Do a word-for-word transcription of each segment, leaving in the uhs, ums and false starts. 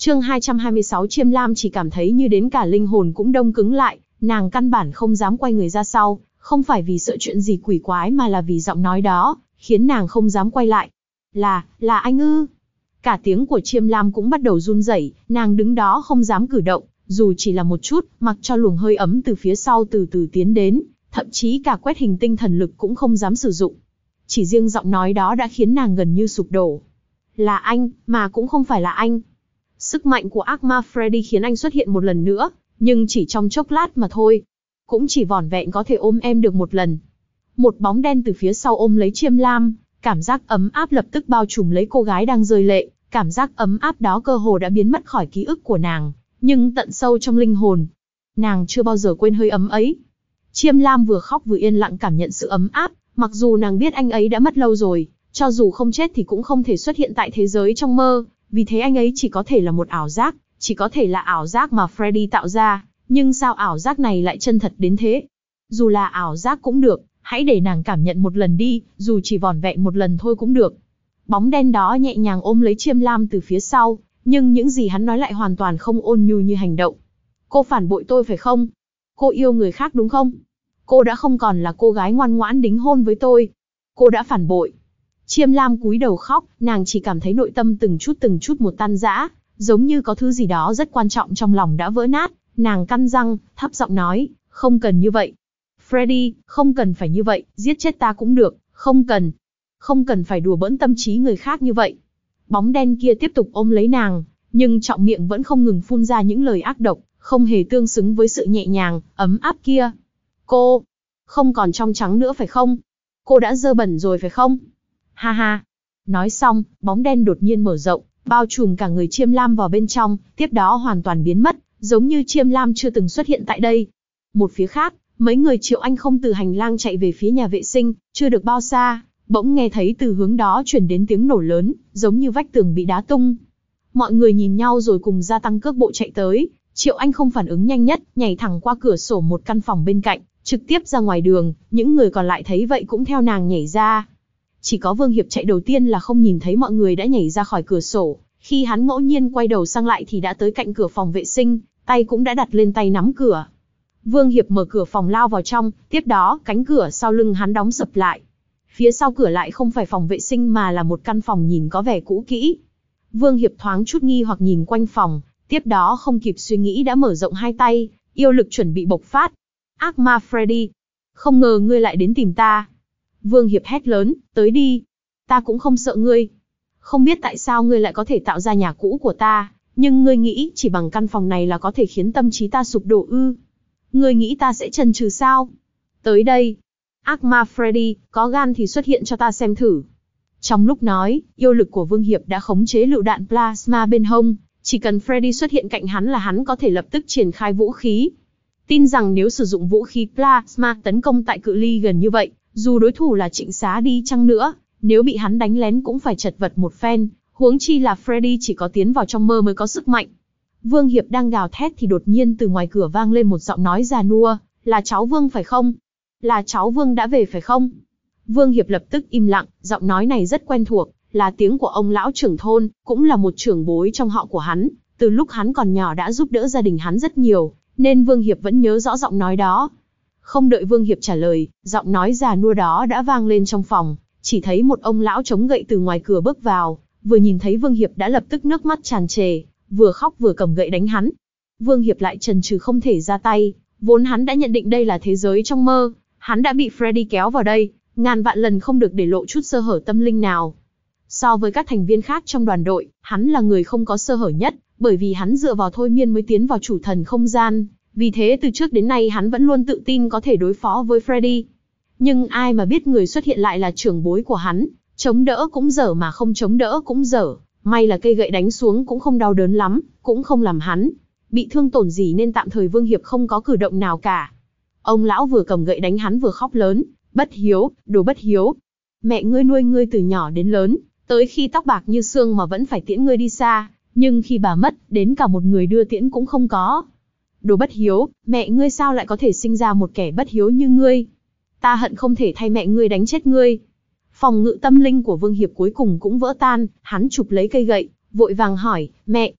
Chương hai trăm hai mươi sáu Chiêm Lam chỉ cảm thấy như đến cả linh hồn cũng đông cứng lại, nàng căn bản không dám quay người ra sau, không phải vì sợ chuyện gì quỷ quái mà là vì giọng nói đó, khiến nàng không dám quay lại. Là, là anh ư? Cả tiếng của Chiêm Lam cũng bắt đầu run rẩy, nàng đứng đó không dám cử động, dù chỉ là một chút, mặc cho luồng hơi ấm từ phía sau từ từ tiến đến, thậm chí cả quét hình tinh thần lực cũng không dám sử dụng. Chỉ riêng giọng nói đó đã khiến nàng gần như sụp đổ. Là anh, mà cũng không phải là anh. Sức mạnh của ác ma Freddy khiến anh xuất hiện một lần nữa, nhưng chỉ trong chốc lát mà thôi. Cũng chỉ vỏn vẹn có thể ôm em được một lần. Một bóng đen từ phía sau ôm lấy Chiêm Lam, cảm giác ấm áp lập tức bao trùm lấy cô gái đang rơi lệ, cảm giác ấm áp đó cơ hồ đã biến mất khỏi ký ức của nàng, nhưng tận sâu trong linh hồn, nàng chưa bao giờ quên hơi ấm ấy. Chiêm Lam vừa khóc vừa yên lặng cảm nhận sự ấm áp, mặc dù nàng biết anh ấy đã mất lâu rồi, cho dù không chết thì cũng không thể xuất hiện tại thế giới trong mơ, vì thế anh ấy chỉ có thể là một ảo giác, chỉ có thể là ảo giác mà Freddy tạo ra, nhưng sao ảo giác này lại chân thật đến thế? Dù là ảo giác cũng được, hãy để nàng cảm nhận một lần đi, dù chỉ vỏn vẹn một lần thôi cũng được. Bóng đen đó nhẹ nhàng ôm lấy Chiêm Lam từ phía sau, nhưng những gì hắn nói lại hoàn toàn không ôn nhu như hành động. Cô phản bội tôi phải không? Cô yêu người khác đúng không? Cô đã không còn là cô gái ngoan ngoãn đính hôn với tôi. Cô đã phản bội. Chiêm Lam cúi đầu khóc, nàng chỉ cảm thấy nội tâm từng chút từng chút một tan rã, giống như có thứ gì đó rất quan trọng trong lòng đã vỡ nát. Nàng cắn răng, thấp giọng nói, không cần như vậy. Freddy, không cần phải như vậy, giết chết ta cũng được, không cần. Không cần phải đùa bỡn tâm trí người khác như vậy. Bóng đen kia tiếp tục ôm lấy nàng, nhưng trọng miệng vẫn không ngừng phun ra những lời ác độc, không hề tương xứng với sự nhẹ nhàng, ấm áp kia. Cô, không còn trong trắng nữa phải không? Cô đã dơ bẩn rồi phải không? Ha ha. Nói xong, bóng đen đột nhiên mở rộng, bao trùm cả người Chiêm Lam vào bên trong, tiếp đó hoàn toàn biến mất, giống như Chiêm Lam chưa từng xuất hiện tại đây. Một phía khác, mấy người Triệu Anh không từ hành lang chạy về phía nhà vệ sinh, chưa được bao xa, bỗng nghe thấy từ hướng đó truyền đến tiếng nổ lớn, giống như vách tường bị đá tung. Mọi người nhìn nhau rồi cùng gia tăng cước bộ chạy tới. Triệu Anh không phản ứng nhanh nhất, nhảy thẳng qua cửa sổ một căn phòng bên cạnh, trực tiếp ra ngoài đường. Những người còn lại thấy vậy cũng theo nàng nhảy ra. Chỉ có Vương Hiệp chạy đầu tiên là không nhìn thấy mọi người đã nhảy ra khỏi cửa sổ. Khi hắn ngẫu nhiên quay đầu sang lại thì đã tới cạnh cửa phòng vệ sinh, tay cũng đã đặt lên tay nắm cửa. Vương Hiệp mở cửa phòng lao vào trong, tiếp đó cánh cửa sau lưng hắn đóng sập lại. Phía sau cửa lại không phải phòng vệ sinh mà là một căn phòng nhìn có vẻ cũ kỹ. Vương Hiệp thoáng chút nghi hoặc nhìn quanh phòng, tiếp đó không kịp suy nghĩ đã mở rộng hai tay, yêu lực chuẩn bị bộc phát. Ác ma Freddy, không ngờ ngươi lại đến tìm ta. Vương Hiệp hét lớn, tới đi. Ta cũng không sợ ngươi. Không biết tại sao ngươi lại có thể tạo ra nhà cũ của ta, nhưng ngươi nghĩ chỉ bằng căn phòng này là có thể khiến tâm trí ta sụp đổ ư? Ngươi nghĩ ta sẽ chần chừ sao? Tới đây. Ác ma Freddy, có gan thì xuất hiện cho ta xem thử. Trong lúc nói, yêu lực của Vương Hiệp đã khống chế lựu đạn plasma bên hông, chỉ cần Freddy xuất hiện cạnh hắn là hắn có thể lập tức triển khai vũ khí. Tin rằng nếu sử dụng vũ khí plasma tấn công tại cự ly gần như vậy, dù đối thủ là Trịnh Xá đi chăng nữa, nếu bị hắn đánh lén cũng phải chật vật một phen, huống chi là Freddy chỉ có tiến vào trong mơ mới có sức mạnh. Vương Hiệp đang gào thét thì đột nhiên từ ngoài cửa vang lên một giọng nói già nua, là cháu Vương phải không? Là cháu Vương đã về phải không? Vương Hiệp lập tức im lặng, giọng nói này rất quen thuộc, là tiếng của ông lão trưởng thôn, cũng là một trưởng bối trong họ của hắn, từ lúc hắn còn nhỏ đã giúp đỡ gia đình hắn rất nhiều, nên Vương Hiệp vẫn nhớ rõ giọng nói đó. Không đợi Vương Hiệp trả lời, giọng nói già nua đó đã vang lên trong phòng, chỉ thấy một ông lão chống gậy từ ngoài cửa bước vào, vừa nhìn thấy Vương Hiệp đã lập tức nước mắt tràn trề, vừa khóc vừa cầm gậy đánh hắn. Vương Hiệp lại chần chừ không thể ra tay, vốn hắn đã nhận định đây là thế giới trong mơ, hắn đã bị Freddy kéo vào đây, ngàn vạn lần không được để lộ chút sơ hở tâm linh nào. So với các thành viên khác trong đoàn đội, hắn là người không có sơ hở nhất, bởi vì hắn dựa vào thôi miên mới tiến vào chủ thần không gian, vì thế từ trước đến nay hắn vẫn luôn tự tin có thể đối phó với Freddy. Nhưng ai mà biết người xuất hiện lại là trưởng bối của hắn, chống đỡ cũng dở mà không chống đỡ cũng dở, may là cây gậy đánh xuống cũng không đau đớn lắm, cũng không làm hắn bị thương tổn gì nên tạm thời Vương Hiệp không có cử động nào cả. Ông lão vừa cầm gậy đánh hắn vừa khóc lớn, bất hiếu, đồ bất hiếu. Mẹ ngươi nuôi ngươi từ nhỏ đến lớn, tới khi tóc bạc như xương mà vẫn phải tiễn ngươi đi xa, nhưng khi bà mất, đến cả một người đưa tiễn cũng không có. Đồ bất hiếu, mẹ ngươi sao lại có thể sinh ra một kẻ bất hiếu như ngươi? Ta hận không thể thay mẹ ngươi đánh chết ngươi. Phòng ngự tâm linh của Vương Hiệp cuối cùng cũng vỡ tan, hắn chụp lấy cây gậy, vội vàng hỏi, mẹ.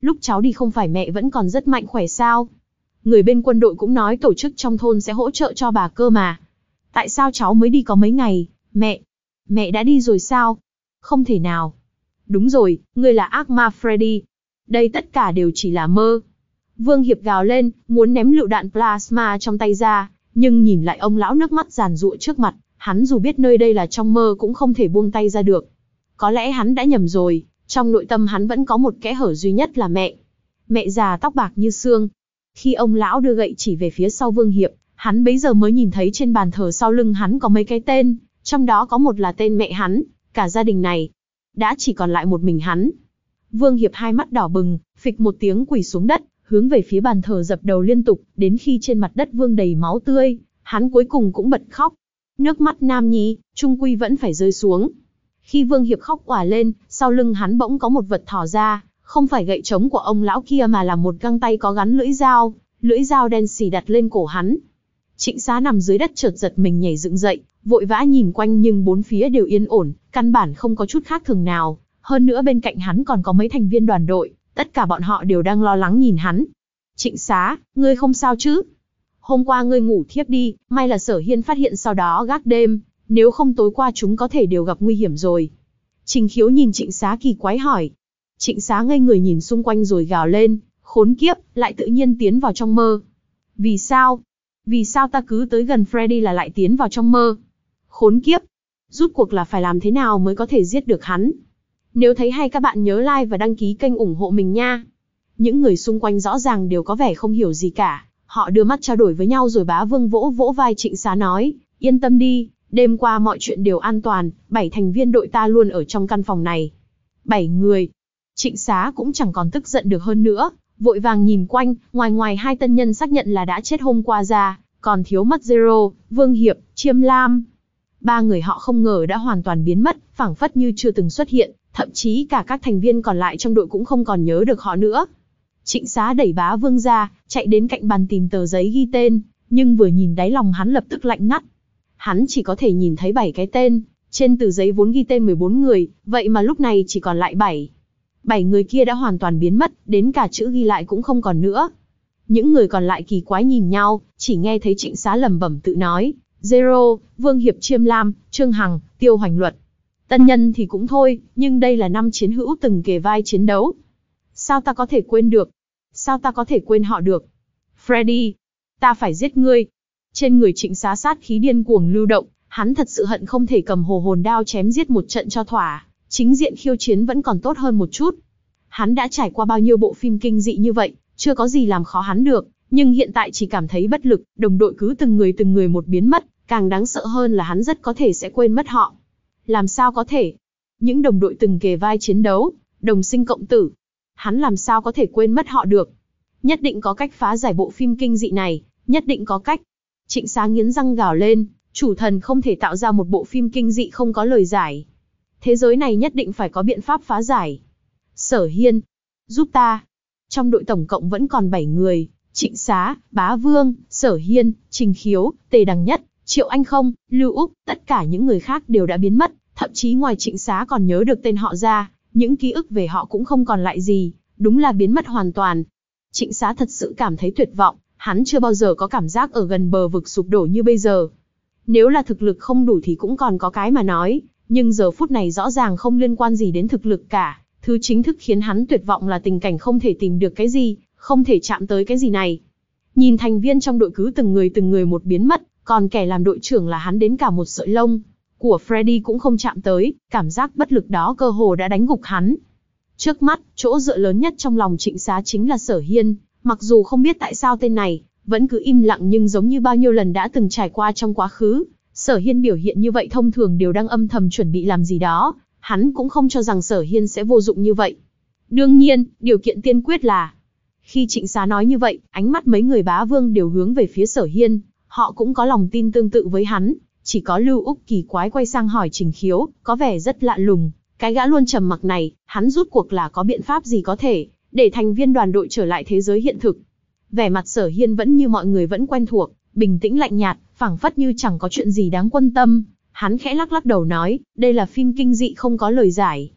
lúc cháu đi không phải mẹ vẫn còn rất mạnh khỏe sao? Người bên quân đội cũng nói tổ chức trong thôn sẽ hỗ trợ cho bà cơ mà. Tại sao cháu mới đi có mấy ngày, mẹ? Mẹ đã đi rồi sao? Không thể nào. Đúng rồi, ngươi là ác ma Freddy. Đây tất cả đều chỉ là mơ. Vương Hiệp gào lên, muốn ném lựu đạn plasma trong tay ra, nhưng nhìn lại ông lão nước mắt giàn giụa trước mặt, hắn dù biết nơi đây là trong mơ cũng không thể buông tay ra được. Có lẽ hắn đã nhầm rồi, trong nội tâm hắn vẫn có một kẽ hở duy nhất là mẹ. Mẹ già tóc bạc như xương. Khi ông lão đưa gậy chỉ về phía sau Vương Hiệp, hắn bấy giờ mới nhìn thấy trên bàn thờ sau lưng hắn có mấy cái tên, trong đó có một là tên mẹ hắn, cả gia đình này đã chỉ còn lại một mình hắn. Vương Hiệp hai mắt đỏ bừng, phịch một tiếng quỳ xuống đất, hướng về phía bàn thờ dập đầu liên tục, đến khi trên mặt đất vương đầy máu tươi, hắn cuối cùng cũng bật khóc. Nước mắt nam nhi, trung quy vẫn phải rơi xuống. Khi Vương Hiệp khóc òa lên, sau lưng hắn bỗng có một vật thò ra, không phải gậy trống của ông lão kia mà là một găng tay có gắn lưỡi dao, lưỡi dao đen xì đặt lên cổ hắn. Trịnh Xá nằm dưới đất chợt giật mình nhảy dựng dậy, vội vã nhìn quanh nhưng bốn phía đều yên ổn, căn bản không có chút khác thường nào. Hơn nữa bên cạnh hắn còn có mấy thành viên đoàn đội, tất cả bọn họ đều đang lo lắng nhìn hắn. Trịnh Xá, ngươi không sao chứ? Hôm qua ngươi ngủ thiếp đi, may là Sở Hiên phát hiện sau đó gác đêm, nếu không tối qua chúng có thể đều gặp nguy hiểm rồi. Trình Khiếu nhìn Trịnh Xá kỳ quái hỏi. Trịnh Xá ngây người nhìn xung quanh rồi gào lên, khốn kiếp, lại tự nhiên tiến vào trong mơ. Vì sao? Vì sao ta cứ tới gần Freddy là lại tiến vào trong mơ? Khốn kiếp! Rút cuộc là phải làm thế nào mới có thể giết được hắn? Nếu thấy hay các bạn nhớ like và đăng ký kênh ủng hộ mình nha. Những người xung quanh rõ ràng đều có vẻ không hiểu gì cả. Họ đưa mắt trao đổi với nhau rồi Bá Vương vỗ vỗ vai Trịnh Xá nói, yên tâm đi, đêm qua mọi chuyện đều an toàn, bảy thành viên đội ta luôn ở trong căn phòng này. Bảy người. Trịnh Xá cũng chẳng còn tức giận được hơn nữa, vội vàng nhìn quanh, ngoài ngoài hai tân nhân xác nhận là đã chết hôm qua ra, còn thiếu mất Zero, Vương Hiệp, Chiêm Lam. Ba người họ không ngờ đã hoàn toàn biến mất, phảng phất như chưa từng xuất hiện, thậm chí cả các thành viên còn lại trong đội cũng không còn nhớ được họ nữa. Trịnh Xá đẩy Bá Vương ra, chạy đến cạnh bàn tìm tờ giấy ghi tên, nhưng vừa nhìn đáy lòng hắn lập tức lạnh ngắt. Hắn chỉ có thể nhìn thấy bảy cái tên, trên tờ giấy vốn ghi tên mười bốn người, vậy mà lúc này chỉ còn lại bảy. Bảy người kia đã hoàn toàn biến mất, đến cả chữ ghi lại cũng không còn nữa. Những người còn lại kỳ quái nhìn nhau, chỉ nghe thấy Trịnh Xá lẩm bẩm tự nói, Zero, Vương Hiệp, Chiêm Lam, Trương Hằng, Tiêu Hoành Luật. Tân nhân thì cũng thôi, nhưng đây là năm chiến hữu từng kề vai chiến đấu. Sao ta có thể quên được? Sao ta có thể quên họ được? Freddy, ta phải giết ngươi. Trên người Trịnh Xá sát khí điên cuồng lưu động, hắn thật sự hận không thể cầm hồ hồn đao chém giết một trận cho thỏa, chính diện khiêu chiến vẫn còn tốt hơn một chút. Hắn đã trải qua bao nhiêu bộ phim kinh dị như vậy, chưa có gì làm khó hắn được, nhưng hiện tại chỉ cảm thấy bất lực, đồng đội cứ từng người từng người một biến mất, càng đáng sợ hơn là hắn rất có thể sẽ quên mất họ. Làm sao có thể? Những đồng đội từng kề vai chiến đấu, đồng sinh cộng tử. Hắn làm sao có thể quên mất họ được? Nhất định có cách phá giải bộ phim kinh dị này, nhất định có cách. Trịnh Xá nghiến răng gào lên, chủ thần không thể tạo ra một bộ phim kinh dị không có lời giải. Thế giới này nhất định phải có biện pháp phá giải. Sở Hiên, giúp ta. Trong đội tổng cộng vẫn còn bảy người, Trịnh Xá, Bá Vương, Sở Hiên, Trình Khiếu, Tề Đằng Nhất, Triệu Anh Không, Lưu Úc, tất cả những người khác đều đã biến mất, thậm chí ngoài Trịnh Xá còn nhớ được tên họ ra, những ký ức về họ cũng không còn lại gì, đúng là biến mất hoàn toàn. Trịnh Xá thật sự cảm thấy tuyệt vọng, hắn chưa bao giờ có cảm giác ở gần bờ vực sụp đổ như bây giờ. Nếu là thực lực không đủ thì cũng còn có cái mà nói, nhưng giờ phút này rõ ràng không liên quan gì đến thực lực cả, thứ chính thức khiến hắn tuyệt vọng là tình cảnh không thể tìm được cái gì, không thể chạm tới cái gì này. Nhìn thành viên trong đội cứ từng người từng người một biến mất, còn kẻ làm đội trưởng là hắn đến cả một sợi lông của Freddy cũng không chạm tới, cảm giác bất lực đó cơ hồ đã đánh gục hắn. Trước mắt, chỗ dựa lớn nhất trong lòng Trịnh Xá chính là Sở Hiên, mặc dù không biết tại sao tên này vẫn cứ im lặng nhưng giống như bao nhiêu lần đã từng trải qua trong quá khứ, Sở Hiên biểu hiện như vậy thông thường đều đang âm thầm chuẩn bị làm gì đó, hắn cũng không cho rằng Sở Hiên sẽ vô dụng như vậy. Đương nhiên, điều kiện tiên quyết là, khi Trịnh Xá nói như vậy, ánh mắt mấy người Bá Vương đều hướng về phía Sở Hiên, họ cũng có lòng tin tương tự với hắn, chỉ có Lưu Úc kỳ quái quay sang hỏi Trình Khiếu, có vẻ rất lạ lùng, cái gã luôn trầm mặc này, hắn rút cuộc là có biện pháp gì có thể để thành viên đoàn đội trở lại thế giới hiện thực. Vẻ mặt Sở Hiên vẫn như mọi người vẫn quen thuộc, bình tĩnh lạnh nhạt, phảng phất như chẳng có chuyện gì đáng quan tâm. Hắn khẽ lắc lắc đầu nói, đây là phim kinh dị không có lời giải.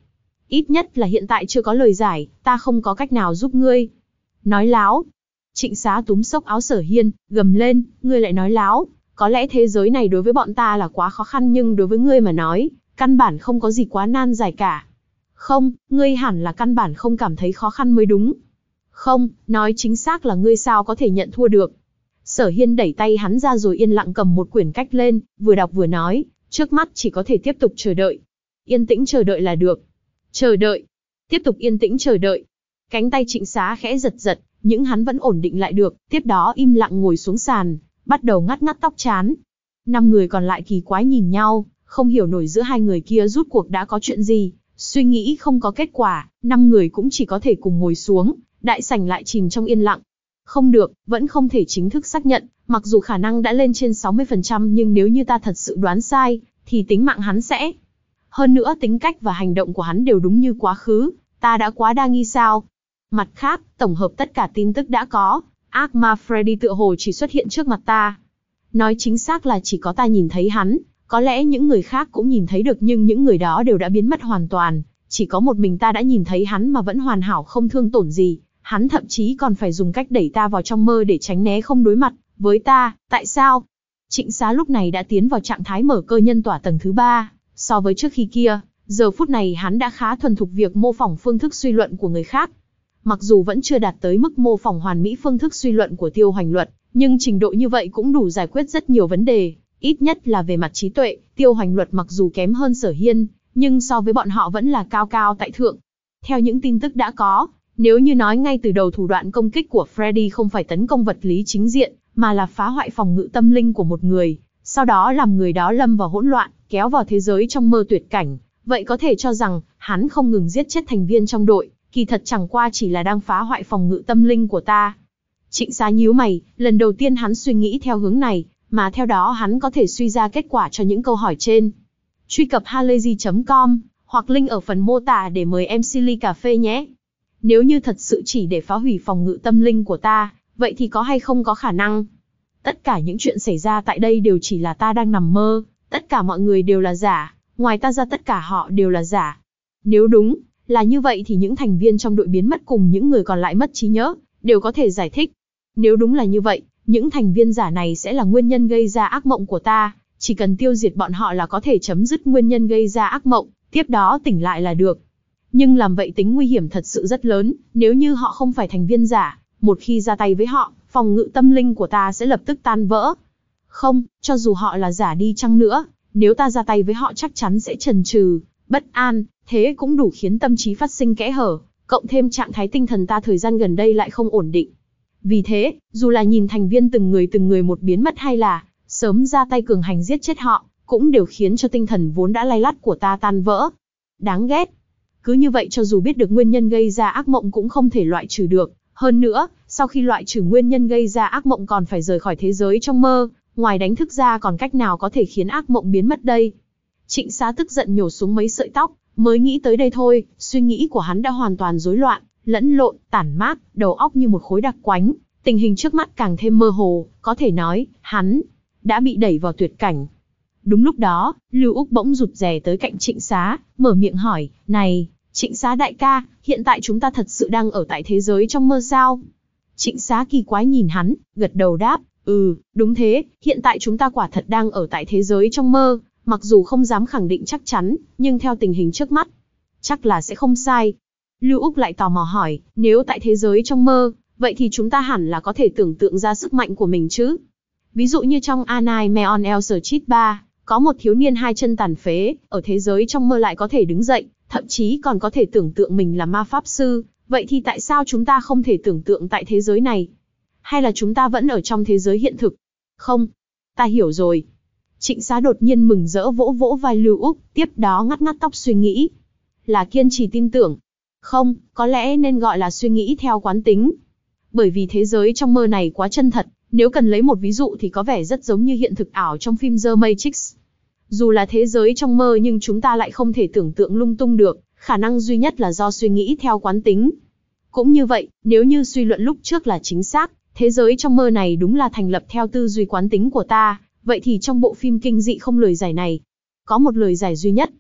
Ít nhất là hiện tại chưa có lời giải, ta không có cách nào giúp ngươi. Nói láo. Trịnh Xá túm xốc áo Sở Hiên, gầm lên, ngươi lại nói láo. Có lẽ thế giới này đối với bọn ta là quá khó khăn nhưng đối với ngươi mà nói, căn bản không có gì quá nan giải cả. Không, ngươi hẳn là căn bản không cảm thấy khó khăn mới đúng. Không, nói chính xác là ngươi sao có thể nhận thua được. Sở Hiên đẩy tay hắn ra rồi yên lặng cầm một quyển cách lên, vừa đọc vừa nói, trước mắt chỉ có thể tiếp tục chờ đợi. Yên tĩnh chờ đợi là được. Chờ đợi. Tiếp tục yên tĩnh chờ đợi. Cánh tay Trịnh Xá khẽ giật giật, nhưng hắn vẫn ổn định lại được, tiếp đó im lặng ngồi xuống sàn, bắt đầu ngắt ngắt tóc trán. Năm người còn lại kỳ quái nhìn nhau, không hiểu nổi giữa hai người kia rút cuộc đã có chuyện gì, suy nghĩ không có kết quả, năm người cũng chỉ có thể cùng ngồi xuống, đại sảnh lại chìm trong yên lặng. Không được, vẫn không thể chính thức xác nhận, mặc dù khả năng đã lên trên sáu mươi phần trăm nhưng nếu như ta thật sự đoán sai, thì tính mạng hắn sẽ... Hơn nữa tính cách và hành động của hắn đều đúng như quá khứ, ta đã quá đa nghi sao? Mặt khác, tổng hợp tất cả tin tức đã có, ác ma Freddy tựa hồ chỉ xuất hiện trước mặt ta. Nói chính xác là chỉ có ta nhìn thấy hắn, có lẽ những người khác cũng nhìn thấy được nhưng những người đó đều đã biến mất hoàn toàn, chỉ có một mình ta đã nhìn thấy hắn mà vẫn hoàn hảo không thương tổn gì, hắn thậm chí còn phải dùng cách đẩy ta vào trong mơ để tránh né không đối mặt với ta, tại sao? Trịnh Xá lúc này đã tiến vào trạng thái mở cơ nhân tỏa tầng thứ ba, so với trước khi kia, giờ phút này hắn đã khá thuần thục việc mô phỏng phương thức suy luận của người khác. Mặc dù vẫn chưa đạt tới mức mô phỏng hoàn mỹ phương thức suy luận của Tiêu Hoành Luật, nhưng trình độ như vậy cũng đủ giải quyết rất nhiều vấn đề, ít nhất là về mặt trí tuệ, Tiêu Hoành Luật mặc dù kém hơn Sở Hiên, nhưng so với bọn họ vẫn là cao cao tại thượng. Theo những tin tức đã có, nếu như nói ngay từ đầu thủ đoạn công kích của Freddy không phải tấn công vật lý chính diện, mà là phá hoại phòng ngự tâm linh của một người, sau đó làm người đó lâm vào hỗn loạn, kéo vào thế giới trong mơ tuyệt cảnh, vậy có thể cho rằng, hắn không ngừng giết chết thành viên trong đội, kỳ thật chẳng qua chỉ là đang phá hoại phòng ngự tâm linh của ta. Trịnh Xá nhíu mày, lần đầu tiên hắn suy nghĩ theo hướng này, mà theo đó hắn có thể suy ra kết quả cho những câu hỏi trên. Truy cập halayzi chấm com, hoặc link ở phần mô tả để mời em xê ly cà phê nhé. Nếu như thật sự chỉ để phá hủy phòng ngự tâm linh của ta, vậy thì có hay không có khả năng? Tất cả những chuyện xảy ra tại đây đều chỉ là ta đang nằm mơ, tất cả mọi người đều là giả, ngoài ta ra tất cả họ đều là giả. Nếu đúng là như vậy thì những thành viên trong đội biến mất cùng những người còn lại mất trí nhớ, đều có thể giải thích. Nếu đúng là như vậy, những thành viên giả này sẽ là nguyên nhân gây ra ác mộng của ta, chỉ cần tiêu diệt bọn họ là có thể chấm dứt nguyên nhân gây ra ác mộng, tiếp đó tỉnh lại là được. Nhưng làm vậy tính nguy hiểm thật sự rất lớn, nếu như họ không phải thành viên giả, một khi ra tay với họ, phòng ngự tâm linh của ta sẽ lập tức tan vỡ. Không, cho dù họ là giả đi chăng nữa, nếu ta ra tay với họ chắc chắn sẽ chần chừ, bất an, thế cũng đủ khiến tâm trí phát sinh kẽ hở, cộng thêm trạng thái tinh thần ta thời gian gần đây lại không ổn định. Vì thế, dù là nhìn thành viên từng người từng người một biến mất hay là sớm ra tay cường hành giết chết họ, cũng đều khiến cho tinh thần vốn đã lay lắt của ta tan vỡ. Đáng ghét. Cứ như vậy cho dù biết được nguyên nhân gây ra ác mộng cũng không thể loại trừ được. Hơn nữa, sau khi loại trừ nguyên nhân gây ra ác mộng còn phải rời khỏi thế giới trong mơ, ngoài đánh thức ra còn cách nào có thể khiến ác mộng biến mất đây? Trịnh Xá tức giận nhổ xuống mấy sợi tóc, mới nghĩ tới đây thôi, suy nghĩ của hắn đã hoàn toàn rối loạn, lẫn lộn, tản mát, đầu óc như một khối đặc quánh, tình hình trước mắt càng thêm mơ hồ, có thể nói, hắn đã bị đẩy vào tuyệt cảnh. Đúng lúc đó, Lưu Úc bỗng rụt rè tới cạnh Trịnh Xá, mở miệng hỏi, này, Trịnh Xá đại ca, hiện tại chúng ta thật sự đang ở tại thế giới trong mơ sao? Trịnh Xá kỳ quái nhìn hắn, gật đầu đáp, ừ, đúng thế, hiện tại chúng ta quả thật đang ở tại thế giới trong mơ, mặc dù không dám khẳng định chắc chắn, nhưng theo tình hình trước mắt, chắc là sẽ không sai. Lưu Úc lại tò mò hỏi, nếu tại thế giới trong mơ, vậy thì chúng ta hẳn là có thể tưởng tượng ra sức mạnh của mình chứ? Ví dụ như trong A Nightmare on Elm Street ba, có một thiếu niên hai chân tàn phế, ở thế giới trong mơ lại có thể đứng dậy, thậm chí còn có thể tưởng tượng mình là ma pháp sư, vậy thì tại sao chúng ta không thể tưởng tượng tại thế giới này? Hay là chúng ta vẫn ở trong thế giới hiện thực? Không, ta hiểu rồi. Trịnh Xá đột nhiên mừng rỡ vỗ vỗ vai Lưu Úc, tiếp đó ngắt ngắt tóc suy nghĩ. Là kiên trì tin tưởng. Không, có lẽ nên gọi là suy nghĩ theo quán tính. Bởi vì thế giới trong mơ này quá chân thật, nếu cần lấy một ví dụ thì có vẻ rất giống như hiện thực ảo trong phim The Matrix. Dù là thế giới trong mơ nhưng chúng ta lại không thể tưởng tượng lung tung được, khả năng duy nhất là do suy nghĩ theo quán tính. Cũng như vậy, nếu như suy luận lúc trước là chính xác, thế giới trong mơ này đúng là thành lập theo tư duy quán tính của ta, vậy thì trong bộ phim kinh dị không lời giải này, có một lời giải duy nhất.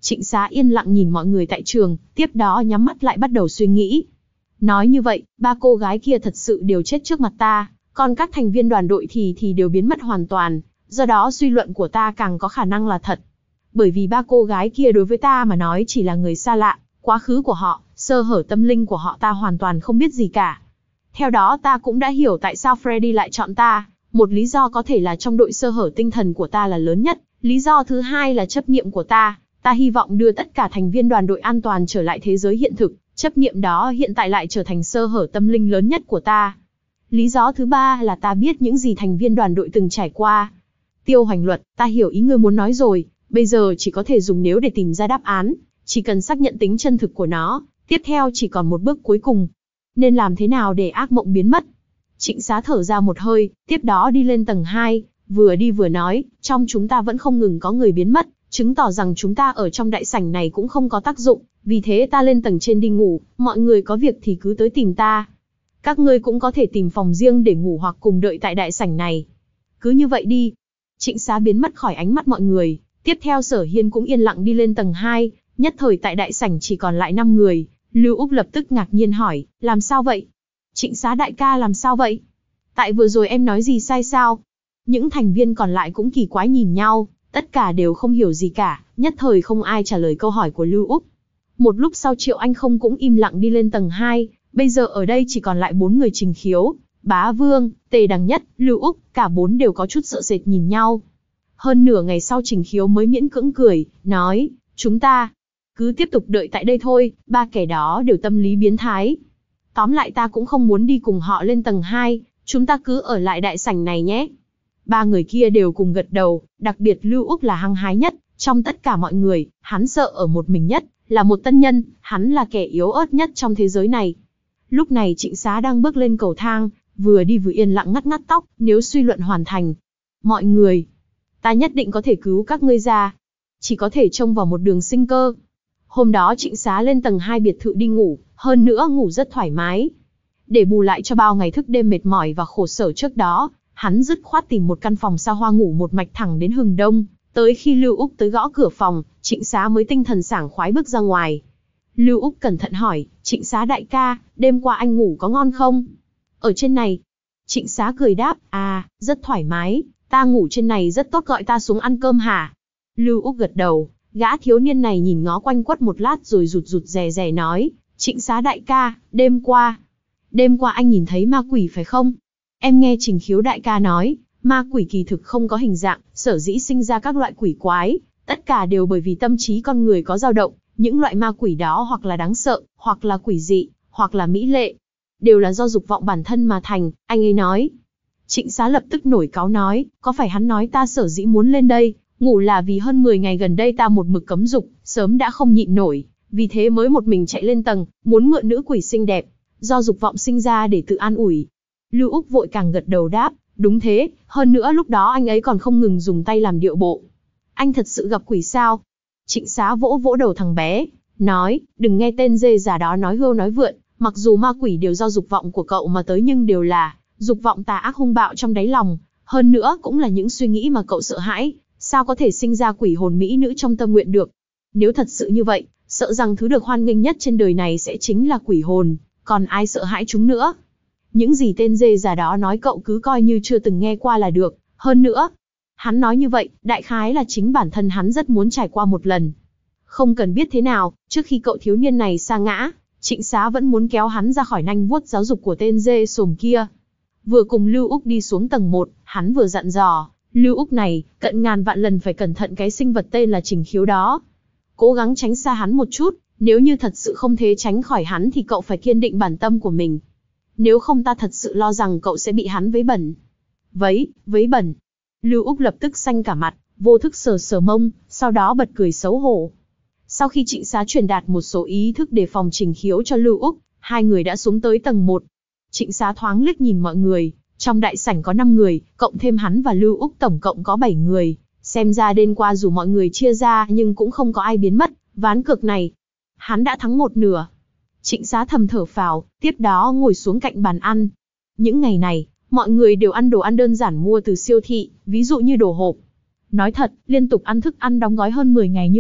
Trịnh Xá yên lặng nhìn mọi người tại trường, tiếp đó nhắm mắt lại bắt đầu suy nghĩ. Nói như vậy, ba cô gái kia thật sự đều chết trước mặt ta, còn các thành viên đoàn đội thì thì đều biến mất hoàn toàn, do đó suy luận của ta càng có khả năng là thật. Bởi vì ba cô gái kia đối với ta mà nói chỉ là người xa lạ, quá khứ của họ, sơ hở tâm linh của họ ta hoàn toàn không biết gì cả. Theo đó ta cũng đã hiểu tại sao Freddy lại chọn ta, một lý do có thể là trong đội sơ hở tinh thần của ta là lớn nhất, lý do thứ hai là chấp niệm của ta, ta hy vọng đưa tất cả thành viên đoàn đội an toàn trở lại thế giới hiện thực, chấp niệm đó hiện tại lại trở thành sơ hở tâm linh lớn nhất của ta. Lý do thứ ba là ta biết những gì thành viên đoàn đội từng trải qua. Tiêu Hoành Luật, ta hiểu ý ngươi muốn nói rồi, bây giờ chỉ có thể dùng nếu để tìm ra đáp án, chỉ cần xác nhận tính chân thực của nó, tiếp theo chỉ còn một bước cuối cùng. Nên làm thế nào để ác mộng biến mất? Trịnh Xá thở ra một hơi, tiếp đó đi lên tầng hai, vừa đi vừa nói, trong chúng ta vẫn không ngừng có người biến mất, chứng tỏ rằng chúng ta ở trong đại sảnh này cũng không có tác dụng, vì thế ta lên tầng trên đi ngủ, mọi người có việc thì cứ tới tìm ta. Các ngươi cũng có thể tìm phòng riêng để ngủ hoặc cùng đợi tại đại sảnh này. Cứ như vậy đi. Trịnh Xá biến mất khỏi ánh mắt mọi người, tiếp theo Sở Hiên cũng yên lặng đi lên tầng hai, nhất thời tại đại sảnh chỉ còn lại năm người. Lưu Úc lập tức ngạc nhiên hỏi, làm sao vậy? Trịnh Xá đại ca làm sao vậy? Tại vừa rồi em nói gì sai sao? Những thành viên còn lại cũng kỳ quái nhìn nhau, tất cả đều không hiểu gì cả, nhất thời không ai trả lời câu hỏi của Lưu Úc. Một lúc sau Triệu Anh Không cũng im lặng đi lên tầng hai, bây giờ ở đây chỉ còn lại bốn người Trình Khiếu, Bá Vương, Tề Đằng Nhất, Lưu Úc, cả bốn đều có chút sợ sệt nhìn nhau. Hơn nửa ngày sau Trình Khiếu mới miễn cưỡng cười, nói, chúng ta cứ tiếp tục đợi tại đây thôi, ba kẻ đó đều tâm lý biến thái. Tóm lại ta cũng không muốn đi cùng họ lên tầng hai, chúng ta cứ ở lại đại sảnh này nhé. Ba người kia đều cùng gật đầu, đặc biệt Lưu Úc là hăng hái nhất, trong tất cả mọi người, hắn sợ ở một mình nhất, là một tân nhân, hắn là kẻ yếu ớt nhất trong thế giới này. Lúc này Trịnh Xá đang bước lên cầu thang, vừa đi vừa yên lặng ngắt ngắt tóc, nếu suy luận hoàn thành. Mọi người, ta nhất định có thể cứu các ngươi ra, chỉ có thể trông vào một đường sinh cơ. Hôm đó Trịnh Xá lên tầng hai biệt thự đi ngủ, hơn nữa ngủ rất thoải mái. Để bù lại cho bao ngày thức đêm mệt mỏi và khổ sở trước đó, hắn dứt khoát tìm một căn phòng xa hoa ngủ một mạch thẳng đến hừng đông, tới khi Lưu Úc tới gõ cửa phòng, Trịnh Xá mới tinh thần sảng khoái bước ra ngoài. Lưu Úc cẩn thận hỏi, Trịnh Xá đại ca, đêm qua anh ngủ có ngon không? Ở trên này. Trịnh Xá cười đáp, à, rất thoải mái, ta ngủ trên này rất tốt, gọi ta xuống ăn cơm hả? Lưu Úc gật đầu, gã thiếu niên này nhìn ngó quanh quất một lát rồi rụt rụt rè rè nói, Trịnh Xá đại ca, đêm qua. Đêm qua anh nhìn thấy ma quỷ phải không? Em nghe Trình Khiếu đại ca nói, ma quỷ kỳ thực không có hình dạng, sở dĩ sinh ra các loại quỷ quái, tất cả đều bởi vì tâm trí con người có dao động, những loại ma quỷ đó hoặc là đáng sợ, hoặc là quỷ dị, hoặc là mỹ lệ, đều là do dục vọng bản thân mà thành, anh ấy nói. Trịnh Xá lập tức nổi cáu nói, có phải hắn nói ta sở dĩ muốn lên đây, ngủ là vì hơn mười ngày gần đây ta một mực cấm dục, sớm đã không nhịn nổi, vì thế mới một mình chạy lên tầng, muốn mượn nữ quỷ xinh đẹp, do dục vọng sinh ra để tự an ủi. Lưu Úc vội càng gật đầu đáp, đúng thế, hơn nữa lúc đó anh ấy còn không ngừng dùng tay làm điệu bộ. Anh thật sự gặp quỷ sao? Trịnh Xá vỗ vỗ đầu thằng bé, nói, đừng nghe tên dê già đó nói hưu nói vượn, mặc dù ma quỷ đều do dục vọng của cậu mà tới nhưng đều là dục vọng tà ác hung bạo trong đáy lòng, hơn nữa cũng là những suy nghĩ mà cậu sợ hãi, sao có thể sinh ra quỷ hồn mỹ nữ trong tâm nguyện được? Nếu thật sự như vậy, sợ rằng thứ được hoan nghênh nhất trên đời này sẽ chính là quỷ hồn, còn ai sợ hãi chúng nữa? Những gì tên dê già đó nói cậu cứ coi như chưa từng nghe qua là được, hơn nữa, hắn nói như vậy, đại khái là chính bản thân hắn rất muốn trải qua một lần. Không cần biết thế nào, trước khi cậu thiếu niên này sa ngã, Trịnh Xá vẫn muốn kéo hắn ra khỏi nanh vuốt giáo dục của tên dê sồm kia. Vừa cùng Lưu Úc đi xuống tầng một, hắn vừa dặn dò, Lưu Úc này, cận ngàn vạn lần phải cẩn thận cái sinh vật tên là Trình Khiếu đó. Cố gắng tránh xa hắn một chút, nếu như thật sự không thể tránh khỏi hắn thì cậu phải kiên định bản tâm của mình. Nếu không ta thật sự lo rằng cậu sẽ bị hắn vấy bẩn. Vấy, vấy bẩn. Lưu Úc lập tức xanh cả mặt, vô thức sờ sờ mông, sau đó bật cười xấu hổ. Sau khi Trịnh Xá truyền đạt một số ý thức đề phòng Trình Khiếu cho Lưu Úc, hai người đã xuống tới tầng một. Trịnh Xá thoáng liếc nhìn mọi người, trong đại sảnh có năm người, cộng thêm hắn và Lưu Úc tổng cộng có bảy người. Xem ra đêm qua dù mọi người chia ra nhưng cũng không có ai biến mất, ván cược này, hắn đã thắng một nửa. Trịnh Xá thầm thở phào, tiếp đó ngồi xuống cạnh bàn ăn. Những ngày này, mọi người đều ăn đồ ăn đơn giản mua từ siêu thị, ví dụ như đồ hộp. Nói thật, liên tục ăn thức ăn đóng gói hơn mười ngày như vậy,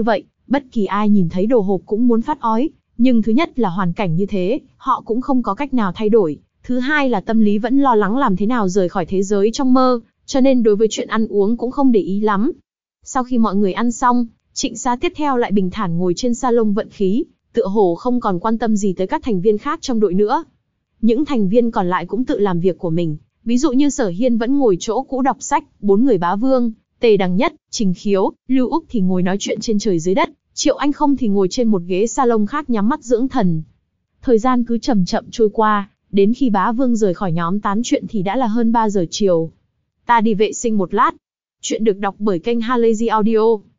Bất kỳ ai nhìn thấy đồ hộp cũng muốn phát ói, nhưng thứ nhất là hoàn cảnh như thế, họ cũng không có cách nào thay đổi. Thứ hai là tâm lý vẫn lo lắng làm thế nào rời khỏi thế giới trong mơ, cho nên đối với chuyện ăn uống cũng không để ý lắm. Sau khi mọi người ăn xong, Trịnh Xá tiếp theo lại bình thản ngồi trên salon vận khí, tựa hồ không còn quan tâm gì tới các thành viên khác trong đội nữa. Những thành viên còn lại cũng tự làm việc của mình, ví dụ như Sở Hiên vẫn ngồi chỗ cũ đọc sách, bốn người Bá Vương, Tề Đằng Nhất, Trình Khiếu, Lưu Úc thì ngồi nói chuyện trên trời dưới đất, Triệu Anh Không thì ngồi trên một ghế salon khác nhắm mắt dưỡng thần. Thời gian cứ chậm chậm trôi qua, đến khi Bá Vương rời khỏi nhóm tán chuyện thì đã là hơn ba giờ chiều. Ta đi vệ sinh một lát. Chuyện được đọc bởi kênh Halazy Audio.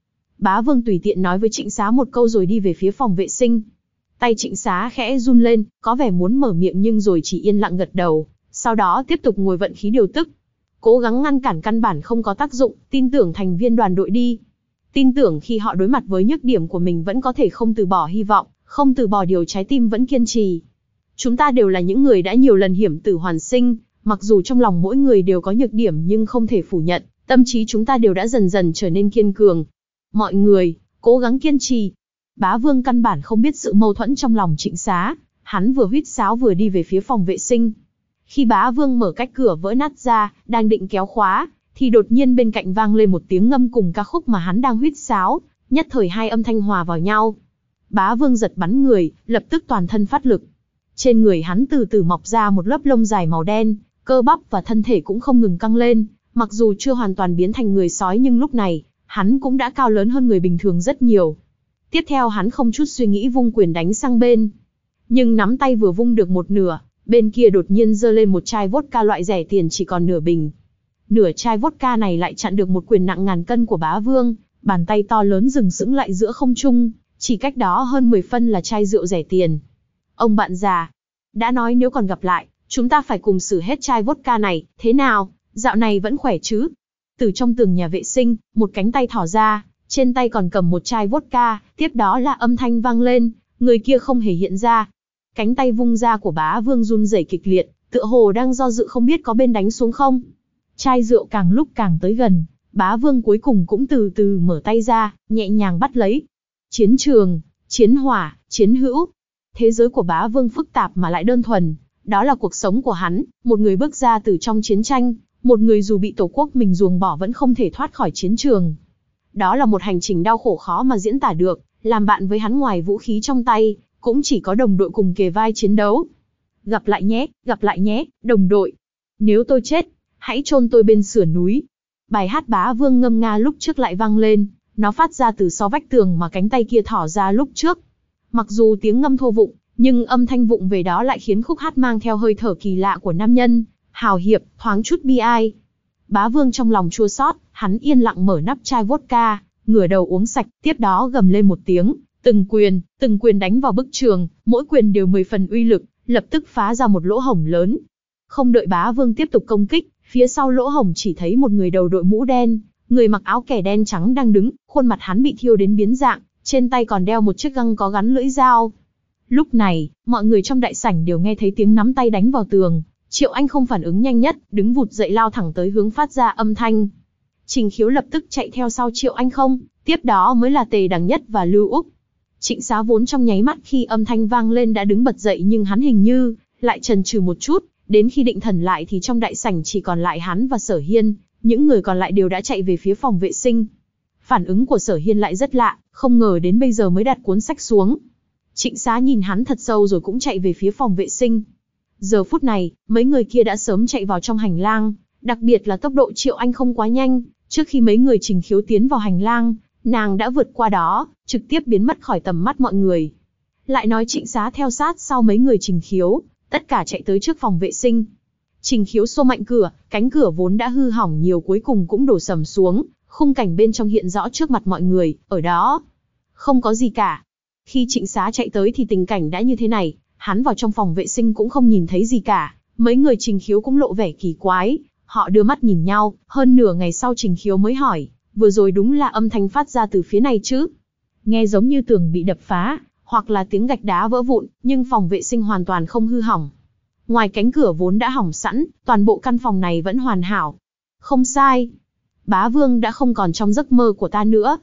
Bá Vương tùy tiện nói với Trịnh Xá một câu rồi đi về phía phòng vệ sinh. Tay Trịnh Xá khẽ run lên, có vẻ muốn mở miệng nhưng rồi chỉ yên lặng gật đầu, sau đó tiếp tục ngồi vận khí điều tức. Cố gắng ngăn cản căn bản không có tác dụng, tin tưởng thành viên đoàn đội đi. Tin tưởng khi họ đối mặt với nhược điểm của mình vẫn có thể không từ bỏ hy vọng, không từ bỏ điều trái tim vẫn kiên trì. Chúng ta đều là những người đã nhiều lần hiểm tử hoàn sinh, mặc dù trong lòng mỗi người đều có nhược điểm nhưng không thể phủ nhận, tâm trí chúng ta đều đã dần dần trở nên kiên cường. Mọi người, cố gắng kiên trì. Bá Vương căn bản không biết sự mâu thuẫn trong lòng Trịnh Xá, hắn vừa huýt sáo vừa đi về phía phòng vệ sinh. Khi Bá Vương mở cách cửa vỡ nát ra, đang định kéo khóa, thì đột nhiên bên cạnh vang lên một tiếng ngâm cùng ca khúc mà hắn đang huýt sáo, nhất thời hai âm thanh hòa vào nhau. Bá Vương giật bắn người, lập tức toàn thân phát lực. Trên người hắn từ từ mọc ra một lớp lông dài màu đen, cơ bắp và thân thể cũng không ngừng căng lên, mặc dù chưa hoàn toàn biến thành người sói nhưng lúc này, hắn cũng đã cao lớn hơn người bình thường rất nhiều. Tiếp theo hắn không chút suy nghĩ vung quyền đánh sang bên. Nhưng nắm tay vừa vung được một nửa, bên kia đột nhiên giơ lên một chai vodka loại rẻ tiền chỉ còn nửa bình. Nửa chai vodka này lại chặn được một quyền nặng ngàn cân của Bá Vương, bàn tay to lớn dừng sững lại giữa không trung, chỉ cách đó hơn mười phân là chai rượu rẻ tiền. Ông bạn già, đã nói nếu còn gặp lại, chúng ta phải cùng xử hết chai vodka này, thế nào, dạo này vẫn khỏe chứ? Từ trong tường nhà vệ sinh, một cánh tay thỏ ra, trên tay còn cầm một chai vodka, tiếp đó là âm thanh vang lên, người kia không hề hiện ra. Cánh tay vung ra của Bá Vương run rẩy kịch liệt, tựa hồ đang do dự không biết có bên đánh xuống không. Chai rượu càng lúc càng tới gần, Bá Vương cuối cùng cũng từ từ mở tay ra, nhẹ nhàng bắt lấy. Chiến trường, chiến hỏa, chiến hữu. Thế giới của Bá Vương phức tạp mà lại đơn thuần, đó là cuộc sống của hắn, một người bước ra từ trong chiến tranh, một người dù bị tổ quốc mình ruồng bỏ vẫn không thể thoát khỏi chiến trường. Đó là một hành trình đau khổ khó mà diễn tả được, làm bạn với hắn ngoài vũ khí trong tay, cũng chỉ có đồng đội cùng kề vai chiến đấu. Gặp lại nhé, gặp lại nhé, đồng đội. Nếu tôi chết, hãy chôn tôi bên sườn núi. Bài hát Bá Vương ngâm nga lúc trước lại vang lên, nó phát ra từ sau vách tường mà cánh tay kia thỏ ra lúc trước. Mặc dù tiếng ngâm thô vụng, nhưng âm thanh vụng về đó lại khiến khúc hát mang theo hơi thở kỳ lạ của nam nhân, hào hiệp, thoáng chút bi ai. Bá Vương trong lòng chua xót, hắn yên lặng mở nắp chai vodka, ngửa đầu uống sạch, tiếp đó gầm lên một tiếng, từng quyền, từng quyền đánh vào bức tường, mỗi quyền đều mười phần uy lực, lập tức phá ra một lỗ hổng lớn. Không đợi Bá Vương tiếp tục công kích, phía sau lỗ hổng chỉ thấy một người đầu đội mũ đen, người mặc áo kẻ đen trắng đang đứng, khuôn mặt hắn bị thiêu đến biến dạng, trên tay còn đeo một chiếc găng có gắn lưỡi dao. Lúc này, mọi người trong đại sảnh đều nghe thấy tiếng nắm tay đánh vào tường. Triệu Anh không phản ứng nhanh nhất, đứng vụt dậy lao thẳng tới hướng phát ra âm thanh. Trình Khiếu lập tức chạy theo sau Triệu Anh không, tiếp đó mới là Tề Đằng Nhất và Lưu Úc. Trịnh Xá vốn trong nháy mắt khi âm thanh vang lên đã đứng bật dậy nhưng hắn hình như lại chần chừ một chút, đến khi định thần lại thì trong đại sảnh chỉ còn lại hắn và Sở Hiên, những người còn lại đều đã chạy về phía phòng vệ sinh. Phản ứng của Sở Hiên lại rất lạ, không ngờ đến bây giờ mới đặt cuốn sách xuống. Trịnh Xá nhìn hắn thật sâu rồi cũng chạy về phía phòng vệ sinh. Giờ phút này, mấy người kia đã sớm chạy vào trong hành lang, đặc biệt là tốc độ Triệu Anh không quá nhanh, trước khi mấy người Trình Khiếu tiến vào hành lang, nàng đã vượt qua đó, trực tiếp biến mất khỏi tầm mắt mọi người. Lại nói Trịnh Xá theo sát sau mấy người Trình Khiếu, tất cả chạy tới trước phòng vệ sinh. Trình Khiếu xô mạnh cửa, cánh cửa vốn đã hư hỏng nhiều cuối cùng cũng đổ sầm xuống, khung cảnh bên trong hiện rõ trước mặt mọi người, ở đó không có gì cả. Khi Trịnh Xá chạy tới thì tình cảnh đã như thế này, hắn vào trong phòng vệ sinh cũng không nhìn thấy gì cả, mấy người Trình Khiếu cũng lộ vẻ kỳ quái, họ đưa mắt nhìn nhau, hơn nửa ngày sau Trình Khiếu mới hỏi, vừa rồi đúng là âm thanh phát ra từ phía này chứ? Nghe giống như tường bị đập phá, hoặc là tiếng gạch đá vỡ vụn, nhưng phòng vệ sinh hoàn toàn không hư hỏng. Ngoài cánh cửa vốn đã hỏng sẵn, toàn bộ căn phòng này vẫn hoàn hảo. Không sai. Bá Vương đã không còn trong giấc mơ của ta nữa.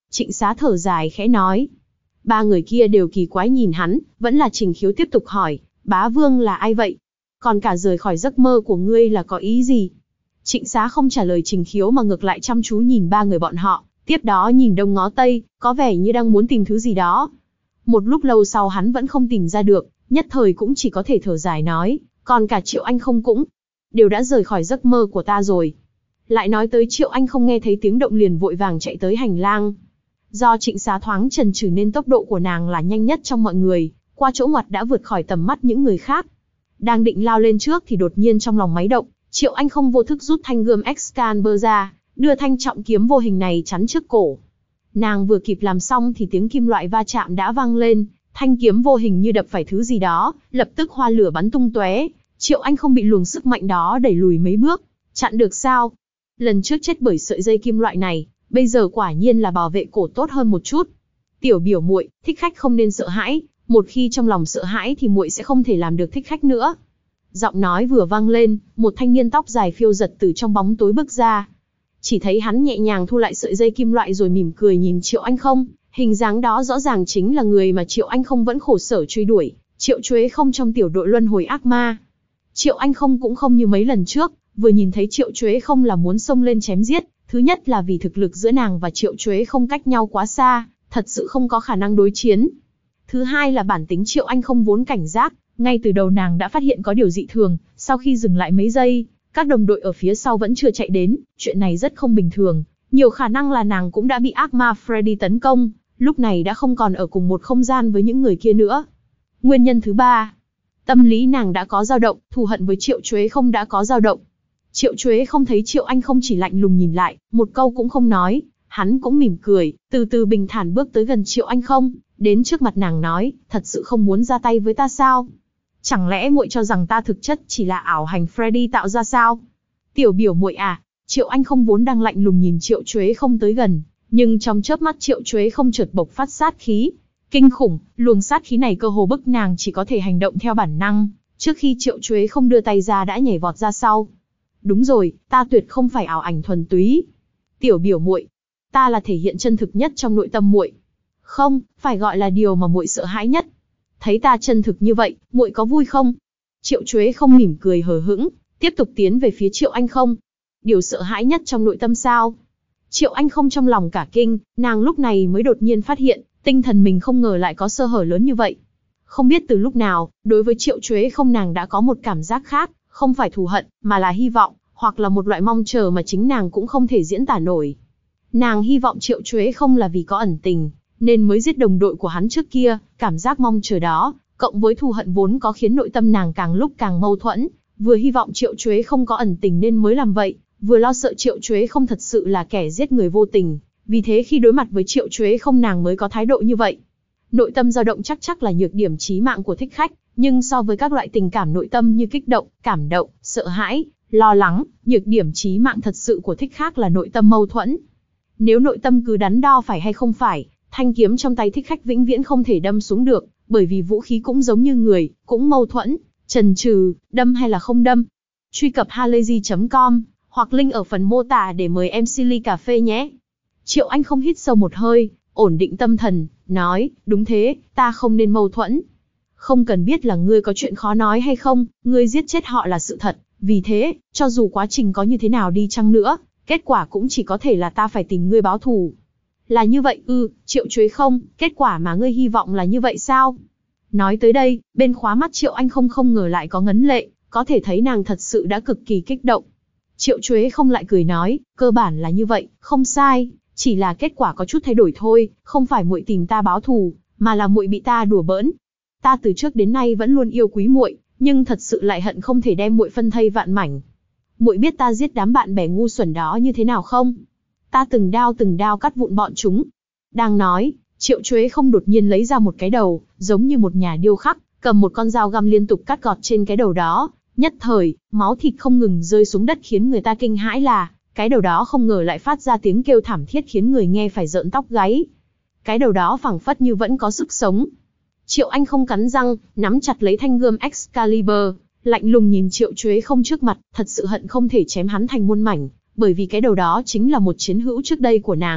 Trịnh Xá thở dài khẽ nói. Ba người kia đều kỳ quái nhìn hắn, vẫn là Trình Khiếu tiếp tục hỏi, bá vương là ai vậy? Còn cả rời khỏi giấc mơ của ngươi là có ý gì? Trịnh Xá không trả lời Trình Khiếu mà ngược lại chăm chú nhìn ba người bọn họ, tiếp đó nhìn đông ngó tây, có vẻ như đang muốn tìm thứ gì đó. Một lúc lâu sau hắn vẫn không tìm ra được, nhất thời cũng chỉ có thể thở dài nói, còn cả Triệu Anh không cũng đều đã rời khỏi giấc mơ của ta rồi. Lại nói tới Triệu Anh không nghe thấy tiếng động liền vội vàng chạy tới hành lang. Do Trịnh Xá thoáng chần chừ nên tốc độ của nàng là nhanh nhất trong mọi người, qua chỗ ngoặt đã vượt khỏi tầm mắt những người khác. Đang định lao lên trước thì đột nhiên trong lòng máy động, Triệu Anh không vô thức rút thanh gươm Excalibur ra, đưa thanh trọng kiếm vô hình này chắn trước cổ. Nàng vừa kịp làm xong thì tiếng kim loại va chạm đã vang lên, thanh kiếm vô hình như đập phải thứ gì đó, lập tức hoa lửa bắn tung tóe. Triệu Anh không bị luồng sức mạnh đó đẩy lùi mấy bước, chặn được sao? Lần trước chết bởi sợi dây kim loại này, bây giờ quả nhiên là bảo vệ cổ tốt hơn một chút. Tiểu biểu muội, thích khách không nên sợ hãi, một khi trong lòng sợ hãi thì muội sẽ không thể làm được thích khách nữa. Giọng nói vừa vang lên, một thanh niên tóc dài phiêu giật từ trong bóng tối bước ra. Chỉ thấy hắn nhẹ nhàng thu lại sợi dây kim loại rồi mỉm cười nhìn Triệu Anh không, hình dáng đó rõ ràng chính là người mà Triệu Anh không vẫn khổ sở truy đuổi, Triệu Chuế không trong tiểu đội luân hồi ác ma. Triệu Anh không cũng không như mấy lần trước, vừa nhìn thấy Triệu Chuế không là muốn xông lên chém giết, thứ nhất là vì thực lực giữa nàng và Triệu Chuế không cách nhau quá xa, thật sự không có khả năng đối chiến. Thứ hai là bản tính Triệu Anh không vốn cảnh giác, ngay từ đầu nàng đã phát hiện có điều dị thường, sau khi dừng lại mấy giây, các đồng đội ở phía sau vẫn chưa chạy đến, chuyện này rất không bình thường, nhiều khả năng là nàng cũng đã bị ác ma Freddy tấn công, lúc này đã không còn ở cùng một không gian với những người kia nữa. Nguyên nhân thứ ba, tâm lý nàng đã có dao động, thù hận với Triệu Chuế không đã có dao động. Triệu Chuế không thấy Triệu Anh không chỉ lạnh lùng nhìn lại, một câu cũng không nói, hắn cũng mỉm cười, từ từ bình thản bước tới gần Triệu Anh không, đến trước mặt nàng nói, thật sự không muốn ra tay với ta sao? Chẳng lẽ muội cho rằng ta thực chất chỉ là ảo hành Freddy tạo ra sao? Tiểu biểu muội à? Triệu Anh không vốn đang lạnh lùng nhìn Triệu Chuế không tới gần, nhưng trong chớp mắt Triệu Chuế không chợt bộc phát sát khí kinh khủng, luồng sát khí này cơ hồ bức nàng chỉ có thể hành động theo bản năng, trước khi Triệu Chuế không đưa tay ra đã nhảy vọt ra sau. Đúng rồi, ta tuyệt không phải ảo ảnh thuần túy. Tiểu biểu muội, ta là thể hiện chân thực nhất trong nội tâm muội. Không, phải gọi là điều mà muội sợ hãi nhất. Thấy ta chân thực như vậy, muội có vui không? Triệu Chuế không mỉm cười hờ hững, tiếp tục tiến về phía Triệu Anh không. Điều sợ hãi nhất trong nội tâm sao? Triệu Anh không trong lòng cả kinh, nàng lúc này mới đột nhiên phát hiện, tinh thần mình không ngờ lại có sơ hở lớn như vậy. Không biết từ lúc nào, đối với Triệu Chuế không nàng đã có một cảm giác khác, không phải thù hận, mà là hy vọng, hoặc là một loại mong chờ mà chính nàng cũng không thể diễn tả nổi. Nàng hy vọng Triệu Chuế không là vì có ẩn tình, nên mới giết đồng đội của hắn trước kia, cảm giác mong chờ đó, cộng với thù hận vốn có khiến nội tâm nàng càng lúc càng mâu thuẫn, vừa hy vọng Triệu Chuế không có ẩn tình nên mới làm vậy, vừa lo sợ Triệu Chuế không thật sự là kẻ giết người vô tình, vì thế khi đối mặt với Triệu Chuế không nàng mới có thái độ như vậy. Nội tâm dao động chắc chắc là nhược điểm chí mạng của thích khách, nhưng so với các loại tình cảm nội tâm như kích động, cảm động, sợ hãi, lo lắng, nhược điểm chí mạng thật sự của thích khách là nội tâm mâu thuẫn. Nếu nội tâm cứ đắn đo phải hay không phải, thanh kiếm trong tay thích khách vĩnh viễn không thể đâm xuống được, bởi vì vũ khí cũng giống như người, cũng mâu thuẫn, chần chừ, đâm hay là không đâm. Truy cập halayzi chấm com, hoặc link ở phần mô tả để mời em xê ly cà phê nhé. Triệu Anh không hít sâu một hơi, ổn định tâm thần, nói, đúng thế, ta không nên mâu thuẫn. Không cần biết là ngươi có chuyện khó nói hay không, ngươi giết chết họ là sự thật, vì thế, cho dù quá trình có như thế nào đi chăng nữa, kết quả cũng chỉ có thể là ta phải tìm ngươi báo thù. Là như vậy ư, ừ, Triệu Chuế không, kết quả mà ngươi hy vọng là như vậy sao? Nói tới đây, bên khóa mắt Triệu Anh không không ngờ lại có ngấn lệ, có thể thấy nàng thật sự đã cực kỳ kích động. Triệu Chuế không lại cười nói, cơ bản là như vậy, không sai, chỉ là kết quả có chút thay đổi thôi, không phải muội tìm ta báo thù, mà là muội bị ta đùa bỡn. Ta từ trước đến nay vẫn luôn yêu quý muội, nhưng thật sự lại hận không thể đem muội phân thây vạn mảnh. Muội biết ta giết đám bạn bè ngu xuẩn đó như thế nào không? Ta từng đao từng đao cắt vụn bọn chúng. Đang nói, Triệu Chuế không đột nhiên lấy ra một cái đầu, giống như một nhà điêu khắc, cầm một con dao găm liên tục cắt gọt trên cái đầu đó. Nhất thời, máu thịt không ngừng rơi xuống đất khiến người ta kinh hãi là, cái đầu đó không ngờ lại phát ra tiếng kêu thảm thiết khiến người nghe phải rợn tóc gáy. Cái đầu đó phảng phất như vẫn có sức sống. Triệu Anh không cắn răng, nắm chặt lấy thanh gươm Excalibur, lạnh lùng nhìn Triệu Chuế không trước mặt, thật sự hận không thể chém hắn thành muôn mảnh, bởi vì cái đầu đó chính là một chiến hữu trước đây của nàng,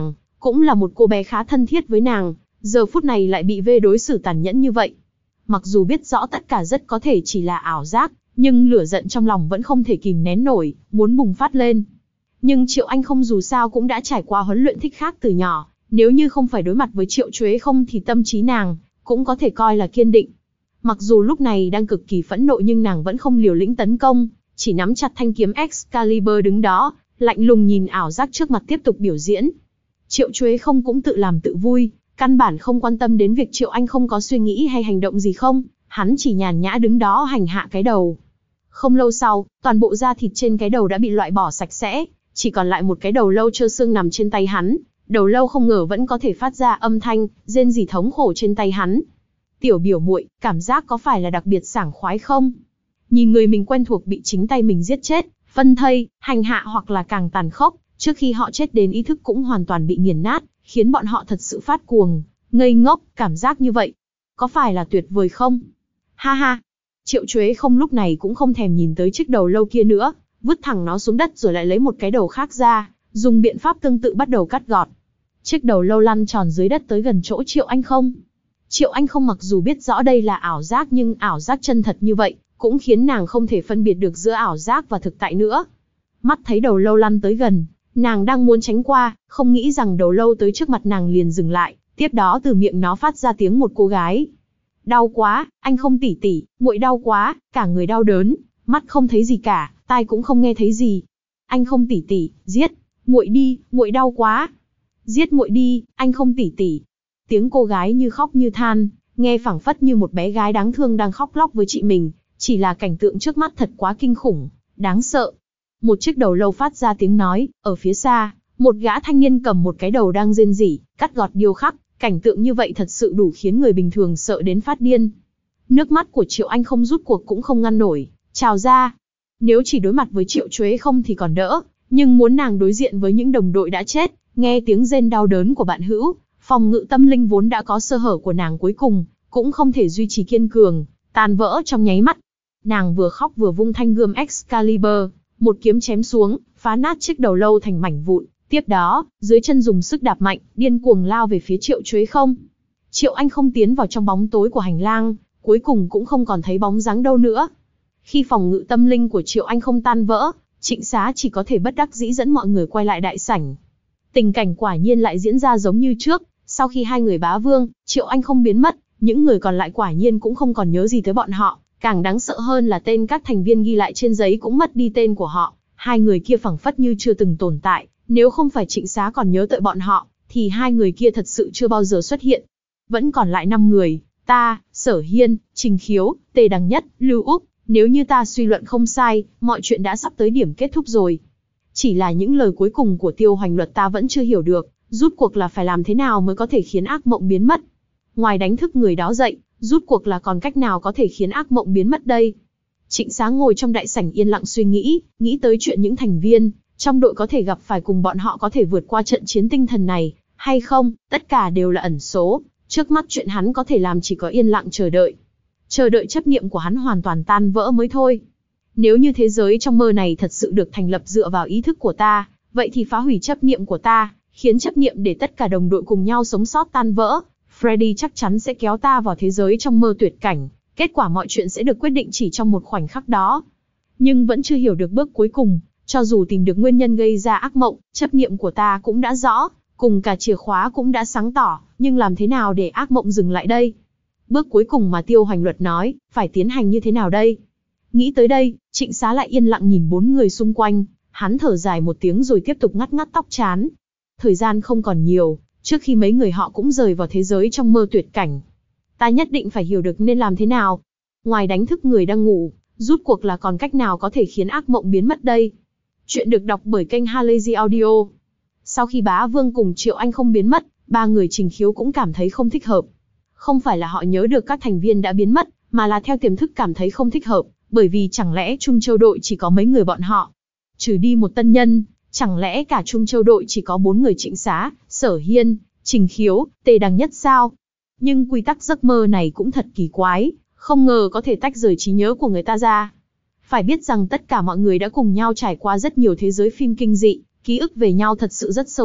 cũng là một cô bé khá thân thiết với nàng, giờ phút này lại bị V đối xử tàn nhẫn như vậy. Mặc dù biết rõ tất cả rất có thể chỉ là ảo giác, nhưng lửa giận trong lòng vẫn không thể kìm nén nổi, muốn bùng phát lên. Nhưng Triệu Anh không dù sao cũng đã trải qua huấn luyện thích khác từ nhỏ, nếu như không phải đối mặt với Triệu Chuế không thì tâm trí nàng cũng có thể coi là kiên định. Mặc dù lúc này đang cực kỳ phẫn nộ nhưng nàng vẫn không liều lĩnh tấn công, chỉ nắm chặt thanh kiếm Excalibur đứng đó, lạnh lùng nhìn ảo giác trước mặt tiếp tục biểu diễn. Triệu Chuế không cũng tự làm tự vui, căn bản không quan tâm đến việc Triệu Anh không có suy nghĩ hay hành động gì không, hắn chỉ nhàn nhã đứng đó hành hạ cái đầu. Không lâu sau, toàn bộ da thịt trên cái đầu đã bị loại bỏ sạch sẽ, chỉ còn lại một cái đầu lâu trơ xương nằm trên tay hắn. Đầu lâu không ngờ vẫn có thể phát ra âm thanh, rên rỉ thống khổ trên tay hắn. Tiểu biểu muội, cảm giác có phải là đặc biệt sảng khoái không? Nhìn người mình quen thuộc bị chính tay mình giết chết, phân thây, hành hạ hoặc là càng tàn khốc, trước khi họ chết đến ý thức cũng hoàn toàn bị nghiền nát, khiến bọn họ thật sự phát cuồng, ngây ngốc, cảm giác như vậy. Có phải là tuyệt vời không? Ha ha! Triệu Chuế không lúc này cũng không thèm nhìn tới chiếc đầu lâu kia nữa, vứt thẳng nó xuống đất rồi lại lấy một cái đầu khác ra, dùng biện pháp tương tự bắt đầu cắt gọt. Chiếc đầu lâu lăn tròn dưới đất tới gần chỗ Triệu Anh không. Triệu Anh không mặc dù biết rõ đây là ảo giác nhưng ảo giác chân thật như vậy, cũng khiến nàng không thể phân biệt được giữa ảo giác và thực tại nữa. Mắt thấy đầu lâu lăn tới gần, nàng đang muốn tránh qua, không nghĩ rằng đầu lâu tới trước mặt nàng liền dừng lại, tiếp đó từ miệng nó phát ra tiếng một cô gái. Đau quá, anh không tỷ tỷ, muội đau quá, cả người đau đớn, mắt không thấy gì cả, tai cũng không nghe thấy gì. Anh không tỷ tỷ, giết, muội đi, muội đau quá. Giết muội đi, anh không tỷ tỷ. Tiếng cô gái như khóc như than, nghe phảng phất như một bé gái đáng thương đang khóc lóc với chị mình, chỉ là cảnh tượng trước mắt thật quá kinh khủng, đáng sợ. Một chiếc đầu lâu phát ra tiếng nói, ở phía xa, một gã thanh niên cầm một cái đầu đang rên rỉ, cắt gọt điêu khắc, cảnh tượng như vậy thật sự đủ khiến người bình thường sợ đến phát điên. Nước mắt của Triệu Anh không rút cuộc cũng không ngăn nổi, trào ra. Nếu chỉ đối mặt với Triệu Chuế không thì còn đỡ, nhưng muốn nàng đối diện với những đồng đội đã chết, nghe tiếng rên đau đớn của bạn hữu, phòng ngự tâm linh vốn đã có sơ hở của nàng cuối cùng, cũng không thể duy trì kiên cường, tan vỡ trong nháy mắt. Nàng vừa khóc vừa vung thanh gươm Excalibur, một kiếm chém xuống, phá nát chiếc đầu lâu thành mảnh vụn. Tiếp đó, dưới chân dùng sức đạp mạnh, điên cuồng lao về phía Triệu Chuế không. Triệu Anh không tiến vào trong bóng tối của hành lang, cuối cùng cũng không còn thấy bóng dáng đâu nữa. Khi phòng ngự tâm linh của Triệu Anh không tan vỡ, Trịnh Xá chỉ có thể bất đắc dĩ dẫn mọi người quay lại đại sảnh. Tình cảnh quả nhiên lại diễn ra giống như trước, sau khi hai người bá vương, Triệu Anh không biến mất, những người còn lại quả nhiên cũng không còn nhớ gì tới bọn họ, càng đáng sợ hơn là tên các thành viên ghi lại trên giấy cũng mất đi tên của họ, hai người kia phảng phất như chưa từng tồn tại, nếu không phải Trịnh Xá còn nhớ tới bọn họ, thì hai người kia thật sự chưa bao giờ xuất hiện. Vẫn còn lại năm người, ta, Sở Hiên, Trình Khiếu, Tề Đằng Nhất, Lưu Úc, nếu như ta suy luận không sai, mọi chuyện đã sắp tới điểm kết thúc rồi. Chỉ là những lời cuối cùng của Tiêu Hoành Luật ta vẫn chưa hiểu được, rút cuộc là phải làm thế nào mới có thể khiến ác mộng biến mất. Ngoài đánh thức người đó dậy, rút cuộc là còn cách nào có thể khiến ác mộng biến mất đây? Trịnh Xá ngồi trong đại sảnh yên lặng suy nghĩ, nghĩ tới chuyện những thành viên trong đội có thể gặp phải cùng bọn họ có thể vượt qua trận chiến tinh thần này, hay không, tất cả đều là ẩn số, trước mắt chuyện hắn có thể làm chỉ có yên lặng chờ đợi. Chờ đợi chấp niệm của hắn hoàn toàn tan vỡ mới thôi. Nếu như thế giới trong mơ này thật sự được thành lập dựa vào ý thức của ta, vậy thì phá hủy chấp niệm của ta, khiến chấp niệm để tất cả đồng đội cùng nhau sống sót tan vỡ, Freddy chắc chắn sẽ kéo ta vào thế giới trong mơ tuyệt cảnh, kết quả mọi chuyện sẽ được quyết định chỉ trong một khoảnh khắc đó. Nhưng vẫn chưa hiểu được bước cuối cùng, cho dù tìm được nguyên nhân gây ra ác mộng, chấp niệm của ta cũng đã rõ, cùng cả chìa khóa cũng đã sáng tỏ, nhưng làm thế nào để ác mộng dừng lại đây? Bước cuối cùng mà Tiêu Hoành Luật nói, phải tiến hành như thế nào đây? Nghĩ tới đây, Trịnh Xá lại yên lặng nhìn bốn người xung quanh, hắn thở dài một tiếng rồi tiếp tục ngắt ngắt tóc trán. Thời gian không còn nhiều, trước khi mấy người họ cũng rời vào thế giới trong mơ tuyệt cảnh. Ta nhất định phải hiểu được nên làm thế nào. Ngoài đánh thức người đang ngủ, rút cuộc là còn cách nào có thể khiến ác mộng biến mất đây? Chuyện được đọc bởi kênh Halazy Audio. Sau khi Bá Vương cùng Triệu Anh không biến mất, ba người Trình Khiếu cũng cảm thấy không thích hợp. Không phải là họ nhớ được các thành viên đã biến mất, mà là theo tiềm thức cảm thấy không thích hợp, bởi vì chẳng lẽ Trung Châu đội chỉ có mấy người bọn họ? Trừ đi một tân nhân, chẳng lẽ cả Trung Châu đội chỉ có bốn người Trịnh Xá, Sở Hiên, Trình Khiếu, Tề Đằng Nhất sao? Nhưng quy tắc giấc mơ này cũng thật kỳ quái, không ngờ có thể tách rời trí nhớ của người ta ra. Phải biết rằng tất cả mọi người đã cùng nhau trải qua rất nhiều thế giới phim kinh dị, ký ức về nhau thật sự rất sâu sắc,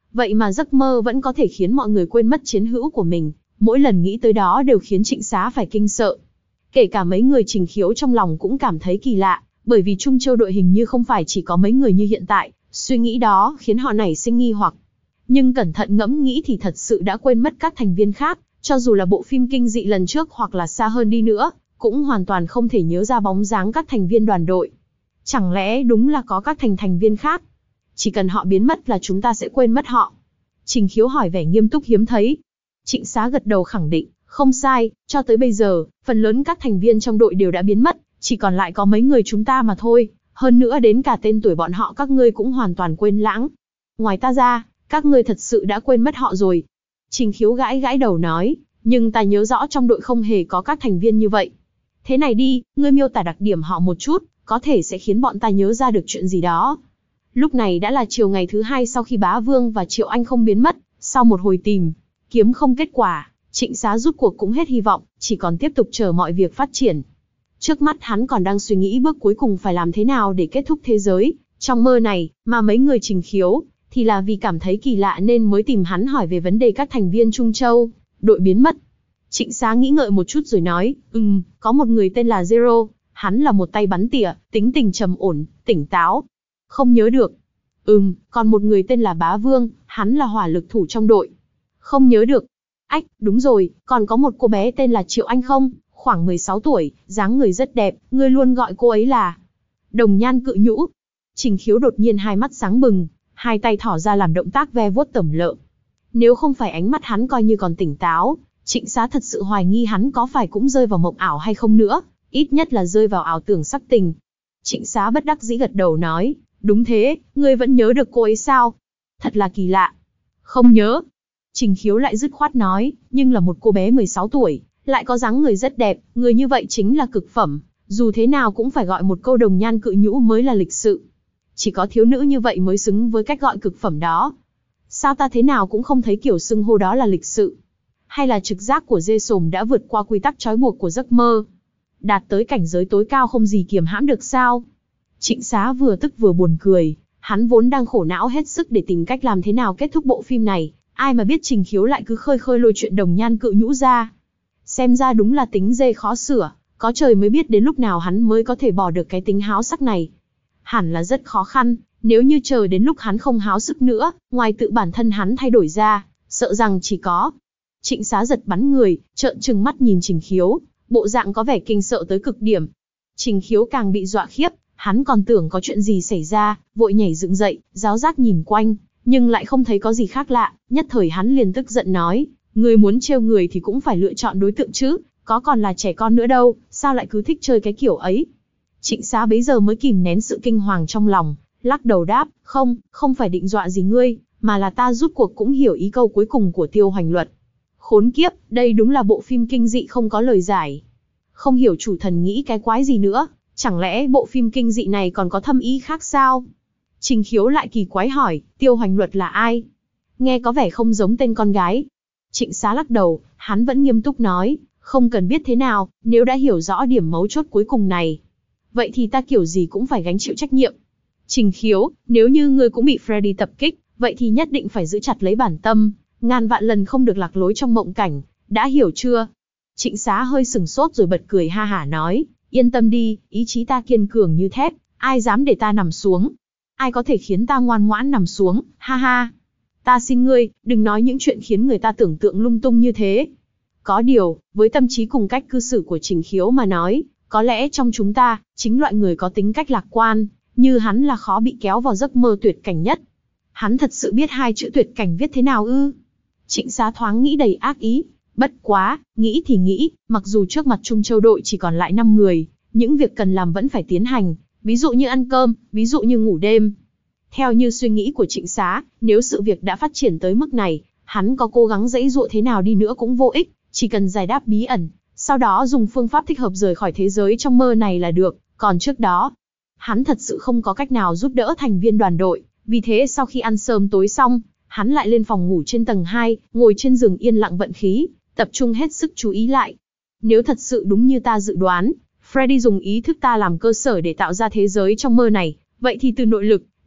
vậy mà giấc mơ vẫn có thể khiến mọi người quên mất chiến hữu của mình, mỗi lần nghĩ tới đó đều khiến Trịnh Xá phải kinh sợ. Kể cả mấy người Trình Khiếu trong lòng cũng cảm thấy kỳ lạ, bởi vì Trung Châu đội hình như không phải chỉ có mấy người như hiện tại, suy nghĩ đó khiến họ nảy sinh nghi hoặc. Nhưng cẩn thận ngẫm nghĩ thì thật sự đã quên mất các thành viên khác, cho dù là bộ phim kinh dị lần trước hoặc là xa hơn đi nữa, cũng hoàn toàn không thể nhớ ra bóng dáng các thành viên đoàn đội. Chẳng lẽ đúng là có các thành thành viên khác? Chỉ cần họ biến mất là chúng ta sẽ quên mất họ. Trình Khiếu hỏi vẻ nghiêm túc hiếm thấy. Trịnh Xá gật đầu khẳng định, không sai, cho tới bây giờ, phần lớn các thành viên trong đội đều đã biến mất, chỉ còn lại có mấy người chúng ta mà thôi, hơn nữa đến cả tên tuổi bọn họ các ngươi cũng hoàn toàn quên lãng. Ngoài ta ra, các ngươi thật sự đã quên mất họ rồi. Trình Khiếu gãi gãi đầu nói, nhưng ta nhớ rõ trong đội không hề có các thành viên như vậy. Thế này đi, ngươi miêu tả đặc điểm họ một chút, có thể sẽ khiến bọn ta nhớ ra được chuyện gì đó. Lúc này đã là chiều ngày thứ hai sau khi Bá Vương và Triệu Anh không biến mất, sau một hồi tìm kiếm không kết quả, Trịnh Xá rút cuộc cũng hết hy vọng, chỉ còn tiếp tục chờ mọi việc phát triển. Trước mắt hắn còn đang suy nghĩ bước cuối cùng phải làm thế nào để kết thúc thế giới trong mơ này, mà mấy người Trình Khiếu thì là vì cảm thấy kỳ lạ nên mới tìm hắn hỏi về vấn đề các thành viên Trung Châu đội biến mất. Trịnh Xá nghĩ ngợi một chút rồi nói, ừm, có một người tên là Zero, hắn là một tay bắn tỉa, tính tình trầm ổn, tỉnh táo. Không nhớ được. Ừm, còn một người tên là Bá Vương, hắn là hỏa lực thủ trong đội. Không nhớ được. Ách, đúng rồi, còn có một cô bé tên là Triệu Anh không, khoảng mười sáu tuổi, dáng người rất đẹp, ngươi luôn gọi cô ấy là Đồng Nhan Cự Nhũ. Trình Khiếu đột nhiên hai mắt sáng bừng, hai tay thỏ ra làm động tác ve vuốt tẩm lợ. Nếu không phải ánh mắt hắn coi như còn tỉnh táo, Trịnh Xá thật sự hoài nghi hắn có phải cũng rơi vào mộng ảo hay không nữa, ít nhất là rơi vào ảo tưởng sắc tình. Trịnh Xá bất đắc dĩ gật đầu nói, đúng thế, ngươi vẫn nhớ được cô ấy sao? Thật là kỳ lạ. Không nhớ. Trình Khiếu lại dứt khoát nói, nhưng là một cô bé mười sáu tuổi, lại có dáng người rất đẹp, người như vậy chính là cực phẩm, dù thế nào cũng phải gọi một câu Đồng Nhan Cự Nhũ mới là lịch sự. Chỉ có thiếu nữ như vậy mới xứng với cách gọi cực phẩm đó. Sao ta thế nào cũng không thấy kiểu xưng hô đó là lịch sự? Hay là trực giác của dê sồm đã vượt qua quy tắc trói buộc của giấc mơ, đạt tới cảnh giới tối cao không gì kiềm hãm được sao? Trịnh Xá vừa tức vừa buồn cười, hắn vốn đang khổ não hết sức để tìm cách làm thế nào kết thúc bộ phim này, ai mà biết Trình Khiếu lại cứ khơi khơi lôi chuyện Đồng Nhan Cự Nhũ ra. Xem ra đúng là tính dê khó sửa, có trời mới biết đến lúc nào hắn mới có thể bỏ được cái tính háo sắc này. Hẳn là rất khó khăn, nếu như chờ đến lúc hắn không háo sức nữa, ngoài tự bản thân hắn thay đổi ra, sợ rằng chỉ có. Trịnh Xá giật bắn người, trợn trừng mắt nhìn Trình Khiếu, bộ dạng có vẻ kinh sợ tới cực điểm. Trình Khiếu càng bị dọa khiếp, hắn còn tưởng có chuyện gì xảy ra, vội nhảy dựng dậy, giáo giác nhìn quanh, nhưng lại không thấy có gì khác lạ, nhất thời hắn liền tức giận nói, người muốn trêu người thì cũng phải lựa chọn đối tượng chứ, có còn là trẻ con nữa đâu, sao lại cứ thích chơi cái kiểu ấy. Trịnh Xá bấy giờ mới kìm nén sự kinh hoàng trong lòng, lắc đầu đáp, không, không phải định dọa gì ngươi, mà là ta rút cuộc cũng hiểu ý câu cuối cùng của Tiêu Hoành Luật. Khốn kiếp, đây đúng là bộ phim kinh dị không có lời giải. Không hiểu chủ thần nghĩ cái quái gì nữa, chẳng lẽ bộ phim kinh dị này còn có thâm ý khác sao? Trình Khiếu lại kỳ quái hỏi, Tiêu Hoành Luật là ai? Nghe có vẻ không giống tên con gái. Trịnh Xá lắc đầu, hắn vẫn nghiêm túc nói, không cần biết thế nào, nếu đã hiểu rõ điểm mấu chốt cuối cùng này, vậy thì ta kiểu gì cũng phải gánh chịu trách nhiệm. Trình Khiếu, nếu như ngươi cũng bị Freddy tập kích, vậy thì nhất định phải giữ chặt lấy bản tâm, ngàn vạn lần không được lạc lối trong mộng cảnh, đã hiểu chưa? Trịnh Xá hơi sừng sốt rồi bật cười ha hả nói, yên tâm đi, ý chí ta kiên cường như thép, ai dám để ta nằm xuống? Ai có thể khiến ta ngoan ngoãn nằm xuống, ha ha. Ta xin ngươi, đừng nói những chuyện khiến người ta tưởng tượng lung tung như thế. Có điều, với tâm trí cùng cách cư xử của Trình Khiếu mà nói, có lẽ trong chúng ta, chính loại người có tính cách lạc quan, như hắn là khó bị kéo vào giấc mơ tuyệt cảnh nhất. Hắn thật sự biết hai chữ tuyệt cảnh viết thế nào ư? Trịnh Xá thoáng nghĩ đầy ác ý, bất quá, nghĩ thì nghĩ, mặc dù trước mặt Trung Châu đội chỉ còn lại năm người, những việc cần làm vẫn phải tiến hành, ví dụ như ăn cơm, ví dụ như ngủ đêm. Theo như suy nghĩ của Trịnh Xá, nếu sự việc đã phát triển tới mức này, hắn có cố gắng giãy giụa thế nào đi nữa cũng vô ích, chỉ cần giải đáp bí ẩn, sau đó dùng phương pháp thích hợp rời khỏi thế giới trong mơ này là được, còn trước đó, hắn thật sự không có cách nào giúp đỡ thành viên đoàn đội, vì thế sau khi ăn sớm tối xong, hắn lại lên phòng ngủ trên tầng hai, ngồi trên giường yên lặng vận khí, tập trung hết sức chú ý lại. Nếu thật sự đúng như ta dự đoán, Freddy dùng ý thức ta làm cơ sở để tạo ra thế giới trong mơ này, vậy thì từ nội lực,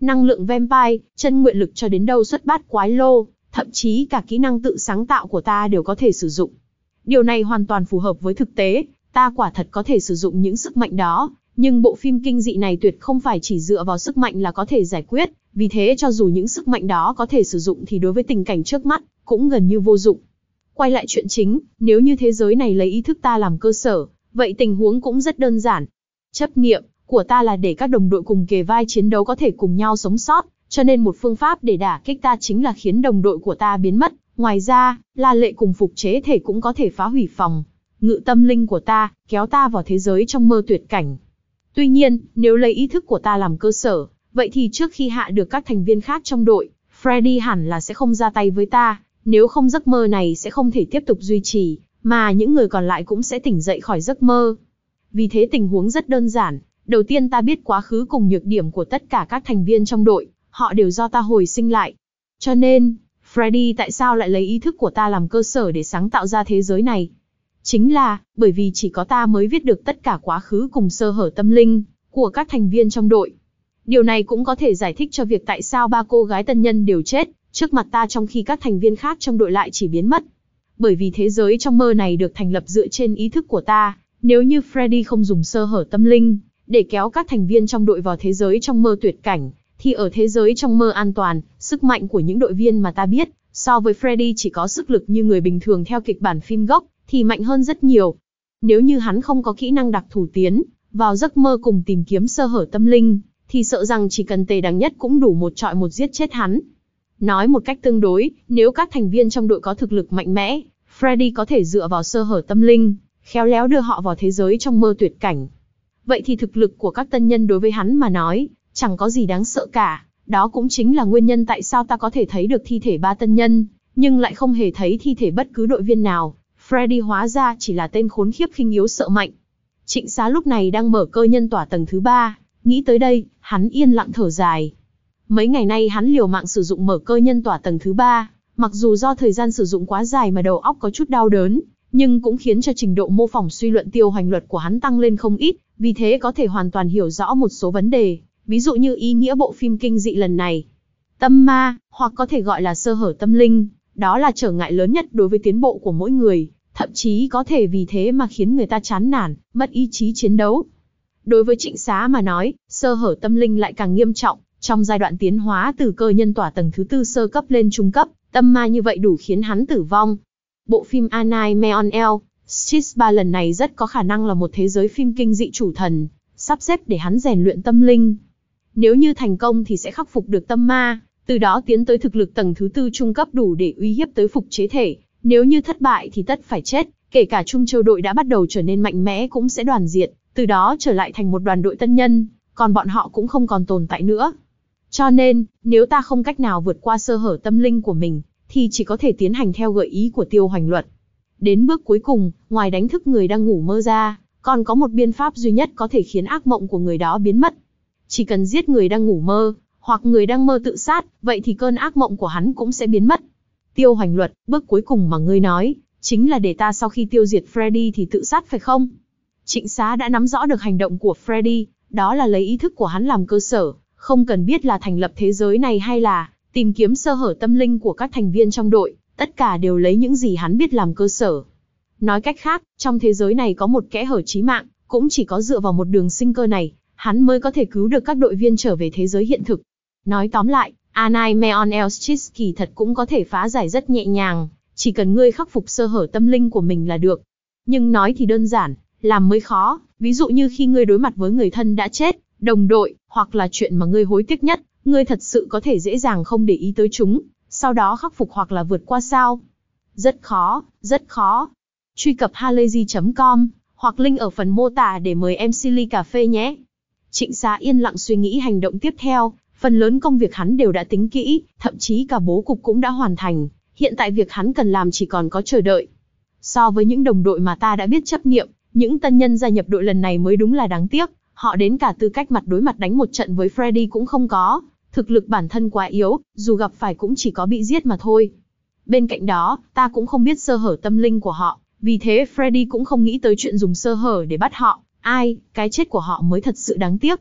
năng lượng vampire, chân nguyện lực cho đến đâu xuất bát quái lô, thậm chí cả kỹ năng tự sáng tạo của ta đều có thể sử dụng. Điều này hoàn toàn phù hợp với thực tế, ta quả thật có thể sử dụng những sức mạnh đó, nhưng bộ phim kinh dị này tuyệt không phải chỉ dựa vào sức mạnh là có thể giải quyết, vì thế cho dù những sức mạnh đó có thể sử dụng thì đối với tình cảnh trước mắt, cũng gần như vô dụng. Quay lại chuyện chính, nếu như thế giới này lấy ý thức ta làm cơ sở, vậy tình huống cũng rất đơn giản. Chấp niệm của ta là để các đồng đội cùng kề vai chiến đấu có thể cùng nhau sống sót, cho nên một phương pháp để đả kích ta chính là khiến đồng đội của ta biến mất. Ngoài ra, La Lệ cùng phục chế thể cũng có thể phá hủy phòng ngự tâm linh của ta, kéo ta vào thế giới trong mơ tuyệt cảnh. Tuy nhiên, nếu lấy ý thức của ta làm cơ sở, vậy thì trước khi hạ được các thành viên khác trong đội, Freddy hẳn là sẽ không ra tay với ta, nếu không giấc mơ này sẽ không thể tiếp tục duy trì, mà những người còn lại cũng sẽ tỉnh dậy khỏi giấc mơ. Vì thế tình huống rất đơn giản, đầu tiên ta biết quá khứ cùng nhược điểm của tất cả các thành viên trong đội, họ đều do ta hồi sinh lại. Cho nên, Freddy tại sao lại lấy ý thức của ta làm cơ sở để sáng tạo ra thế giới này? Chính là, bởi vì chỉ có ta mới viết được tất cả quá khứ cùng sơ hở tâm linh của các thành viên trong đội. Điều này cũng có thể giải thích cho việc tại sao ba cô gái tân nhân đều chết trước mặt ta trong khi các thành viên khác trong đội lại chỉ biến mất. Bởi vì thế giới trong mơ này được thành lập dựa trên ý thức của ta, nếu như Freddy không dùng sơ hở tâm linh để kéo các thành viên trong đội vào thế giới trong mơ tuyệt cảnh, thì ở thế giới trong mơ an toàn, sức mạnh của những đội viên mà ta biết, so với Freddy chỉ có sức lực như người bình thường theo kịch bản phim gốc, thì mạnh hơn rất nhiều. Nếu như hắn không có kỹ năng đặc thù tiến vào giấc mơ cùng tìm kiếm sơ hở tâm linh, thì sợ rằng chỉ cần tề đáng nhất cũng đủ một trọi một giết chết hắn. Nói một cách tương đối, nếu các thành viên trong đội có thực lực mạnh mẽ, Freddy có thể dựa vào sơ hở tâm linh, khéo léo đưa họ vào thế giới trong mơ tuyệt cảnh. Vậy thì thực lực của các tân nhân đối với hắn mà nói, chẳng có gì đáng sợ cả. Đó cũng chính là nguyên nhân tại sao ta có thể thấy được thi thể ba tân nhân, nhưng lại không hề thấy thi thể bất cứ đội viên nào. Freddy hóa ra chỉ là tên khốn khiếp khinh yếu sợ mạnh. Trịnh Xá lúc này đang mở cơ nhân tỏa tầng thứ ba, nghĩ tới đây, hắn yên lặng thở dài. Mấy ngày nay hắn liều mạng sử dụng mở cơ nhân tỏa tầng thứ ba, mặc dù do thời gian sử dụng quá dài mà đầu óc có chút đau đớn, nhưng cũng khiến cho trình độ mô phỏng suy luận tiêu hoành luật của hắn tăng lên không ít, vì thế có thể hoàn toàn hiểu rõ một số vấn đề, ví dụ như ý nghĩa bộ phim kinh dị lần này. Tâm ma, hoặc có thể gọi là sơ hở tâm linh, đó là trở ngại lớn nhất đối với tiến bộ của mỗi người, thậm chí có thể vì thế mà khiến người ta chán nản, mất ý chí chiến đấu. Đối với Trịnh Xá mà nói, sơ hở tâm linh lại càng nghiêm trọng, trong giai đoạn tiến hóa từ cơ nhân tỏa tầng thứ tư sơ cấp lên trung cấp, tâm ma như vậy đủ khiến hắn tử vong. Bộ phim A Nightmare on Elm Street ba lần này rất có khả năng là một thế giới phim kinh dị chủ thần, sắp xếp để hắn rèn luyện tâm linh. Nếu như thành công thì sẽ khắc phục được tâm ma, từ đó tiến tới thực lực tầng thứ tư trung cấp đủ để uy hiếp tới phục chế thể. Nếu như thất bại thì tất phải chết, kể cả Trung Châu đội đã bắt đầu trở nên mạnh mẽ cũng sẽ đoàn diệt, từ đó trở lại thành một đoàn đội tân nhân, còn bọn họ cũng không còn tồn tại nữa. Cho nên, nếu ta không cách nào vượt qua sơ hở tâm linh của mình, thì chỉ có thể tiến hành theo gợi ý của tiêu hoành luật. Đến bước cuối cùng, ngoài đánh thức người đang ngủ mơ ra, còn có một biện pháp duy nhất có thể khiến ác mộng của người đó biến mất. Chỉ cần giết người đang ngủ mơ, hoặc người đang mơ tự sát, vậy thì cơn ác mộng của hắn cũng sẽ biến mất. Tiêu hoành luật, bước cuối cùng mà ngươi nói, chính là để ta sau khi tiêu diệt Freddy thì tự sát phải không? Trịnh Xá đã nắm rõ được hành động của Freddy, đó là lấy ý thức của hắn làm cơ sở, không cần biết là thành lập thế giới này hay là tìm kiếm sơ hở tâm linh của các thành viên trong đội, tất cả đều lấy những gì hắn biết làm cơ sở. Nói cách khác, trong thế giới này có một kẽ hở chí mạng, cũng chỉ có dựa vào một đường sinh cơ này, hắn mới có thể cứu được các đội viên trở về thế giới hiện thực. Nói tóm lại, A Nightmare on Elm Street kỳ thật cũng có thể phá giải rất nhẹ nhàng, chỉ cần ngươi khắc phục sơ hở tâm linh của mình là được. Nhưng nói thì đơn giản, làm mới khó, ví dụ như khi ngươi đối mặt với người thân đã chết, đồng đội, hoặc là chuyện mà ngươi hối tiếc nhất, ngươi thật sự có thể dễ dàng không để ý tới chúng, sau đó khắc phục hoặc là vượt qua sao? Rất khó, rất khó. Truy cập halayzi chấm com, hoặc link ở phần mô tả để mời em xê ly cà phê nhé. Trịnh Xá yên lặng suy nghĩ hành động tiếp theo, phần lớn công việc hắn đều đã tính kỹ, thậm chí cả bố cục cũng đã hoàn thành, hiện tại việc hắn cần làm chỉ còn có chờ đợi. So với những đồng đội mà ta đã biết chấp niệm, những tân nhân gia nhập đội lần này mới đúng là đáng tiếc, họ đến cả tư cách mặt đối mặt đánh một trận với Freddy cũng không có, thực lực bản thân quá yếu, dù gặp phải cũng chỉ có bị giết mà thôi. Bên cạnh đó, ta cũng không biết sơ hở tâm linh của họ, vì thế Freddy cũng không nghĩ tới chuyện dùng sơ hở để bắt họ, ai, cái chết của họ mới thật sự đáng tiếc.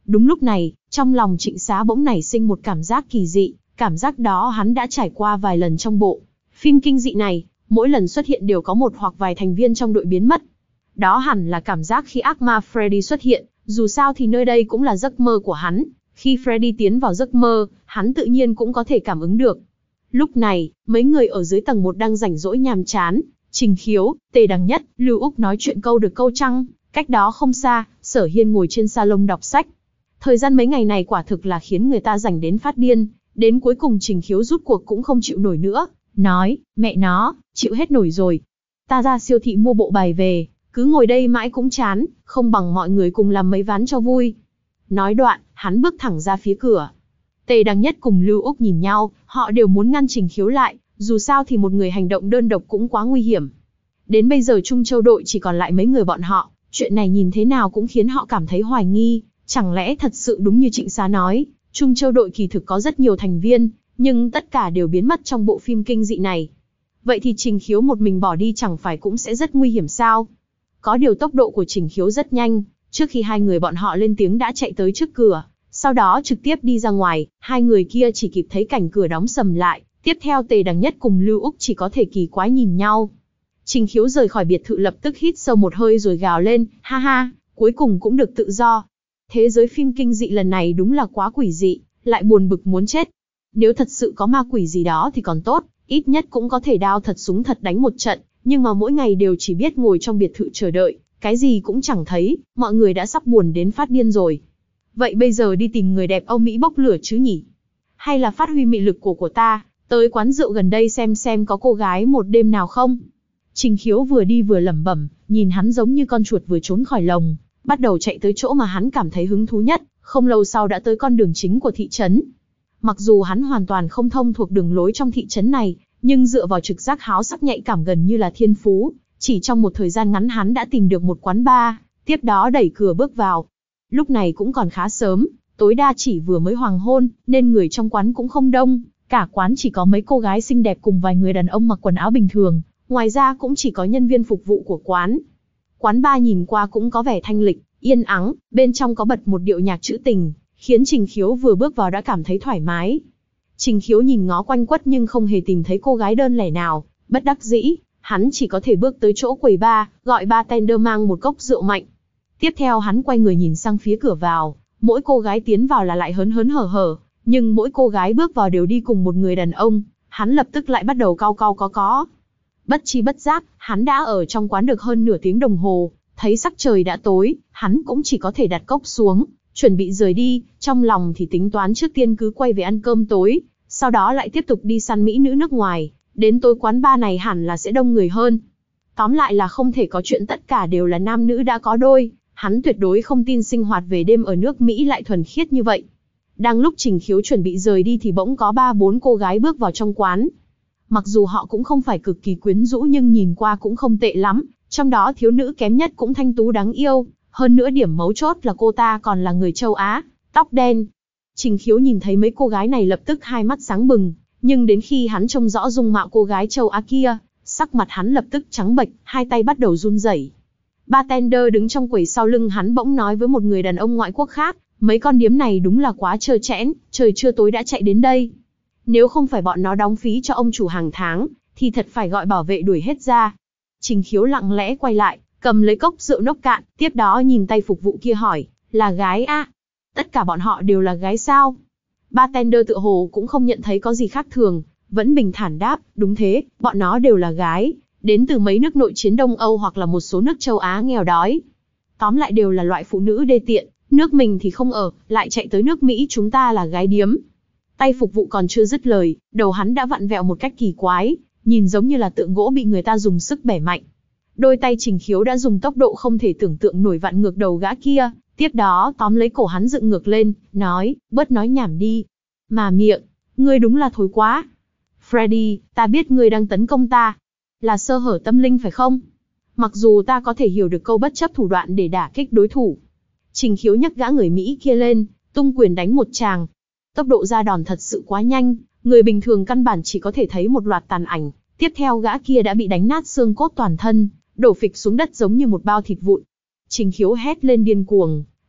Đúng lúc này, trong lòng Trịnh Xá bỗng nảy sinh một cảm giác kỳ dị, cảm giác đó hắn đã trải qua vài lần trong bộ phim kinh dị này, mỗi lần xuất hiện đều có một hoặc vài thành viên trong đội biến mất. Đó hẳn là cảm giác khi ác ma Freddy xuất hiện, dù sao thì nơi đây cũng là giấc mơ của hắn, khi Freddy tiến vào giấc mơ, hắn tự nhiên cũng có thể cảm ứng được. Lúc này, mấy người ở dưới tầng một đang rảnh rỗi nhàm chán, Trình Khiếu, Tề Đằng Nhất, Lưu Úc nói chuyện câu được câu trăng, cách đó không xa, Sở Hiên ngồi trên salon đọc sách. Thời gian mấy ngày này quả thực là khiến người ta rảnh đến phát điên, đến cuối cùng Trình Khiếu rút cuộc cũng không chịu nổi nữa, nói, mẹ nó, chịu hết nổi rồi. Ta ra siêu thị mua bộ bài về, cứ ngồi đây mãi cũng chán, không bằng mọi người cùng làm mấy ván cho vui. Nói đoạn, hắn bước thẳng ra phía cửa. Tề Đằng Nhất cùng Lưu Úc nhìn nhau, họ đều muốn ngăn Trình Khiếu lại, dù sao thì một người hành động đơn độc cũng quá nguy hiểm. Đến bây giờ Trung Châu đội chỉ còn lại mấy người bọn họ, chuyện này nhìn thế nào cũng khiến họ cảm thấy hoài nghi, chẳng lẽ thật sự đúng như Trịnh Xá nói, Trung Châu đội kỳ thực có rất nhiều thành viên, nhưng tất cả đều biến mất trong bộ phim kinh dị này. Vậy thì Trình Khiếu một mình bỏ đi chẳng phải cũng sẽ rất nguy hiểm sao? Có điều tốc độ của Trình Khiếu rất nhanh, trước khi hai người bọn họ lên tiếng đã chạy tới trước cửa, sau đó trực tiếp đi ra ngoài, hai người kia chỉ kịp thấy cảnh cửa đóng sầm lại, tiếp theo Tề Đằng Nhất cùng Lưu Úc chỉ có thể kỳ quái nhìn nhau. Trình Khiếu rời khỏi biệt thự lập tức hít sâu một hơi rồi gào lên, ha ha, cuối cùng cũng được tự do. Thế giới phim kinh dị lần này đúng là quá quỷ dị, lại buồn bực muốn chết. Nếu thật sự có ma quỷ gì đó thì còn tốt, ít nhất cũng có thể đao thật súng thật đánh một trận, nhưng mà mỗi ngày đều chỉ biết ngồi trong biệt thự chờ đợi, cái gì cũng chẳng thấy, mọi người đã sắp buồn đến phát điên rồi. Vậy bây giờ đi tìm người đẹp Âu Mỹ bốc lửa chứ nhỉ? Hay là phát huy mị lực của của ta, tới quán rượu gần đây xem xem có cô gái một đêm nào không? Trình Khiếu vừa đi vừa lẩm bẩm, nhìn hắn giống như con chuột vừa trốn khỏi lồng, bắt đầu chạy tới chỗ mà hắn cảm thấy hứng thú nhất, không lâu sau đã tới con đường chính của thị trấn. Mặc dù hắn hoàn toàn không thông thuộc đường lối trong thị trấn này, nhưng dựa vào trực giác háo sắc nhạy cảm gần như là thiên phú, chỉ trong một thời gian ngắn hắn đã tìm được một quán bar, tiếp đó đẩy cửa bước vào. Lúc này cũng còn khá sớm, tối đa chỉ vừa mới hoàng hôn, nên người trong quán cũng không đông, cả quán chỉ có mấy cô gái xinh đẹp cùng vài người đàn ông mặc quần áo bình thường, ngoài ra cũng chỉ có nhân viên phục vụ của quán. Quán bar nhìn qua cũng có vẻ thanh lịch, yên ắng, bên trong có bật một điệu nhạc trữ tình, khiến Trình Khiếu vừa bước vào đã cảm thấy thoải mái. Trình Khiếu nhìn ngó quanh quất nhưng không hề tìm thấy cô gái đơn lẻ nào, bất đắc dĩ, hắn chỉ có thể bước tới chỗ quầy bar, gọi bartender mang một cốc rượu mạnh. Tiếp theo hắn quay người nhìn sang phía cửa vào, mỗi cô gái tiến vào là lại hớn hớn hở hở, nhưng mỗi cô gái bước vào đều đi cùng một người đàn ông, hắn lập tức lại bắt đầu cau cau có có. Bất chi bất giác, hắn đã ở trong quán được hơn nửa tiếng đồng hồ, thấy sắc trời đã tối, hắn cũng chỉ có thể đặt cốc xuống, chuẩn bị rời đi, trong lòng thì tính toán trước tiên cứ quay về ăn cơm tối, sau đó lại tiếp tục đi săn mỹ nữ nước ngoài, đến tối quán bar này hẳn là sẽ đông người hơn. Tóm lại là không thể có chuyện tất cả đều là nam nữ đã có đôi, hắn tuyệt đối không tin sinh hoạt về đêm ở nước Mỹ lại thuần khiết như vậy. Đang lúc Trình Khiếu chuẩn bị rời đi thì bỗng có ba bốn cô gái bước vào trong quán. Mặc dù họ cũng không phải cực kỳ quyến rũ nhưng nhìn qua cũng không tệ lắm, trong đó thiếu nữ kém nhất cũng thanh tú đáng yêu, hơn nữa điểm mấu chốt là cô ta còn là người châu Á, tóc đen. Trình Khiếu nhìn thấy mấy cô gái này lập tức hai mắt sáng bừng, nhưng đến khi hắn trông rõ dung mạo cô gái châu Á kia, sắc mặt hắn lập tức trắng bệch, hai tay bắt đầu run rẩy. Bartender đứng trong quầy sau lưng hắn bỗng nói với một người đàn ông ngoại quốc khác, mấy con điếm này đúng là quá trơ trẽn, trời chưa tối đã chạy đến đây. Nếu không phải bọn nó đóng phí cho ông chủ hàng tháng, thì thật phải gọi bảo vệ đuổi hết ra. Trình Khiếu lặng lẽ quay lại, cầm lấy cốc rượu nốc cạn, tiếp đó nhìn tay phục vụ kia hỏi, là gái à? Tất cả bọn họ đều là gái sao? Bartender tựa hồ cũng không nhận thấy có gì khác thường, vẫn bình thản đáp, đúng thế, bọn nó đều là gái, đến từ mấy nước nội chiến Đông Âu hoặc là một số nước châu Á nghèo đói. Tóm lại đều là loại phụ nữ đê tiện, nước mình thì không ở, lại chạy tới nước Mỹ chúng ta là gái điếm. Tay phục vụ còn chưa dứt lời, đầu hắn đã vặn vẹo một cách kỳ quái, nhìn giống như là tượng gỗ bị người ta dùng sức bẻ mạnh. Đôi tay Trình Khiếu đã dùng tốc độ không thể tưởng tượng nổi vặn ngược đầu gã kia, tiếp đó tóm lấy cổ hắn dựng ngược lên, nói, bớt nói nhảm đi. Mà miệng, ngươi đúng là thối quá. Freddy, ta biết ngươi đang tấn công ta. Là sơ hở tâm linh phải không? Mặc dù ta có thể hiểu được câu bất chấp thủ đoạn để đả kích đối thủ. Trình Khiếu nhấc gã người Mỹ kia lên, tung quyền đánh một tràng. Tốc độ ra đòn thật sự quá nhanh, người bình thường căn bản chỉ có thể thấy một loạt tàn ảnh. Tiếp theo gã kia đã bị đánh nát xương cốt toàn thân, đổ phịch xuống đất giống như một bao thịt vụn. Trình Khiếu hét lên điên cuồng,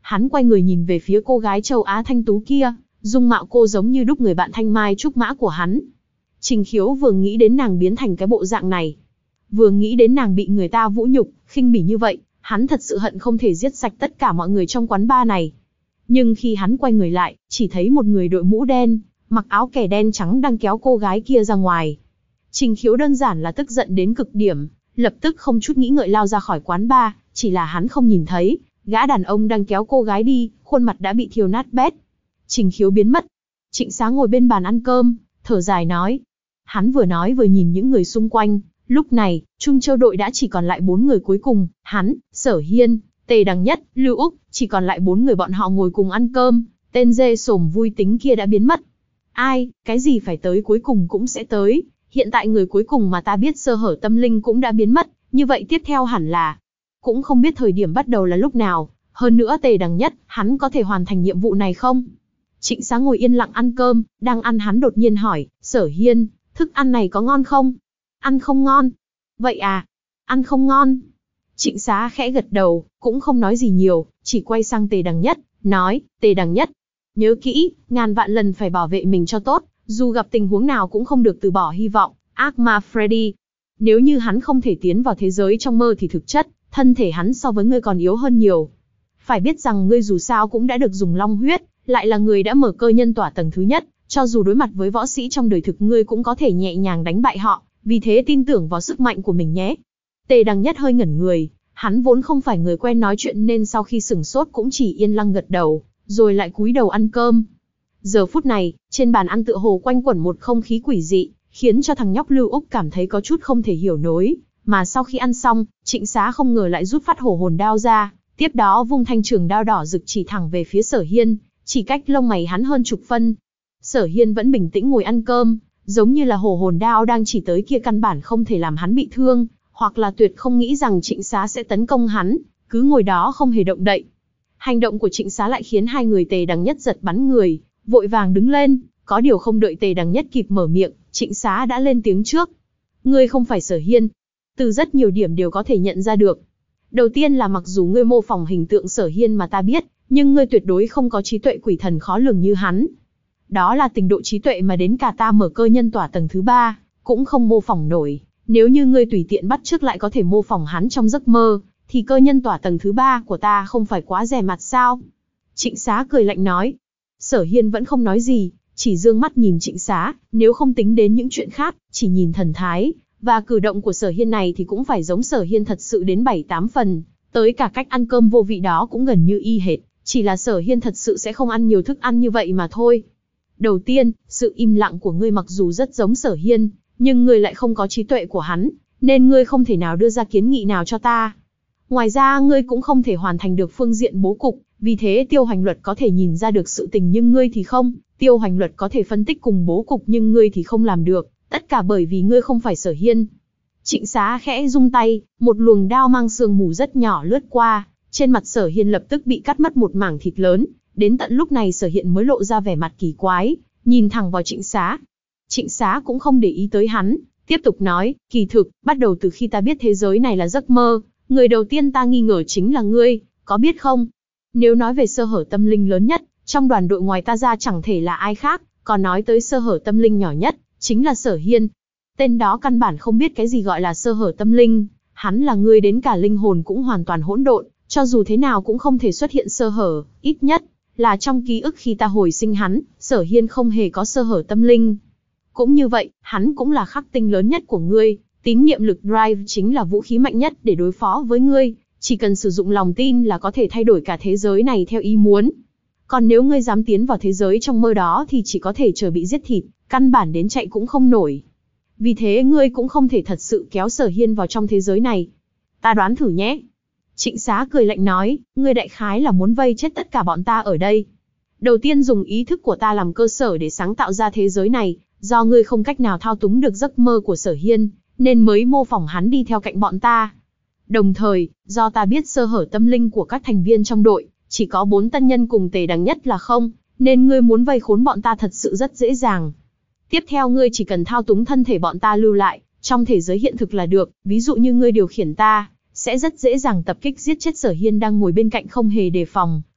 Hắn quay người nhìn về phía cô gái châu Á thanh tú kia, dung mạo cô giống như đúc người bạn thanh mai trúc mã của hắn. Trình Khiếu vừa nghĩ đến nàng biến thành cái bộ dạng này, vừa nghĩ đến nàng bị người ta vũ nhục, khinh bỉ như vậy, hắn thật sự hận không thể giết sạch tất cả mọi người trong quán bar này. Nhưng khi hắn quay người lại, chỉ thấy một người đội mũ đen, mặc áo kẻ đen trắng đang kéo cô gái kia ra ngoài. Trình Khiếu đơn giản là tức giận đến cực điểm, lập tức không chút nghĩ ngợi lao ra khỏi quán bar, chỉ là hắn không nhìn thấy, gã đàn ông đang kéo cô gái đi, khuôn mặt đã bị thiêu nát bét. Trình Khiếu biến mất. Trịnh Xá ngồi bên bàn ăn cơm, thở dài nói. Hắn vừa nói vừa nhìn những người xung quanh, lúc này, Trung Châu đội đã chỉ còn lại bốn người cuối cùng, hắn, Sở Hiên, Tề Đằng Nhất, Lưu Úc, chỉ còn lại bốn người bọn họ ngồi cùng ăn cơm, tên dê sồm vui tính kia đã biến mất. Ai, cái gì phải tới cuối cùng cũng sẽ tới, hiện tại người cuối cùng mà ta biết sơ hở tâm linh cũng đã biến mất, như vậy tiếp theo hẳn là, cũng không biết thời điểm bắt đầu là lúc nào, hơn nữa Tề Đằng Nhất, hắn có thể hoàn thành nhiệm vụ này không? Trịnh Xá ngồi yên lặng ăn cơm, đang ăn hắn đột nhiên hỏi, Sở Hiên, thức ăn này có ngon không? Ăn không ngon. Vậy à? Ăn không ngon. Trịnh Xá khẽ gật đầu, cũng không nói gì nhiều, chỉ quay sang Tề Đằng Nhất, nói, Tề Đằng Nhất, nhớ kỹ, ngàn vạn lần phải bảo vệ mình cho tốt, dù gặp tình huống nào cũng không được từ bỏ hy vọng, ác ma Freddy. Nếu như hắn không thể tiến vào thế giới trong mơ thì thực chất, thân thể hắn so với ngươi còn yếu hơn nhiều. Phải biết rằng ngươi dù sao cũng đã được dùng long huyết, lại là người đã mở cơ nhân tỏa tầng thứ nhất, cho dù đối mặt với võ sĩ trong đời thực ngươi cũng có thể nhẹ nhàng đánh bại họ, vì thế tin tưởng vào sức mạnh của mình nhé. Tề Đằng Nhất hơi ngẩn người, hắn vốn không phải người quen nói chuyện nên sau khi sửng sốt cũng chỉ yên lặng gật đầu, rồi lại cúi đầu ăn cơm. Giờ phút này, trên bàn ăn tựa hồ quanh quẩn một không khí quỷ dị, khiến cho thằng nhóc Lưu Úc cảm thấy có chút không thể hiểu nổi, mà sau khi ăn xong, Trịnh Xá không ngờ lại rút phát hổ hồn đao ra, tiếp đó vung thanh trường đao đỏ rực chỉ thẳng về phía Sở Hiên, chỉ cách lông mày hắn hơn chục phân. Sở Hiên vẫn bình tĩnh ngồi ăn cơm, giống như là hổ hồn đao đang chỉ tới kia căn bản không thể làm hắn bị thương, hoặc là tuyệt không nghĩ rằng Trịnh Xá sẽ tấn công hắn, cứ ngồi đó không hề động đậy. Hành động của Trịnh Xá lại khiến hai người Tề Đằng Nhất giật bắn người, vội vàng đứng lên, có điều không đợi Tề Đằng Nhất kịp mở miệng, Trịnh Xá đã lên tiếng trước. Ngươi không phải Sở Hiên. Từ rất nhiều điểm đều có thể nhận ra được. Đầu tiên là mặc dù ngươi mô phỏng hình tượng Sở Hiên mà ta biết, nhưng ngươi tuyệt đối không có trí tuệ quỷ thần khó lường như hắn. Đó là trình độ trí tuệ mà đến cả ta mở cơ nhân tỏa tầng thứ ba, cũng không mô phỏng nổi. Nếu như ngươi tùy tiện bắt chước lại có thể mô phỏng hắn trong giấc mơ, thì cơ nhân tỏa tầng thứ ba của ta không phải quá rẻ mặt sao? Trịnh Xá cười lạnh nói. Sở Hiên vẫn không nói gì, chỉ dương mắt nhìn Trịnh Xá, nếu không tính đến những chuyện khác, chỉ nhìn thần thái và cử động của Sở Hiên này thì cũng phải giống Sở Hiên thật sự đến bảy tám phần, tới cả cách ăn cơm vô vị đó cũng gần như y hệt, chỉ là Sở Hiên thật sự sẽ không ăn nhiều thức ăn như vậy mà thôi. Đầu tiên, sự im lặng của ngươi mặc dù rất giống Sở Hiên, nhưng ngươi lại không có trí tuệ của hắn, nên ngươi không thể nào đưa ra kiến nghị nào cho ta. Ngoài ra ngươi cũng không thể hoàn thành được phương diện bố cục, vì thế Tiêu Hành Luật có thể nhìn ra được sự tình nhưng ngươi thì không, Tiêu Hành Luật có thể phân tích cùng bố cục nhưng ngươi thì không làm được, tất cả bởi vì ngươi không phải Sở Hiên. Trịnh Xá khẽ rung tay, một luồng đao mang sương mù rất nhỏ lướt qua, trên mặt Sở Hiên lập tức bị cắt mất một mảng thịt lớn, đến tận lúc này Sở Hiên mới lộ ra vẻ mặt kỳ quái, nhìn thẳng vào Trịnh Xá. Trịnh Xá cũng không để ý tới hắn, tiếp tục nói, kỳ thực, bắt đầu từ khi ta biết thế giới này là giấc mơ, người đầu tiên ta nghi ngờ chính là ngươi, có biết không? Nếu nói về sơ hở tâm linh lớn nhất, trong đoàn đội ngoài ta ra chẳng thể là ai khác, còn nói tới sơ hở tâm linh nhỏ nhất, chính là Sở Hiên. Tên đó căn bản không biết cái gì gọi là sơ hở tâm linh, hắn là người đến cả linh hồn cũng hoàn toàn hỗn độn, cho dù thế nào cũng không thể xuất hiện sơ hở, ít nhất là trong ký ức khi ta hồi sinh hắn, Sở Hiên không hề có sơ hở tâm linh. Cũng như vậy, hắn cũng là khắc tinh lớn nhất của ngươi, tín niệm lực drive chính là vũ khí mạnh nhất để đối phó với ngươi, chỉ cần sử dụng lòng tin là có thể thay đổi cả thế giới này theo ý muốn. Còn nếu ngươi dám tiến vào thế giới trong mơ đó thì chỉ có thể chờ bị giết thịt, căn bản đến chạy cũng không nổi. Vì thế ngươi cũng không thể thật sự kéo Sở Hiên vào trong thế giới này. Ta đoán thử nhé. Trịnh Xá cười lạnh nói, ngươi đại khái là muốn vây chết tất cả bọn ta ở đây. Đầu tiên dùng ý thức của ta làm cơ sở để sáng tạo ra thế giới này, do ngươi không cách nào thao túng được giấc mơ của Sở Hiên, nên mới mô phỏng hắn đi theo cạnh bọn ta. Đồng thời, do ta biết sơ hở tâm linh của các thành viên trong đội, chỉ có bốn tân nhân cùng Tề Đằng Nhất là không, nên ngươi muốn vây khốn bọn ta thật sự rất dễ dàng. Tiếp theo ngươi chỉ cần thao túng thân thể bọn ta lưu lại, trong thế giới hiện thực là được, ví dụ như ngươi điều khiển ta, sẽ rất dễ dàng tập kích giết chết Sở Hiên đang ngồi bên cạnh không hề đề phòng,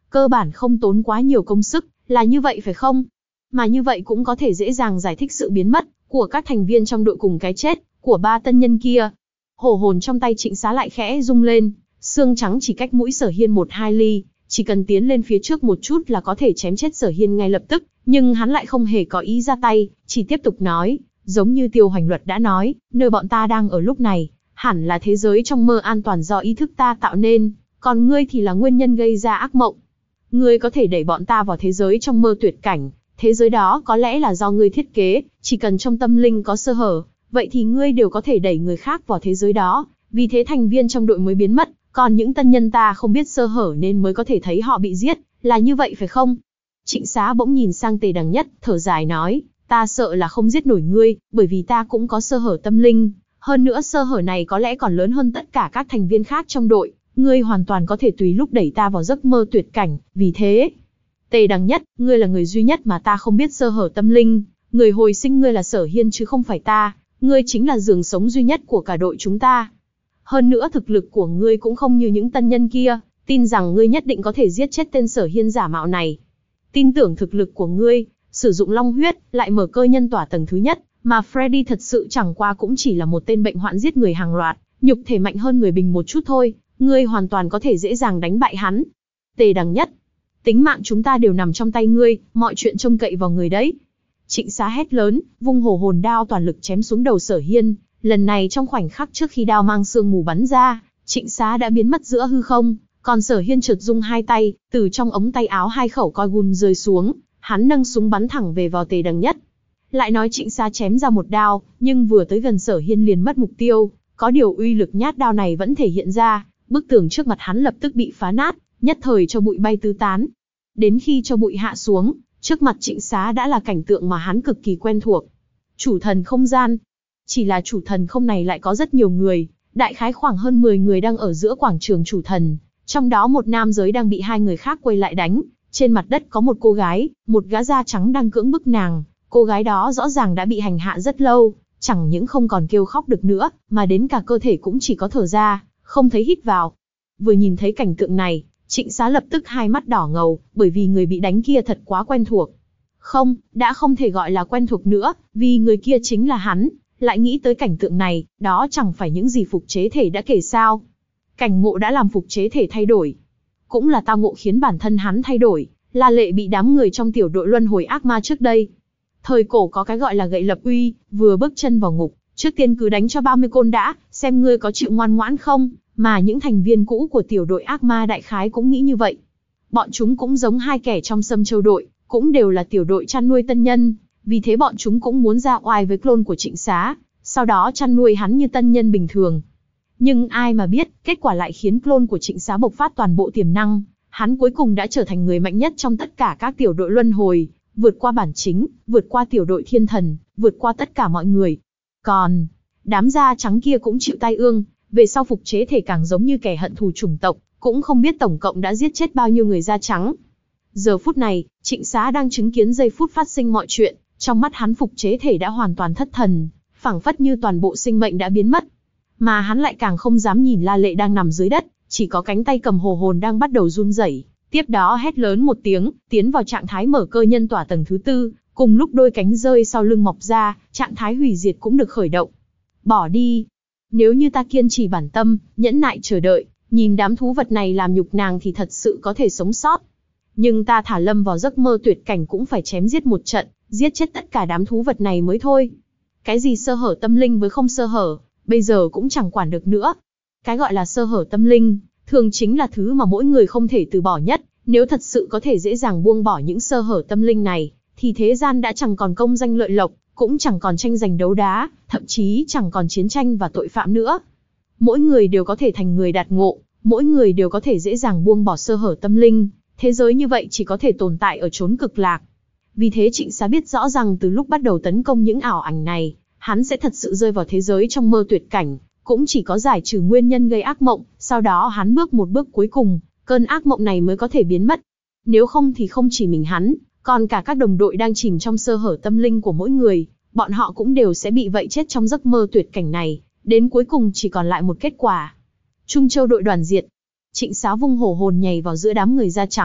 cơ bản không tốn quá nhiều công sức, là như vậy phải không? Mà như vậy cũng có thể dễ dàng giải thích sự biến mất của các thành viên trong đội cùng cái chết của ba tân nhân kia. Hổ hồn trong tay Trịnh Xá lại khẽ rung lên, xương trắng chỉ cách mũi Sở Hiên một hai ly, chỉ cần tiến lên phía trước một chút là có thể chém chết Sở Hiên ngay lập tức, nhưng hắn lại không hề có ý ra tay, chỉ tiếp tục nói, giống như Tiêu Hoành Luật đã nói, nơi bọn ta đang ở lúc này, hẳn là thế giới trong mơ an toàn do ý thức ta tạo nên, còn ngươi thì là nguyên nhân gây ra ác mộng. Ngươi có thể đẩy bọn ta vào thế giới trong mơ tuyệt cảnh, thế giới đó có lẽ là do ngươi thiết kế, chỉ cần trong tâm linh có sơ hở, vậy thì ngươi đều có thể đẩy người khác vào thế giới đó, vì thế thành viên trong đội mới biến mất, còn những tân nhân ta không biết sơ hở nên mới có thể thấy họ bị giết, là như vậy phải không? Trịnh Xá bỗng nhìn sang Tề Đằng Nhất, thở dài nói, ta sợ là không giết nổi ngươi, bởi vì ta cũng có sơ hở tâm linh, hơn nữa sơ hở này có lẽ còn lớn hơn tất cả các thành viên khác trong đội, ngươi hoàn toàn có thể tùy lúc đẩy ta vào giấc mơ tuyệt cảnh, vì thế... Tề Đằng Nhất, ngươi là người duy nhất mà ta không biết sơ hở tâm linh, người hồi sinh ngươi là Sở Hiên chứ không phải ta, ngươi chính là giường sống duy nhất của cả đội chúng ta. Hơn nữa thực lực của ngươi cũng không như những tân nhân kia, tin rằng ngươi nhất định có thể giết chết tên Sở Hiên giả mạo này. Tin tưởng thực lực của ngươi, sử dụng long huyết, lại mở cơ nhân tỏa tầng thứ nhất, mà Freddy thật sự chẳng qua cũng chỉ là một tên bệnh hoạn giết người hàng loạt, nhục thể mạnh hơn người bình một chút thôi, ngươi hoàn toàn có thể dễ dàng đánh bại hắn. Tề Đằng Nhất, tính mạng chúng ta đều nằm trong tay ngươi, mọi chuyện trông cậy vào người đấy. Trịnh Xá hét lớn, vung hổ hồn đao toàn lực chém xuống đầu Sở Hiên, lần này trong khoảnh khắc trước khi đao mang sương mù bắn ra, Trịnh Xá đã biến mất giữa hư không, còn Sở Hiên chợt rung hai tay, từ trong ống tay áo hai khẩu coi gun rơi xuống, hắn nâng súng bắn thẳng về vào Tề Đằng Nhất. Lại nói Trịnh Xá chém ra một đao, nhưng vừa tới gần Sở Hiên liền mất mục tiêu, có điều uy lực nhát đao này vẫn thể hiện ra, bức tường trước mặt hắn lập tức bị phá nát, nhất thời cho bụi bay tứ tán. Đến khi cho bụi hạ xuống, trước mặt Trịnh Xá đã là cảnh tượng mà hắn cực kỳ quen thuộc. Chủ thần không gian. Chỉ là chủ thần không này lại có rất nhiều người, đại khái khoảng hơn mười người đang ở giữa quảng trường chủ thần, trong đó một nam giới đang bị hai người khác quay lại đánh, trên mặt đất có một cô gái, một gã da trắng đang cưỡng bức nàng, cô gái đó rõ ràng đã bị hành hạ rất lâu, chẳng những không còn kêu khóc được nữa, mà đến cả cơ thể cũng chỉ có thở ra, không thấy hít vào. Vừa nhìn thấy cảnh tượng này, Trịnh Xá lập tức hai mắt đỏ ngầu, bởi vì người bị đánh kia thật quá quen thuộc. Không, đã không thể gọi là quen thuộc nữa, vì người kia chính là hắn, lại nghĩ tới cảnh tượng này, đó chẳng phải những gì phục chế thể đã kể sao. Cảnh ngộ đã làm phục chế thể thay đổi. Cũng là tao ngộ khiến bản thân hắn thay đổi, La Lệ bị đám người trong tiểu đội luân hồi ác ma trước đây. Thời cổ có cái gọi là gậy lập uy, vừa bước chân vào ngục, trước tiên cứ đánh cho ba mươi côn đã, xem ngươi có chịu ngoan ngoãn không, mà những thành viên cũ của tiểu đội ác ma đại khái cũng nghĩ như vậy. Bọn chúng cũng giống hai kẻ trong Sâm Châu đội, cũng đều là tiểu đội chăn nuôi tân nhân, vì thế bọn chúng cũng muốn ra oai với clone của Trịnh Xá, sau đó chăn nuôi hắn như tân nhân bình thường. Nhưng ai mà biết, kết quả lại khiến clone của Trịnh Xá bộc phát toàn bộ tiềm năng, hắn cuối cùng đã trở thành người mạnh nhất trong tất cả các tiểu đội luân hồi, vượt qua bản chính, vượt qua tiểu đội thiên thần, vượt qua tất cả mọi người. Còn, đám da trắng kia cũng chịu tai ương, về sau phục chế thể càng giống như kẻ hận thù chủng tộc, cũng không biết tổng cộng đã giết chết bao nhiêu người da trắng. Giờ phút này, Trịnh Xá đang chứng kiến giây phút phát sinh mọi chuyện, trong mắt hắn phục chế thể đã hoàn toàn thất thần, phảng phất như toàn bộ sinh mệnh đã biến mất. Mà hắn lại càng không dám nhìn La Lệ đang nằm dưới đất, chỉ có cánh tay cầm hồ hồn đang bắt đầu run rẩy. Tiếp đó hét lớn một tiếng, tiến vào trạng thái mở cơ nhân tỏa tầng thứ tư, cùng lúc đôi cánh rơi sau lưng mọc ra, trạng thái hủy diệt cũng được khởi động. Bỏ đi. Nếu như ta kiên trì bản tâm, nhẫn nại chờ đợi, nhìn đám thú vật này làm nhục nàng thì thật sự có thể sống sót. Nhưng ta thả lâm vào giấc mơ tuyệt cảnh cũng phải chém giết một trận, giết chết tất cả đám thú vật này mới thôi. Cái gì sơ hở tâm linh với không sơ hở, bây giờ cũng chẳng quản được nữa. Cái gọi là sơ hở tâm linh, thường chính là thứ mà mỗi người không thể từ bỏ nhất. Nếu thật sự có thể dễ dàng buông bỏ những sơ hở tâm linh này, thì thế gian đã chẳng còn công danh lợi lộc, cũng chẳng còn tranh giành đấu đá, thậm chí chẳng còn chiến tranh và tội phạm nữa. Mỗi người đều có thể thành người đạt ngộ, mỗi người đều có thể dễ dàng buông bỏ sơ hở tâm linh. Thế giới như vậy chỉ có thể tồn tại ở chốn cực lạc. Vì thế Trịnh Xá biết rõ rằng từ lúc bắt đầu tấn công những ảo ảnh này, hắn sẽ thật sự rơi vào thế giới trong mơ tuyệt cảnh, cũng chỉ có giải trừ nguyên nhân gây ác mộng, sau đó hắn bước một bước cuối cùng, cơn ác mộng này mới có thể biến mất. Nếu không thì không chỉ mình hắn, còn cả các đồng đội đang chìm trong sơ hở tâm linh của mỗi người, bọn họ cũng đều sẽ bị vậy chết trong giấc mơ tuyệt cảnh này, đến cuối cùng chỉ còn lại một kết quả. Trung Châu đội đoàn diệt. Trịnh Xá vung hổ hồn nhảy vào giữa đám người da trắng,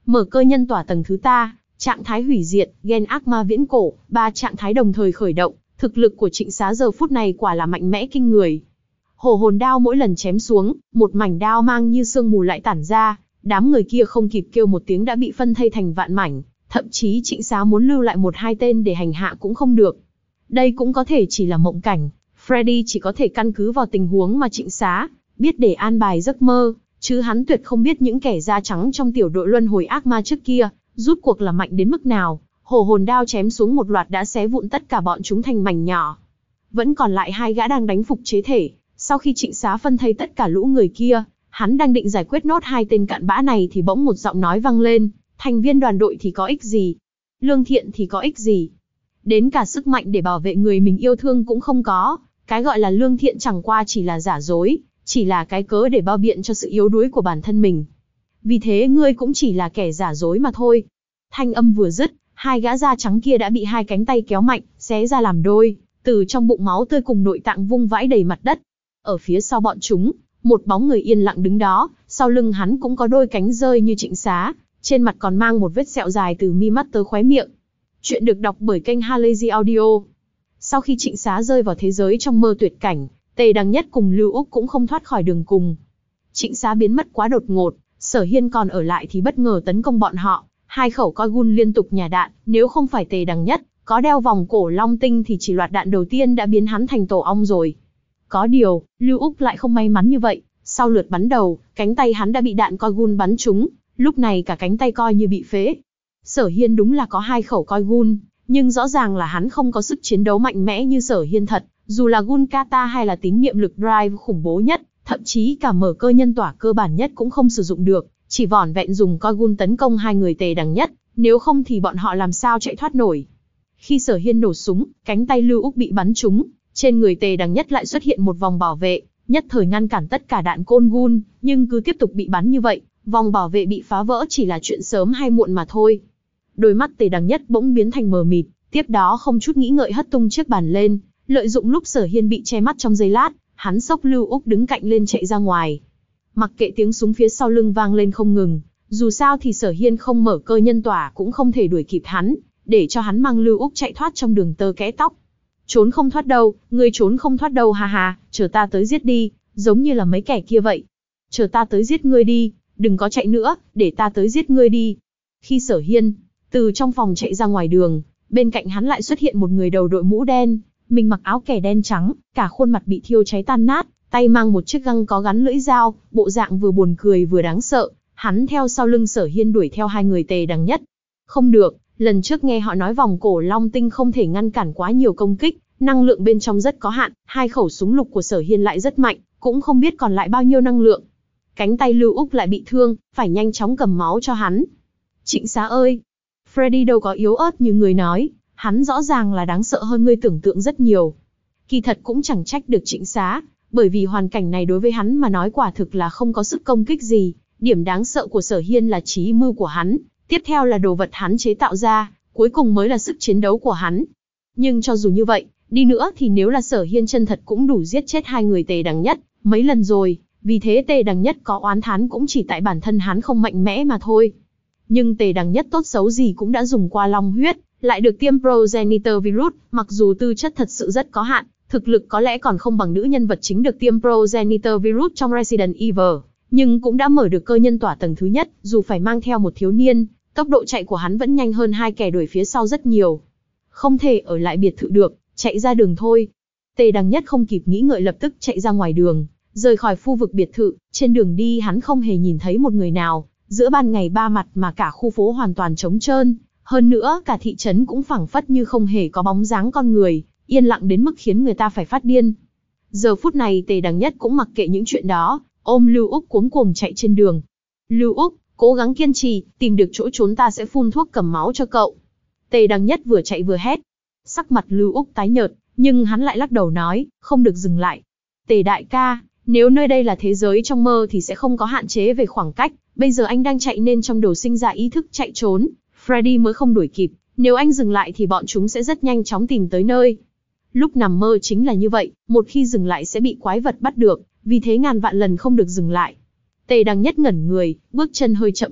Mở cơ nhân tỏa tầng thứ ta, trạng thái hủy diệt, gen ác ma viễn cổ, ba trạng thái đồng thời khởi động, thực lực của Trịnh Xá giờ phút này quả là mạnh mẽ kinh người. Hổ hồn đao mỗi lần chém xuống, một mảnh đao mang như sương mù lại tản ra, đám người kia không kịp kêu một tiếng đã bị phân thây thành vạn mảnh, thậm chí Trịnh Xá muốn lưu lại một hai tên để hành hạ cũng không được. Đây cũng có thể chỉ là mộng cảnh, Freddy chỉ có thể căn cứ vào tình huống mà Trịnh Xá biết để an bài giấc mơ, chứ hắn tuyệt không biết những kẻ da trắng trong tiểu đội luân hồi ác ma trước kia, rút cuộc là mạnh đến mức nào. Hổ hồn đao chém xuống một loạt đã xé vụn tất cả bọn chúng thành mảnh nhỏ. Vẫn còn lại hai gã đang đánh phục chế thể, sau khi Trịnh Xá phân thây tất cả lũ người kia, hắn đang định giải quyết nốt hai tên cặn bã này thì bỗng một giọng nói vang lên, thành viên đoàn đội thì có ích gì? Lương thiện thì có ích gì? Đến cả sức mạnh để bảo vệ người mình yêu thương cũng không có, cái gọi là lương thiện chẳng qua chỉ là giả dối, chỉ là cái cớ để bao biện cho sự yếu đuối của bản thân mình. Vì thế ngươi cũng chỉ là kẻ giả dối mà thôi. Thanh âm vừa dứt, hai gã da trắng kia đã bị hai cánh tay kéo mạnh, xé ra làm đôi, từ trong bụng máu tươi cùng nội tạng vung vãi đầy mặt đất. Ở phía sau bọn chúng, một bóng người yên lặng đứng đó, sau lưng hắn cũng có đôi cánh rơi như Trịnh Xá, trên mặt còn mang một vết sẹo dài từ mi mắt tới khóe miệng. Chuyện được đọc bởi kênh Halazy Audio. Sau khi Trịnh Xá rơi vào thế giới trong mơ tuyệt cảnh, Tề Đằng Nhất cùng Lưu Úc cũng không thoát khỏi đường cùng. Trịnh Xá biến mất quá đột ngột, Sở Hiên còn ở lại thì bất ngờ tấn công bọn họ, hai khẩu coi gun liên tục nhả đạn, nếu không phải Tề Đằng Nhất có đeo vòng cổ long tinh thì chỉ loạt đạn đầu tiên đã biến hắn thành tổ ong rồi. Có điều, Lưu Úc lại không may mắn như vậy, sau lượt bắn đầu, cánh tay hắn đã bị đạn coi gun bắn trúng, lúc này cả cánh tay coi như bị phế. Sở Hiên đúng là có hai khẩu coi gun, nhưng rõ ràng là hắn không có sức chiến đấu mạnh mẽ như Sở Hiên thật, dù là gun kata hay là tín niệm lực drive khủng bố nhất, thậm chí cả mở cơ nhân tỏa cơ bản nhất cũng không sử dụng được, chỉ vỏn vẹn dùng coi gun tấn công hai người Tề Đằng Nhất, nếu không thì bọn họ làm sao chạy thoát nổi. Khi Sở Hiên nổ súng, cánh tay Lưu Úc bị bắn trúng, trên người Tề Đằng Nhất lại xuất hiện một vòng bảo vệ, nhất thời ngăn cản tất cả đạn côn gun, nhưng cứ tiếp tục bị bắn như vậy, vòng bảo vệ bị phá vỡ chỉ là chuyện sớm hay muộn mà thôi. Đôi mắt Tề Đằng Nhất bỗng biến thành mờ mịt, tiếp đó không chút nghĩ ngợi hất tung chiếc bàn lên, lợi dụng lúc Sở Hiên bị che mắt trong giây lát, hắn xốc Lưu Úc đứng cạnh lên chạy ra ngoài. Mặc kệ tiếng súng phía sau lưng vang lên không ngừng, dù sao thì Sở Hiên không mở cơ nhân tỏa cũng không thể đuổi kịp hắn, để cho hắn mang Lưu Úc chạy thoát trong đường tơ kẽ tóc. Trốn không thoát đâu, ngươi trốn không thoát đâu ha ha, chờ ta tới giết đi, giống như là mấy kẻ kia vậy. Chờ ta tới giết ngươi đi, đừng có chạy nữa, để ta tới giết ngươi đi. Khi Sở Hiên từ trong phòng chạy ra ngoài đường, bên cạnh hắn lại xuất hiện một người đầu đội mũ đen, mình mặc áo kẻ đen trắng, cả khuôn mặt bị thiêu cháy tan nát, tay mang một chiếc găng có gắn lưỡi dao, bộ dạng vừa buồn cười vừa đáng sợ. Hắn theo sau lưng Sở Hiên đuổi theo hai người Tề Đằng Nhất. Không được, lần trước nghe họ nói vòng cổ long tinh không thể ngăn cản quá nhiều công kích, năng lượng bên trong rất có hạn, hai khẩu súng lục của Sở Hiên lại rất mạnh, cũng không biết còn lại bao nhiêu năng lượng. Cánh tay Lưu Úc lại bị thương, phải nhanh chóng cầm máu cho hắn. Trịnh Xá ơi! Freddy đâu có yếu ớt như người nói, hắn rõ ràng là đáng sợ hơn ngươi tưởng tượng rất nhiều. Kỳ thật cũng chẳng trách được Trịnh Xá, bởi vì hoàn cảnh này đối với hắn mà nói quả thực là không có sức công kích gì. Điểm đáng sợ của Sở Hiên là trí mưu của hắn, tiếp theo là đồ vật hắn chế tạo ra, cuối cùng mới là sức chiến đấu của hắn. Nhưng cho dù như vậy, đi nữa thì nếu là Sở Hiên chân thật cũng đủ giết chết hai người Tề Đằng Nhất mấy lần rồi, vì thế Tề Đằng Nhất có oán thán cũng chỉ tại bản thân hắn không mạnh mẽ mà thôi. Nhưng Tề Đằng Nhất tốt xấu gì cũng đã dùng qua long huyết, lại được tiêm progenitor virus, mặc dù tư chất thật sự rất có hạn, thực lực có lẽ còn không bằng nữ nhân vật chính được tiêm progenitor virus trong Resident Evil, nhưng cũng đã mở được cơ nhân tỏa tầng thứ nhất, dù phải mang theo một thiếu niên, tốc độ chạy của hắn vẫn nhanh hơn hai kẻ đuổi phía sau rất nhiều. Không thể ở lại biệt thự được, chạy ra đường thôi. Tề Đằng Nhất không kịp nghĩ ngợi lập tức chạy ra ngoài đường, rời khỏi khu vực biệt thự, trên đường đi hắn không hề nhìn thấy một người nào, giữa ban ngày ba mặt mà cả khu phố hoàn toàn trống trơn, hơn nữa cả thị trấn cũng phảng phất như không hề có bóng dáng con người, yên lặng đến mức khiến người ta phải phát điên. Giờ phút này Tề Đằng Nhất cũng mặc kệ những chuyện đó, ôm Lưu Úc cuống cuồng chạy trên đường. Lưu Úc, cố gắng kiên trì, tìm được chỗ trốn ta sẽ phun thuốc cầm máu cho cậu. Tề Đằng Nhất vừa chạy vừa hét. Sắc mặt Lưu Úc tái nhợt, nhưng hắn lại lắc đầu nói, không được dừng lại. Tề đại ca, nếu nơi đây là thế giới trong mơ thì sẽ không có hạn chế về khoảng cách, bây giờ anh đang chạy nên trong đầu sinh ra ý thức chạy trốn, Freddy mới không đuổi kịp, nếu anh dừng lại thì bọn chúng sẽ rất nhanh chóng tìm tới nơi. Lúc nằm mơ chính là như vậy, một khi dừng lại sẽ bị quái vật bắt được, vì thế ngàn vạn lần không được dừng lại. Tề Đằng Nhất ngẩn người, bước chân hơi chậm lại,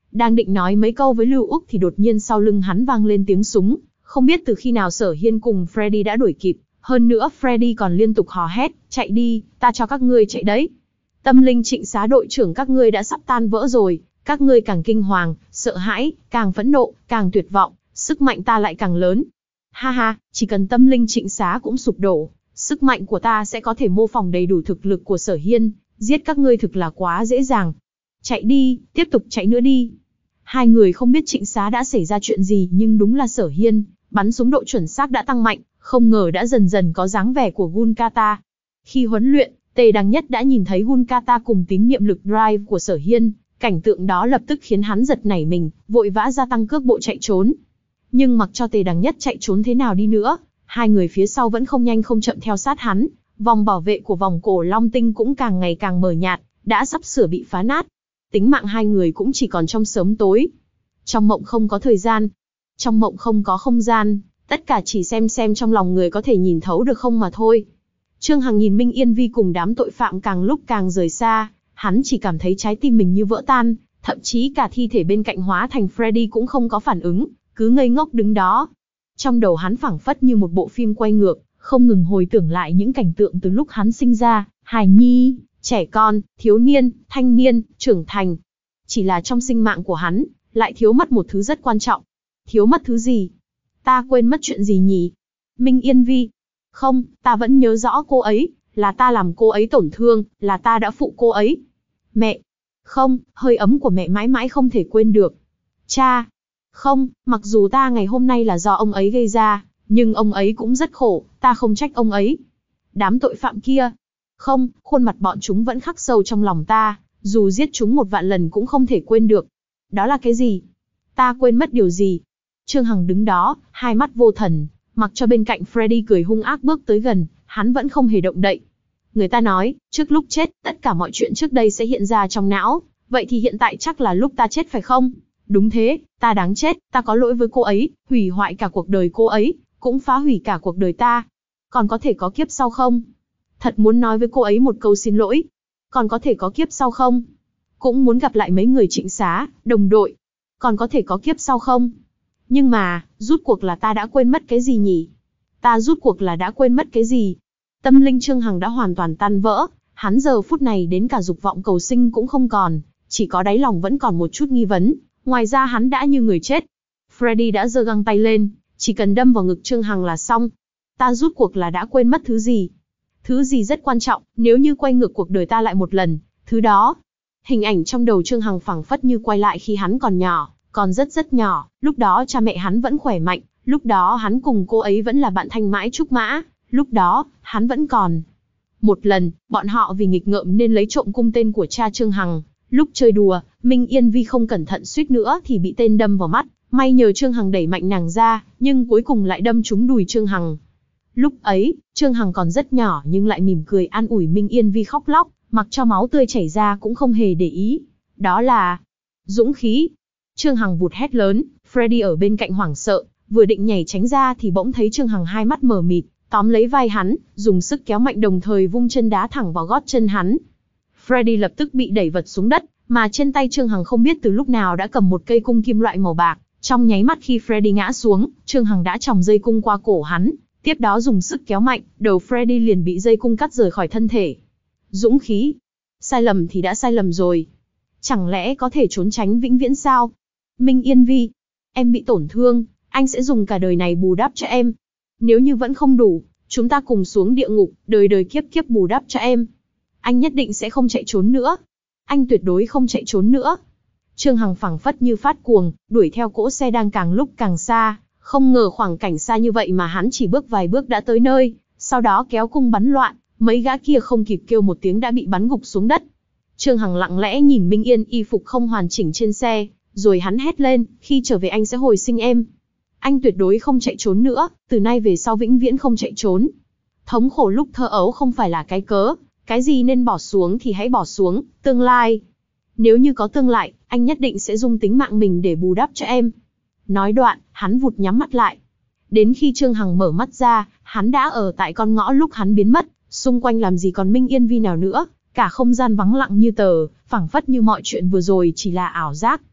Đang định nói mấy câu với Lưu Úc thì đột nhiên sau lưng hắn vang lên tiếng súng, không biết từ khi nào Sở Hiên cùng Freddy đã đuổi kịp, hơn nữa Freddy còn liên tục hò hét, chạy đi, ta cho các ngươi chạy đấy. Tâm linh Trịnh Xá đội trưởng các ngươi đã sắp tan vỡ rồi, các ngươi càng kinh hoàng, sợ hãi, càng phẫn nộ, càng tuyệt vọng, sức mạnh ta lại càng lớn. Ha ha, chỉ cần tâm linh Trịnh Xá cũng sụp đổ, sức mạnh của ta sẽ có thể mô phỏng đầy đủ thực lực của Sở Hiên, giết các ngươi thực là quá dễ dàng. Chạy đi, tiếp tục chạy nữa đi. Hai người không biết Trịnh Xá đã xảy ra chuyện gì nhưng đúng là Sở Hiên, bắn súng độ chuẩn xác đã tăng mạnh, không ngờ đã dần dần có dáng vẻ của Gun-Kata. Khi huấn luyện, Tề Đằng Nhất đã nhìn thấy Gun-Kata cùng tín niệm lực drive của Sở Hiên, cảnh tượng đó lập tức khiến hắn giật nảy mình, vội vã gia tăng cước bộ chạy trốn. Nhưng mặc cho Tề Đằng Nhất chạy trốn thế nào đi nữa, hai người phía sau vẫn không nhanh không chậm theo sát hắn, vòng bảo vệ của vòng cổ Long Tinh cũng càng ngày càng mờ nhạt, đã sắp sửa bị phá nát. Tính mạng hai người cũng chỉ còn trong sớm tối. Trong mộng không có thời gian, trong mộng không có không gian, tất cả chỉ xem xem trong lòng người có thể nhìn thấu được không mà thôi. Trương Hằng nhìn Minh Yên Vi cùng đám tội phạm càng lúc càng rời xa, hắn chỉ cảm thấy trái tim mình như vỡ tan, thậm chí cả thi thể bên cạnh hóa thành Freddy cũng không có phản ứng, cứ ngây ngốc đứng đó. Trong đầu hắn phảng phất như một bộ phim quay ngược, không ngừng hồi tưởng lại những cảnh tượng từ lúc hắn sinh ra, hài nhi, trẻ con, thiếu niên, thanh niên, trưởng thành. Chỉ là trong sinh mạng của hắn, lại thiếu mất một thứ rất quan trọng. Thiếu mất thứ gì? Ta quên mất chuyện gì nhỉ? Minh Yên Vi. Không, ta vẫn nhớ rõ cô ấy, là ta làm cô ấy tổn thương, là ta đã phụ cô ấy. Mẹ. Không, hơi ấm của mẹ mãi mãi không thể quên được. Cha. Không, mặc dù ta ngày hôm nay là do ông ấy gây ra, nhưng ông ấy cũng rất khổ, ta không trách ông ấy. Đám tội phạm kia. Không, khuôn mặt bọn chúng vẫn khắc sâu trong lòng ta, dù giết chúng một vạn lần cũng không thể quên được. Đó là cái gì? Ta quên mất điều gì? Trương Hằng đứng đó, hai mắt vô thần, mặc cho bên cạnh Freddy cười hung ác bước tới gần, hắn vẫn không hề động đậy. Người ta nói, trước lúc chết, tất cả mọi chuyện trước đây sẽ hiện ra trong não, vậy thì hiện tại chắc là lúc ta chết phải không? Đúng thế, ta đáng chết, ta có lỗi với cô ấy, hủy hoại cả cuộc đời cô ấy, cũng phá hủy cả cuộc đời ta. Còn có thể có kiếp sau không? Thật muốn nói với cô ấy một câu xin lỗi. Còn có thể có kiếp sau không? Cũng muốn gặp lại mấy người Trịnh Xá, đồng đội. Còn có thể có kiếp sau không? Nhưng mà, rút cuộc là ta đã quên mất cái gì nhỉ? Ta rút cuộc là đã quên mất cái gì? Tâm linh Trương Hằng đã hoàn toàn tan vỡ, hắn giờ phút này đến cả dục vọng cầu sinh cũng không còn, chỉ có đáy lòng vẫn còn một chút nghi vấn, ngoài ra hắn đã như người chết. Freddy đã giơ găng tay lên, chỉ cần đâm vào ngực Trương Hằng là xong. Ta rút cuộc là đã quên mất thứ gì? Thứ gì rất quan trọng, nếu như quay ngược cuộc đời ta lại một lần, thứ đó. Hình ảnh trong đầu Trương Hằng phảng phất như quay lại khi hắn còn nhỏ, còn rất rất nhỏ, lúc đó cha mẹ hắn vẫn khỏe mạnh, lúc đó hắn cùng cô ấy vẫn là bạn thanh mãi trúc mã, lúc đó, hắn vẫn còn. Một lần, bọn họ vì nghịch ngợm nên lấy trộm cung tên của cha Trương Hằng, lúc chơi đùa, Minh Yên Vi không cẩn thận suýt nữa thì bị tên đâm vào mắt, may nhờ Trương Hằng đẩy mạnh nàng ra, nhưng cuối cùng lại đâm trúng đùi Trương Hằng. Lúc ấy, Trương Hằng còn rất nhỏ nhưng lại mỉm cười an ủi Minh Yên Vi khóc lóc, mặc cho máu tươi chảy ra cũng không hề để ý. Đó là dũng khí. Trương Hằng vụt hét lớn, Freddy ở bên cạnh hoảng sợ, vừa định nhảy tránh ra thì bỗng thấy Trương Hằng hai mắt mờ mịt, tóm lấy vai hắn, dùng sức kéo mạnh đồng thời vung chân đá thẳng vào gót chân hắn. Freddy lập tức bị đẩy vật xuống đất, mà trên tay Trương Hằng không biết từ lúc nào đã cầm một cây cung kim loại màu bạc. Trong nháy mắt khi Freddy ngã xuống, Trương Hằng đã chòng dây cung qua cổ hắn, tiếp đó dùng sức kéo mạnh, đầu Freddy liền bị dây cung cắt rời khỏi thân thể. Dũng khí. Sai lầm thì đã sai lầm rồi. Chẳng lẽ có thể trốn tránh vĩnh viễn sao? Minh Yên Vi, em bị tổn thương, anh sẽ dùng cả đời này bù đắp cho em. Nếu như vẫn không đủ, chúng ta cùng xuống địa ngục, đời đời kiếp kiếp bù đắp cho em. Anh nhất định sẽ không chạy trốn nữa. Anh tuyệt đối không chạy trốn nữa. Trương Hằng phảng phất như phát cuồng, đuổi theo cỗ xe đang càng lúc càng xa, không ngờ khoảng cảnh xa như vậy mà hắn chỉ bước vài bước đã tới nơi, sau đó kéo cung bắn loạn, mấy gã kia không kịp kêu một tiếng đã bị bắn gục xuống đất. Trương Hằng lặng lẽ nhìn Minh Yên y phục không hoàn chỉnh trên xe, rồi hắn hét lên, khi trở về anh sẽ hồi sinh em. Anh tuyệt đối không chạy trốn nữa, từ nay về sau vĩnh viễn không chạy trốn. Thống khổ lúc thơ ấu không phải là cái cớ, cái gì nên bỏ xuống thì hãy bỏ xuống, tương lai. Nếu như có tương lai, anh nhất định sẽ dùng tính mạng mình để bù đắp cho em. Nói đoạn, hắn vụt nhắm mắt lại. Đến khi Trương Hằng mở mắt ra, hắn đã ở tại con ngõ lúc hắn biến mất, xung quanh làm gì còn Minh Yên Vi nào nữa, cả không gian vắng lặng như tờ, phảng phất như mọi chuyện vừa rồi chỉ là ảo giác.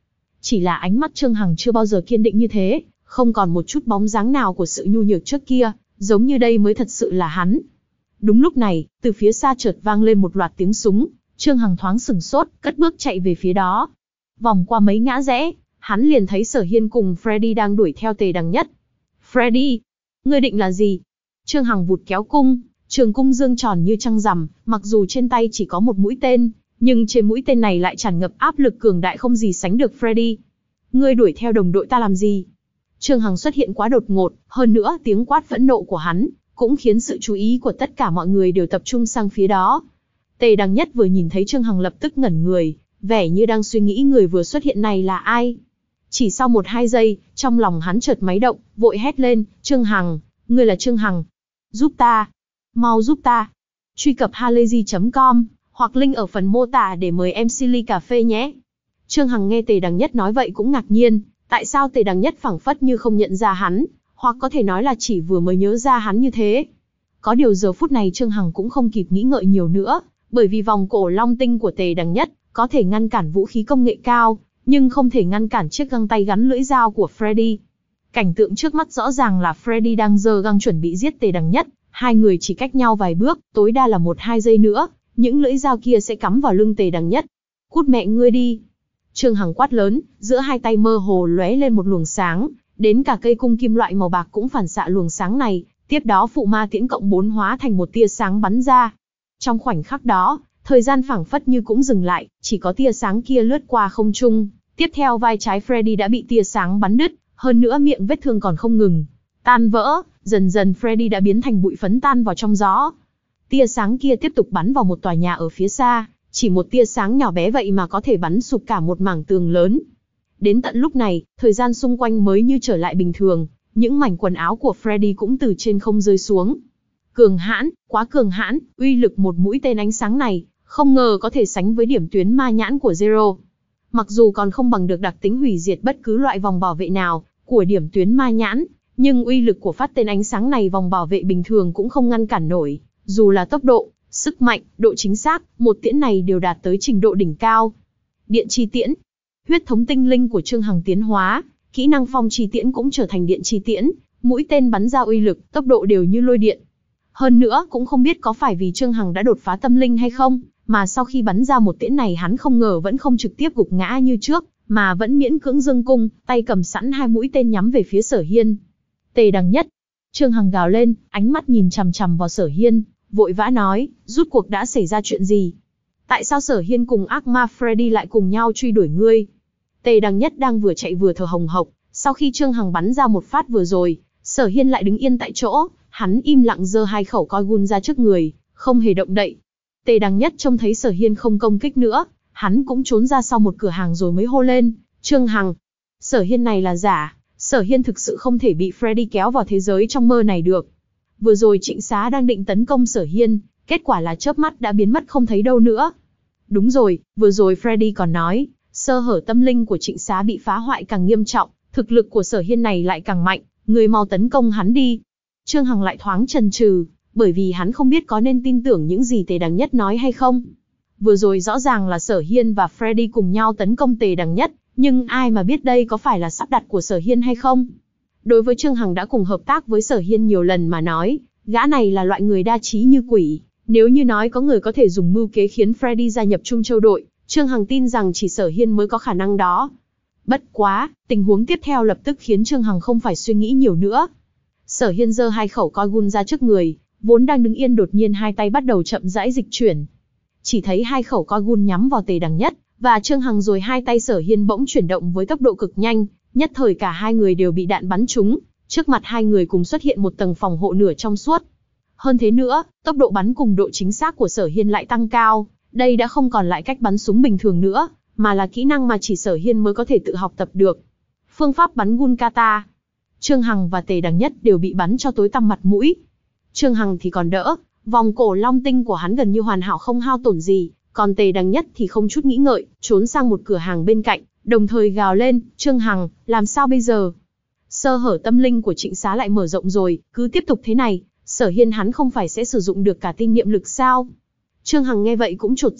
Chỉ là ánh mắt Trương Hằng chưa bao giờ kiên định như thế, không còn một chút bóng dáng nào của sự nhu nhược trước kia, giống như đây mới thật sự là hắn. Đúng lúc này, từ phía xa chợt vang lên một loạt tiếng súng, Trương Hằng thoáng sửng sốt, cất bước chạy về phía đó. Vòng qua mấy ngã rẽ, hắn liền thấy Sở Hiên cùng Freddy đang đuổi theo Tề Đằng Nhất. Freddy, ngươi định là gì? Trương Hằng vụt kéo cung, trường cung dương tròn như trăng rằm, mặc dù trên tay chỉ có một mũi tên, nhưng trên mũi tên này lại tràn ngập áp lực cường đại không gì sánh được. Freddy, ngươi đuổi theo đồng đội ta làm gì? Trương Hằng xuất hiện quá đột ngột, hơn nữa tiếng quát phẫn nộ của hắn cũng khiến sự chú ý của tất cả mọi người đều tập trung sang phía đó. Tề Đằng Nhất vừa nhìn thấy Trương Hằng lập tức ngẩn người, vẻ như đang suy nghĩ người vừa xuất hiện này là ai. Chỉ sau một hai giây, trong lòng hắn chợt máy động, vội hét lên, Trương Hằng, ngươi là Trương Hằng. Giúp ta, mau giúp ta. Truy cập halayzi chấm com, hoặc link ở phần mô tả để mời em xê ly cà phê nhé. Trương Hằng nghe Tề Đằng Nhất nói vậy cũng ngạc nhiên, tại sao Tề Đằng Nhất phảng phất như không nhận ra hắn, hoặc có thể nói là chỉ vừa mới nhớ ra hắn như thế. Có điều giờ phút này Trương Hằng cũng không kịp nghĩ ngợi nhiều nữa, bởi vì vòng cổ long tinh của Tề Đằng Nhất có thể ngăn cản vũ khí công nghệ cao, nhưng không thể ngăn cản chiếc găng tay gắn lưỡi dao của Freddy. Cảnh tượng trước mắt rõ ràng là Freddy đang giơ găng chuẩn bị giết Tề Đằng Nhất, hai người chỉ cách nhau vài bước, tối đa là một hai giây nữa, những lưỡi dao kia sẽ cắm vào lưng Tề Đằng Nhất. Cút mẹ ngươi đi! Trương Hằng quát lớn, giữa hai tay mơ hồ lóe lên một luồng sáng, đến cả cây cung kim loại màu bạc cũng phản xạ luồng sáng này, tiếp đó phụ ma tiễn cộng bốn hóa thành một tia sáng bắn ra. Trong khoảnh khắc đó, thời gian phảng phất như cũng dừng lại, chỉ có tia sáng kia lướt qua không trung, tiếp theo vai trái Freddy đã bị tia sáng bắn đứt, hơn nữa miệng vết thương còn không ngừng tan vỡ, dần dần Freddy đã biến thành bụi phấn tan vào trong gió. Tia sáng kia tiếp tục bắn vào một tòa nhà ở phía xa, chỉ một tia sáng nhỏ bé vậy mà có thể bắn sụp cả một mảng tường lớn. Đến tận lúc này, thời gian xung quanh mới như trở lại bình thường, những mảnh quần áo của Freddy cũng từ trên không rơi xuống. Cường hãn, quá cường hãn, uy lực một mũi tên ánh sáng này, không ngờ có thể sánh với điểm tuyến ma nhãn của Zero. Mặc dù còn không bằng được đặc tính hủy diệt bất cứ loại vòng bảo vệ nào của điểm tuyến ma nhãn, nhưng uy lực của phát tên ánh sáng này vòng bảo vệ bình thường cũng không ngăn cản nổi, dù là tốc độ, sức mạnh, độ chính xác, một tiễn này đều đạt tới trình độ đỉnh cao. Điện chi tiễn. Huyết thống tinh linh của Trương Hằng tiến hóa, kỹ năng phong chi tiễn cũng trở thành điện chi tiễn, mũi tên bắn ra uy lực, tốc độ đều như lôi điện. Hơn nữa, cũng không biết có phải vì Trương Hằng đã đột phá tâm linh hay không, mà sau khi bắn ra một tiễn này hắn không ngờ vẫn không trực tiếp gục ngã như trước, mà vẫn miễn cưỡng giương cung, tay cầm sẵn hai mũi tên nhắm về phía Sở Hiên. Tề Đằng Nhất. Trương Hằng gào lên, ánh mắt nhìn chằm chằm vào Sở Hiên, vội vã nói, rút cuộc đã xảy ra chuyện gì? Tại sao Sở Hiên cùng ác ma Freddy lại cùng nhau truy đuổi ngươi? Tề Đằng Nhất đang vừa chạy vừa thở hồng hộc, sau khi Trương Hằng bắn ra một phát vừa rồi, Sở Hiên lại đứng yên tại chỗ, hắn im lặng giơ hai khẩu coi gun ra trước người, không hề động đậy. Tề Đằng Nhất trông thấy Sở Hiên không công kích nữa, hắn cũng trốn ra sau một cửa hàng rồi mới hô lên, Trương Hằng, Sở Hiên này là giả, Sở Hiên thực sự không thể bị Freddy kéo vào thế giới trong mơ này được. Vừa rồi Trịnh Xá đang định tấn công Sở Hiên, kết quả là chớp mắt đã biến mất không thấy đâu nữa. Đúng rồi, vừa rồi Freddy còn nói, sơ hở tâm linh của Trịnh Xá bị phá hoại càng nghiêm trọng, thực lực của Sở Hiên này lại càng mạnh, người mau tấn công hắn đi. Trương Hằng lại thoáng chần chừ, bởi vì hắn không biết có nên tin tưởng những gì Tề Đằng Nhất nói hay không. Vừa rồi rõ ràng là Sở Hiên và Freddy cùng nhau tấn công Tề Đằng Nhất, nhưng ai mà biết đây có phải là sắp đặt của Sở Hiên hay không? Đối với Trương Hằng đã cùng hợp tác với Sở Hiên nhiều lần mà nói, gã này là loại người đa trí như quỷ. Nếu như nói có người có thể dùng mưu kế khiến Freddy gia nhập Trung Châu đội, Trương Hằng tin rằng chỉ Sở Hiên mới có khả năng đó. Bất quá, tình huống tiếp theo lập tức khiến Trương Hằng không phải suy nghĩ nhiều nữa. Sở Hiên giơ hai khẩu coi gun ra trước người, vốn đang đứng yên đột nhiên hai tay bắt đầu chậm rãi dịch chuyển. Chỉ thấy hai khẩu coi gun nhắm vào Tề Đằng Nhất và Trương Hằng, rồi hai tay Sở Hiên bỗng chuyển động với tốc độ cực nhanh, nhất thời cả hai người đều bị đạn bắn trúng, trước mặt hai người cùng xuất hiện một tầng phòng hộ nửa trong suốt. Hơn thế nữa, tốc độ bắn cùng độ chính xác của Sở Hiên lại tăng cao, đây đã không còn lại cách bắn súng bình thường nữa, mà là kỹ năng mà chỉ Sở Hiên mới có thể tự học tập được. Phương pháp bắn gun kata. Trương Hằng và Tề Đằng Nhất đều bị bắn cho tối tăm mặt mũi. Trương Hằng thì còn đỡ, vòng cổ long tinh của hắn gần như hoàn hảo không hao tổn gì, còn Tề Đằng Nhất thì không chút nghĩ ngợi, trốn sang một cửa hàng bên cạnh, đồng thời gào lên, Trương Hằng, làm sao bây giờ? Sơ hở tâm linh của Trịnh Xá lại mở rộng rồi, cứ tiếp tục thế này, Sở Hiên hắn không phải sẽ sử dụng được cả tinh niệm lực sao? Trương Hằng nghe vậy cũng chột dạ,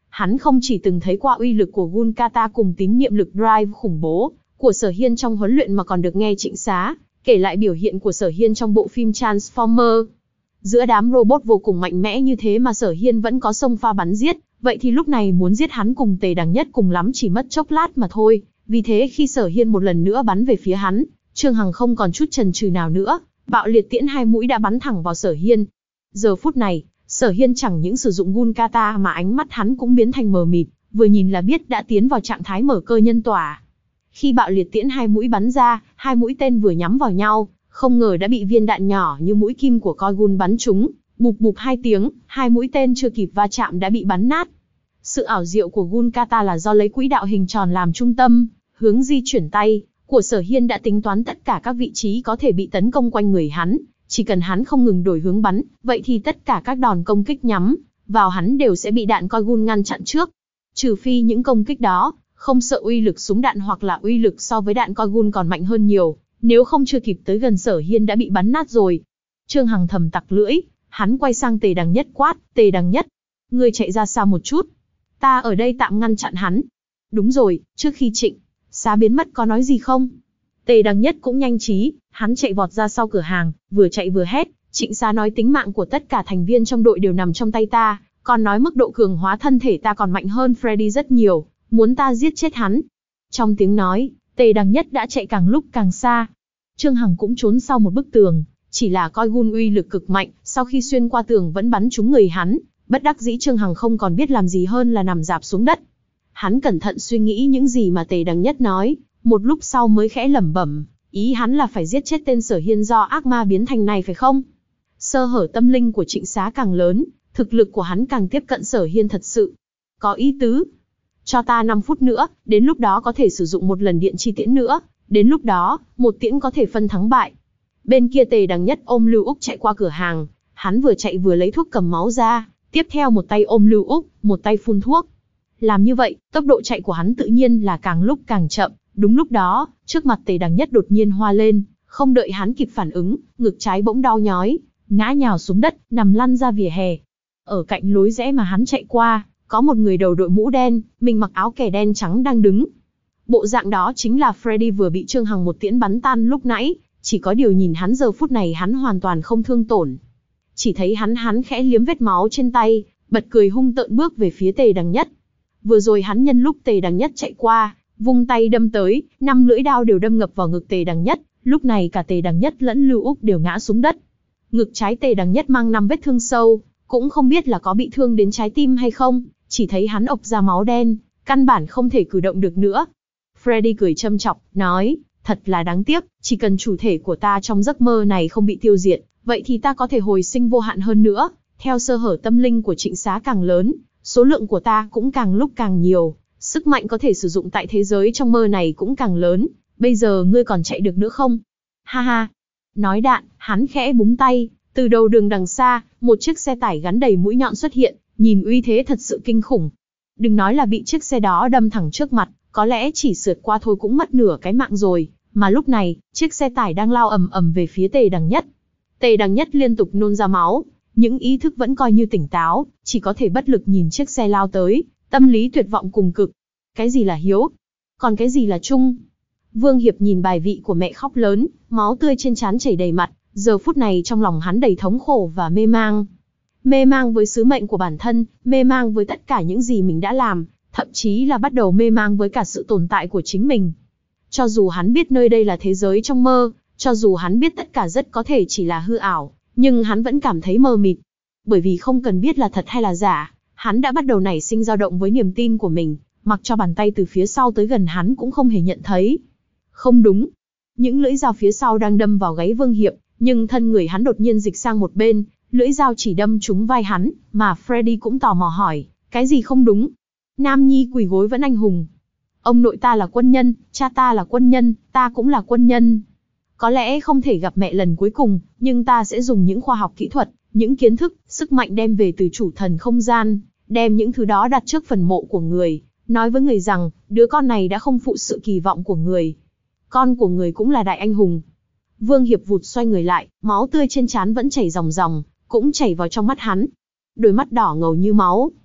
Hắn không chỉ từng thấy qua uy lực của Gulkata cùng tín niệm lực drive khủng bố của Sở Hiên trong huấn luyện mà còn được nghe Trịnh Xá kể lại biểu hiện của Sở Hiên trong bộ phim Transformer. Giữa đám robot vô cùng mạnh mẽ như thế mà Sở Hiên vẫn có xông pha bắn giết, vậy thì lúc này muốn giết hắn cùng Tề Đằng Nhất cùng lắm chỉ mất chốc lát mà thôi. Vì thế khi Sở Hiên một lần nữa bắn về phía hắn, Trương Hằng không còn chút chần chừ nào nữa, bạo liệt tiễn hai mũi đã bắn thẳng vào Sở Hiên. Giờ phút này, Sở Hiên chẳng những sử dụng Gulkata mà ánh mắt hắn cũng biến thành mờ mịt, vừa nhìn là biết đã tiến vào trạng thái mở cơ nhân tỏa. Khi bạo liệt tiễn hai mũi bắn ra, hai mũi tên vừa nhắm vào nhau, không ngờ đã bị viên đạn nhỏ như mũi kim của coi gun bắn trúng, bụp bụp hai tiếng, hai mũi tên chưa kịp va chạm đã bị bắn nát. Sự ảo diệu của Gulkata là do lấy quỹ đạo hình tròn làm trung tâm, hướng di chuyển tay của Sở Hiên đã tính toán tất cả các vị trí có thể bị tấn công quanh người hắn, chỉ cần hắn không ngừng đổi hướng bắn, vậy thì tất cả các đòn công kích nhắm vào hắn đều sẽ bị đạn coi gun ngăn chặn trước. Trừ phi những công kích đó không sợ uy lực súng đạn hoặc là uy lực so với đạn coi gun còn mạnh hơn nhiều, nếu không chưa kịp tới gần Sở Hiên đã bị bắn nát rồi. Trương Hằng thầm tặc lưỡi, hắn quay sang Tề Đằng Nhất quát, Tề Đằng Nhất, ngươi chạy ra xa một chút, ta ở đây tạm ngăn chặn hắn. Đúng rồi, trước khi Trịnh Xá biến mất có nói gì không? Tề Đằng Nhất cũng nhanh trí, hắn chạy vọt ra sau cửa hàng, vừa chạy vừa hét, Trịnh Xá nói tính mạng của tất cả thành viên trong đội đều nằm trong tay ta, còn nói mức độ cường hóa thân thể ta còn mạnh hơn Freddy rất nhiều, muốn ta giết chết hắn. Trong tiếng nói, Tề Đằng Nhất đã chạy càng lúc càng xa. Trương Hằng cũng trốn sau một bức tường, chỉ là coi gun uy lực cực mạnh, sau khi xuyên qua tường vẫn bắn trúng người hắn, bất đắc dĩ Trương Hằng không còn biết làm gì hơn là nằm rạp xuống đất. Hắn cẩn thận suy nghĩ những gì mà Tề Đằng Nhất nói, một lúc sau mới khẽ lẩm bẩm, ý hắn là phải giết chết tên Sở Hiên do ác ma biến thành này phải không? Sơ hở tâm linh của Trịnh Xá càng lớn, thực lực của hắn càng tiếp cận Sở Hiên thật sự. Có ý tứ. Cho ta năm phút nữa, đến lúc đó có thể sử dụng một lần điện chi tiễn nữa, đến lúc đó, một tiễn có thể phân thắng bại. Bên kia Tề Đằng Nhất ôm Lưu Úc chạy qua cửa hàng, hắn vừa chạy vừa lấy thuốc cầm máu ra, tiếp theo một tay ôm Lưu Úc, một tay phun thuốc. Làm như vậy, tốc độ chạy của hắn tự nhiên là càng lúc càng chậm. Đúng lúc đó, trước mặt Tề Đằng Nhất đột nhiên hoa lên, không đợi hắn kịp phản ứng, ngực trái bỗng đau nhói, ngã nhào xuống đất, nằm lăn ra vỉa hè. Ở cạnh lối rẽ mà hắn chạy qua, có một người đầu đội mũ đen, mình mặc áo kẻ đen trắng đang đứng. Bộ dạng đó chính là Freddy vừa bị Trương Hằng một tiễn bắn tan lúc nãy, chỉ có điều nhìn hắn giờ phút này hắn hoàn toàn không thương tổn. Chỉ thấy hắn hắn khẽ liếm vết máu trên tay, bật cười hung tợn bước về phía Tề Đằng Nhất. Vừa rồi hắn nhân lúc Tề Đằng Nhất chạy qua, vung tay đâm tới, năm lưỡi đao đều đâm ngập vào ngực Tề Đằng Nhất, lúc này cả Tề Đằng Nhất lẫn Lưu Úc đều ngã xuống đất. Ngực trái Tề Đằng Nhất mang năm vết thương sâu, cũng không biết là có bị thương đến trái tim hay không, chỉ thấy hắn ộc ra máu đen, căn bản không thể cử động được nữa. Freddy cười châm chọc, nói, thật là đáng tiếc, chỉ cần chủ thể của ta trong giấc mơ này không bị tiêu diệt, vậy thì ta có thể hồi sinh vô hạn hơn nữa. Theo sơ hở tâm linh của Trịnh Xá càng lớn, số lượng của ta cũng càng lúc càng nhiều, sức mạnh có thể sử dụng tại thế giới trong mơ này cũng càng lớn, bây giờ ngươi còn chạy được nữa không? Ha ha! Nói đạn, hắn khẽ búng tay, từ đầu đường đằng xa, một chiếc xe tải gắn đầy mũi nhọn xuất hiện, nhìn uy thế thật sự kinh khủng. Đừng nói là bị chiếc xe đó đâm thẳng trước mặt, có lẽ chỉ sượt qua thôi cũng mất nửa cái mạng rồi, mà lúc này, chiếc xe tải đang lao ầm ầm về phía Tề Đằng Nhất. Tề Đằng Nhất liên tục nôn ra máu, những ý thức vẫn coi như tỉnh táo, chỉ có thể bất lực nhìn chiếc xe lao tới, tâm lý tuyệt vọng cùng cực. Cái gì là hiếu? Còn cái gì là trung? Vương Hiệp nhìn bài vị của mẹ khóc lớn, máu tươi trên trán chảy đầy mặt, giờ phút này trong lòng hắn đầy thống khổ và mê mang. Mê mang với sứ mệnh của bản thân, mê mang với tất cả những gì mình đã làm, thậm chí là bắt đầu mê mang với cả sự tồn tại của chính mình. Cho dù hắn biết nơi đây là thế giới trong mơ, cho dù hắn biết tất cả rất có thể chỉ là hư ảo, nhưng hắn vẫn cảm thấy mờ mịt. Bởi vì không cần biết là thật hay là giả, hắn đã bắt đầu nảy sinh dao động với niềm tin của mình, mặc cho bàn tay từ phía sau tới gần hắn cũng không hề nhận thấy. Không đúng. Những lưỡi dao phía sau đang đâm vào gáy Vương Hiệp, nhưng thân người hắn đột nhiên dịch sang một bên, lưỡi dao chỉ đâm trúng vai hắn, mà Freddy cũng tò mò hỏi, cái gì không đúng? Nam nhi quỳ gối vẫn anh hùng. Ông nội ta là quân nhân, cha ta là quân nhân, ta cũng là quân nhân. Có lẽ không thể gặp mẹ lần cuối cùng, nhưng ta sẽ dùng những khoa học kỹ thuật, những kiến thức, sức mạnh đem về từ chủ thần không gian, đem những thứ đó đặt trước phần mộ của người, nói với người rằng, đứa con này đã không phụ sự kỳ vọng của người. Con của người cũng là đại anh hùng. Vương Hiệp vụt xoay người lại, máu tươi trên trán vẫn chảy ròng ròng, cũng chảy vào trong mắt hắn. Đôi mắt đỏ ngầu như máu.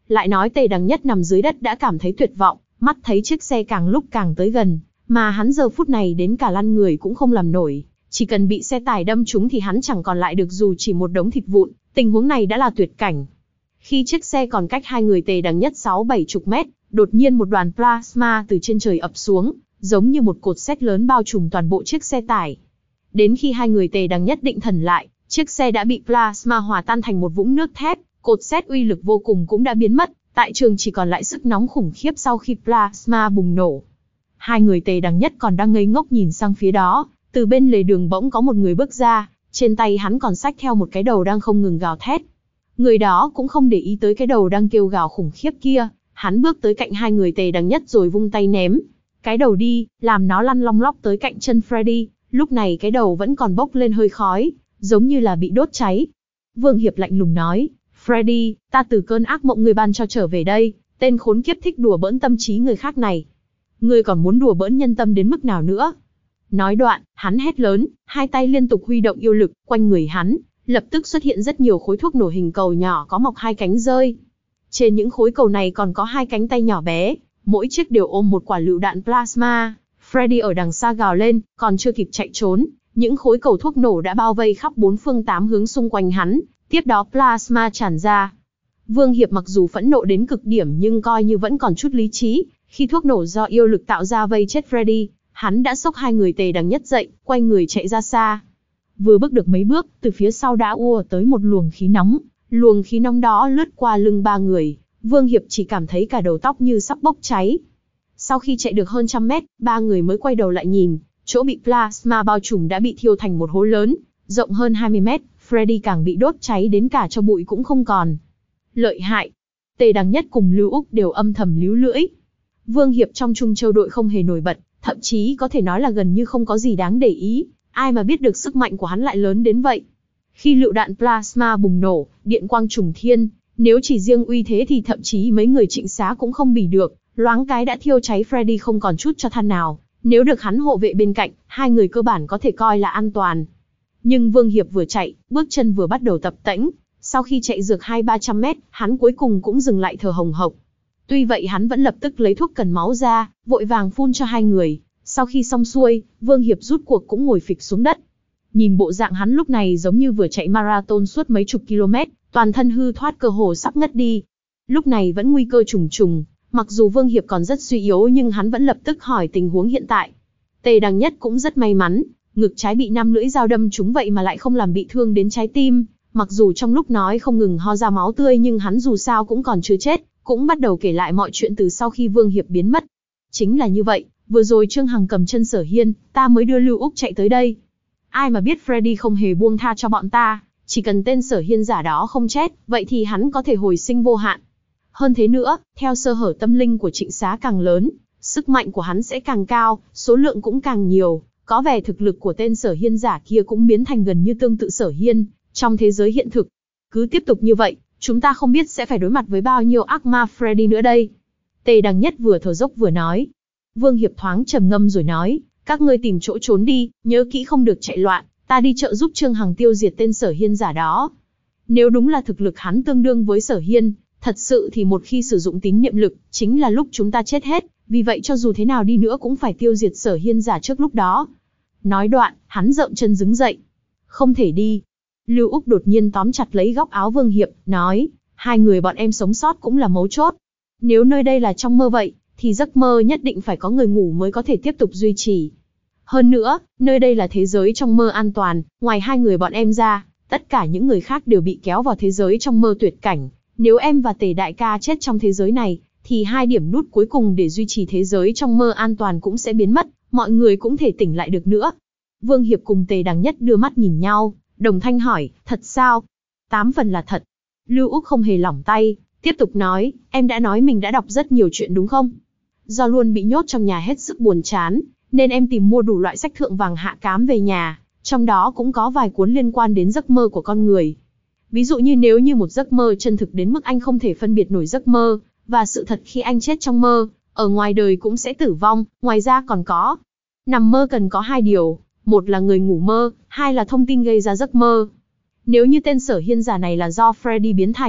lại nói Tề Đằng Nhất nằm dưới đất đã cảm thấy tuyệt vọng, mắt thấy chiếc xe càng lúc càng tới gần, mà hắn giờ phút này đến cả lăn người cũng không làm nổi, chỉ cần bị xe tải đâm trúng thì hắn chẳng còn lại được dù chỉ một đống thịt vụn, tình huống này đã là tuyệt cảnh. Khi chiếc xe còn cách hai người Tề Đằng Nhất sáu bảy chục mét, đột nhiên một đoàn plasma từ trên trời ập xuống, giống như một cột sét lớn bao trùm toàn bộ chiếc xe tải. Đến khi hai người Tề Đằng Nhất định thần lại, chiếc xe đã bị plasma hòa tan thành một vũng nước thép, cột sét uy lực vô cùng cũng đã biến mất, tại trường chỉ còn lại sức nóng khủng khiếp sau khi plasma bùng nổ. Hai người Tề Đằng Nhất còn đang ngây ngốc nhìn sang phía đó, từ bên lề đường bỗng có một người bước ra, trên tay hắn còn xách theo một cái đầu đang không ngừng gào thét. Người đó cũng không để ý tới cái đầu đang kêu gào khủng khiếp kia, hắn bước tới cạnh hai người Tề Đằng Nhất rồi vung tay ném cái đầu đi, làm nó lăn long lóc tới cạnh chân Freddy. Lúc này cái đầu vẫn còn bốc lên hơi khói, giống như là bị đốt cháy. Vương Hiệp lạnh lùng nói, Freddy, ta từ cơn ác mộng người ban cho trở về đây, tên khốn kiếp thích đùa bỡn tâm trí người khác này. Ngươi còn muốn đùa bỡn nhân tâm đến mức nào nữa? Nói đoạn, hắn hét lớn, hai tay liên tục huy động yêu lực, quanh người hắn, lập tức xuất hiện rất nhiều khối thuốc nổ hình cầu nhỏ có mọc hai cánh rơi. Trên những khối cầu này còn có hai cánh tay nhỏ bé, mỗi chiếc đều ôm một quả lựu đạn plasma. Freddy ở đằng xa gào lên, còn chưa kịp chạy trốn, những khối cầu thuốc nổ đã bao vây khắp bốn phương tám hướng xung quanh hắn, tiếp đó plasma tràn ra. Vương Hiệp mặc dù phẫn nộ đến cực điểm nhưng coi như vẫn còn chút lý trí, khi thuốc nổ do yêu lực tạo ra vây chết Freddy, hắn đã xốc hai người Tề Đằng Nhất dậy, quay người chạy ra xa. Vừa bước được mấy bước, từ phía sau đã ùa tới một luồng khí nóng, luồng khí nóng đó lướt qua lưng ba người, Vương Hiệp chỉ cảm thấy cả đầu tóc như sắp bốc cháy. Sau khi chạy được hơn trăm mét, ba người mới quay đầu lại nhìn, chỗ bị plasma bao trùm đã bị thiêu thành một hố lớn, rộng hơn hai mươi mét, Freddy càng bị đốt cháy đến cả cho bụi cũng không còn. Lợi hại. Tề Đằng Nhất cùng Lưu Úc đều âm thầm líu lưỡi. Vương Hiệp trong Trung Châu đội không hề nổi bật, thậm chí có thể nói là gần như không có gì đáng để ý, ai mà biết được sức mạnh của hắn lại lớn đến vậy. Khi lựu đạn plasma bùng nổ, điện quang trùng thiên, nếu chỉ riêng uy thế thì thậm chí mấy người Trịnh Xá cũng không bì được, loáng cái đã thiêu cháy Freddy không còn chút cho than nào. Nếu được hắn hộ vệ bên cạnh, hai người cơ bản có thể coi là an toàn. Nhưng Vương Hiệp vừa chạy, bước chân vừa bắt đầu tập tễnh, sau khi chạy dược hai ba trăm mét, hắn cuối cùng cũng dừng lại thở hồng hộc. Tuy vậy hắn vẫn lập tức lấy thuốc cần máu ra, vội vàng phun cho hai người. Sau khi xong xuôi, Vương Hiệp rút cuộc cũng ngồi phịch xuống đất. Nhìn bộ dạng hắn lúc này giống như vừa chạy marathon suốt mấy chục km, toàn thân hư thoát cơ hồ sắp ngất đi. Lúc này vẫn nguy cơ trùng trùng, mặc dù Vương Hiệp còn rất suy yếu nhưng hắn vẫn lập tức hỏi tình huống hiện tại. Tề Đằng Nhất cũng rất may mắn, ngực trái bị năm lưỡi dao đâm trúng vậy mà lại không làm bị thương đến trái tim. Mặc dù trong lúc nói không ngừng ho ra máu tươi nhưng hắn dù sao cũng còn chưa chết, cũng bắt đầu kể lại mọi chuyện từ sau khi Vương Hiệp biến mất. Chính là như vậy, vừa rồi Trương Hằng cầm chân Sở Hiên, ta mới đưa Lưu Úc chạy tới đây. Ai mà biết Freddy không hề buông tha cho bọn ta, chỉ cần tên Sở Hiên giả đó không chết, vậy thì hắn có thể hồi sinh vô hạn. Hơn thế nữa, theo sơ hở tâm linh của Trịnh Xá càng lớn, sức mạnh của hắn sẽ càng cao, số lượng cũng càng nhiều, có vẻ thực lực của tên Sở Hiên giả kia cũng biến thành gần như tương tự Sở Hiên trong thế giới hiện thực. Cứ tiếp tục như vậy, chúng ta không biết sẽ phải đối mặt với bao nhiêu ác ma Freddy nữa đây. Tề Đằng Nhất vừa thở dốc vừa nói. Vương Hiệp thoáng trầm ngâm rồi nói, các ngươi tìm chỗ trốn đi, nhớ kỹ không được chạy loạn, ta đi trợ giúp Trương Hằng tiêu diệt tên Sở Hiên giả đó. Nếu đúng là thực lực hắn tương đương với Sở Hiên, thật sự thì một khi sử dụng tín niệm lực, chính là lúc chúng ta chết hết, vì vậy cho dù thế nào đi nữa cũng phải tiêu diệt Sở Hiên giả trước lúc đó. Nói đoạn, hắn rộng chân đứng dậy. Không thể đi. Lưu Úc đột nhiên tóm chặt lấy góc áo Vương Hiệp, nói, hai người bọn em sống sót cũng là mấu chốt. Nếu nơi đây là trong mơ vậy, thì giấc mơ nhất định phải có người ngủ mới có thể tiếp tục duy trì. Hơn nữa, nơi đây là thế giới trong mơ an toàn, ngoài hai người bọn em ra, tất cả những người khác đều bị kéo vào thế giới trong mơ tuyệt cảnh. Nếu em và Tề đại ca chết trong thế giới này, thì hai điểm nút cuối cùng để duy trì thế giới trong mơ an toàn cũng sẽ biến mất, mọi người cũng thể tỉnh lại được nữa. Vương Hiệp cùng Tề Đằng Nhất đưa mắt nhìn nhau, đồng thanh hỏi, thật sao? Tám phần là thật. Lưu Úc không hề lỏng tay, tiếp tục nói, em đã nói mình đã đọc rất nhiều chuyện đúng không? Do luôn bị nhốt trong nhà hết sức buồn chán, nên em tìm mua đủ loại sách thượng vàng hạ cám về nhà, trong đó cũng có vài cuốn liên quan đến giấc mơ của con người. Ví dụ như nếu như một giấc mơ chân thực đến mức anh không thể phân biệt nổi giấc mơ và sự thật khi anh chết trong mơ, ở ngoài đời cũng sẽ tử vong, ngoài ra còn có. Nằm mơ cần có hai điều, một là người ngủ mơ, hai là thông tin gây ra giấc mơ. Nếu như tên Sở Hiên giả này là do Freddy biến thành,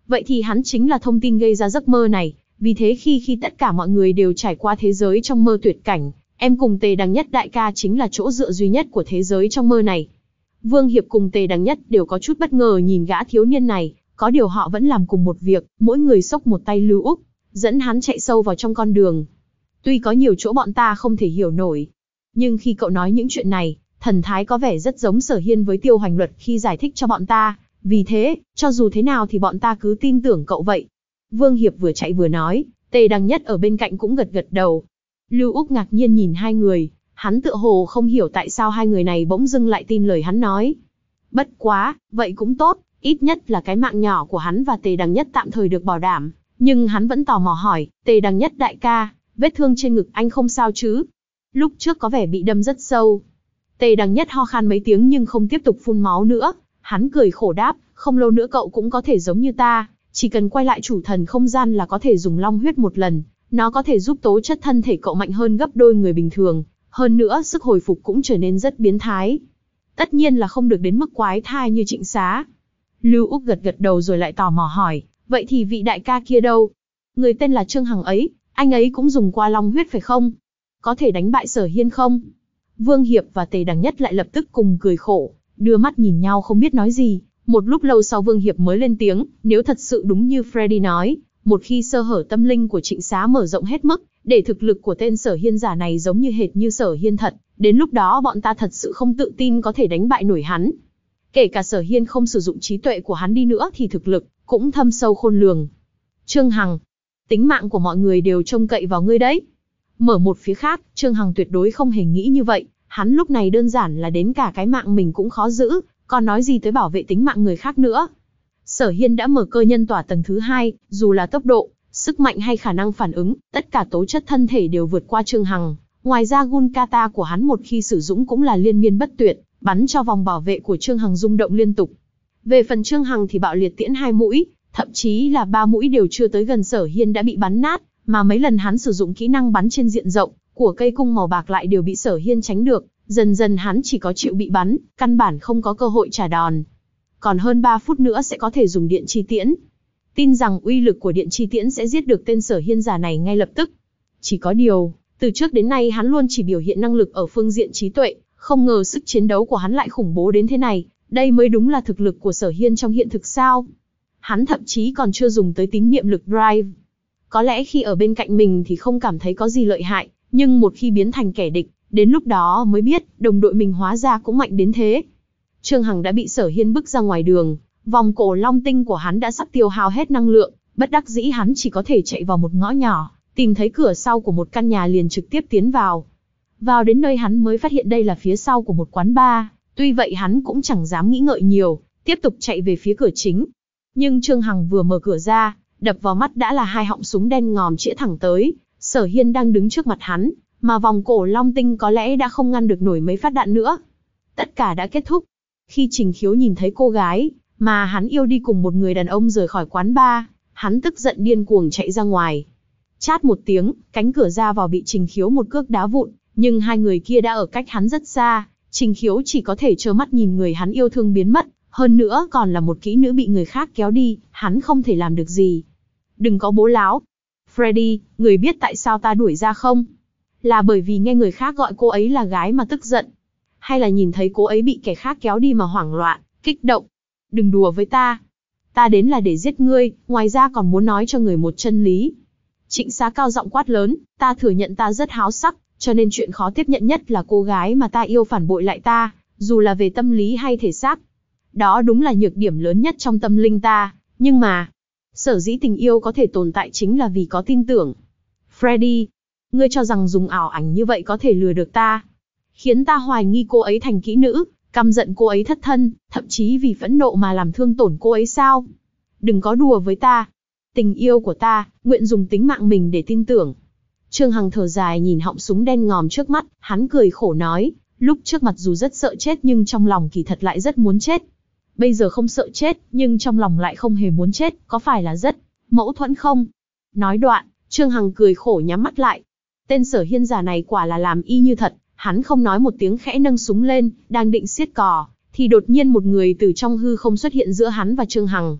Vậy thì hắn chính là thông tin gây ra giấc mơ này, vì thế khi khi tất cả mọi người đều trải qua thế giới trong mơ tuyệt cảnh, em cùng Tề Đằng Nhất đại ca chính là chỗ dựa duy nhất của thế giới trong mơ này. Vương Hiệp cùng Tề Đằng Nhất đều có chút bất ngờ nhìn gã thiếu niên này, có điều họ vẫn làm cùng một việc, mỗi người xốc một tay Lưu Úc, dẫn hắn chạy sâu vào trong con đường. Tuy có nhiều chỗ bọn ta không thể hiểu nổi, nhưng khi cậu nói những chuyện này, thần thái có vẻ rất giống Sở Hiên với Tiêu Hoành Luật khi giải thích cho bọn ta, vì thế, cho dù thế nào thì bọn ta cứ tin tưởng cậu vậy. Vương Hiệp vừa chạy vừa nói, Tề Đằng Nhất ở bên cạnh cũng gật gật đầu. Lưu Úc ngạc nhiên nhìn hai người, hắn tựa hồ không hiểu tại sao hai người này bỗng dưng lại tin lời hắn nói. Bất quá, vậy cũng tốt, ít nhất là cái mạng nhỏ của hắn và Tề Đằng Nhất tạm thời được bảo đảm. Nhưng hắn vẫn tò mò hỏi, Tề Đằng Nhất đại ca, vết thương trên ngực anh không sao chứ? Lúc trước có vẻ bị đâm rất sâu. Tề Đằng Nhất ho khan mấy tiếng nhưng không tiếp tục phun máu nữa. Hắn cười khổ đáp, không lâu nữa cậu cũng có thể giống như ta, chỉ cần quay lại chủ thần không gian là có thể dùng long huyết một lần. Nó có thể giúp tố chất thân thể cậu mạnh hơn gấp đôi người bình thường. Hơn nữa sức hồi phục cũng trở nên rất biến thái. Tất nhiên là không được đến mức quái thai như Trịnh Xá. Lưu Úc gật gật đầu rồi lại tò mò hỏi, vậy thì vị đại ca kia đâu? Người tên là Trương Hằng ấy, anh ấy cũng dùng qua long huyết phải không? Có thể đánh bại Sở Hiên không? Vương Hiệp và Tề Đằng Nhất lại lập tức cùng cười khổ, đưa mắt nhìn nhau không biết nói gì. Một lúc lâu sau Vương Hiệp mới lên tiếng, nếu thật sự đúng như Freddy nói, một khi sơ hở tâm linh của Trịnh Xá mở rộng hết mức, để thực lực của tên Sở Hiên giả này giống như hệt như Sở Hiên thật, đến lúc đó bọn ta thật sự không tự tin có thể đánh bại nổi hắn. Kể cả Sở Hiên không sử dụng trí tuệ của hắn đi nữa thì thực lực cũng thâm sâu khôn lường. Trương Hằng, tính mạng của mọi người đều trông cậy vào ngươi đấy. Mở một phía khác, Trương Hằng tuyệt đối không hề nghĩ như vậy, hắn lúc này đơn giản là đến cả cái mạng mình cũng khó giữ, còn nói gì tới bảo vệ tính mạng người khác nữa. Sở Hiên đã mở cơ nhân tỏa tầng thứ hai, dù là tốc độ, sức mạnh hay khả năng phản ứng, tất cả tố chất thân thể đều vượt qua Trương Hằng. Ngoài ra gun kata của hắn một khi sử dụng cũng là liên miên bất tuyệt, bắn cho vòng bảo vệ của Trương Hằng rung động liên tục. Về phần Trương Hằng thì bạo liệt tiễn hai mũi, thậm chí là ba mũi đều chưa tới gần Sở Hiên đã bị bắn nát, mà mấy lần hắn sử dụng kỹ năng bắn trên diện rộng của cây cung màu bạc lại đều bị Sở Hiên tránh được, dần dần hắn chỉ có chịu bị bắn, căn bản không có cơ hội trả đòn. Còn hơn ba phút nữa sẽ có thể dùng điện chi tiễn. Tin rằng uy lực của điện chi tiễn sẽ giết được tên Sở Hiên giả này ngay lập tức. Chỉ có điều, từ trước đến nay hắn luôn chỉ biểu hiện năng lực ở phương diện trí tuệ, không ngờ sức chiến đấu của hắn lại khủng bố đến thế này, đây mới đúng là thực lực của Sở Hiên trong hiện thực sao. Hắn thậm chí còn chưa dùng tới tín niệm lực drive. Có lẽ khi ở bên cạnh mình thì không cảm thấy có gì lợi hại, nhưng một khi biến thành kẻ địch, đến lúc đó mới biết, đồng đội mình hóa ra cũng mạnh đến thế. Trương Hằng đã bị Sở Hiên bức ra ngoài đường, vòng cổ long tinh của hắn đã sắp tiêu hao hết năng lượng, bất đắc dĩ hắn chỉ có thể chạy vào một ngõ nhỏ, tìm thấy cửa sau của một căn nhà liền trực tiếp tiến vào. Vào đến nơi hắn mới phát hiện đây là phía sau của một quán bar, tuy vậy hắn cũng chẳng dám nghĩ ngợi nhiều, tiếp tục chạy về phía cửa chính. Nhưng Trương Hằng vừa mở cửa ra, đập vào mắt đã là hai họng súng đen ngòm chĩa thẳng tới, Sở Hiên đang đứng trước mặt hắn, mà vòng cổ long tinh có lẽ đã không ngăn được nổi mấy phát đạn nữa. Tất cả đã kết thúc. Khi Trình Khiếu nhìn thấy cô gái mà hắn yêu đi cùng một người đàn ông rời khỏi quán bar, hắn tức giận điên cuồng chạy ra ngoài. Chát một tiếng, cánh cửa ra vào bị Trình Khiếu một cước đá vụn, nhưng hai người kia đã ở cách hắn rất xa, Trình Khiếu chỉ có thể trơ mắt nhìn người hắn yêu thương biến mất, hơn nữa còn là một kỹ nữ bị người khác kéo đi, hắn không thể làm được gì. Đừng có bố láo. Freddy, người biết tại sao ta đuổi ra không? Là bởi vì nghe người khác gọi cô ấy là gái mà tức giận? Hay là nhìn thấy cô ấy bị kẻ khác kéo đi mà hoảng loạn, kích động? Đừng đùa với ta. Ta đến là để giết ngươi, ngoài ra còn muốn nói cho người một chân lý. Trịnh Xá cao giọng quát lớn, ta thừa nhận ta rất háo sắc, cho nên chuyện khó tiếp nhận nhất là cô gái mà ta yêu phản bội lại ta, dù là về tâm lý hay thể xác. Đó đúng là nhược điểm lớn nhất trong tâm linh ta, nhưng mà, sở dĩ tình yêu có thể tồn tại chính là vì có tin tưởng. Freddy, ngươi cho rằng dùng ảo ảnh như vậy có thể lừa được ta, khiến ta hoài nghi cô ấy thành kỹ nữ, căm giận cô ấy thất thân, thậm chí vì phẫn nộ mà làm thương tổn cô ấy sao? Đừng có đùa với ta. Tình yêu của ta, nguyện dùng tính mạng mình để tin tưởng. Trương Hằng thở dài nhìn họng súng đen ngòm trước mắt, hắn cười khổ nói, lúc trước mặt dù rất sợ chết nhưng trong lòng kỳ thật lại rất muốn chết. Bây giờ không sợ chết, nhưng trong lòng lại không hề muốn chết, có phải là rất mâu thuẫn không? Nói đoạn, Trương Hằng cười khổ nhắm mắt lại. Tên Sở Hiên giả này quả là làm y như thật, hắn không nói một tiếng khẽ nâng súng lên, đang định siết cò, thì đột nhiên một người từ trong hư không xuất hiện giữa hắn và Trương Hằng.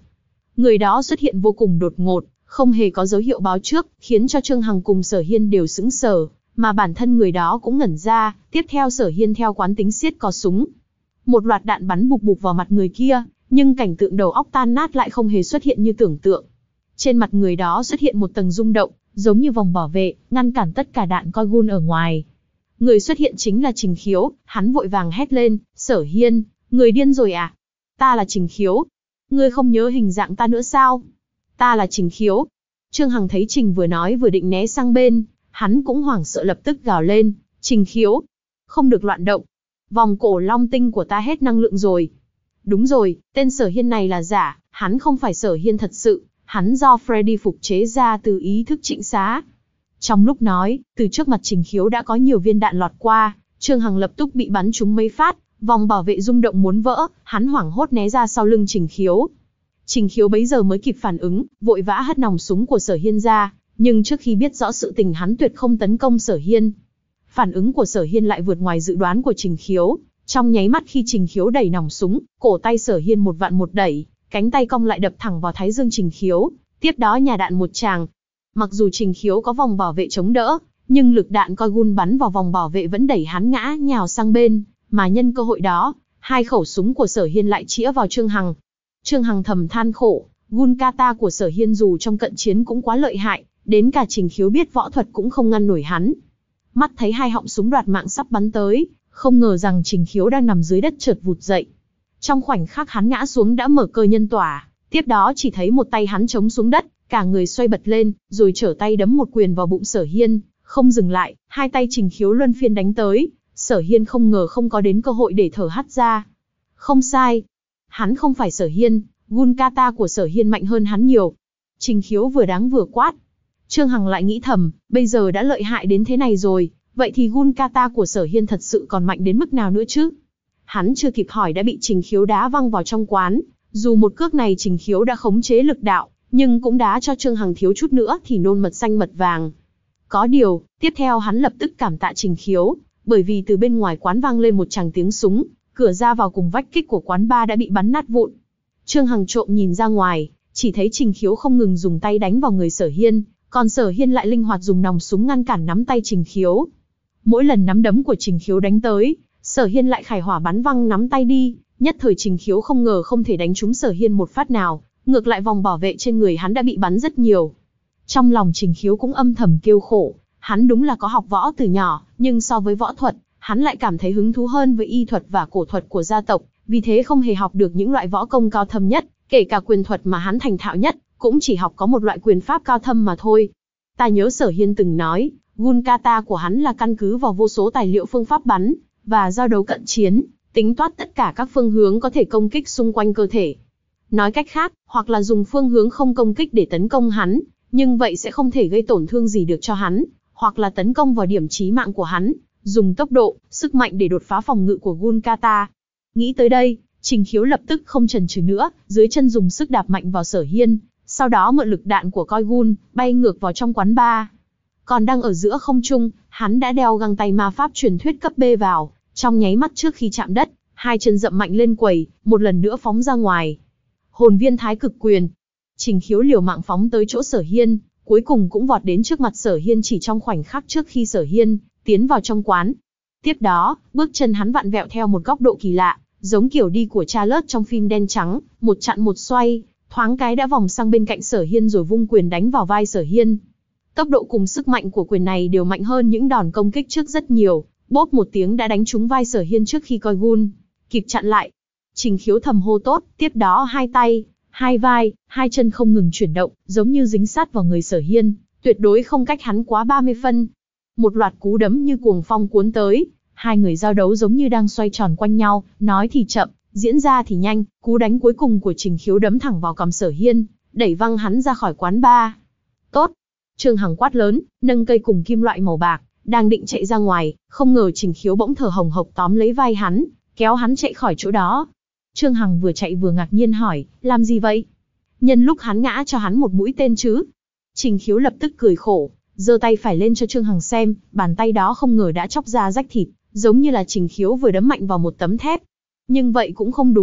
Người đó xuất hiện vô cùng đột ngột, không hề có dấu hiệu báo trước, khiến cho Trương Hằng cùng Sở Hiên đều sững sờ, mà bản thân người đó cũng ngẩn ra. Tiếp theo Sở Hiên theo quán tính siết cò súng. Một loạt đạn bắn bục bục vào mặt người kia, nhưng cảnh tượng đầu óc tan nát lại không hề xuất hiện như tưởng tượng. Trên mặt người đó xuất hiện một tầng rung động, giống như vòng bảo vệ, ngăn cản tất cả đạn coi gun ở ngoài. Người xuất hiện chính là Trình Khiếu, hắn vội vàng hét lên, Sở Hiên, người điên rồi à? Ta là Trình Khiếu. Ngươi không nhớ hình dạng ta nữa sao? Ta là Trình Khiếu. Trương Hằng thấy Trình vừa nói vừa định né sang bên, hắn cũng hoảng sợ lập tức gào lên, Trình Khiếu, không được loạn động. Vòng cổ long tinh của ta hết năng lượng rồi. Đúng rồi, tên Sở Hiên này là giả, hắn không phải Sở Hiên thật sự, hắn do Freddy phục chế ra từ ý thức trịnh xá. Trong lúc nói, từ trước mặt Trình Khiếu đã có nhiều viên đạn lọt qua, Trương Hằng lập tức bị bắn trúng mấy phát, vòng bảo vệ rung động muốn vỡ, hắn hoảng hốt né ra sau lưng Trình Khiếu. Trình Khiếu bấy giờ mới kịp phản ứng, vội vã hất nòng súng của Sở Hiên ra, nhưng trước khi biết rõ sự tình hắn tuyệt không tấn công Sở Hiên. Phản ứng của Sở Hiên lại vượt ngoài dự đoán của Trình Khiếu, trong nháy mắt khi Trình Khiếu đẩy nòng súng, cổ tay Sở Hiên một vạn một đẩy, cánh tay cong lại đập thẳng vào thái dương Trình Khiếu, tiếp đó nhà đạn một tràng. Mặc dù Trình Khiếu có vòng bảo vệ chống đỡ, nhưng lực đạn coi gun bắn vào vòng bảo vệ vẫn đẩy hắn ngã nhào sang bên, mà nhân cơ hội đó, hai khẩu súng của Sở Hiên lại chĩa vào Trương Hằng. Trương Hằng thầm than khổ, gun kata của Sở Hiên dù trong cận chiến cũng quá lợi hại, đến cả Trình Khiếu biết võ thuật cũng không ngăn nổi hắn. Mắt thấy hai họng súng đoạt mạng sắp bắn tới, không ngờ rằng Trình Khiếu đang nằm dưới đất chợt vụt dậy. Trong khoảnh khắc hắn ngã xuống đã mở cơ nhân tỏa, tiếp đó chỉ thấy một tay hắn chống xuống đất, cả người xoay bật lên, rồi trở tay đấm một quyền vào bụng Sở Hiên, không dừng lại, hai tay Trình Khiếu luân phiên đánh tới. Sở Hiên không ngờ không có đến cơ hội để thở hắt ra. Không sai, hắn không phải Sở Hiên, gun kata của Sở Hiên mạnh hơn hắn nhiều. Trình Khiếu vừa đáng vừa quát. Trương Hằng lại nghĩ thầm, bây giờ đã lợi hại đến thế này rồi, vậy thì gun kata của Sở Hiên thật sự còn mạnh đến mức nào nữa chứ? Hắn chưa kịp hỏi đã bị Trình Khiếu đá văng vào trong quán, dù một cước này Trình Khiếu đã khống chế lực đạo, nhưng cũng đá cho Trương Hằng thiếu chút nữa thì nôn mật xanh mật vàng. Có điều, tiếp theo hắn lập tức cảm tạ Trình Khiếu, bởi vì từ bên ngoài quán vang lên một tràng tiếng súng, cửa ra vào cùng vách kích của quán bar đã bị bắn nát vụn. Trương Hằng trộm nhìn ra ngoài, chỉ thấy Trình Khiếu không ngừng dùng tay đánh vào người Sở Hiên, còn Sở Hiên lại linh hoạt dùng nòng súng ngăn cản nắm tay Trình Khiếu. Mỗi lần nắm đấm của Trình Khiếu đánh tới, Sở Hiên lại khải hỏa bắn văng nắm tay đi, nhất thời Trình Khiếu không ngờ không thể đánh trúng Sở Hiên một phát nào, ngược lại vòng bảo vệ trên người hắn đã bị bắn rất nhiều. Trong lòng Trình Khiếu cũng âm thầm kêu khổ, hắn đúng là có học võ từ nhỏ, nhưng so với võ thuật, hắn lại cảm thấy hứng thú hơn với y thuật và cổ thuật của gia tộc, vì thế không hề học được những loại võ công cao thâm nhất, kể cả quyền thuật mà hắn thành thạo nhất, cũng chỉ học có một loại quyền pháp cao thâm mà thôi. Ta nhớ Sở Hiên từng nói, gun kata của hắn là căn cứ vào vô số tài liệu phương pháp bắn và giao đấu cận chiến, tính toán tất cả các phương hướng có thể công kích xung quanh cơ thể. Nói cách khác, hoặc là dùng phương hướng không công kích để tấn công hắn, nhưng vậy sẽ không thể gây tổn thương gì được cho hắn, hoặc là tấn công vào điểm chí mạng của hắn, dùng tốc độ, sức mạnh để đột phá phòng ngự của gun kata. Nghĩ tới đây, Trình Khiếu lập tức không chần chừ nữa, dưới chân dùng sức đạp mạnh vào Sở Hiên, sau đó mượn lực đạn của coi gun, bay ngược vào trong quán bar. Còn đang ở giữa không trung, hắn đã đeo găng tay ma pháp truyền thuyết cấp B vào, trong nháy mắt trước khi chạm đất, hai chân dậm mạnh lên quầy, một lần nữa phóng ra ngoài. Hồn viên thái cực quyền. Trình Khiếu liều mạng phóng tới chỗ Sở Hiên, cuối cùng cũng vọt đến trước mặt Sở Hiên chỉ trong khoảnh khắc trước khi Sở Hiên tiến vào trong quán. Tiếp đó, bước chân hắn vặn vẹo theo một góc độ kỳ lạ, giống kiểu đi của Charlotte trong phim đen trắng, một chặn một xoay, thoáng cái đã vòng sang bên cạnh Sở Hiên rồi vung quyền đánh vào vai Sở Hiên. Tốc độ cùng sức mạnh của quyền này đều mạnh hơn những đòn công kích trước rất nhiều, bốp một tiếng đã đánh trúng vai Sở Hiên trước khi coi gun kịp chặn lại. Trình Khiếu thầm hô tốt, tiếp đó hai tay, hai vai, hai chân không ngừng chuyển động, giống như dính sát vào người Sở Hiên, tuyệt đối không cách hắn quá ba mươi phân. Một loạt cú đấm như cuồng phong cuốn tới, hai người giao đấu giống như đang xoay tròn quanh nhau, nói thì chậm, diễn ra thì nhanh, cú đánh cuối cùng của Trình Khiếu đấm thẳng vào cằm Sở Hiên, đẩy văng hắn ra khỏi quán bar. Tốt! Trương Hằng quát lớn, nâng cây cùng kim loại màu bạc, đang định chạy ra ngoài, không ngờ Trình Khiếu bỗng thở hồng hộc tóm lấy vai hắn, kéo hắn chạy khỏi chỗ đó. Trương Hằng vừa chạy vừa ngạc nhiên hỏi, làm gì vậy? Nhân lúc hắn ngã cho hắn một mũi tên chứ? Trình Khiếu lập tức cười khổ, giơ tay phải lên cho Trương Hằng xem, bàn tay đó không ngờ đã chóc ra rách thịt, giống như là Trình Khiếu vừa đấm mạnh vào một tấm thép. Nhưng vậy cũng không đúng,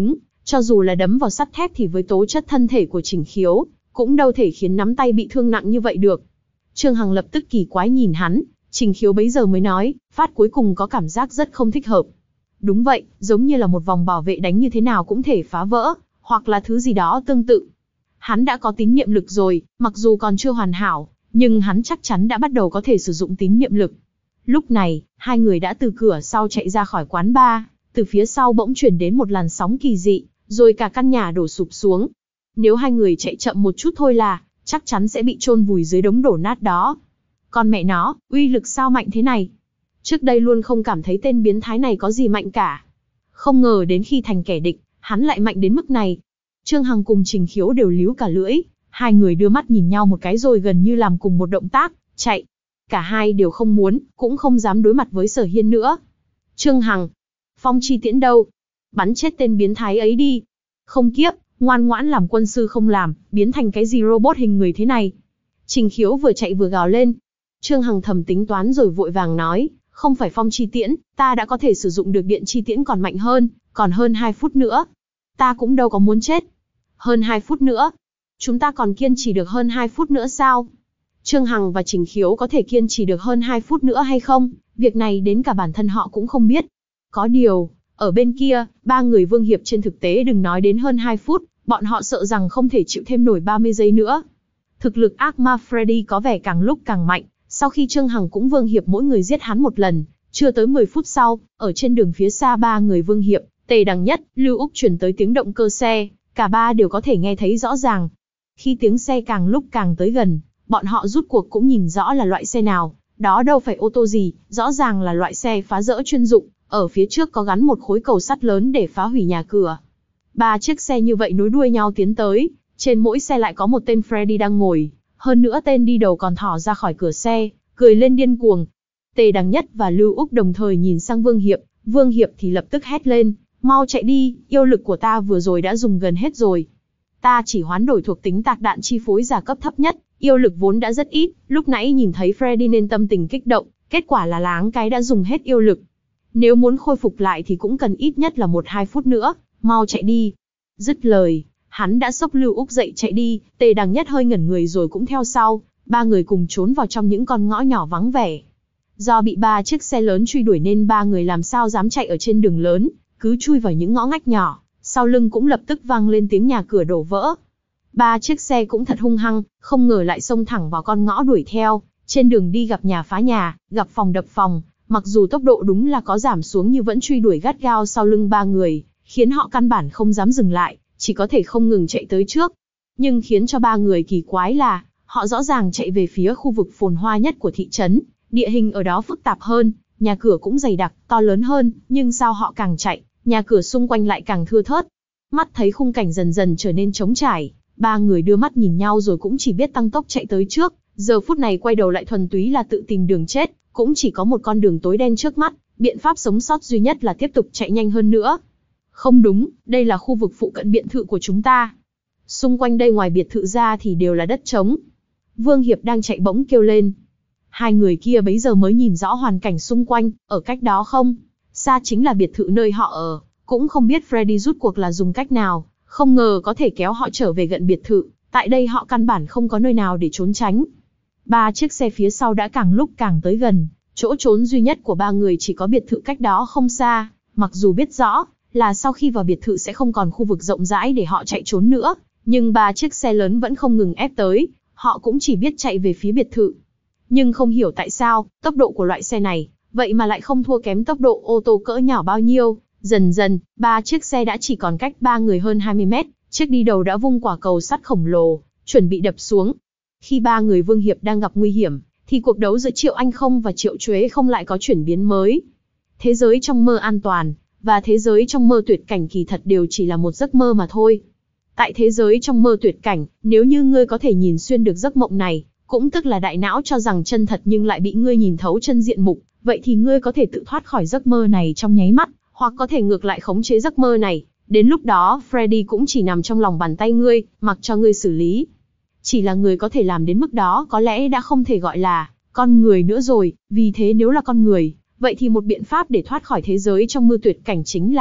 Cho dù là đấm vào sắt thép thì với tố chất thân thể của Trình Khiếu, cũng đâu thể khiến nắm tay bị thương nặng như vậy được. Trương Hằng lập tức kỳ quái nhìn hắn, Trình Khiếu bấy giờ mới nói, phát cuối cùng có cảm giác rất không thích hợp. Đúng vậy, giống như là một vòng bảo vệ đánh như thế nào cũng thể phá vỡ, hoặc là thứ gì đó tương tự. Hắn đã có tín niệm lực rồi, mặc dù còn chưa hoàn hảo, nhưng hắn chắc chắn đã bắt đầu có thể sử dụng tín niệm lực. Lúc này, hai người đã từ cửa sau chạy ra khỏi quán bar, từ phía sau bỗng chuyển đến một làn sóng kỳ dị, rồi cả căn nhà đổ sụp xuống. Nếu hai người chạy chậm một chút thôi là, chắc chắn sẽ bị chôn vùi dưới đống đổ nát đó. Còn mẹ nó, uy lực sao mạnh thế này? Trước đây luôn không cảm thấy tên biến thái này có gì mạnh cả. Không ngờ đến khi thành kẻ địch, hắn lại mạnh đến mức này. Trương Hằng cùng Trình Khiếu đều líu cả lưỡi, hai người đưa mắt nhìn nhau một cái rồi gần như làm cùng một động tác, chạy. Cả hai đều không muốn, cũng không dám đối mặt với Sở Hiên nữa. Trương Hằng, phong chi tiễn đâu? Bắn chết tên biến thái ấy đi. Không kiếp, ngoan ngoãn làm quân sư không làm, biến thành cái gì robot hình người thế này. Trình Khiếu vừa chạy vừa gào lên. Trương Hằng thầm tính toán rồi vội vàng nói, không phải phong chi tiễn, ta đã có thể sử dụng được điện chi tiễn còn mạnh hơn, còn hơn hai phút nữa. Ta cũng đâu có muốn chết. Hơn hai phút nữa? Chúng ta còn kiên trì được hơn hai phút nữa sao? Trương Hằng và Trình Khiếu có thể kiên trì được hơn hai phút nữa hay không? Việc này đến cả bản thân họ cũng không biết. Có điều, ở bên kia, ba người Vương Hiệp trên thực tế đừng nói đến hơn hai phút, bọn họ sợ rằng không thể chịu thêm nổi ba mươi giây nữa. Thực lực ác ma Freddy có vẻ càng lúc càng mạnh, sau khi Trương Hằng cũng Vương Hiệp mỗi người giết hắn một lần, chưa tới mười phút sau, ở trên đường phía xa ba người Vương Hiệp, Tề Đằng Nhất, Lưu Úc truyền tới tiếng động cơ xe, cả ba đều có thể nghe thấy rõ ràng. Khi tiếng xe càng lúc càng tới gần, bọn họ rút cuộc cũng nhìn rõ là loại xe nào, đó đâu phải ô tô gì, rõ ràng là loại xe phá rỡ chuyên dụng, ở phía trước có gắn một khối cầu sắt lớn để phá hủy nhà cửa. Ba chiếc xe như vậy nối đuôi nhau tiến tới, trên mỗi xe lại có một tên Freddy đang ngồi, hơn nữa tên đi đầu còn thò ra khỏi cửa xe, cười lên điên cuồng. Tề Đằng Nhất và Lưu Úc đồng thời nhìn sang Vương Hiệp, Vương Hiệp thì lập tức hét lên, mau chạy đi, yêu lực của ta vừa rồi đã dùng gần hết rồi. Ta chỉ hoán đổi thuộc tính tạc đạn chi phối giả cấp thấp nhất, yêu lực vốn đã rất ít, lúc nãy nhìn thấy Freddy nên tâm tình kích động, kết quả là láng cái đã dùng hết yêu lực. Nếu muốn khôi phục lại thì cũng cần ít nhất là một hai phút nữa, mau chạy đi. Dứt lời, hắn đã xốc Lưu Úc dậy chạy đi, Tề Đằng Nhất hơi ngẩn người rồi cũng theo sau, ba người cùng trốn vào trong những con ngõ nhỏ vắng vẻ. Do bị ba chiếc xe lớn truy đuổi nên ba người làm sao dám chạy ở trên đường lớn, cứ chui vào những ngõ ngách nhỏ, sau lưng cũng lập tức vang lên tiếng nhà cửa đổ vỡ. Ba chiếc xe cũng thật hung hăng, không ngờ lại xông thẳng vào con ngõ đuổi theo, trên đường đi gặp nhà phá nhà, gặp phòng đập phòng, mặc dù tốc độ đúng là có giảm xuống nhưng vẫn truy đuổi gắt gao sau lưng ba người, khiến họ căn bản không dám dừng lại, chỉ có thể không ngừng chạy tới trước. Nhưng khiến cho ba người kỳ quái là, họ rõ ràng chạy về phía khu vực phồn hoa nhất của thị trấn, địa hình ở đó phức tạp hơn, nhà cửa cũng dày đặc, to lớn hơn, nhưng sao họ càng chạy, nhà cửa xung quanh lại càng thưa thớt. Mắt thấy khung cảnh dần dần trở nên trống trải, ba người đưa mắt nhìn nhau rồi cũng chỉ biết tăng tốc chạy tới trước, giờ phút này quay đầu lại thuần túy là tự tìm đường chết, cũng chỉ có một con đường tối đen trước mắt, biện pháp sống sót duy nhất là tiếp tục chạy nhanh hơn nữa. Không đúng, đây là khu vực phụ cận biệt thự của chúng ta. Xung quanh đây ngoài biệt thự ra thì đều là đất trống. Vương Hiệp đang chạy bỗng kêu lên. Hai người kia bấy giờ mới nhìn rõ hoàn cảnh xung quanh, ở cách đó không xa chính là biệt thự nơi họ ở, cũng không biết Freddy rút cuộc là dùng cách nào, không ngờ có thể kéo họ trở về gần biệt thự, tại đây họ căn bản không có nơi nào để trốn tránh. Ba chiếc xe phía sau đã càng lúc càng tới gần, chỗ trốn duy nhất của ba người chỉ có biệt thự cách đó không xa, mặc dù biết rõ là sau khi vào biệt thự sẽ không còn khu vực rộng rãi để họ chạy trốn nữa, nhưng ba chiếc xe lớn vẫn không ngừng ép tới, họ cũng chỉ biết chạy về phía biệt thự. Nhưng không hiểu tại sao, tốc độ của loại xe này, vậy mà lại không thua kém tốc độ ô tô cỡ nhỏ bao nhiêu. Dần dần, ba chiếc xe đã chỉ còn cách ba người hơn hai mươi mét, chiếc đi đầu đã vung quả cầu sắt khổng lồ, chuẩn bị đập xuống. Khi ba người Vương Hiệp đang gặp nguy hiểm, thì cuộc đấu giữa Triệu Anh Không và Triệu Chuế Không lại có chuyển biến mới. Thế giới trong mơ an toàn, và thế giới trong mơ tuyệt cảnh kỳ thật đều chỉ là một giấc mơ mà thôi. Tại thế giới trong mơ tuyệt cảnh, nếu như ngươi có thể nhìn xuyên được giấc mộng này, cũng tức là đại não cho rằng chân thật nhưng lại bị ngươi nhìn thấu chân diện mục, vậy thì ngươi có thể tự thoát khỏi giấc mơ này trong nháy mắt, hoặc có thể ngược lại khống chế giấc mơ này. Đến lúc đó, Freddy cũng chỉ nằm trong lòng bàn tay ngươi, mặc cho ngươi xử lý. Chỉ là người có thể làm đến mức đó có lẽ đã không thể gọi là con người nữa rồi, vì thế nếu là con người, vậy thì một biện pháp để thoát khỏi thế giới trong mơ tuyệt cảnh chính là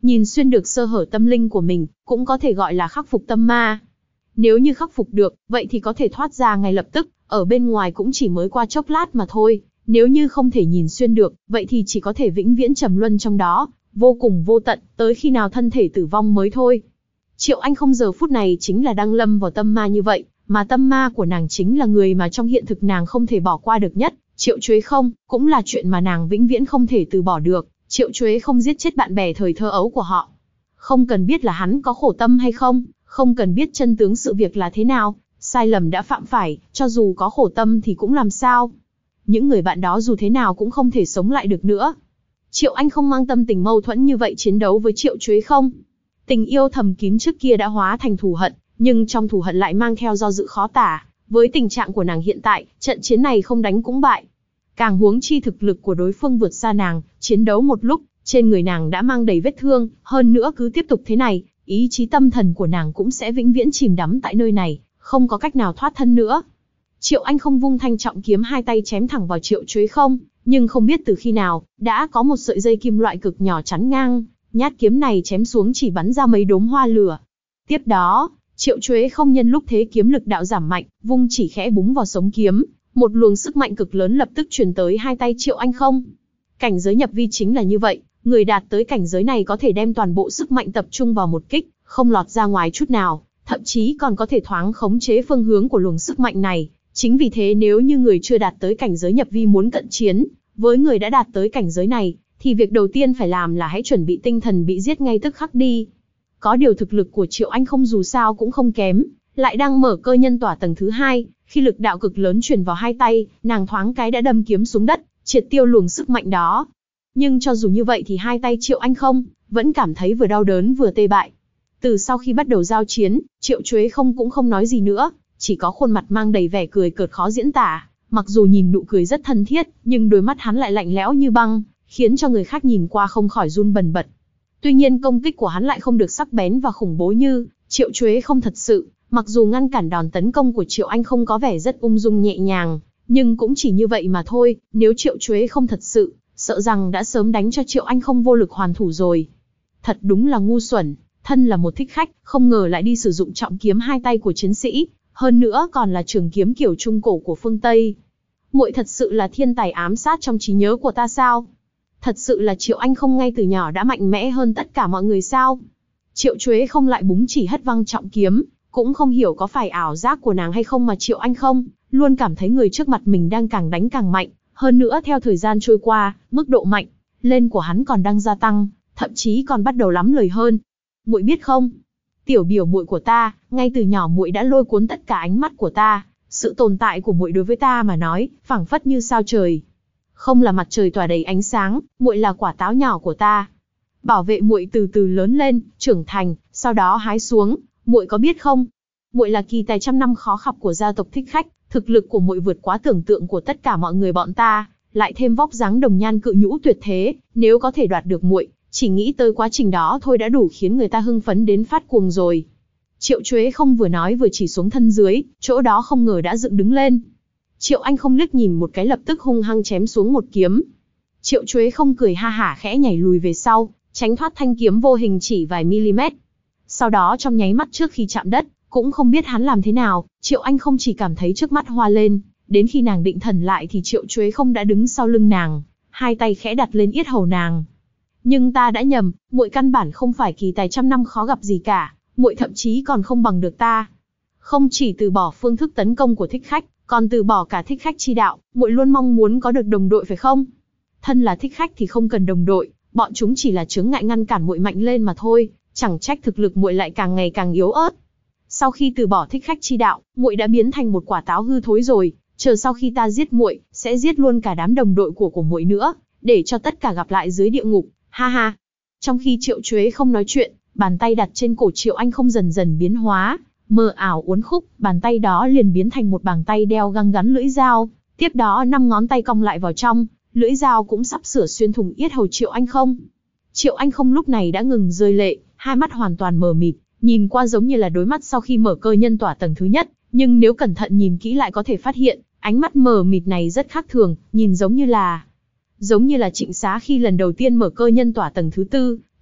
nhìn xuyên được sơ hở tâm linh của mình, cũng có thể gọi là khắc phục tâm ma. Nếu như khắc phục được, vậy thì có thể thoát ra ngay lập tức, ở bên ngoài cũng chỉ mới qua chốc lát mà thôi. Nếu như không thể nhìn xuyên được, vậy thì chỉ có thể vĩnh viễn trầm luân trong đó, vô cùng vô tận, tới khi nào thân thể tử vong mới thôi. Triệu Anh không giờ phút này chính là đang lâm vào tâm ma như vậy, mà tâm ma của nàng chính là người mà trong hiện thực nàng không thể bỏ qua được nhất. Triệu Chuế Không, cũng là chuyện mà nàng vĩnh viễn không thể từ bỏ được. Triệu Chuế Không giết chết bạn bè thời thơ ấu của họ. Không cần biết là hắn có khổ tâm hay không, không cần biết chân tướng sự việc là thế nào, sai lầm đã phạm phải, cho dù có khổ tâm thì cũng làm sao. Những người bạn đó dù thế nào cũng không thể sống lại được nữa. Triệu Anh không mang tâm tình mâu thuẫn như vậy chiến đấu với Triệu Chuế Không. Tình yêu thầm kín trước kia đã hóa thành thù hận, nhưng trong thù hận lại mang theo do dự khó tả. Với tình trạng của nàng hiện tại, trận chiến này không đánh cũng bại. Càng huống chi thực lực của đối phương vượt xa nàng, chiến đấu một lúc, trên người nàng đã mang đầy vết thương, hơn nữa cứ tiếp tục thế này, ý chí tâm thần của nàng cũng sẽ vĩnh viễn chìm đắm tại nơi này, không có cách nào thoát thân nữa. Triệu Anh không vung thanh trọng kiếm hai tay chém thẳng vào Triệu Chuế Không, nhưng không biết từ khi nào, đã có một sợi dây kim loại cực nhỏ chắn ngang, nhát kiếm này chém xuống chỉ bắn ra mấy đốm hoa lửa. Tiếp đó, Triệu Chuế Không nhân lúc thế kiếm lực đạo giảm mạnh, vung chỉ khẽ búng vào sống kiếm, một luồng sức mạnh cực lớn lập tức truyền tới hai tay Triệu Anh Không. Cảnh giới nhập vi chính là như vậy, người đạt tới cảnh giới này có thể đem toàn bộ sức mạnh tập trung vào một kích, không lọt ra ngoài chút nào, thậm chí còn có thể thoáng khống chế phương hướng của luồng sức mạnh này. Chính vì thế nếu như người chưa đạt tới cảnh giới nhập vi muốn cận chiến với người đã đạt tới cảnh giới này, thì việc đầu tiên phải làm là hãy chuẩn bị tinh thần bị giết ngay tức khắc đi. Có điều thực lực của Triệu Anh Không dù sao cũng không kém, lại đang mở cơ nhân tỏa tầng thứ hai, khi lực đạo cực lớn truyền vào hai tay, nàng thoáng cái đã đâm kiếm xuống đất, triệt tiêu luồng sức mạnh đó. Nhưng cho dù như vậy thì hai tay Triệu Anh Không vẫn cảm thấy vừa đau đớn vừa tê bại. Từ sau khi bắt đầu giao chiến, Triệu Chuế Không cũng không nói gì nữa, chỉ có khuôn mặt mang đầy vẻ cười cợt khó diễn tả. Mặc dù nhìn nụ cười rất thân thiết, nhưng đôi mắt hắn lại lạnh lẽo như băng, khiến cho người khác nhìn qua không khỏi run bần bật. Tuy nhiên công kích của hắn lại không được sắc bén và khủng bố như Triệu Chuế Không thật sự. Mặc dù ngăn cản đòn tấn công của Triệu Anh Không có vẻ rất ung dung nhẹ nhàng, nhưng cũng chỉ như vậy mà thôi. Nếu Triệu Chuế Không thật sự, sợ rằng đã sớm đánh cho Triệu Anh Không vô lực hoàn thủ rồi. Thật đúng là ngu xuẩn, thân là một thích khách, không ngờ lại đi sử dụng trọng kiếm hai tay của chiến sĩ, hơn nữa còn là trường kiếm kiểu trung cổ của phương Tây. Muội thật sự là thiên tài ám sát trong trí nhớ của ta sao? Thật sự là Triệu Anh Không ngay từ nhỏ đã mạnh mẽ hơn tất cả mọi người sao? Triệu Chuế Không lại búng chỉ hất văng trọng kiếm, cũng không hiểu có phải ảo giác của nàng hay không mà Triệu Anh Không luôn cảm thấy người trước mặt mình đang càng đánh càng mạnh, hơn nữa theo thời gian trôi qua, mức độ mạnh lên của hắn còn đang gia tăng, thậm chí còn bắt đầu lắm lời hơn. Muội biết không, tiểu biểu muội của ta, ngay từ nhỏ muội đã lôi cuốn tất cả ánh mắt của ta, sự tồn tại của muội đối với ta mà nói, phảng phất như sao trời. Không là mặt trời tỏa đầy ánh sáng, muội là quả táo nhỏ của ta. Bảo vệ muội từ từ lớn lên, trưởng thành, sau đó hái xuống, muội có biết không? Muội là kỳ tài trăm năm khó khgặp của gia tộc thích khách, thực lực của muội vượt quá tưởng tượng của tất cả mọi người bọn ta, lại thêm vóc dáng đồng nhan cự nhũ tuyệt thế, nếu có thể đoạt được muội, chỉ nghĩ tới quá trình đó thôi đã đủ khiến người ta hưng phấn đến phát cuồng rồi. Triệu Chuế Không vừa nói vừa chỉ xuống thân dưới, chỗ đó không ngờ đã dựng đứng lên. Triệu Anh Không liếc nhìn một cái lập tức hung hăng chém xuống một kiếm. Triệu Chuế Không cười ha hả khẽ nhảy lùi về sau, tránh thoát thanh kiếm vô hình chỉ vài mm. Sau đó trong nháy mắt trước khi chạm đất, cũng không biết hắn làm thế nào, Triệu Anh Không chỉ cảm thấy trước mắt hoa lên, đến khi nàng định thần lại thì Triệu Chuế Không đã đứng sau lưng nàng, hai tay khẽ đặt lên yết hầu nàng. Nhưng ta đã nhầm, muội căn bản không phải kỳ tài trăm năm khó gặp gì cả, muội thậm chí còn không bằng được ta. Không chỉ từ bỏ phương thức tấn công của thích khách, còn từ bỏ cả thích khách chi đạo, muội luôn mong muốn có được đồng đội phải không? Thân là thích khách thì không cần đồng đội, bọn chúng chỉ là chướng ngại ngăn cản muội mạnh lên mà thôi, chẳng trách thực lực muội lại càng ngày càng yếu ớt. Sau khi từ bỏ thích khách chi đạo, muội đã biến thành một quả táo hư thối rồi, chờ sau khi ta giết muội, sẽ giết luôn cả đám đồng đội của của muội nữa, để cho tất cả gặp lại dưới địa ngục, ha ha. Trong khi Triệu Chuế Không nói chuyện, bàn tay đặt trên cổ Triệu Anh Không dần dần biến hóa, mờ ảo uốn khúc, bàn tay đó liền biến thành một bàn tay đeo găng gắn lưỡi dao, tiếp đó năm ngón tay cong lại vào trong, lưỡi dao cũng sắp sửa xuyên thủng yết hầu Triệu Anh Không. Triệu Anh Không lúc này đã ngừng rơi lệ, hai mắt hoàn toàn mờ mịt, nhìn qua giống như là đôi mắt sau khi mở cơ nhân tỏa tầng thứ nhất, nhưng nếu cẩn thận nhìn kỹ lại có thể phát hiện, ánh mắt mờ mịt này rất khác thường, nhìn giống như là giống như là Trịnh Xá khi lần đầu tiên mở cơ nhân tỏa tầng thứ tư,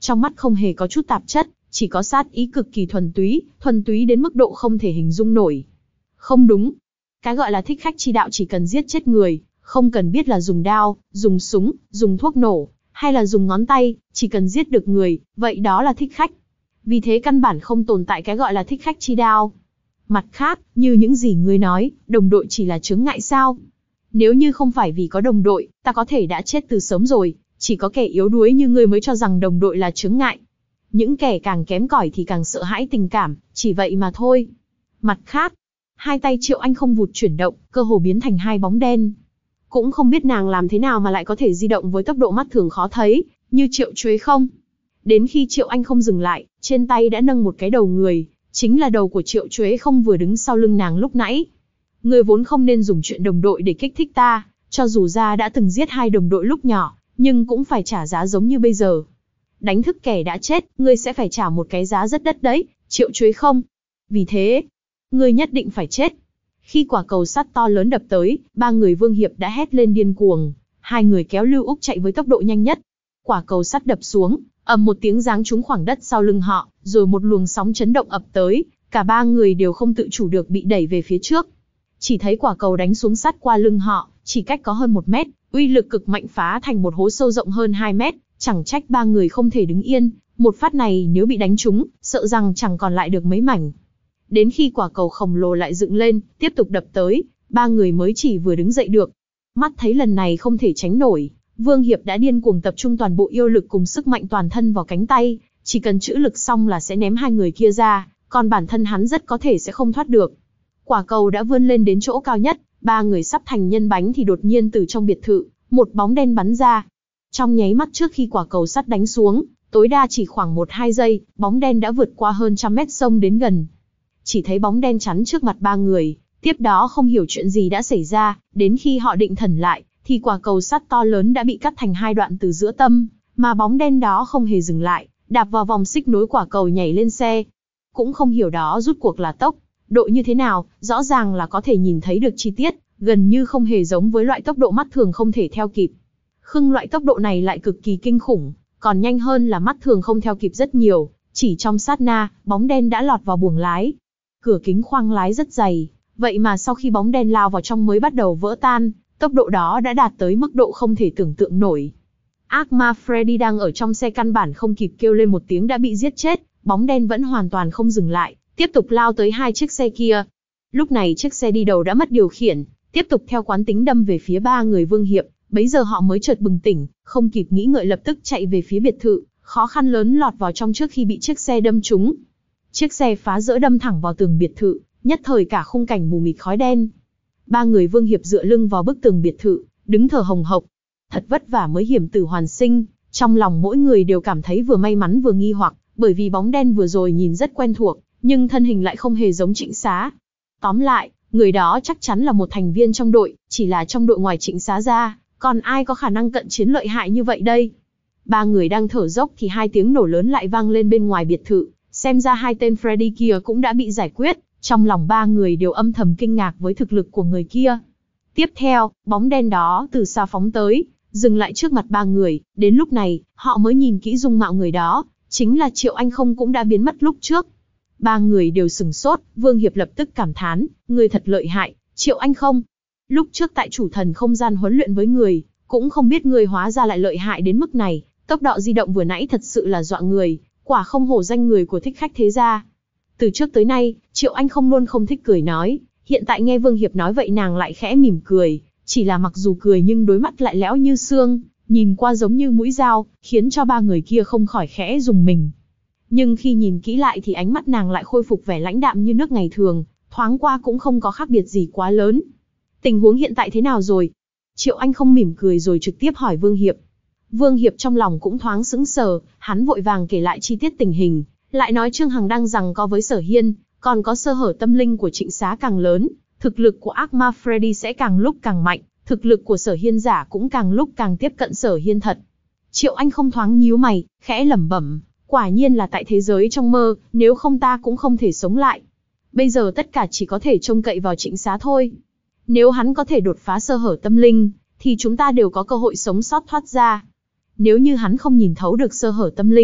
trong mắt không hề có chút tạp chất, chỉ có sát ý cực kỳ thuần túy, thuần túy đến mức độ không thể hình dung nổi. Không đúng. Cái gọi là thích khách chi đạo chỉ cần giết chết người, không cần biết là dùng đao, dùng súng, dùng thuốc nổ, hay là dùng ngón tay, chỉ cần giết được người, vậy đó là thích khách. Vì thế căn bản không tồn tại cái gọi là thích khách chi đạo. Mặt khác, như những gì ngươi nói, đồng đội chỉ là chướng ngại sao? Nếu như không phải vì có đồng đội, ta có thể đã chết từ sớm rồi, chỉ có kẻ yếu đuối như ngươi mới cho rằng đồng đội là chướng ngại. Những kẻ càng kém cỏi thì càng sợ hãi tình cảm, chỉ vậy mà thôi. Mặt khác, hai tay Triệu Anh không vụt chuyển động, cơ hồ biến thành hai bóng đen. Cũng không biết nàng làm thế nào mà lại có thể di động với tốc độ mắt thường khó thấy, như Triệu Chuế không. Đến khi Triệu Anh không dừng lại, trên tay đã nâng một cái đầu người, chính là đầu của Triệu Chuế không vừa đứng sau lưng nàng lúc nãy. Ngươi vốn không nên dùng chuyện đồng đội để kích thích ta, cho dù ra đã từng giết hai đồng đội lúc nhỏ, nhưng cũng phải trả giá giống như bây giờ. Đánh thức kẻ đã chết, ngươi sẽ phải trả một cái giá rất đắt đấy, Triệu Chuế không. Vì thế, ngươi nhất định phải chết. Khi quả cầu sắt to lớn đập tới, ba người Vương Hiệp đã hét lên điên cuồng, hai người kéo Lưu Úc chạy với tốc độ nhanh nhất. Quả cầu sắt đập xuống, ầm một tiếng giáng trúng khoảng đất sau lưng họ, rồi một luồng sóng chấn động ập tới, cả ba người đều không tự chủ được bị đẩy về phía trước. Chỉ thấy quả cầu đánh xuống sát qua lưng họ, chỉ cách có hơn một mét, uy lực cực mạnh phá thành một hố sâu rộng hơn hai mét, chẳng trách ba người không thể đứng yên, một phát này nếu bị đánh trúng, sợ rằng chẳng còn lại được mấy mảnh. Đến khi quả cầu khổng lồ lại dựng lên, tiếp tục đập tới, ba người mới chỉ vừa đứng dậy được. Mắt thấy lần này không thể tránh nổi, Vương Hiệp đã điên cuồng tập trung toàn bộ yêu lực cùng sức mạnh toàn thân vào cánh tay, chỉ cần trữ lực xong là sẽ ném hai người kia ra, còn bản thân hắn rất có thể sẽ không thoát được. Quả cầu đã vươn lên đến chỗ cao nhất, ba người sắp thành nhân bánh thì đột nhiên từ trong biệt thự, một bóng đen bắn ra. Trong nháy mắt trước khi quả cầu sắt đánh xuống, tối đa chỉ khoảng một hai giây, bóng đen đã vượt qua hơn trăm mét sông đến gần. Chỉ thấy bóng đen chắn trước mặt ba người, tiếp đó không hiểu chuyện gì đã xảy ra, đến khi họ định thần lại, thì quả cầu sắt to lớn đã bị cắt thành hai đoạn từ giữa tâm, mà bóng đen đó không hề dừng lại, đạp vào vòng xích nối quả cầu nhảy lên xe. Cũng không hiểu đó rút cuộc là tốc độ như thế nào, rõ ràng là có thể nhìn thấy được chi tiết, gần như không hề giống với loại tốc độ mắt thường không thể theo kịp. Khưng loại tốc độ này lại cực kỳ kinh khủng, còn nhanh hơn là mắt thường không theo kịp rất nhiều, chỉ trong sát na, bóng đen đã lọt vào buồng lái. Cửa kính khoang lái rất dày, vậy mà sau khi bóng đen lao vào trong mới bắt đầu vỡ tan, tốc độ đó đã đạt tới mức độ không thể tưởng tượng nổi. Ác ma Freddy đang ở trong xe căn bản không kịp kêu lên một tiếng đã bị giết chết, bóng đen vẫn hoàn toàn không dừng lại, tiếp tục lao tới hai chiếc xe kia. Lúc này chiếc xe đi đầu đã mất điều khiển, tiếp tục theo quán tính đâm về phía ba người Vương Hiệp, bấy giờ họ mới chợt bừng tỉnh, không kịp nghĩ ngợi lập tức chạy về phía biệt thự, khó khăn lớn lọt vào trong trước khi bị chiếc xe đâm trúng. Chiếc xe phá rỡ đâm thẳng vào tường biệt thự, nhất thời cả khung cảnh mù mịt khói đen. Ba người Vương Hiệp dựa lưng vào bức tường biệt thự, đứng thở hồng hộc. Thật vất vả mới hiểm tử hoàn sinh, trong lòng mỗi người đều cảm thấy vừa may mắn vừa nghi hoặc, bởi vì bóng đen vừa rồi nhìn rất quen thuộc, nhưng thân hình lại không hề giống Trịnh Xá. Tóm lại, người đó chắc chắn là một thành viên trong đội, chỉ là trong đội ngoài Trịnh Xá ra, còn ai có khả năng cận chiến lợi hại như vậy đây? Ba người đang thở dốc thì hai tiếng nổ lớn lại vang lên bên ngoài biệt thự, xem ra hai tên Freddy kia cũng đã bị giải quyết, trong lòng ba người đều âm thầm kinh ngạc với thực lực của người kia. Tiếp theo, bóng đen đó từ xa phóng tới, dừng lại trước mặt ba người, đến lúc này, họ mới nhìn kỹ dung mạo người đó, chính là Triệu Anh Không cũng đã biến mất lúc trước. Ba người đều sừng sốt, Vương Hiệp lập tức cảm thán, người thật lợi hại, Triệu Anh Không. Lúc trước tại chủ thần không gian huấn luyện với người, cũng không biết người hóa ra lại lợi hại đến mức này, tốc độ di động vừa nãy thật sự là dọa người, quả không hổ danh người của thích khách thế gia. Từ trước tới nay, Triệu Anh Không luôn không thích cười nói, hiện tại nghe Vương Hiệp nói vậy nàng lại khẽ mỉm cười, chỉ là mặc dù cười nhưng đôi mắt lại lẽo như xương, nhìn qua giống như mũi dao, khiến cho ba người kia không khỏi khẽ rùng mình. Nhưng khi nhìn kỹ lại thì ánh mắt nàng lại khôi phục vẻ lãnh đạm như nước ngày thường, thoáng qua cũng không có khác biệt gì quá lớn. Tình huống hiện tại thế nào rồi? Triệu Anh Không mỉm cười rồi trực tiếp hỏi Vương Hiệp. Vương Hiệp trong lòng cũng thoáng sững sờ, hắn vội vàng kể lại chi tiết tình hình, lại nói Trương Hằng đang giằng co với Sở Hiên, còn có sơ hở tâm linh của Trịnh Xá càng lớn, thực lực của ác ma Freddy sẽ càng lúc càng mạnh, thực lực của Sở Hiên giả cũng càng lúc càng tiếp cận Sở Hiên thật. Triệu Anh Không thoáng nhíu mày, khẽ lẩm bẩm, quả nhiên là tại thế giới trong mơ, nếu không ta cũng không thể sống lại. Bây giờ tất cả chỉ có thể trông cậy vào Trịnh Xá thôi. Nếu hắn có thể đột phá sơ hở tâm linh, thì chúng ta đều có cơ hội sống sót thoát ra. Nếu như hắn không nhìn thấu được sơ hở tâm linh,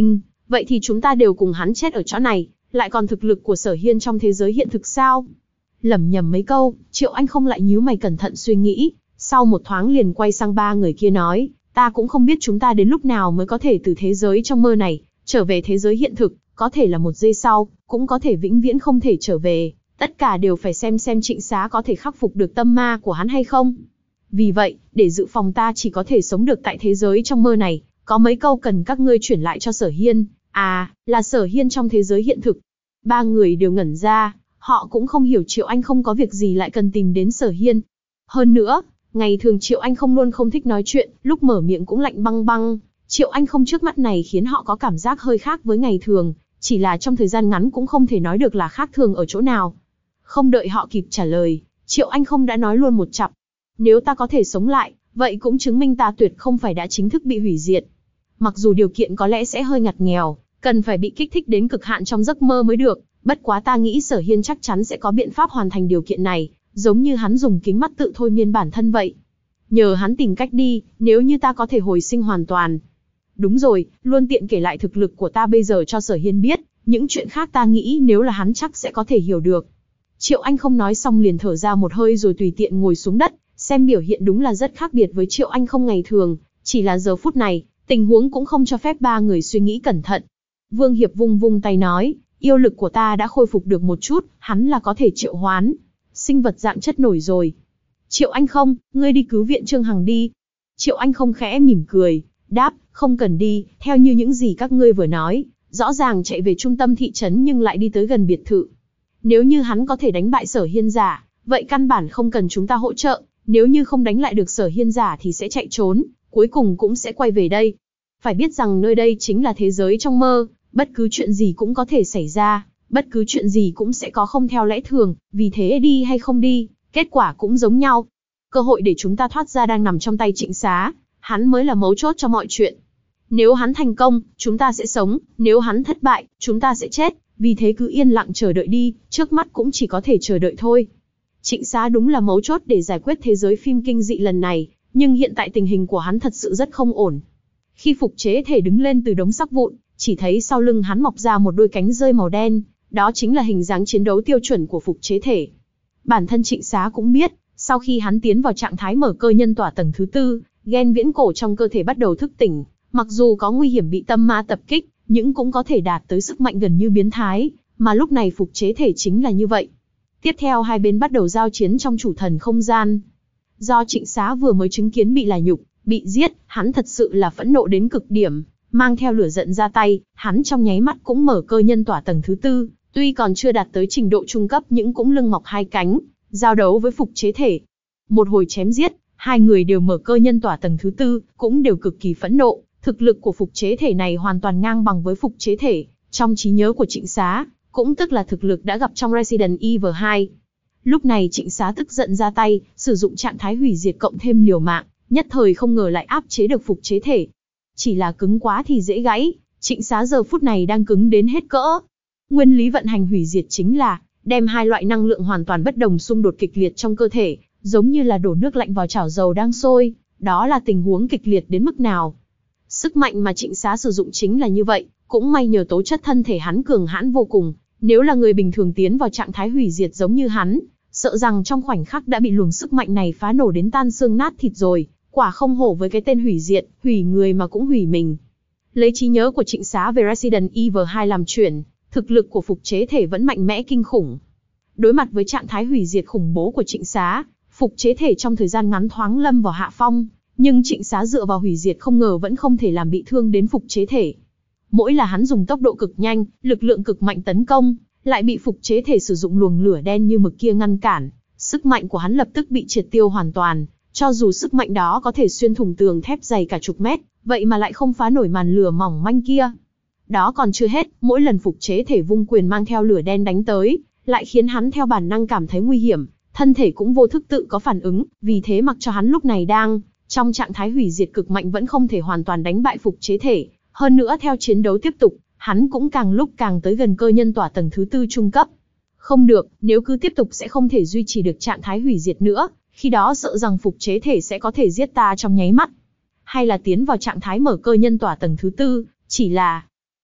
Vậy thì chúng ta đều cùng hắn chết ở chỗ này, lại còn thực lực của Sở Hiên trong thế giới hiện thực sao? Lẩm nhẩm mấy câu, Triệu Anh không lại nhíu mày cẩn thận suy nghĩ, sau một thoáng liền quay sang ba người kia nói, ta cũng không biết chúng ta đến lúc nào mới có thể từ thế giới trong mơ này, trở về thế giới hiện thực, có thể là một giây sau, cũng có thể vĩnh viễn không thể trở về, tất cả đều phải xem xem Trịnh Xá có thể khắc phục được tâm ma của hắn hay không. Vì vậy, để dự phòng ta chỉ có thể sống được tại thế giới trong mơ này, có mấy câu cần các ngươi chuyển lại cho Sở Hiên, à, là Sở Hiên trong thế giới hiện thực. Ba người đều ngẩn ra, họ cũng không hiểu Triệu Anh không có việc gì lại cần tìm đến Sở Hiên. Hơn nữa, ngày thường Triệu Anh không luôn không thích nói chuyện, lúc mở miệng cũng lạnh băng băng. Triệu Anh không trước mắt này khiến họ có cảm giác hơi khác với ngày thường, chỉ là trong thời gian ngắn cũng không thể nói được là khác thường ở chỗ nào. Không đợi họ kịp trả lời, Triệu Anh không đã nói luôn một chặp. Nếu ta có thể sống lại, vậy cũng chứng minh ta tuyệt không phải đã chính thức bị hủy diệt. Mặc dù điều kiện có lẽ sẽ hơi ngặt nghèo, cần phải bị kích thích đến cực hạn trong giấc mơ mới được, bất quá ta nghĩ Sở Hiên chắc chắn sẽ có biện pháp hoàn thành điều kiện này, giống như hắn dùng kính mắt tự thôi miên bản thân vậy. Nhờ hắn tìm cách đi, nếu như ta có thể hồi sinh hoàn toàn. Đúng rồi, luôn tiện kể lại thực lực của ta bây giờ cho Sở Hiên biết, những chuyện khác ta nghĩ nếu là hắn chắc sẽ có thể hiểu được. Triệu Anh không nói xong liền thở ra một hơi rồi tùy tiện ngồi xuống đất, xem biểu hiện đúng là rất khác biệt với Triệu Anh không ngày thường, chỉ là giờ phút này, tình huống cũng không cho phép ba người suy nghĩ cẩn thận. Vương Hiệp vung vung tay nói, yêu lực của ta đã khôi phục được một chút, hắn là có thể triệu hoán sinh vật dạng chất nổi rồi. Triệu Anh không, ngươi đi cứu viện Trương Hằng đi. Triệu Anh không khẽ mỉm cười, đáp, không cần đi, theo như những gì các ngươi vừa nói, rõ ràng chạy về trung tâm thị trấn nhưng lại đi tới gần biệt thự. Nếu như hắn có thể đánh bại Sở Hiên giả, vậy căn bản không cần chúng ta hỗ trợ, nếu như không đánh lại được Sở Hiên giả thì sẽ chạy trốn, cuối cùng cũng sẽ quay về đây. Phải biết rằng nơi đây chính là thế giới trong mơ, bất cứ chuyện gì cũng có thể xảy ra, bất cứ chuyện gì cũng sẽ có không theo lẽ thường, vì thế đi hay không đi, kết quả cũng giống nhau. Cơ hội để chúng ta thoát ra đang nằm trong tay Trịnh Xá, hắn mới là mấu chốt cho mọi chuyện. Nếu hắn thành công, chúng ta sẽ sống, nếu hắn thất bại, chúng ta sẽ chết, vì thế cứ yên lặng chờ đợi đi, trước mắt cũng chỉ có thể chờ đợi thôi. Trịnh Xá đúng là mấu chốt để giải quyết thế giới phim kinh dị lần này, nhưng hiện tại tình hình của hắn thật sự rất không ổn. Khi phục chế thể đứng lên từ đống xác vụn, chỉ thấy sau lưng hắn mọc ra một đôi cánh rơi màu đen, đó chính là hình dáng chiến đấu tiêu chuẩn của phục chế thể. Bản thân Trịnh Xá cũng biết, sau khi hắn tiến vào trạng thái mở cơ nhân tỏa tầng thứ tư, gen viễn cổ trong cơ thể bắt đầu thức tỉnh, mặc dù có nguy hiểm bị tâm ma tập kích, nhưng cũng có thể đạt tới sức mạnh gần như biến thái, mà lúc này phục chế thể chính là như vậy. Tiếp theo hai bên bắt đầu giao chiến trong chủ thần không gian. Do Trịnh Xá vừa mới chứng kiến bị là nhục, bị giết, hắn thật sự là phẫn nộ đến cực điểm, mang theo lửa giận ra tay, hắn trong nháy mắt cũng mở cơ nhân tỏa tầng thứ tư, tuy còn chưa đạt tới trình độ trung cấp nhưng cũng lưng mọc hai cánh, giao đấu với phục chế thể. Một hồi chém giết, hai người đều mở cơ nhân tỏa tầng thứ tư, cũng đều cực kỳ phẫn nộ, thực lực của phục chế thể này hoàn toàn ngang bằng với phục chế thể, trong trí nhớ của Trịnh Xá, cũng tức là thực lực đã gặp trong Resident Evil hai. Lúc này Trịnh Xá tức giận ra tay, sử dụng trạng thái hủy diệt cộng thêm liều mạng, nhất thời không ngờ lại áp chế được phục chế thể. Chỉ là cứng quá thì dễ gãy, Trịnh Xá giờ phút này đang cứng đến hết cỡ. Nguyên lý vận hành hủy diệt chính là đem hai loại năng lượng hoàn toàn bất đồng xung đột kịch liệt trong cơ thể, giống như là đổ nước lạnh vào chảo dầu đang sôi, đó là tình huống kịch liệt đến mức nào. Sức mạnh mà Trịnh Xá sử dụng chính là như vậy, cũng may nhờ tố chất thân thể hắn cường hãn vô cùng, nếu là người bình thường tiến vào trạng thái hủy diệt giống như hắn, sợ rằng trong khoảnh khắc đã bị luồng sức mạnh này phá nổ đến tan xương nát thịt rồi, quả không hổ với cái tên hủy diệt, hủy người mà cũng hủy mình. Lấy trí nhớ của Trịnh Xá về Resident Evil hai làm chuyển, thực lực của phục chế thể vẫn mạnh mẽ kinh khủng. Đối mặt với trạng thái hủy diệt khủng bố của Trịnh Xá, phục chế thể trong thời gian ngắn thoáng lâm vào hạ phong, nhưng Trịnh Xá dựa vào hủy diệt không ngờ vẫn không thể làm bị thương đến phục chế thể. Mỗi là hắn dùng tốc độ cực nhanh, lực lượng cực mạnh tấn công, lại bị phục chế thể sử dụng luồng lửa đen như mực kia ngăn cản, sức mạnh của hắn lập tức bị triệt tiêu hoàn toàn, cho dù sức mạnh đó có thể xuyên thủng tường thép dày cả chục mét, vậy mà lại không phá nổi màn lửa mỏng manh kia. Đó còn chưa hết, mỗi lần phục chế thể vung quyền mang theo lửa đen đánh tới, lại khiến hắn theo bản năng cảm thấy nguy hiểm, thân thể cũng vô thức tự có phản ứng, vì thế mặc cho hắn lúc này đang trong trạng thái hủy diệt cực mạnh vẫn không thể hoàn toàn đánh bại phục chế thể, hơn nữa theo chiến đấu tiếp tục, hắn cũng càng lúc càng tới gần cơ nhân tỏa tầng thứ tư trung cấp. Không được, nếu cứ tiếp tục sẽ không thể duy trì được trạng thái hủy diệt nữa, khi đó sợ rằng phục chế thể sẽ có thể giết ta trong nháy mắt. Hay là tiến vào trạng thái mở cơ nhân tỏa tầng thứ tư, chỉ là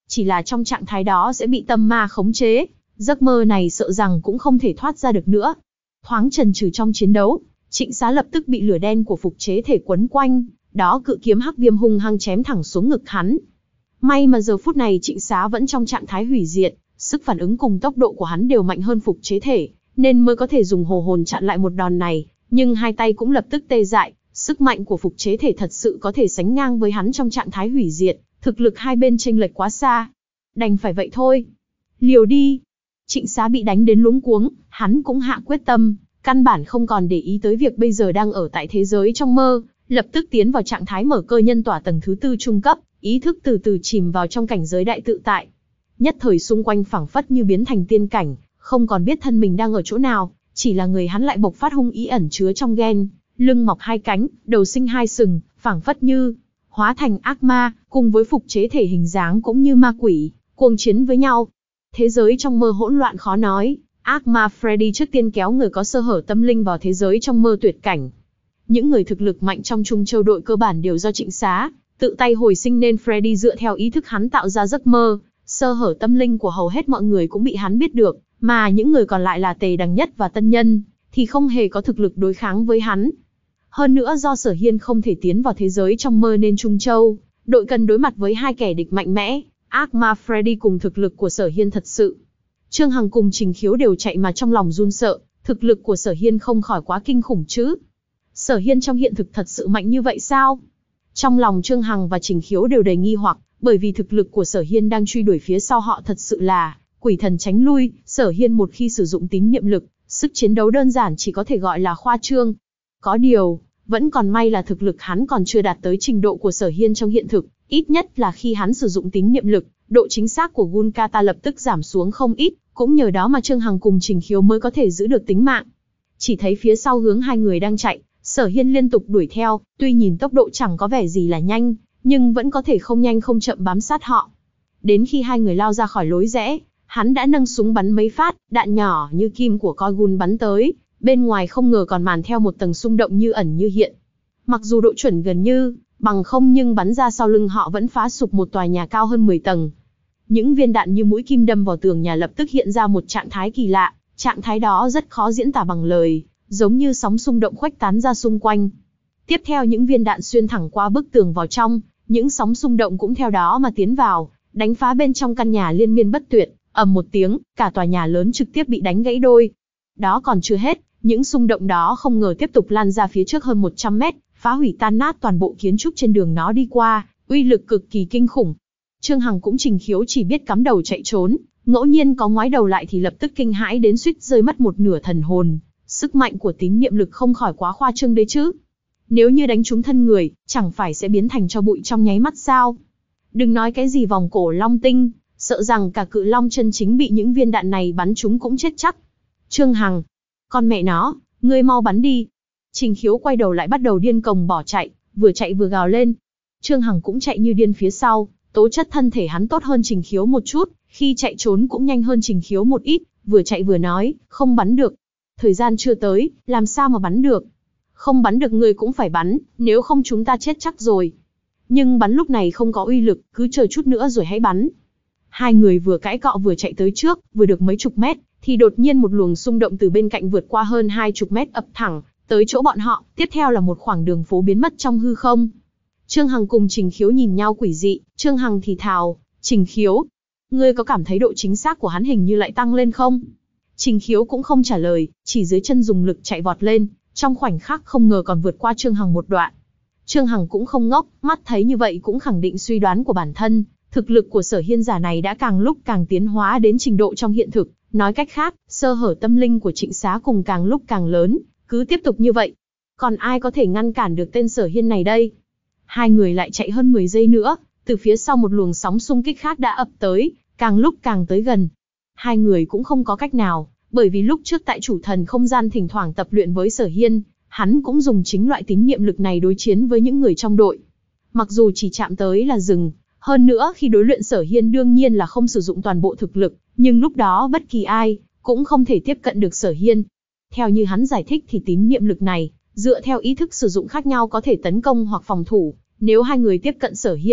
Chỉ là trong trạng thái đó sẽ bị tâm ma khống chế, giấc mơ này sợ rằng cũng không thể thoát ra được nữa. Thoáng chần chừ trong chiến đấu, Trịnh Xá lập tức bị lửa đen của phục chế thể quấn quanh, đó cự kiếm hắc viêm hung hăng chém thẳng xuống ngực hắn. May mà giờ phút này Trịnh Xá vẫn trong trạng thái hủy diệt, sức phản ứng cùng tốc độ của hắn đều mạnh hơn phục chế thể, nên mới có thể dùng hồ hồn chặn lại một đòn này, nhưng hai tay cũng lập tức tê dại, sức mạnh của phục chế thể thật sự có thể sánh ngang với hắn trong trạng thái hủy diệt, thực lực hai bên chênh lệch quá xa. Đành phải vậy thôi. Liều đi. Trịnh Xá bị đánh đến luống cuống, hắn cũng hạ quyết tâm, căn bản không còn để ý tới việc bây giờ đang ở tại thế giới trong mơ, lập tức tiến vào trạng thái mở cơ nhân tỏa tầng thứ tư trung cấp, ý thức từ từ chìm vào trong cảnh giới đại tự tại. Nhất thời xung quanh phảng phất như biến thành tiên cảnh, không còn biết thân mình đang ở chỗ nào, chỉ là người hắn lại bộc phát hung ý ẩn chứa trong gen, lưng mọc hai cánh, đầu sinh hai sừng, phảng phất như hóa thành ác ma, cùng với phục chế thể hình dáng cũng như ma quỷ, cuồng chiến với nhau. Thế giới trong mơ hỗn loạn khó nói, ác ma Freddy trước tiên kéo người có sơ hở tâm linh vào thế giới trong mơ tuyệt cảnh. Những người thực lực mạnh trong Trung Châu đội cơ bản đều do Trịnh Xá tự tay hồi sinh, nên Freddy dựa theo ý thức hắn tạo ra giấc mơ, sơ hở tâm linh của hầu hết mọi người cũng bị hắn biết được, mà những người còn lại là Tề Đằng Nhất và Tân Nhân thì không hề có thực lực đối kháng với hắn. Hơn nữa do Sở Hiên không thể tiến vào thế giới trong mơ nên Trung Châu đội cần đối mặt với hai kẻ địch mạnh mẽ, ác ma Freddy cùng thực lực của Sở Hiên thật sự. Trương Hằng cùng Trình Khiếu đều chạy mà trong lòng run sợ, thực lực của Sở Hiên không khỏi quá kinh khủng chứ. Sở Hiên trong hiện thực thật sự mạnh như vậy sao? Trong lòng Trương Hằng và Trình Khiếu đều đầy nghi hoặc, bởi vì thực lực của Sở Hiên đang truy đuổi phía sau họ thật sự là quỷ thần tránh lui. Sở Hiên một khi sử dụng tín niệm lực, sức chiến đấu đơn giản chỉ có thể gọi là khoa trương. Có điều, vẫn còn may là thực lực hắn còn chưa đạt tới trình độ của Sở Hiên trong hiện thực, ít nhất là khi hắn sử dụng tín niệm lực, độ chính xác của Gunkata lập tức giảm xuống không ít, cũng nhờ đó mà Trương Hằng cùng Trình Khiếu mới có thể giữ được tính mạng. Chỉ thấy phía sau hướng hai người đang chạy, Sở Hiên liên tục đuổi theo, tuy nhìn tốc độ chẳng có vẻ gì là nhanh, nhưng vẫn có thể không nhanh không chậm bám sát họ. Đến khi hai người lao ra khỏi lối rẽ, hắn đã nâng súng bắn mấy phát, đạn nhỏ như kim của coi gun bắn tới, bên ngoài không ngờ còn màn theo một tầng xung động như ẩn như hiện. Mặc dù độ chuẩn gần như bằng không nhưng bắn ra sau lưng họ vẫn phá sụp một tòa nhà cao hơn mười tầng. Những viên đạn như mũi kim đâm vào tường nhà lập tức hiện ra một trạng thái kỳ lạ, trạng thái đó rất khó diễn tả bằng lời, giống như sóng xung động khuếch tán ra xung quanh. Tiếp theo những viên đạn xuyên thẳng qua bức tường vào trong, những sóng xung động cũng theo đó mà tiến vào, đánh phá bên trong căn nhà liên miên bất tuyệt, ầm một tiếng, cả tòa nhà lớn trực tiếp bị đánh gãy đôi. Đó còn chưa hết, những xung động đó không ngờ tiếp tục lan ra phía trước hơn một trăm mét, phá hủy tan nát toàn bộ kiến trúc trên đường nó đi qua, uy lực cực kỳ kinh khủng. Trương Hằng cũng Trình Khiếu chỉ biết cắm đầu chạy trốn, ngẫu nhiên có ngoái đầu lại thì lập tức kinh hãi đến suýt rơi mất một nửa thần hồn. Sức mạnh của tín niệm lực không khỏi quá khoa trương đấy chứ. Nếu như đánh trúng thân người, chẳng phải sẽ biến thành tro bụi trong nháy mắt sao? Đừng nói cái gì vòng cổ long tinh, sợ rằng cả cự long chân chính bị những viên đạn này bắn trúng cũng chết chắc. Trương Hằng, con mẹ nó, ngươi mau bắn đi. Trình Khiếu quay đầu lại bắt đầu điên cuồng bỏ chạy, vừa chạy vừa gào lên. Trương Hằng cũng chạy như điên phía sau, tố chất thân thể hắn tốt hơn Trình Khiếu một chút, khi chạy trốn cũng nhanh hơn Trình Khiếu một ít, vừa chạy vừa nói, không bắn được. Thời gian chưa tới, làm sao mà bắn được? Không bắn được người cũng phải bắn, nếu không chúng ta chết chắc rồi. Nhưng bắn lúc này không có uy lực, cứ chờ chút nữa rồi hãy bắn. Hai người vừa cãi cọ vừa chạy tới trước, vừa được mấy chục mét, thì đột nhiên một luồng xung động từ bên cạnh vượt qua hơn hai chục mét ập thẳng tới chỗ bọn họ, tiếp theo là một khoảng đường phố biến mất trong hư không. Trương Hằng cùng Trình Khiếu nhìn nhau quỷ dị, Trương Hằng thì thào, Trình Khiếu, ngươi có cảm thấy độ chính xác của hắn hình như lại tăng lên không? Trình Khiếu cũng không trả lời, chỉ dưới chân dùng lực chạy vọt lên, trong khoảnh khắc không ngờ còn vượt qua Trương Hằng một đoạn. Trương Hằng cũng không ngốc, mắt thấy như vậy cũng khẳng định suy đoán của bản thân, thực lực của Sở Hiên giả này đã càng lúc càng tiến hóa đến trình độ trong hiện thực, nói cách khác, sơ hở tâm linh của Trịnh Xá cùng càng lúc càng lớn, cứ tiếp tục như vậy, còn ai có thể ngăn cản được tên Sở Hiên này đây? Hai người lại chạy hơn mười giây nữa, từ phía sau một luồng sóng xung kích khác đã ập tới, càng lúc càng tới gần. Hai người cũng không có cách nào, bởi vì lúc trước tại chủ thần không gian thỉnh thoảng tập luyện với Sở Hiên, hắn cũng dùng chính loại tín niệm lực này đối chiến với những người trong đội. Mặc dù chỉ chạm tới là dừng, hơn nữa khi đối luyện Sở Hiên đương nhiên là không sử dụng toàn bộ thực lực, nhưng lúc đó bất kỳ ai cũng không thể tiếp cận được Sở Hiên. Theo như hắn giải thích thì tín niệm lực này, dựa theo ý thức sử dụng khác nhau có thể tấn công hoặc phòng thủ, nếu hai người tiếp cận Sở Hiên,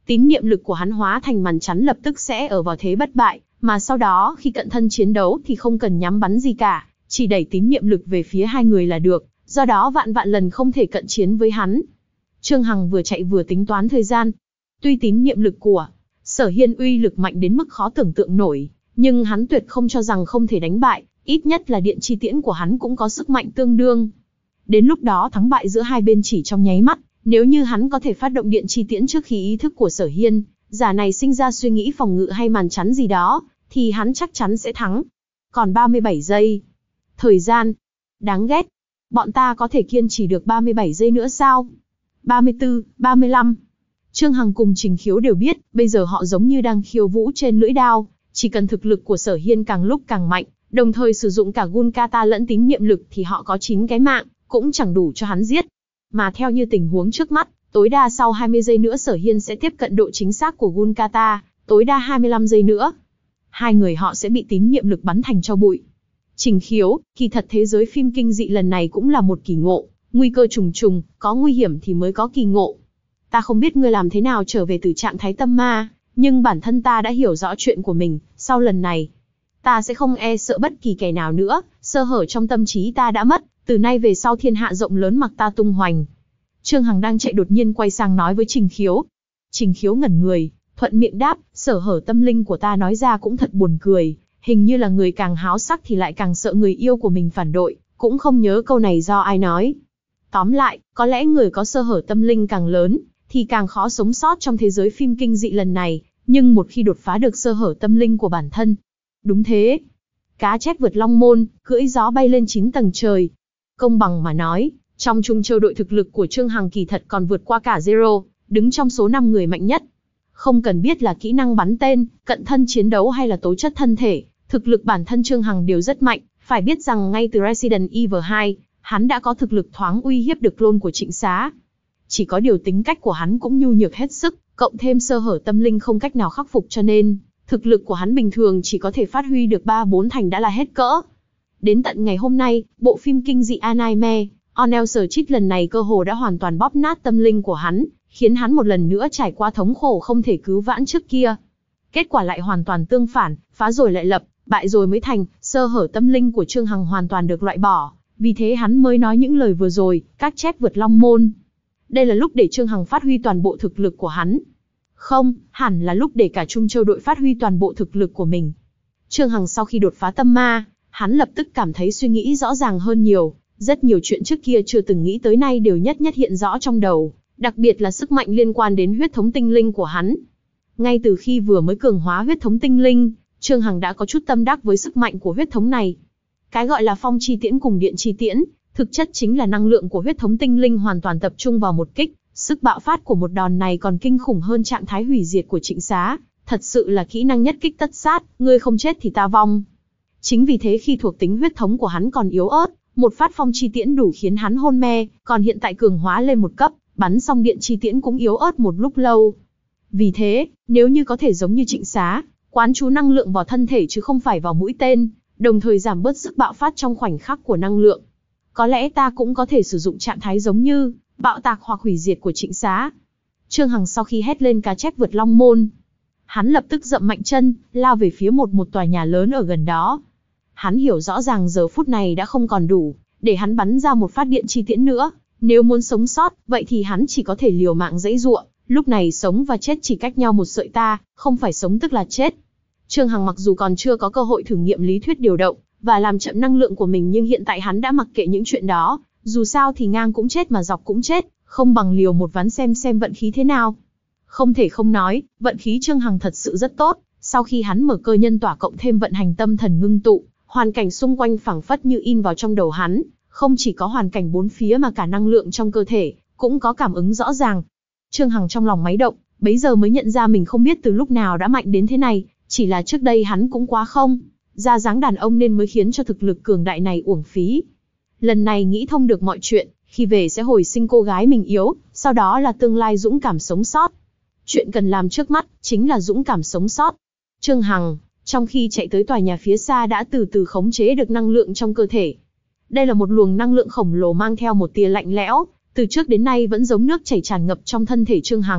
Tín niệm lực của hắn hóa thành màn chắn lập tức sẽ ở vào thế bất bại, mà sau đó khi cận thân chiến đấu thì không cần nhắm bắn gì cả, chỉ đẩy tín niệm lực về phía hai người là được, do đó vạn vạn lần không thể cận chiến với hắn. Trương Hằng vừa chạy vừa tính toán thời gian. Tuy tín niệm lực của Sở Hiên uy lực mạnh đến mức khó tưởng tượng nổi, nhưng hắn tuyệt không cho rằng không thể đánh bại, ít nhất là điện chi tiễn của hắn cũng có sức mạnh tương đương. Đến lúc đó thắng bại giữa hai bên chỉ trong nháy mắt, nếu như hắn có thể phát động điện chi tiễn trước khi ý thức của Sở Hiên, giả này sinh ra suy nghĩ phòng ngự hay màn chắn gì đó, thì hắn chắc chắn sẽ thắng. Còn ba mươi bảy giây. Thời gian. Đáng ghét. Bọn ta có thể kiên trì được ba mươi bảy giây nữa sao? ba mươi tư, ba mươi lăm. Trương Hằng cùng Trình Khiếu đều biết, bây giờ họ giống như đang khiêu vũ trên lưỡi đao, chỉ cần thực lực của Sở Hiên càng lúc càng mạnh, đồng thời sử dụng cả Gun-Kata lẫn tín niệm lực thì họ có chín cái mạng, cũng chẳng đủ cho hắn giết. Mà theo như tình huống trước mắt, tối đa sau hai mươi giây nữa Sở Hiên sẽ tiếp cận độ chính xác của Gun-Kata, tối đa hai mươi lăm giây nữa. Hai người họ sẽ bị tín niệm lực bắn thành tro bụi. Trình Khiếu, kỳ thật thế giới phim kinh dị lần này cũng là một kỳ ngộ, nguy cơ trùng trùng, có nguy hiểm thì mới có kỳ ngộ. Ta không biết ngươi làm thế nào trở về từ trạng thái tâm ma, nhưng bản thân ta đã hiểu rõ chuyện của mình, sau lần này, ta sẽ không e sợ bất kỳ kẻ nào nữa, sơ hở trong tâm trí ta đã mất, từ nay về sau thiên hạ rộng lớn mặc ta tung hoành. Trương Hằng đang chạy đột nhiên quay sang nói với Trình Khiếu. Trình Khiếu ngẩn người, thuận miệng đáp, sở hở tâm linh của ta nói ra cũng thật buồn cười, hình như là người càng háo sắc thì lại càng sợ người yêu của mình phản đội, cũng không nhớ câu này do ai nói. Tóm lại, có lẽ người có sơ hở tâm linh càng lớn, thì càng khó sống sót trong thế giới phim kinh dị lần này, nhưng một khi đột phá được sơ hở tâm linh của bản thân. Đúng thế. Cá chép vượt long môn, cưỡi gió bay lên chín tầng trời. Công bằng mà nói, trong Trung Châu đội thực lực của Trương Hằng kỳ thật còn vượt qua cả Zero, đứng trong số năm người mạnh nhất. Không cần biết là kỹ năng bắn tên, cận thân chiến đấu hay là tố chất thân thể, thực lực bản thân Trương Hằng đều rất mạnh, phải biết rằng ngay từ Resident Evil hai, hắn đã có thực lực thoáng uy hiếp được clone của Trịnh Xá. Chỉ có điều tính cách của hắn cũng nhu nhược hết sức, cộng thêm sơ hở tâm linh không cách nào khắc phục cho nên, thực lực của hắn bình thường chỉ có thể phát huy được ba bốn thành đã là hết cỡ. Đến tận ngày hôm nay, bộ phim kinh dị Anime, Onel Searchit lần này cơ hồ đã hoàn toàn bóp nát tâm linh của hắn, khiến hắn một lần nữa trải qua thống khổ không thể cứu vãn trước kia. Kết quả lại hoàn toàn tương phản, phá rồi lại lập, bại rồi mới thành, sơ hở tâm linh của Trương Hằng hoàn toàn được loại bỏ, vì thế hắn mới nói những lời vừa rồi, các chép vượt long môn. Đây là lúc để Trương Hằng phát huy toàn bộ thực lực của hắn. Không, hẳn là lúc để cả Trung Châu đội phát huy toàn bộ thực lực của mình. Trương Hằng sau khi đột phá tâm ma, hắn lập tức cảm thấy suy nghĩ rõ ràng hơn nhiều, rất nhiều chuyện trước kia chưa từng nghĩ tới nay đều nhất nhất hiện rõ trong đầu, đặc biệt là sức mạnh liên quan đến huyết thống tinh linh của hắn. Ngay từ khi vừa mới cường hóa huyết thống tinh linh, Trương Hằng đã có chút tâm đắc với sức mạnh của huyết thống này. Cái gọi là phong chi tiễn cùng điện chi tiễn, thực chất chính là năng lượng của huyết thống tinh linh hoàn toàn tập trung vào một kích, sức bạo phát của một đòn này còn kinh khủng hơn trạng thái hủy diệt của Trịnh Xá, thật sự là kỹ năng nhất kích tất sát, ngươi không chết thì ta vong. Chính vì thế khi thuộc tính huyết thống của hắn còn yếu ớt, một phát phong chi tiễn đủ khiến hắn hôn mê, còn hiện tại cường hóa lên một cấp, bắn xong điện chi tiễn cũng yếu ớt một lúc lâu. Vì thế, nếu như có thể giống như Trịnh Xá, quán chú năng lượng vào thân thể chứ không phải vào mũi tên, đồng thời giảm bớt sức bạo phát trong khoảnh khắc của năng lượng, có lẽ ta cũng có thể sử dụng trạng thái giống như bạo tạc hoặc hủy diệt của Trịnh Xá. Trương Hằng sau khi hét lên cá chép vượt long môn, hắn lập tức dậm mạnh chân, lao về phía một một tòa nhà lớn ở gần đó. Hắn hiểu rõ ràng giờ phút này đã không còn đủ để hắn bắn ra một phát điện chi tiễn nữa, nếu muốn sống sót, vậy thì hắn chỉ có thể liều mạng giãy giụa, lúc này sống và chết chỉ cách nhau một sợi ta, không phải sống tức là chết. Trương Hằng mặc dù còn chưa có cơ hội thử nghiệm lý thuyết điều động và làm chậm năng lượng của mình, nhưng hiện tại hắn đã mặc kệ những chuyện đó, dù sao thì ngang cũng chết mà dọc cũng chết, không bằng liều một ván xem xem vận khí thế nào. Không thể không nói, vận khí Trương Hằng thật sự rất tốt, sau khi hắn mở cơ nhân tỏa cộng thêm vận hành tâm thần ngưng tụ, hoàn cảnh xung quanh phảng phất như in vào trong đầu hắn, không chỉ có hoàn cảnh bốn phía mà cả năng lượng trong cơ thể cũng có cảm ứng rõ ràng. Trương Hằng trong lòng máy động, bấy giờ mới nhận ra mình không biết từ lúc nào đã mạnh đến thế này, chỉ là trước đây hắn cũng quá không ra dáng đàn ông nên mới khiến cho thực lực cường đại này uổng phí. Lần này nghĩ thông được mọi chuyện, khi về sẽ hồi sinh cô gái mình yếu, sau đó là tương lai dũng cảm sống sót. Chuyện cần làm trước mắt chính là dũng cảm sống sót. Trương Hằng, trong khi chạy tới tòa nhà phía xa đã từ từ khống chế được năng lượng trong cơ thể. Đây là một luồng năng lượng khổng lồ mang theo một tia lạnh lẽo, từ trước đến nay vẫn giống nước chảy tràn ngập trong thân thể Trương Hằng,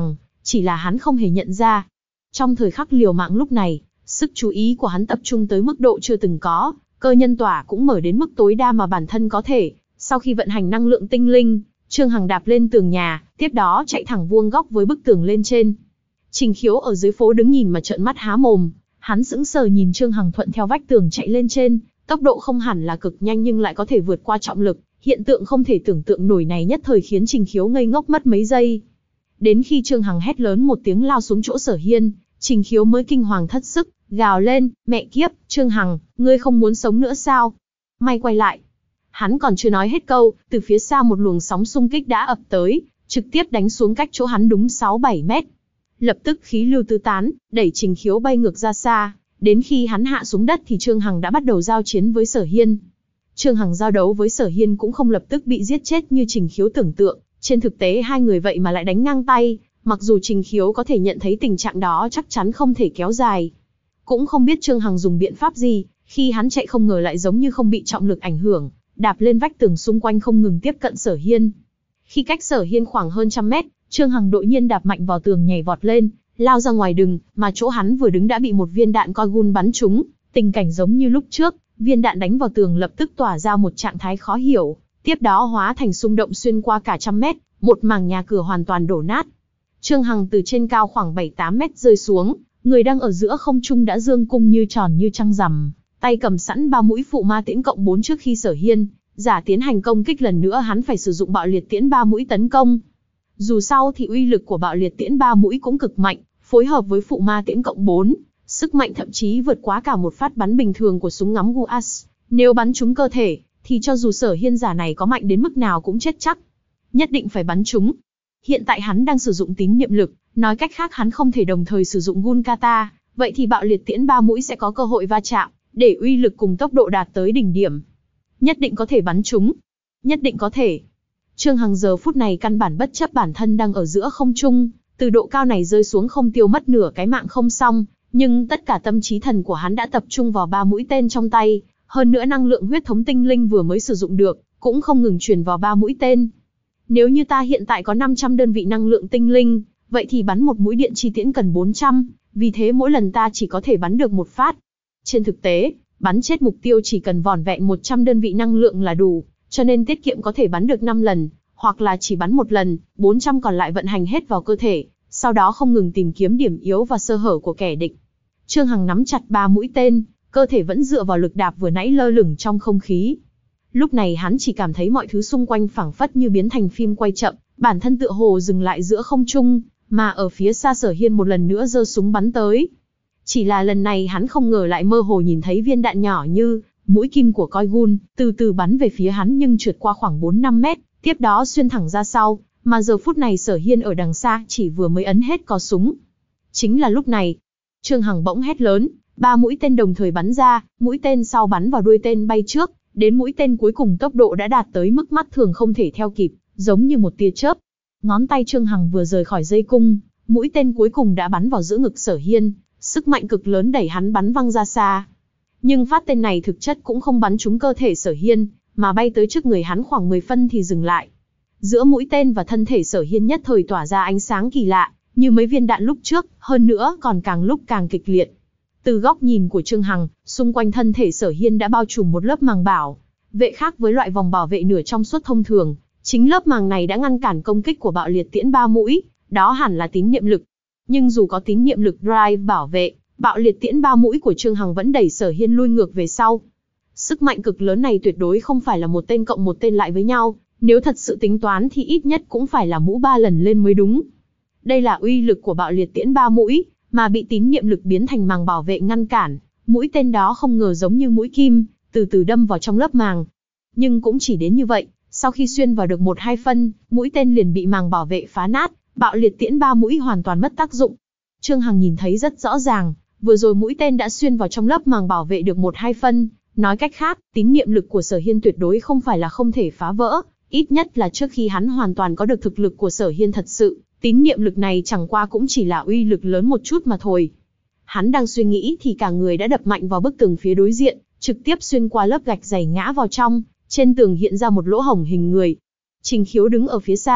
chỉ là hắn không hề nhận ra. Trong thời khắc liều mạng lúc này, sức chú ý của hắn tập trung tới mức độ chưa từng có, cơ nhân tỏa cũng mở đến mức tối đa mà bản thân có thể. Sau khi vận hành năng lượng tinh linh, Trương Hằng đạp lên tường nhà, tiếp đó chạy thẳng vuông góc với bức tường lên trên. Trình Khiếu ở dưới phố đứng nhìn mà trợn mắt há mồm, hắn sững sờ nhìn Trương Hằng thuận theo vách tường chạy lên trên, tốc độ không hẳn là cực nhanh nhưng lại có thể vượt qua trọng lực, hiện tượng không thể tưởng tượng nổi này nhất thời khiến Trình Khiếu ngây ngốc mất mấy giây. Đến khi Trương Hằng hét lớn một tiếng lao xuống chỗ Sở Hiên, Trình Khiếu mới kinh hoàng thất sức, gào lên, mẹ kiếp, Trương Hằng, ngươi không muốn sống nữa sao? May quay lại. Hắn còn chưa nói hết câu, từ phía xa một luồng sóng xung kích đã ập tới, trực tiếp đánh xuống cách chỗ hắn đúng sáu bảy mét. Lập tức khí lưu tứ tán, đẩy Trình Khiếu bay ngược ra xa, đến khi hắn hạ xuống đất thì Trương Hằng đã bắt đầu giao chiến với Sở Hiên. Trương Hằng giao đấu với Sở Hiên cũng không lập tức bị giết chết như Trình Khiếu tưởng tượng, trên thực tế hai người vậy mà lại đánh ngang tay, mặc dù Trình Khiếu có thể nhận thấy tình trạng đó chắc chắn không thể kéo dài. Cũng không biết Trương Hằng dùng biện pháp gì, khi hắn chạy không ngờ lại giống như không bị trọng lực ảnh hưởng, đạp lên vách tường xung quanh không ngừng tiếp cận Sở Hiên. Khi cách Sở Hiên khoảng hơn trăm mét, Trương Hằng đột nhiên đạp mạnh vào tường nhảy vọt lên, lao ra ngoài đường, mà chỗ hắn vừa đứng đã bị một viên đạn coi gun bắn trúng, tình cảnh giống như lúc trước, viên đạn đánh vào tường lập tức tỏa ra một trạng thái khó hiểu, tiếp đó hóa thành xung động xuyên qua cả trăm mét, một mảng nhà cửa hoàn toàn đổ nát. Trương Hằng từ trên cao khoảng bảy tám mét rơi xuống, người đang ở giữa không trung đã dương cung như tròn như trăng rằm, tay cầm sẵn ba mũi phụ ma tiễn cộng bốn trước khi Sở Hiên giả tiến hành công kích lần nữa hắn phải sử dụng bạo liệt tiễn ba mũi tấn công. Dù sao thì uy lực của bạo liệt tiễn ba mũi cũng cực mạnh, phối hợp với phụ ma tiễn cộng bốn, sức mạnh thậm chí vượt quá cả một phát bắn bình thường của súng ngắm u a ét. Nếu bắn trúng cơ thể, thì cho dù Sở Hiên giả này có mạnh đến mức nào cũng chết chắc. Nhất định phải bắn trúng. Hiện tại hắn đang sử dụng tín niệm lực, nói cách khác hắn không thể đồng thời sử dụng gun kata, vậy thì bạo liệt tiễn ba mũi sẽ có cơ hội va chạm, để uy lực cùng tốc độ đạt tới đỉnh điểm. Nhất định có thể bắn trúng. Nhất định có thể. Trương Hằng giờ phút này căn bản bất chấp bản thân đang ở giữa không trung, từ độ cao này rơi xuống không tiêu mất nửa cái mạng không xong, nhưng tất cả tâm trí thần của hắn đã tập trung vào ba mũi tên trong tay, hơn nữa năng lượng huyết thống tinh linh vừa mới sử dụng được, cũng không ngừng truyền vào ba mũi tên. Nếu như ta hiện tại có năm trăm đơn vị năng lượng tinh linh, vậy thì bắn một mũi điện chi tiễn cần bốn trăm, vì thế mỗi lần ta chỉ có thể bắn được một phát. Trên thực tế, bắn chết mục tiêu chỉ cần vỏn vẹn một trăm đơn vị năng lượng là đủ, cho nên tiết kiệm có thể bắn được năm lần, hoặc là chỉ bắn một lần, bốn trăm còn lại vận hành hết vào cơ thể, sau đó không ngừng tìm kiếm điểm yếu và sơ hở của kẻ địch. Trương Hằng nắm chặt ba mũi tên, cơ thể vẫn dựa vào lực đạp vừa nãy lơ lửng trong không khí. Lúc này hắn chỉ cảm thấy mọi thứ xung quanh phảng phất như biến thành phim quay chậm, bản thân tựa hồ dừng lại giữa không trung, mà ở phía xa Sở Hiên một lần nữa giơ súng bắn tới. Chỉ là lần này hắn không ngờ lại mơ hồ nhìn thấy viên đạn nhỏ như mũi kim của coi gun, từ từ bắn về phía hắn nhưng trượt qua khoảng bốn năm mét, tiếp đó xuyên thẳng ra sau, mà giờ phút này Sở Hiên ở đằng xa chỉ vừa mới ấn hết cò súng. Chính là lúc này, Trương Hằng bỗng hét lớn, ba mũi tên đồng thời bắn ra, mũi tên sau bắn vào đuôi tên bay trước, đến mũi tên cuối cùng tốc độ đã đạt tới mức mắt thường không thể theo kịp, giống như một tia chớp. Ngón tay Trương Hằng vừa rời khỏi dây cung, mũi tên cuối cùng đã bắn vào giữa ngực Sở Hiên, sức mạnh cực lớn đẩy hắn bắn văng ra xa. Nhưng phát tên này thực chất cũng không bắn trúng cơ thể Sở Hiên, mà bay tới trước người hắn khoảng mười phân thì dừng lại. Giữa mũi tên và thân thể Sở Hiên nhất thời tỏa ra ánh sáng kỳ lạ, như mấy viên đạn lúc trước, hơn nữa còn càng lúc càng kịch liệt. Từ góc nhìn của Trương Hằng, xung quanh thân thể Sở Hiên đã bao trùm một lớp màng bảo vệ khác với loại vòng bảo vệ nửa trong suốt thông thường. Chính lớp màng này đã ngăn cản công kích của bạo liệt tiễn ba mũi, đó hẳn là tín niệm lực. Nhưng dù có tín niệm lực drive bảo vệ, bạo liệt tiễn ba mũi của Trương Hằng vẫn đẩy Sở Hiên lui ngược về sau. Sức mạnh cực lớn này tuyệt đối không phải là một tên cộng một tên lại với nhau, nếu thật sự tính toán thì ít nhất cũng phải là mũ ba lần lên mới đúng. Đây là uy lực của bạo liệt tiễn ba mũi, mà bị tín niệm lực biến thành màng bảo vệ ngăn cản. Mũi tên đó không ngờ giống như mũi kim, từ từ đâm vào trong lớp màng. Nhưng cũng chỉ đến như vậy, sau khi xuyên vào được một hai phân, mũi tên liền bị màng bảo vệ phá nát, bạo liệt tiễn ba mũi hoàn toàn mất tác dụng. Trương Hằng nhìn thấy rất rõ ràng, vừa rồi mũi tên đã xuyên vào trong lớp màng bảo vệ được một hai phân, nói cách khác, tín niệm lực của Sở Hiên tuyệt đối không phải là không thể phá vỡ, ít nhất là trước khi hắn hoàn toàn có được thực lực của Sở Hiên thật sự, tín niệm lực này chẳng qua cũng chỉ là uy lực lớn một chút mà thôi. Hắn đang suy nghĩ thì cả người đã đập mạnh vào bức tường phía đối diện, trực tiếp xuyên qua lớp gạch dày ngã vào trong, trên tường hiện ra một lỗ hổng hình người. Trình Khiếu đứng ở phía xa,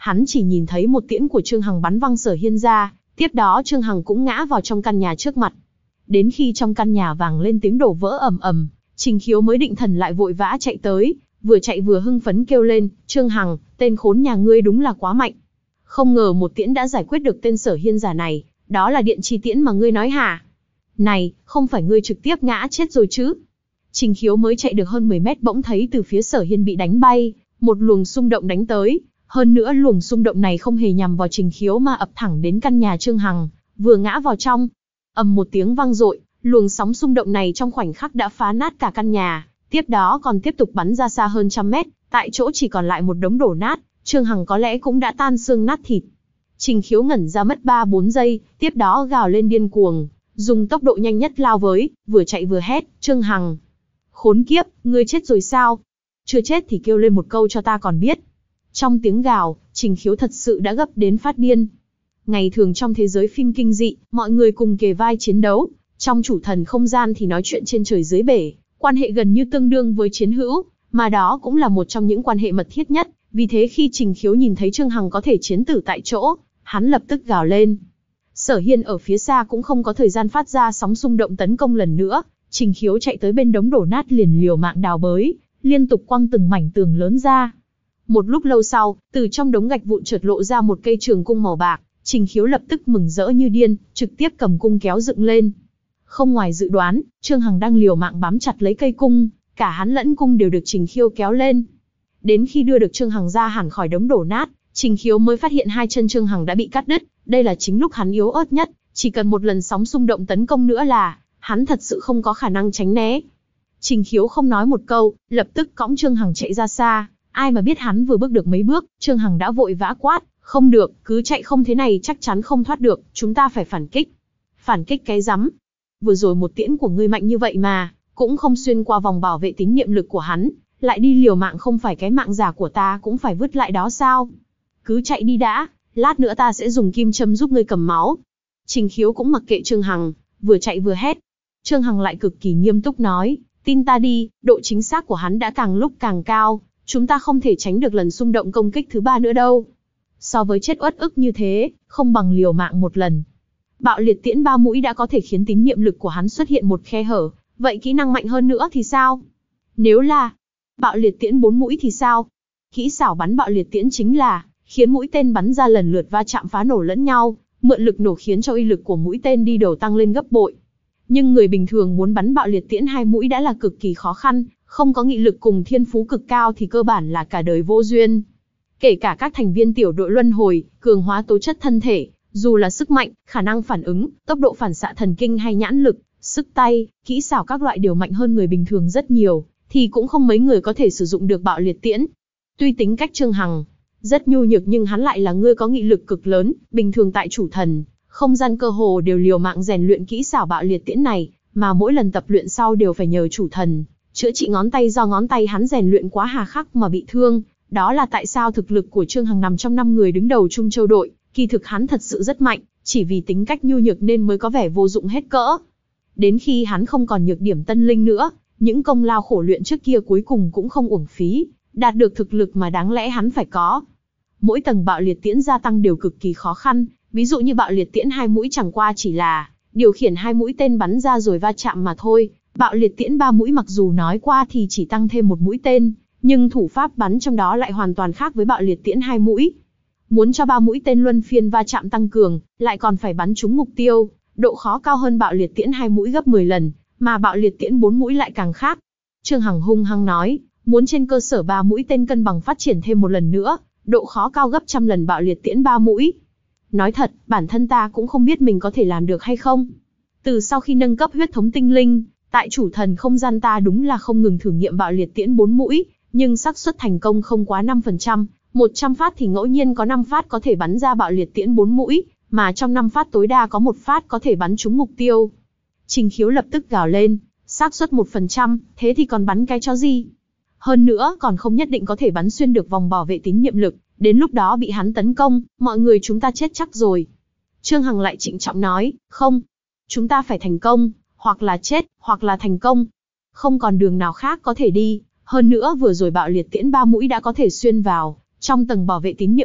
hắn chỉ nhìn thấy một tiễn của Trương Hằng bắn văng Sở Hiên ra, tiếp đó Trương Hằng cũng ngã vào trong căn nhà trước mặt. Đến khi trong căn nhà vang lên tiếng đổ vỡ ầm ầm, Trình Khiếu mới định thần lại vội vã chạy tới, vừa chạy vừa hưng phấn kêu lên, Trương Hằng, tên khốn nhà ngươi đúng là quá mạnh. Không ngờ một tiễn đã giải quyết được tên Sở Hiên giả này, đó là điện chi tiễn mà ngươi nói hả? Này, không phải ngươi trực tiếp ngã chết rồi chứ? Trình Khiếu mới chạy được hơn mười mét bỗng thấy từ phía Sở Hiên bị đánh bay, một luồng xung động đánh tới. Hơn nữa luồng xung động này không hề nhằm vào Trình Khiếu mà ập thẳng đến căn nhà Trương Hằng, vừa ngã vào trong. Ầm một tiếng vang dội, luồng sóng xung động này trong khoảnh khắc đã phá nát cả căn nhà, tiếp đó còn tiếp tục bắn ra xa hơn trăm mét, tại chỗ chỉ còn lại một đống đổ nát, Trương Hằng có lẽ cũng đã tan xương nát thịt. Trình Khiếu ngẩn ra mất ba bốn giây, tiếp đó gào lên điên cuồng, dùng tốc độ nhanh nhất lao với, vừa chạy vừa hét, Trương Hằng. Khốn kiếp, ngươi chết rồi sao? Chưa chết thì kêu lên một câu cho ta còn biết. Trong tiếng gào, Trình Khiếu thật sự đã gấp đến phát điên. Ngày thường trong thế giới phim kinh dị, mọi người cùng kề vai chiến đấu, trong chủ thần không gian thì nói chuyện trên trời dưới bể, quan hệ gần như tương đương với chiến hữu, mà đó cũng là một trong những quan hệ mật thiết nhất, vì thế khi Trình Khiếu nhìn thấy Trương Hằng có thể chiến tử tại chỗ, hắn lập tức gào lên. Sở Hiên ở phía xa cũng không có thời gian phát ra sóng xung động tấn công lần nữa, Trình Khiếu chạy tới bên đống đổ nát liền liều mạng đào bới, liên tục quăng từng mảnh tường lớn ra. Một lúc lâu sau, từ trong đống gạch vụn chợt lộ ra một cây trường cung màu bạc, Trình Khiếu lập tức mừng rỡ như điên, trực tiếp cầm cung kéo dựng lên. Không ngoài dự đoán, Trương Hằng đang liều mạng bám chặt lấy cây cung, cả hắn lẫn cung đều được Trình Khiếu kéo lên. Đến khi đưa được Trương Hằng ra hẳn khỏi đống đổ nát, Trình Khiếu mới phát hiện hai chân Trương Hằng đã bị cắt đứt, đây là chính lúc hắn yếu ớt nhất, chỉ cần một lần sóng xung động tấn công nữa là hắn thật sự không có khả năng tránh né. Trình Khiếu không nói một câu, lập tức cõng Trương Hằng chạy ra xa. Ai mà biết hắn vừa bước được mấy bước, Trương Hằng đã vội vã quát, không được, cứ chạy không thế này chắc chắn không thoát được, chúng ta phải phản kích. Phản kích cái rắm? Vừa rồi một tiễn của ngươi mạnh như vậy mà, cũng không xuyên qua vòng bảo vệ tín niệm lực của hắn, lại đi liều mạng, không phải cái mạng giả của ta cũng phải vứt lại đó sao? Cứ chạy đi đã, lát nữa ta sẽ dùng kim châm giúp ngươi cầm máu. Trình Khiếu cũng mặc kệ Trương Hằng, vừa chạy vừa hét. Trương Hằng lại cực kỳ nghiêm túc nói, tin ta đi, độ chính xác của hắn đã càng lúc càng cao. Chúng ta không thể tránh được lần xung động công kích thứ ba nữa đâu. So với chết uất ức như thế, không bằng liều mạng một lần. Bạo liệt tiễn ba mũi đã có thể khiến tín niệm lực của hắn xuất hiện một khe hở, vậy kỹ năng mạnh hơn nữa thì sao? Nếu là bạo liệt tiễn bốn mũi thì sao? Kỹ xảo bắn bạo liệt tiễn chính là khiến mũi tên bắn ra lần lượt va chạm phá nổ lẫn nhau, mượn lực nổ khiến cho uy lực của mũi tên đi đầu tăng lên gấp bội. Nhưng người bình thường muốn bắn bạo liệt tiễn hai mũi đã là cực kỳ khó khăn, không có nghị lực cùng thiên phú cực cao thì cơ bản là cả đời vô duyên. Kể cả các thành viên tiểu đội luân hồi, cường hóa tố chất thân thể, dù là sức mạnh, khả năng phản ứng, tốc độ phản xạ thần kinh hay nhãn lực, sức tay, kỹ xảo các loại đều mạnh hơn người bình thường rất nhiều, thì cũng không mấy người có thể sử dụng được bạo liệt tiễn. Tuy tính cách Trương Hằng rất nhu nhược nhưng hắn lại là người có nghị lực cực lớn, bình thường tại chủ thần, không gian cơ hồ đều liều mạng rèn luyện kỹ xảo bạo liệt tiễn này, mà mỗi lần tập luyện sau đều phải nhờ chủ thần chữa trị ngón tay do ngón tay hắn rèn luyện quá hà khắc mà bị thương. Đó là tại sao thực lực của Trương Hằng nằm trong năm người đứng đầu Trung Châu đội, kỳ thực hắn thật sự rất mạnh, chỉ vì tính cách nhu nhược nên mới có vẻ vô dụng hết cỡ. Đến khi hắn không còn nhược điểm tân linh nữa, những công lao khổ luyện trước kia cuối cùng cũng không uổng phí, đạt được thực lực mà đáng lẽ hắn phải có. Mỗi tầng bạo liệt tiễn gia tăng đều cực kỳ khó khăn, ví dụ như bạo liệt tiễn hai mũi chẳng qua chỉ là điều khiển hai mũi tên bắn ra rồi va chạm mà thôi. Bạo liệt tiễn ba mũi mặc dù nói qua thì chỉ tăng thêm một mũi tên, nhưng thủ pháp bắn trong đó lại hoàn toàn khác với bạo liệt tiễn hai mũi. Muốn cho ba mũi tên luân phiên va chạm tăng cường, lại còn phải bắn trúng mục tiêu, độ khó cao hơn bạo liệt tiễn hai mũi gấp mười lần, mà bạo liệt tiễn bốn mũi lại càng khác. Trương Hằng hung hăng nói, muốn trên cơ sở ba mũi tên cân bằng phát triển thêm một lần nữa, độ khó cao gấp trăm lần bạo liệt tiễn ba mũi. Nói thật, bản thân ta cũng không biết mình có thể làm được hay không. Từ sau khi nâng cấp huyết thống tinh linh, tại chủ thần không gian ta đúng là không ngừng thử nghiệm bạo liệt tiễn bốn mũi, nhưng xác suất thành công không quá năm phần trăm, một trăm phát thì ngẫu nhiên có năm phát có thể bắn ra bạo liệt tiễn bốn mũi, mà trong năm phát tối đa có một phát có thể bắn trúng mục tiêu. Trình Khiếu lập tức gào lên, xác suất một phần trăm, thế thì còn bắn cái cho gì? Hơn nữa còn không nhất định có thể bắn xuyên được vòng bảo vệ tín niệm lực, đến lúc đó bị hắn tấn công, mọi người chúng ta chết chắc rồi. Trương Hằng lại trịnh trọng nói, không, chúng ta phải thành công, hoặc là chết, hoặc là thành công. Không còn đường nào khác có thể đi, hơn nữa vừa rồi bạo liệt tiễn ba mũi đã có thể xuyên vào trong tầng bảo vệ tín niệm lực,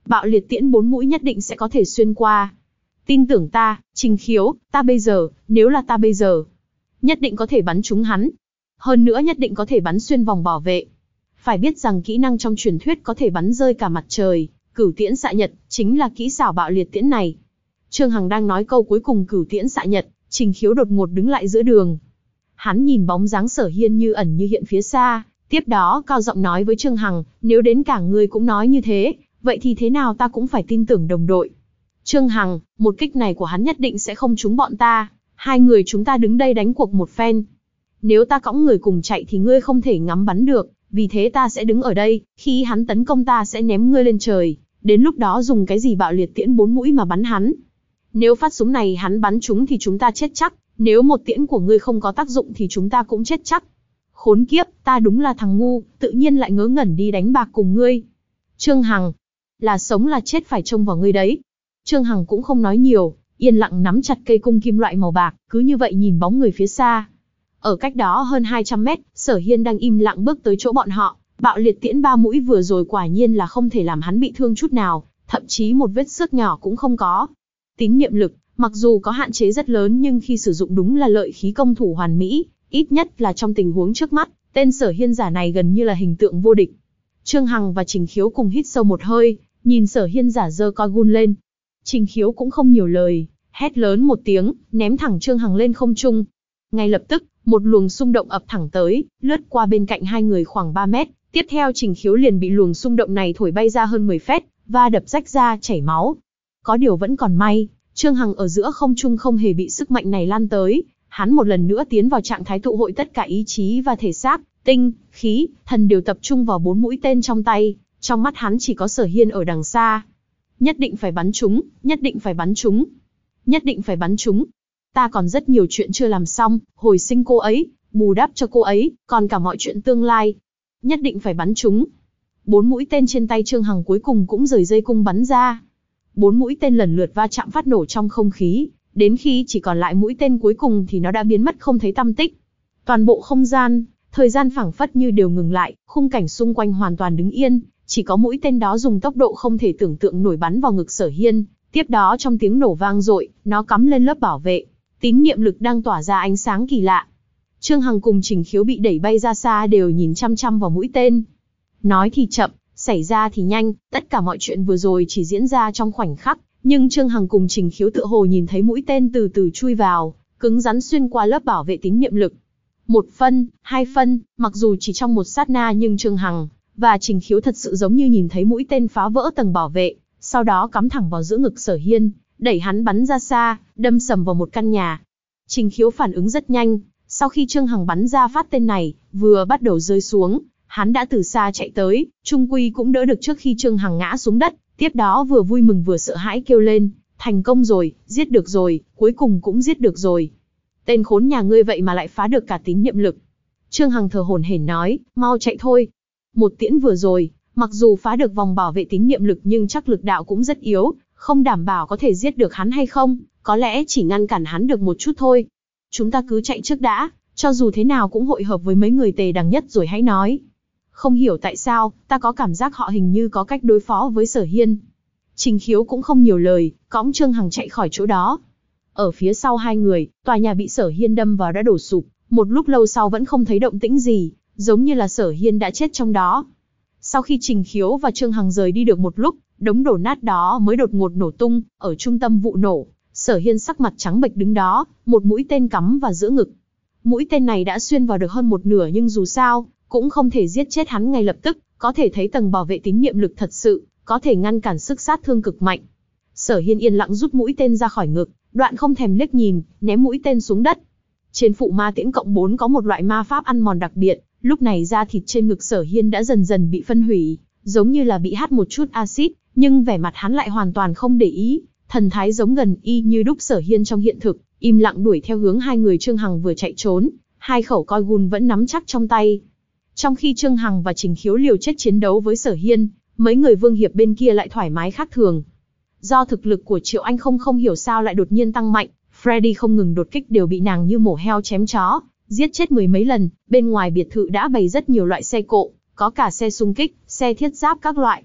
Bạo liệt tiễn bốn mũi nhất định sẽ có thể xuyên qua. Tin tưởng ta, Trình Khiếu, ta bây giờ, nếu là ta bây giờ, nhất định có thể bắn trúng hắn. Hơn nữa nhất định có thể bắn xuyên vòng bảo vệ. Phải biết rằng kỹ năng trong truyền thuyết có thể bắn rơi cả mặt trời, cửu tiễn xạ nhật, chính là kỹ xảo bạo liệt tiễn này. Trương Hằng đang nói câu cuối cùng cửu tiễn xạ nhật, Trình Khiếu đột ngột đứng lại giữa đường. Hắn nhìn bóng dáng Sở Hiên như ẩn như hiện phía xa, tiếp đó cao giọng nói với Trương Hằng, nếu đến cả ngươi cũng nói như thế, vậy thì thế nào ta cũng phải tin tưởng đồng đội. Trương Hằng, một kích này của hắn nhất định sẽ không trúng bọn ta, hai người chúng ta đứng đây đánh cuộc một phen. Nếu ta cõng người cùng chạy thì ngươi không thể ngắm bắn được, vì thế ta sẽ đứng ở đây, khi hắn tấn công ta sẽ ném ngươi lên trời, đến lúc đó dùng cái gì bạo liệt tiễn bốn mũi mà bắn hắn. Nếu phát súng này hắn bắn trúng thì chúng ta chết chắc, nếu một tiễn của ngươi không có tác dụng thì chúng ta cũng chết chắc. Khốn kiếp, ta đúng là thằng ngu, tự nhiên lại ngớ ngẩn đi đánh bạc cùng ngươi. Trương Hằng, là sống là chết phải trông vào ngươi đấy. Trương Hằng cũng không nói nhiều, yên lặng nắm chặt cây cung kim loại màu bạc, cứ như vậy nhìn bóng người phía xa. Ở cách đó hơn hai trăm mét, Sở Hiên đang im lặng bước tới chỗ bọn họ, bạo liệt tiễn ba mũi vừa rồi quả nhiên là không thể làm hắn bị thương chút nào, thậm chí một vết xước nhỏ cũng không có. Tín niệm lực, mặc dù có hạn chế rất lớn nhưng khi sử dụng đúng là lợi khí công thủ hoàn mỹ, ít nhất là trong tình huống trước mắt, tên Sở Hiên giả này gần như là hình tượng vô địch. Trương Hằng và Trình Khiếu cùng hít sâu một hơi, nhìn Sở Hiên giả giơ coi gun lên. Trình Khiếu cũng không nhiều lời, hét lớn một tiếng, ném thẳng Trương Hằng lên không trung. Ngay lập tức, một luồng xung động ập thẳng tới, lướt qua bên cạnh hai người khoảng ba mét, tiếp theo Trình Khiếu liền bị luồng xung động này thổi bay ra hơn mười feet, và đập rách ra chảy máu. Có điều vẫn còn may, Trương Hằng ở giữa không trung không hề bị sức mạnh này lan tới, hắn một lần nữa tiến vào trạng thái tụ hội tất cả ý chí và thể xác, tinh, khí, thần đều tập trung vào bốn mũi tên trong tay, trong mắt hắn chỉ có Sở Hiên ở đằng xa. Nhất định phải bắn chúng, nhất định phải bắn chúng, nhất định phải bắn chúng. Ta còn rất nhiều chuyện chưa làm xong, hồi sinh cô ấy, bù đắp cho cô ấy, còn cả mọi chuyện tương lai. Nhất định phải bắn chúng. Bốn mũi tên trên tay Trương Hằng cuối cùng cũng rời dây cung bắn ra. Bốn mũi tên lần lượt va chạm phát nổ trong không khí, đến khi chỉ còn lại mũi tên cuối cùng thì nó đã biến mất không thấy tăm tích. Toàn bộ không gian, thời gian phảng phất như đều ngừng lại, khung cảnh xung quanh hoàn toàn đứng yên, chỉ có mũi tên đó dùng tốc độ không thể tưởng tượng nổi bắn vào ngực Sở Hiên, tiếp đó trong tiếng nổ vang dội, nó cắm lên lớp bảo vệ, tín niệm lực đang tỏa ra ánh sáng kỳ lạ. Trương Hằng cùng Trình Khiếu bị đẩy bay ra xa đều nhìn chăm chăm vào mũi tên. Nói thì chậm, xảy ra thì nhanh, tất cả mọi chuyện vừa rồi chỉ diễn ra trong khoảnh khắc, nhưng Trương Hằng cùng Trình Khiếu tựa hồ nhìn thấy mũi tên từ từ chui vào, cứng rắn xuyên qua lớp bảo vệ tín niệm lực. Một phân, hai phân, mặc dù chỉ trong một sát na nhưng Trương Hằng và Trình Khiếu thật sự giống như nhìn thấy mũi tên phá vỡ tầng bảo vệ, sau đó cắm thẳng vào giữa ngực Sở Hiên, đẩy hắn bắn ra xa, đâm sầm vào một căn nhà. Trình Khiếu phản ứng rất nhanh, sau khi Trương Hằng bắn ra phát tên này, vừa bắt đầu rơi xuống, hắn đã từ xa chạy tới, trung quy cũng đỡ được trước khi Trương Hằng ngã xuống đất, tiếp đó vừa vui mừng vừa sợ hãi kêu lên, thành công rồi, giết được rồi, cuối cùng cũng giết được rồi. Tên khốn nhà ngươi vậy mà lại phá được cả tín niệm lực. Trương Hằng thở hổn hển nói, mau chạy thôi. Một tiễn vừa rồi, mặc dù phá được vòng bảo vệ tín niệm lực nhưng chắc lực đạo cũng rất yếu, không đảm bảo có thể giết được hắn hay không, có lẽ chỉ ngăn cản hắn được một chút thôi. Chúng ta cứ chạy trước đã, cho dù thế nào cũng hội hợp với mấy người tề đẳng nhất rồi hãy nói. Không hiểu tại sao, ta có cảm giác họ hình như có cách đối phó với Sở Hiên. Trình Khiếu cũng không nhiều lời, cõng Trương Hằng chạy khỏi chỗ đó. Ở phía sau hai người, tòa nhà bị Sở Hiên đâm vào đã đổ sụp, một lúc lâu sau vẫn không thấy động tĩnh gì, giống như là Sở Hiên đã chết trong đó. Sau khi Trình Khiếu và Trương Hằng rời đi được một lúc, đống đổ nát đó mới đột ngột nổ tung, ở trung tâm vụ nổ, Sở Hiên sắc mặt trắng bệch đứng đó, một mũi tên cắm vào giữa ngực. Mũi tên này đã xuyên vào được hơn một nửa nhưng dù sao, cũng không thể giết chết hắn ngay lập tức, có thể thấy tầng bảo vệ tín niệm lực thật sự, có thể ngăn cản sức sát thương cực mạnh. Sở Hiên yên lặng rút mũi tên ra khỏi ngực, đoạn không thèm liếc nhìn, ném mũi tên xuống đất. Trên phụ ma tiễn cộng bốn có một loại ma pháp ăn mòn đặc biệt, lúc này da thịt trên ngực Sở Hiên đã dần dần bị phân hủy, giống như là bị hắt một chút axit, nhưng vẻ mặt hắn lại hoàn toàn không để ý, thần thái giống gần y như đúc Sở Hiên trong hiện thực, im lặng đuổi theo hướng hai người Trương Hằng vừa chạy trốn, hai khẩu coi gun vẫn nắm chắc trong tay. Trong khi Trương Hằng và Trình Khiếu liều chết chiến đấu với Sở Hiên, mấy người Vương Hiệp bên kia lại thoải mái khác thường. Do thực lực của Triệu Anh không không hiểu sao lại đột nhiên tăng mạnh, Freddy không ngừng đột kích đều bị nàng như mổ heo chém chó, giết chết mười mấy lần. Bên ngoài biệt thự đã bày rất nhiều loại xe cộ, có cả xe xung kích, xe thiết giáp các loại.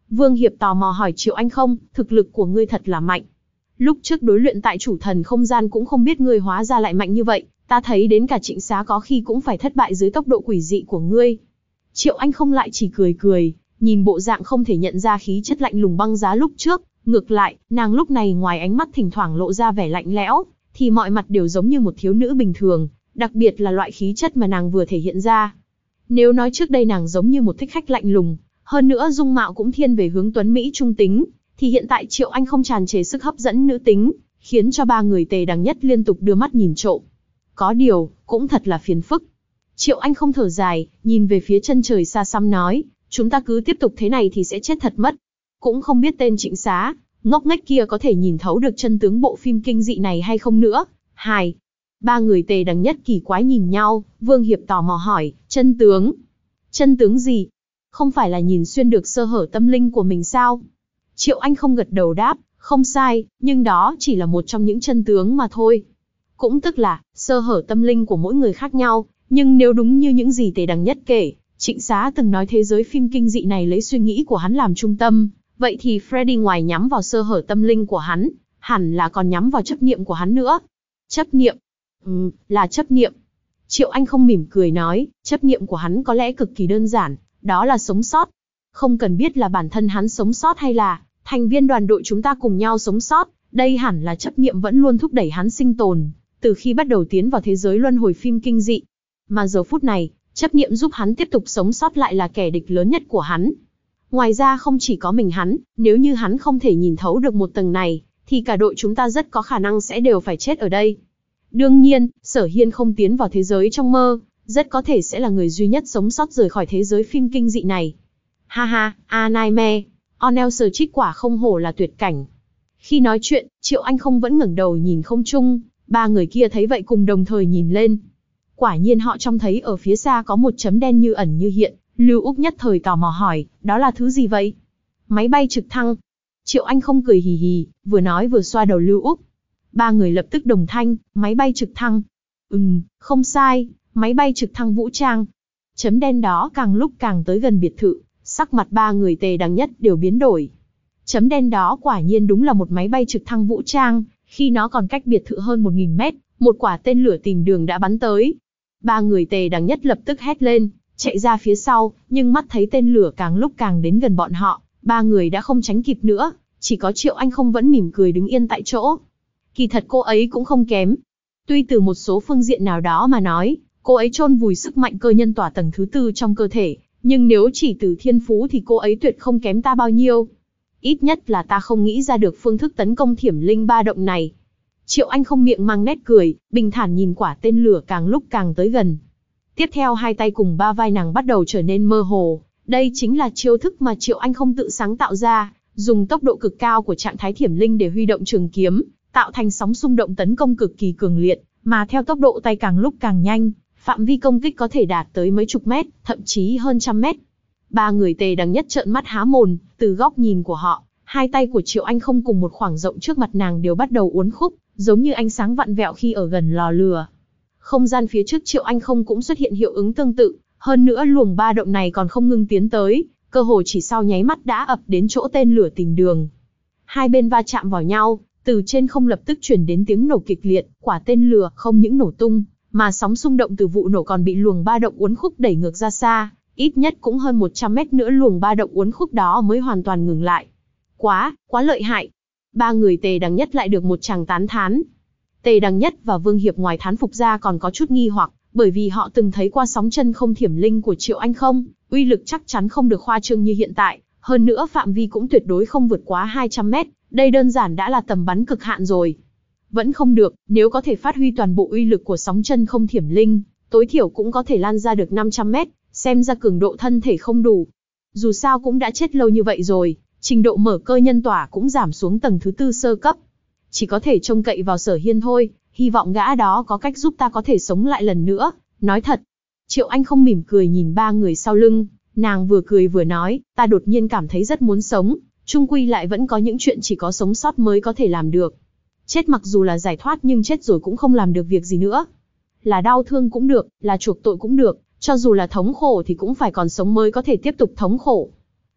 Vương Hiệp tò mò hỏi Triệu Anh Không, thực lực của ngươi thật là mạnh. Lúc trước đối luyện tại chủ thần không gian cũng không biết ngươi hóa ra lại mạnh như vậy, ta thấy đến cả Trịnh Xá có khi cũng phải thất bại dưới tốc độ quỷ dị của ngươi. Triệu Anh Không lại chỉ cười cười, nhìn bộ dạng không thể nhận ra khí chất lạnh lùng băng giá lúc trước, ngược lại, nàng lúc này ngoài ánh mắt thỉnh thoảng lộ ra vẻ lạnh lẽo, thì mọi mặt đều giống như một thiếu nữ bình thường, đặc biệt là loại khí chất mà nàng vừa thể hiện ra. Nếu nói trước đây nàng giống như một thích khách lạnh lùng, hơn nữa dung mạo cũng thiên về hướng tuấn mỹ trung tính, thì hiện tại Triệu Anh Không tràn trề sức hấp dẫn nữ tính, khiến cho ba người Tề Đằng Nhất liên tục đưa mắt nhìn trộm. Có điều, cũng thật là phiền phức. Triệu Anh Không thở dài, nhìn về phía chân trời xa xăm nói, chúng ta cứ tiếp tục thế này thì sẽ chết thật mất. Cũng không biết tên Trịnh Xá, ngốc nghếch kia có thể nhìn thấu được chân tướng bộ phim kinh dị này hay không nữa. Hai. Ba người Tề Đằng Nhất kỳ quái nhìn nhau, Vương Hiệp tò mò hỏi, chân tướng? Chân tướng gì? Không phải là nhìn xuyên được sơ hở tâm linh của mình sao? Triệu Anh Không gật đầu đáp, không sai, nhưng đó chỉ là một trong những chân tướng mà thôi. Cũng tức là, sơ hở tâm linh của mỗi người khác nhau, nhưng nếu đúng như những gì Tề Đằng Nhất kể, Trịnh Xá từng nói thế giới phim kinh dị này lấy suy nghĩ của hắn làm trung tâm, vậy thì Freddy ngoài nhắm vào sơ hở tâm linh của hắn, hẳn là còn nhắm vào chấp niệm của hắn nữa. Chấp niệm? Ừ, là chấp niệm. Triệu Anh Không mỉm cười nói, chấp niệm của hắn có lẽ cực kỳ đơn giản, đó là sống sót. Không cần biết là bản thân hắn sống sót hay là thành viên đoàn đội chúng ta cùng nhau sống sót, đây hẳn là chấp niệm vẫn luôn thúc đẩy hắn sinh tồn, từ khi bắt đầu tiến vào thế giới luân hồi phim kinh dị. Mà giờ phút này, chấp niệm giúp hắn tiếp tục sống sót lại là kẻ địch lớn nhất của hắn. Ngoài ra không chỉ có mình hắn, nếu như hắn không thể nhìn thấu được một tầng này, thì cả đội chúng ta rất có khả năng sẽ đều phải chết ở đây. Đương nhiên, Sở Hiên không tiến vào thế giới trong mơ, rất có thể sẽ là người duy nhất sống sót rời khỏi thế giới phim kinh dị này. Ha ha, a nightmare, Onel Sở Trích quả không hổ là tuyệt cảnh. Khi nói chuyện, Triệu Anh Không vẫn ngẩng đầu nhìn không trung, ba người kia thấy vậy cùng đồng thời nhìn lên. Quả nhiên họ trông thấy ở phía xa có một chấm đen như ẩn như hiện, Lưu Úc nhất thời tò mò hỏi, đó là thứ gì vậy? Máy bay trực thăng. Triệu Anh Không cười hì hì, vừa nói vừa xoa đầu Lưu Úc. Ba người lập tức đồng thanh, máy bay trực thăng. Ừm, không sai, máy bay trực thăng vũ trang. Chấm đen đó càng lúc càng tới gần biệt thự, sắc mặt ba người Tề Đằng Nhất đều biến đổi. Chấm đen đó quả nhiên đúng là một máy bay trực thăng vũ trang, khi nó còn cách biệt thự hơn một nghìn mét, một quả tên lửa tìm đường đã bắn tới. Ba người Tề Đằng Nhất lập tức hét lên, chạy ra phía sau, nhưng mắt thấy tên lửa càng lúc càng đến gần bọn họ, ba người đã không tránh kịp nữa, chỉ có Triệu Anh Không vẫn mỉm cười đứng yên tại chỗ. Kỳ thật cô ấy cũng không kém. Tuy từ một số phương diện nào đó mà nói, cô ấy chôn vùi sức mạnh cơ nhân tỏa tầng thứ tư trong cơ thể, nhưng nếu chỉ từ thiên phú thì cô ấy tuyệt không kém ta bao nhiêu. Ít nhất là ta không nghĩ ra được phương thức tấn công thiểm linh ba động này. Triệu Anh Không miệng mang nét cười, bình thản nhìn quả tên lửa càng lúc càng tới gần. Tiếp theo hai tay cùng ba vai nàng bắt đầu trở nên mơ hồ. Đây chính là chiêu thức mà Triệu Anh Không tự sáng tạo ra, dùng tốc độ cực cao của trạng thái thiểm linh để huy động trường kiếm, tạo thành sóng xung động tấn công cực kỳ cường liệt, mà theo tốc độ tay càng lúc càng nhanh, phạm vi công kích có thể đạt tới mấy chục mét, thậm chí hơn trăm mét. Ba người Tề Đằng Nhất trợn mắt há mồm, từ góc nhìn của họ, hai tay của Triệu Anh Không cùng một khoảng rộng trước mặt nàng đều bắt đầu uốn khúc, giống như ánh sáng vặn vẹo khi ở gần lò lửa. Không gian phía trước Triệu Anh Không cũng xuất hiện hiệu ứng tương tự, hơn nữa luồng ba động này còn không ngừng tiến tới, cơ hồ chỉ sau nháy mắt đã ập đến chỗ tên lửa tìm đường. Hai bên va chạm vào nhau, từ trên không lập tức truyền đến tiếng nổ kịch liệt, quả tên lửa không những nổ tung, mà sóng xung động từ vụ nổ còn bị luồng ba động uốn khúc đẩy ngược ra xa, ít nhất cũng hơn một trăm mét nữa luồng ba động uốn khúc đó mới hoàn toàn ngừng lại. Quá, quá lợi hại. Ba người Tề Đằng Nhất lại được một tràng tán thán. Tề Đằng Nhất và Vương Hiệp ngoài thán phục ra còn có chút nghi hoặc, bởi vì họ từng thấy qua sóng chân không thiểm linh của Triệu Anh Không, uy lực chắc chắn không được khoa trương như hiện tại, hơn nữa phạm vi cũng tuyệt đối không vượt quá hai trăm mét, đây đơn giản đã là tầm bắn cực hạn rồi. Vẫn không được, nếu có thể phát huy toàn bộ uy lực của sóng chân không thiểm linh, tối thiểu cũng có thể lan ra được năm trăm mét, xem ra cường độ thân thể không đủ. Dù sao cũng đã chết lâu như vậy rồi, trình độ mở cơ nhân tỏa cũng giảm xuống tầng thứ tư sơ cấp. Chỉ có thể trông cậy vào Sở Hiên thôi, hy vọng gã đó có cách giúp ta có thể sống lại lần nữa, nói thật. Triệu Anh Không mỉm cười nhìn ba người sau lưng, nàng vừa cười vừa nói, ta đột nhiên cảm thấy rất muốn sống, chung quy lại vẫn có những chuyện chỉ có sống sót mới có thể làm được. Chết mặc dù là giải thoát nhưng chết rồi cũng không làm được việc gì nữa. Là đau thương cũng được, là chuộc tội cũng được, cho dù là thống khổ thì cũng phải còn sống mới có thể tiếp tục thống khổ.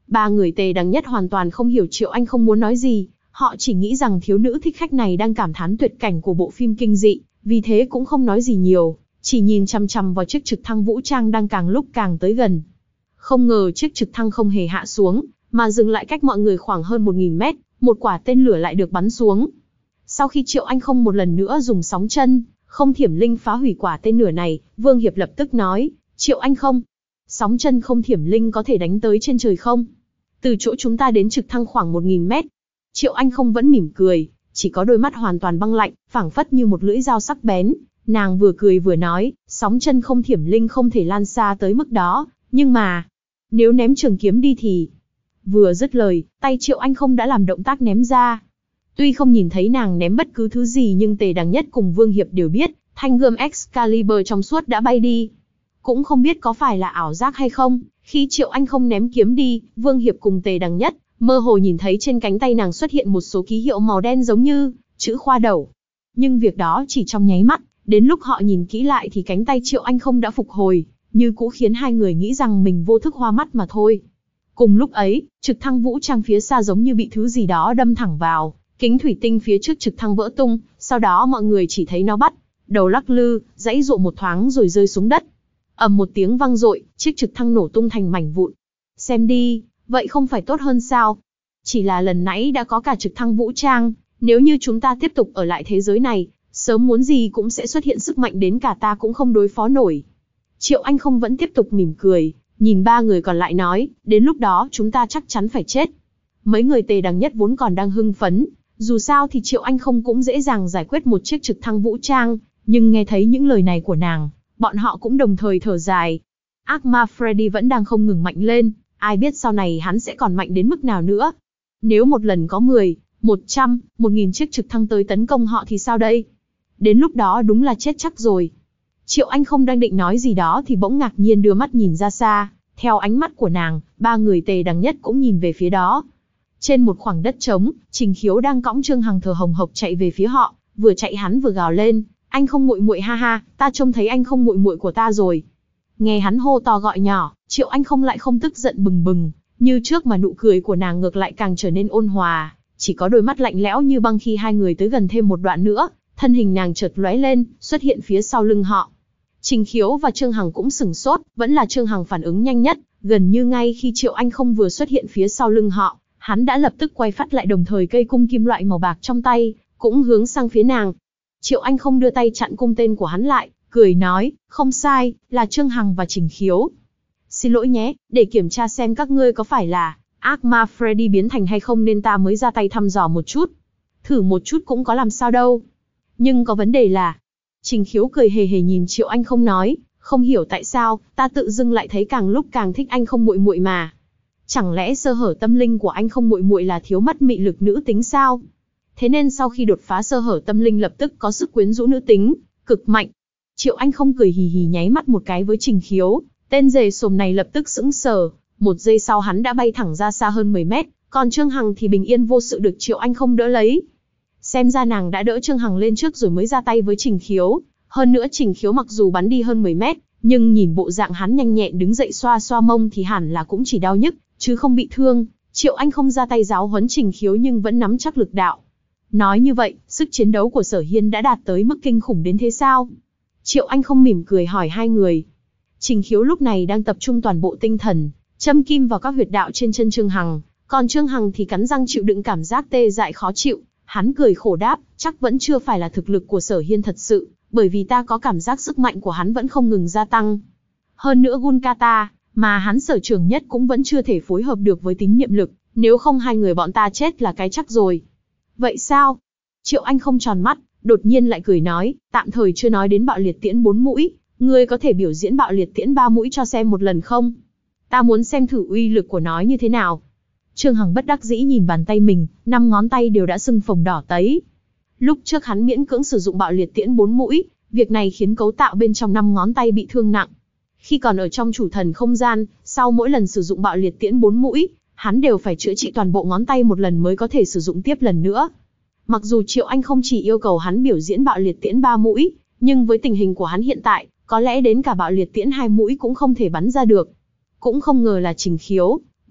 Ba người Tề Đằng Nhất hoàn toàn không hiểu Triệu Anh không muốn nói gì, họ chỉ nghĩ rằng thiếu nữ thích khách này đang cảm thán tuyệt cảnh của bộ phim kinh dị, vì thế cũng không nói gì nhiều, chỉ nhìn chằm chằm vào chiếc trực thăng vũ trang đang càng lúc càng tới gần. Không ngờ chiếc trực thăng không hề hạ xuống, mà dừng lại cách mọi người khoảng hơn một nghìn mét, một quả tên lửa lại được bắn xuống. Sau khi Triệu Anh không một lần nữa dùng sóng chân, không thiểm linh phá hủy quả tên lửa này, Vương Hiệp lập tức nói, Triệu Anh không, sóng chân không thiểm linh có thể đánh tới trên trời không? Từ chỗ chúng ta đến trực thăng khoảng một nghìn mét. Triệu Anh không vẫn mỉm cười, chỉ có đôi mắt hoàn toàn băng lạnh, phảng phất như một lưỡi dao sắc bén. Nàng vừa cười vừa nói, sóng chân không thiểm linh không thể lan xa tới mức đó, nhưng mà, nếu ném trường kiếm đi thì... Vừa dứt lời, tay Triệu Anh không đã làm động tác ném ra. Tuy không nhìn thấy nàng ném bất cứ thứ gì nhưng Tề Đằng Nhất cùng Vương Hiệp đều biết, thanh gươm Excalibur trong suốt đã bay đi. Cũng không biết có phải là ảo giác hay không, khi Triệu Anh không ném kiếm đi, Vương Hiệp cùng Tề Đằng Nhất mơ hồ nhìn thấy trên cánh tay nàng xuất hiện một số ký hiệu màu đen giống như chữ khoa đầu. Nhưng việc đó chỉ trong nháy mắt, đến lúc họ nhìn kỹ lại thì cánh tay Triệu Anh không đã phục hồi, như cũ khiến hai người nghĩ rằng mình vô thức hoa mắt mà thôi. Cùng lúc ấy, trực thăng vũ trang phía xa giống như bị thứ gì đó đâm thẳng vào, kính thủy tinh phía trước trực thăng vỡ tung, sau đó mọi người chỉ thấy nó bắt đầu lắc lư, giãy giụa một thoáng rồi rơi xuống đất. Ầm một tiếng vang dội, chiếc trực thăng nổ tung thành mảnh vụn. Xem đi, vậy không phải tốt hơn sao? Chỉ là lần nãy đã có cả trực thăng vũ trang, nếu như chúng ta tiếp tục ở lại thế giới này, sớm muốn gì cũng sẽ xuất hiện sức mạnh đến cả ta cũng không đối phó nổi. Triệu Anh không vẫn tiếp tục mỉm cười, nhìn ba người còn lại nói, đến lúc đó chúng ta chắc chắn phải chết. Mấy người Tề Đằng Nhất vốn còn đang hưng phấn, dù sao thì Triệu Anh không cũng dễ dàng giải quyết một chiếc trực thăng vũ trang, nhưng nghe thấy những lời này của nàng, bọn họ cũng đồng thời thở dài. Ác ma Freddy vẫn đang không ngừng mạnh lên, ai biết sau này hắn sẽ còn mạnh đến mức nào nữa. Nếu một lần có mười, một trăm, một nghìn chiếc trực thăng tới tấn công họ thì sao đây? Đến lúc đó đúng là chết chắc rồi. Triệu Anh không đang định nói gì đó thì bỗng ngạc nhiên đưa mắt nhìn ra xa, theo ánh mắt của nàng, ba người Tề Đằng Nhất cũng nhìn về phía đó. Trên một khoảng đất trống, Trình Khiếu đang cõng Trương Hằng thở hồng hộc chạy về phía họ, vừa chạy hắn vừa gào lên, anh không muội muội ha ha, ta trông thấy anh không muội muội của ta rồi. Nghe hắn hô to gọi nhỏ, Triệu Anh không lại không tức giận bừng bừng, như trước mà nụ cười của nàng ngược lại càng trở nên ôn hòa, chỉ có đôi mắt lạnh lẽo như băng khi hai người tới gần thêm một đoạn nữa, thân hình nàng chợt lóe lên, xuất hiện phía sau lưng họ. Trình Khiếu và Trương Hằng cũng sửng sốt, vẫn là Trương Hằng phản ứng nhanh nhất, gần như ngay khi Triệu Anh không vừa xuất hiện phía sau lưng họ, hắn đã lập tức quay phát lại, đồng thời cây cung kim loại màu bạc trong tay cũng hướng sang phía nàng. Triệu Anh không đưa tay chặn cung tên của hắn lại, cười nói, không sai, là Trương Hằng và Trình Khiếu. Xin lỗi nhé, để kiểm tra xem các ngươi có phải là ác ma Freddy biến thành hay không nên ta mới ra tay thăm dò một chút. Thử một chút cũng có làm sao đâu. Nhưng có vấn đề là... Trình Khiếu cười hề hề nhìn Triệu Anh không nói, không hiểu tại sao, ta tự dưng lại thấy càng lúc càng thích anh không muội muội mà. Chẳng lẽ sơ hở tâm linh của anh không muội muội là thiếu mất mị lực nữ tính sao? Thế nên sau khi đột phá sơ hở tâm linh lập tức có sức quyến rũ nữ tính, cực mạnh. Triệu Anh không cười hì hì nháy mắt một cái với Trình Khiếu, tên dề sồm này lập tức sững sờ, một giây sau hắn đã bay thẳng ra xa hơn mười mét, còn Trương Hằng thì bình yên vô sự được Triệu Anh không đỡ lấy. Xem ra nàng đã đỡ Trương Hằng lên trước rồi mới ra tay với Trình Khiếu, hơn nữa Trình Khiếu mặc dù bắn đi hơn mười mét, nhưng nhìn bộ dạng hắn nhanh nhẹn đứng dậy xoa xoa mông thì hẳn là cũng chỉ đau nhức, chứ không bị thương. Triệu Anh không ra tay giáo huấn Trình Khiếu nhưng vẫn nắm chắc lực đạo. Nói như vậy, sức chiến đấu của Sở Hiên đã đạt tới mức kinh khủng đến thế sao? Triệu Anh không mỉm cười hỏi hai người. Trình Khiếu lúc này đang tập trung toàn bộ tinh thần, châm kim vào các huyệt đạo trên chân Trương Hằng, còn Trương Hằng thì cắn răng chịu đựng cảm giác tê dại khó chịu. Hắn cười khổ đáp, chắc vẫn chưa phải là thực lực của Sở Hiên thật sự, bởi vì ta có cảm giác sức mạnh của hắn vẫn không ngừng gia tăng. Hơn nữa Gunkata, mà hắn sở trường nhất cũng vẫn chưa thể phối hợp được với tín niệm lực, nếu không hai người bọn ta chết là cái chắc rồi. Vậy sao? Triệu Anh không tròn mắt, đột nhiên lại cười nói, tạm thời chưa nói đến bạo liệt tiễn bốn mũi, ngươi có thể biểu diễn bạo liệt tiễn ba mũi cho xem một lần không? Ta muốn xem thử uy lực của nó như thế nào. Trương Hằng bất đắc dĩ nhìn bàn tay mình, năm ngón tay đều đã sưng phồng đỏ tấy. Lúc trước hắn miễn cưỡng sử dụng bạo liệt tiễn bốn mũi, việc này khiến cấu tạo bên trong năm ngón tay bị thương nặng. Khi còn ở trong chủ thần không gian, sau mỗi lần sử dụng bạo liệt tiễn bốn mũi, hắn đều phải chữa trị toàn bộ ngón tay một lần mới có thể sử dụng tiếp lần nữa. Mặc dù Triệu Anh không chỉ yêu cầu hắn biểu diễn bạo liệt tiễn ba mũi, nhưng với tình hình của hắn hiện tại, có lẽ đến cả bạo liệt tiễn hai mũi cũng không thể bắn ra được. Cũng không ngờ là Trình Khiếu,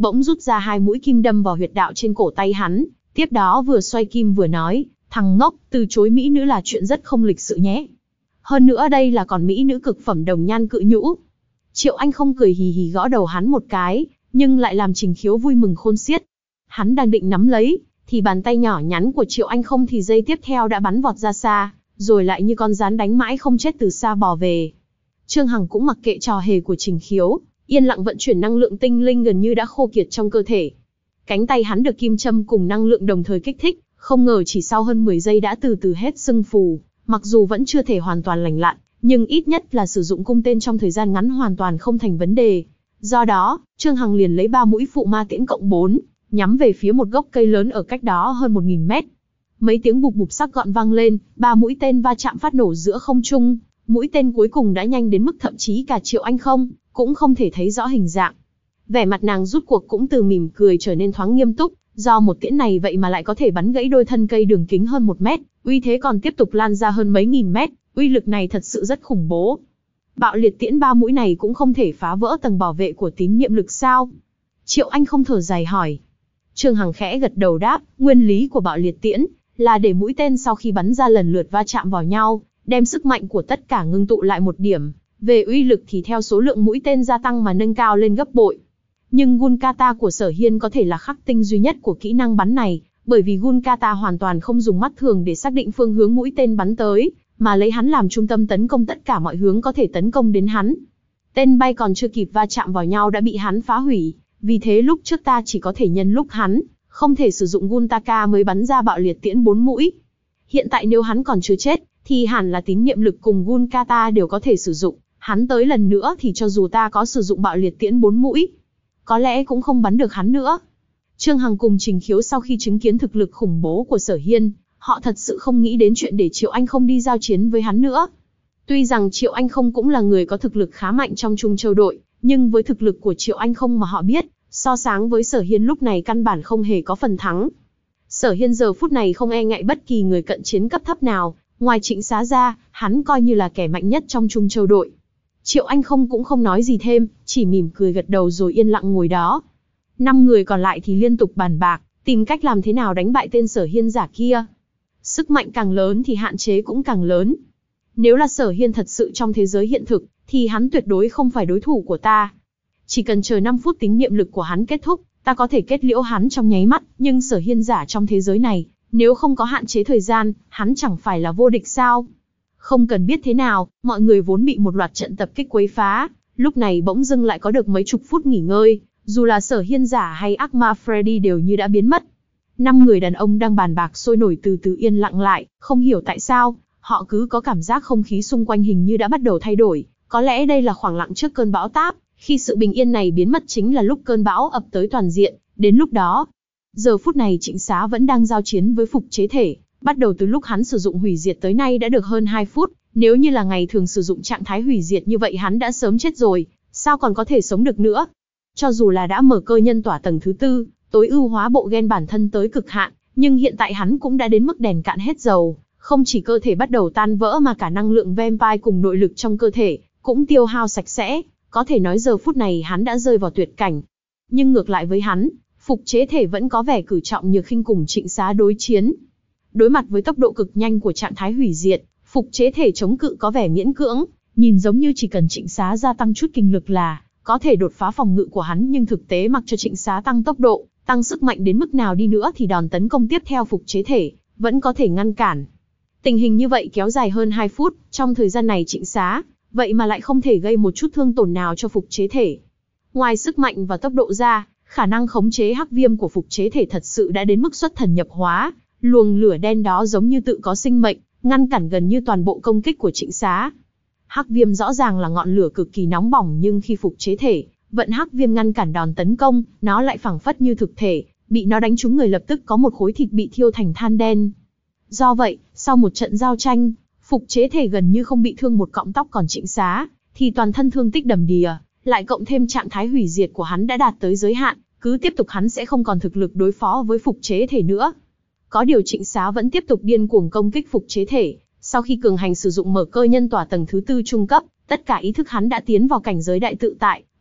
bỗng rút ra hai mũi kim đâm vào huyệt đạo trên cổ tay hắn, tiếp đó vừa xoay kim vừa nói, thằng ngốc, từ chối mỹ nữ là chuyện rất không lịch sự nhé. Hơn nữa đây là còn mỹ nữ cực phẩm đồng nhan cự nhũ. Triệu Anh không cười hì hì gõ đầu hắn một cái, nhưng lại làm Trình Khiếu vui mừng khôn xiết. Hắn đang định nắm lấy, thì bàn tay nhỏ nhắn của Triệu Anh không thì giây tiếp theo đã bắn vọt ra xa, rồi lại như con gián đánh mãi không chết từ xa bò về. Trương Hằng cũng mặc kệ trò hề của Trình Khiếu, yên lặng vận chuyển năng lượng tinh linh gần như đã khô kiệt trong cơ thể. Cánh tay hắn được kim châm cùng năng lượng đồng thời kích thích, không ngờ chỉ sau hơn mười giây đã từ từ hết sưng phù, mặc dù vẫn chưa thể hoàn toàn lành lặn, nhưng ít nhất là sử dụng cung tên trong thời gian ngắn hoàn toàn không thành vấn đề. Do đó, Trương Hằng liền lấy ba mũi phụ ma tiễn cộng bốn, nhắm về phía một gốc cây lớn ở cách đó hơn một nghìn mét. Mấy tiếng bụp bụp sắc gọn vang lên, ba mũi tên va chạm phát nổ giữa không trung, mũi tên cuối cùng đã nhanh đến mức thậm chí cả Triệu Anh không, cũng không thể thấy rõ hình dạng. Vẻ mặt nàng rút cuộc cũng từ mỉm cười trở nên thoáng nghiêm túc, do một tiễn này vậy mà lại có thể bắn gãy đôi thân cây đường kính hơn một mét, uy thế còn tiếp tục lan ra hơn mấy nghìn mét, uy lực này thật sự rất khủng bố. Bạo liệt tiễn ba mũi này cũng không thể phá vỡ tầng bảo vệ của tín niệm lực sao? Triệu Anh không thở dài hỏi. Trương Hằng khẽ gật đầu đáp, nguyên lý của bạo liệt tiễn là để mũi tên sau khi bắn ra lần lượt va chạm vào nhau, đem sức mạnh của tất cả ngưng tụ lại một điểm, về uy lực thì theo số lượng mũi tên gia tăng mà nâng cao lên gấp bội. Nhưng Gun-Kata của Sở Hiên có thể là khắc tinh duy nhất của kỹ năng bắn này, bởi vì Gun-Kata hoàn toàn không dùng mắt thường để xác định phương hướng mũi tên bắn tới, mà lấy hắn làm trung tâm tấn công tất cả mọi hướng có thể tấn công đến hắn. Tên bay còn chưa kịp va chạm vào nhau đã bị hắn phá hủy, vì thế lúc trước ta chỉ có thể nhân lúc hắn không thể sử dụng Gun-Taka mới bắn ra bạo liệt tiễn bốn mũi. Hiện tại nếu hắn còn chưa chết, thì hẳn là tín niệm lực cùng Gun-Kata đều có thể sử dụng, hắn tới lần nữa thì cho dù ta có sử dụng bạo liệt tiễn bốn mũi, có lẽ cũng không bắn được hắn nữa. Trương Hằng cùng Trình Khiếu sau khi chứng kiến thực lực khủng bố của Sở Hiên, họ thật sự không nghĩ đến chuyện để Triệu Anh không đi giao chiến với hắn nữa. Tuy rằng Triệu Anh không cũng là người có thực lực khá mạnh trong Trung Châu đội, nhưng với thực lực của Triệu Anh không mà họ biết, so sánh với Sở Hiên lúc này căn bản không hề có phần thắng. Sở Hiên giờ phút này không e ngại bất kỳ người cận chiến cấp thấp nào, ngoài Trịnh Xá ra, hắn coi như là kẻ mạnh nhất trong Trung Châu đội. Triệu Anh không cũng không nói gì thêm, chỉ mỉm cười gật đầu rồi yên lặng ngồi đó. Năm người còn lại thì liên tục bàn bạc, tìm cách làm thế nào đánh bại tên Sở Hiên giả kia. Sức mạnh càng lớn thì hạn chế cũng càng lớn. Nếu là Sở Hiên thật sự trong thế giới hiện thực, thì hắn tuyệt đối không phải đối thủ của ta. Chỉ cần chờ năm phút tín niệm lực của hắn kết thúc, ta có thể kết liễu hắn trong nháy mắt, nhưng Sở Hiên giả trong thế giới này, nếu không có hạn chế thời gian, hắn chẳng phải là vô địch sao? Không cần biết thế nào, mọi người vốn bị một loạt trận tập kích quấy phá, lúc này bỗng dưng lại có được mấy chục phút nghỉ ngơi, dù là Sở Hiên giả hay ác ma Freddy đều như đã biến mất. Năm người đàn ông đang bàn bạc sôi nổi từ từ yên lặng lại, không hiểu tại sao, họ cứ có cảm giác không khí xung quanh hình như đã bắt đầu thay đổi, có lẽ đây là khoảng lặng trước cơn bão táp, khi sự bình yên này biến mất chính là lúc cơn bão ập tới toàn diện, đến lúc đó. Giờ phút này Trịnh Xá vẫn đang giao chiến với Phục Chế Thể, bắt đầu từ lúc hắn sử dụng hủy diệt tới nay đã được hơn hai phút, nếu như là ngày thường sử dụng trạng thái hủy diệt như vậy hắn đã sớm chết rồi, sao còn có thể sống được nữa. Cho dù là đã mở cơ nhân tỏa tầng thứ tư, tối ưu hóa bộ gen bản thân tới cực hạn, nhưng hiện tại hắn cũng đã đến mức đèn cạn hết dầu, không chỉ cơ thể bắt đầu tan vỡ mà cả năng lượng vampire cùng nội lực trong cơ thể cũng tiêu hao sạch sẽ, có thể nói giờ phút này hắn đã rơi vào tuyệt cảnh. Nhưng ngược lại với hắn, Phục Chế Thể vẫn có vẻ cử trọng nhược khinh cùng Trịnh Xá đối chiến. Đối mặt với tốc độ cực nhanh của trạng thái hủy diệt, Phục Chế Thể chống cự có vẻ miễn cưỡng, nhìn giống như chỉ cần Trịnh Xá gia tăng chút kinh lực là có thể đột phá phòng ngự của hắn, nhưng thực tế mặc cho Trịnh Xá tăng tốc độ, tăng sức mạnh đến mức nào đi nữa thì đòn tấn công tiếp theo Phục Chế Thể vẫn có thể ngăn cản. Tình hình như vậy kéo dài hơn hai phút, trong thời gian này Trịnh Xá vậy mà lại không thể gây một chút thương tổn nào cho Phục Chế Thể. Ngoài sức mạnh và tốc độ ra, khả năng khống chế hắc viêm của Phục Chế Thể thật sự đã đến mức xuất thần nhập hóa, luồng lửa đen đó giống như tự có sinh mệnh, ngăn cản gần như toàn bộ công kích của Trịnh Xá. Hắc viêm rõ ràng là ngọn lửa cực kỳ nóng bỏng, nhưng khi Phục Chế Thể vận hắc viêm ngăn cản đòn tấn công, nó lại phảng phất như thực thể, bị nó đánh trúng người lập tức có một khối thịt bị thiêu thành than đen. Do vậy, sau một trận giao tranh, Phục Chế Thể gần như không bị thương một cọng tóc, còn Trịnh Xá thì toàn thân thương tích đầm đìa, lại cộng thêm trạng thái hủy diệt của hắn đã đạt tới giới hạn, cứ tiếp tục hắn sẽ không còn thực lực đối phó với Phục Chế Thể nữa. Có điều Trịnh Xá vẫn tiếp tục điên cuồng công kích Phục Chế Thể, sau khi cường hành sử dụng mở cơ nhân tỏa tầng thứ tư trung cấp, tất cả ý thức hắn đã tiến vào cảnh giới đại tự tại,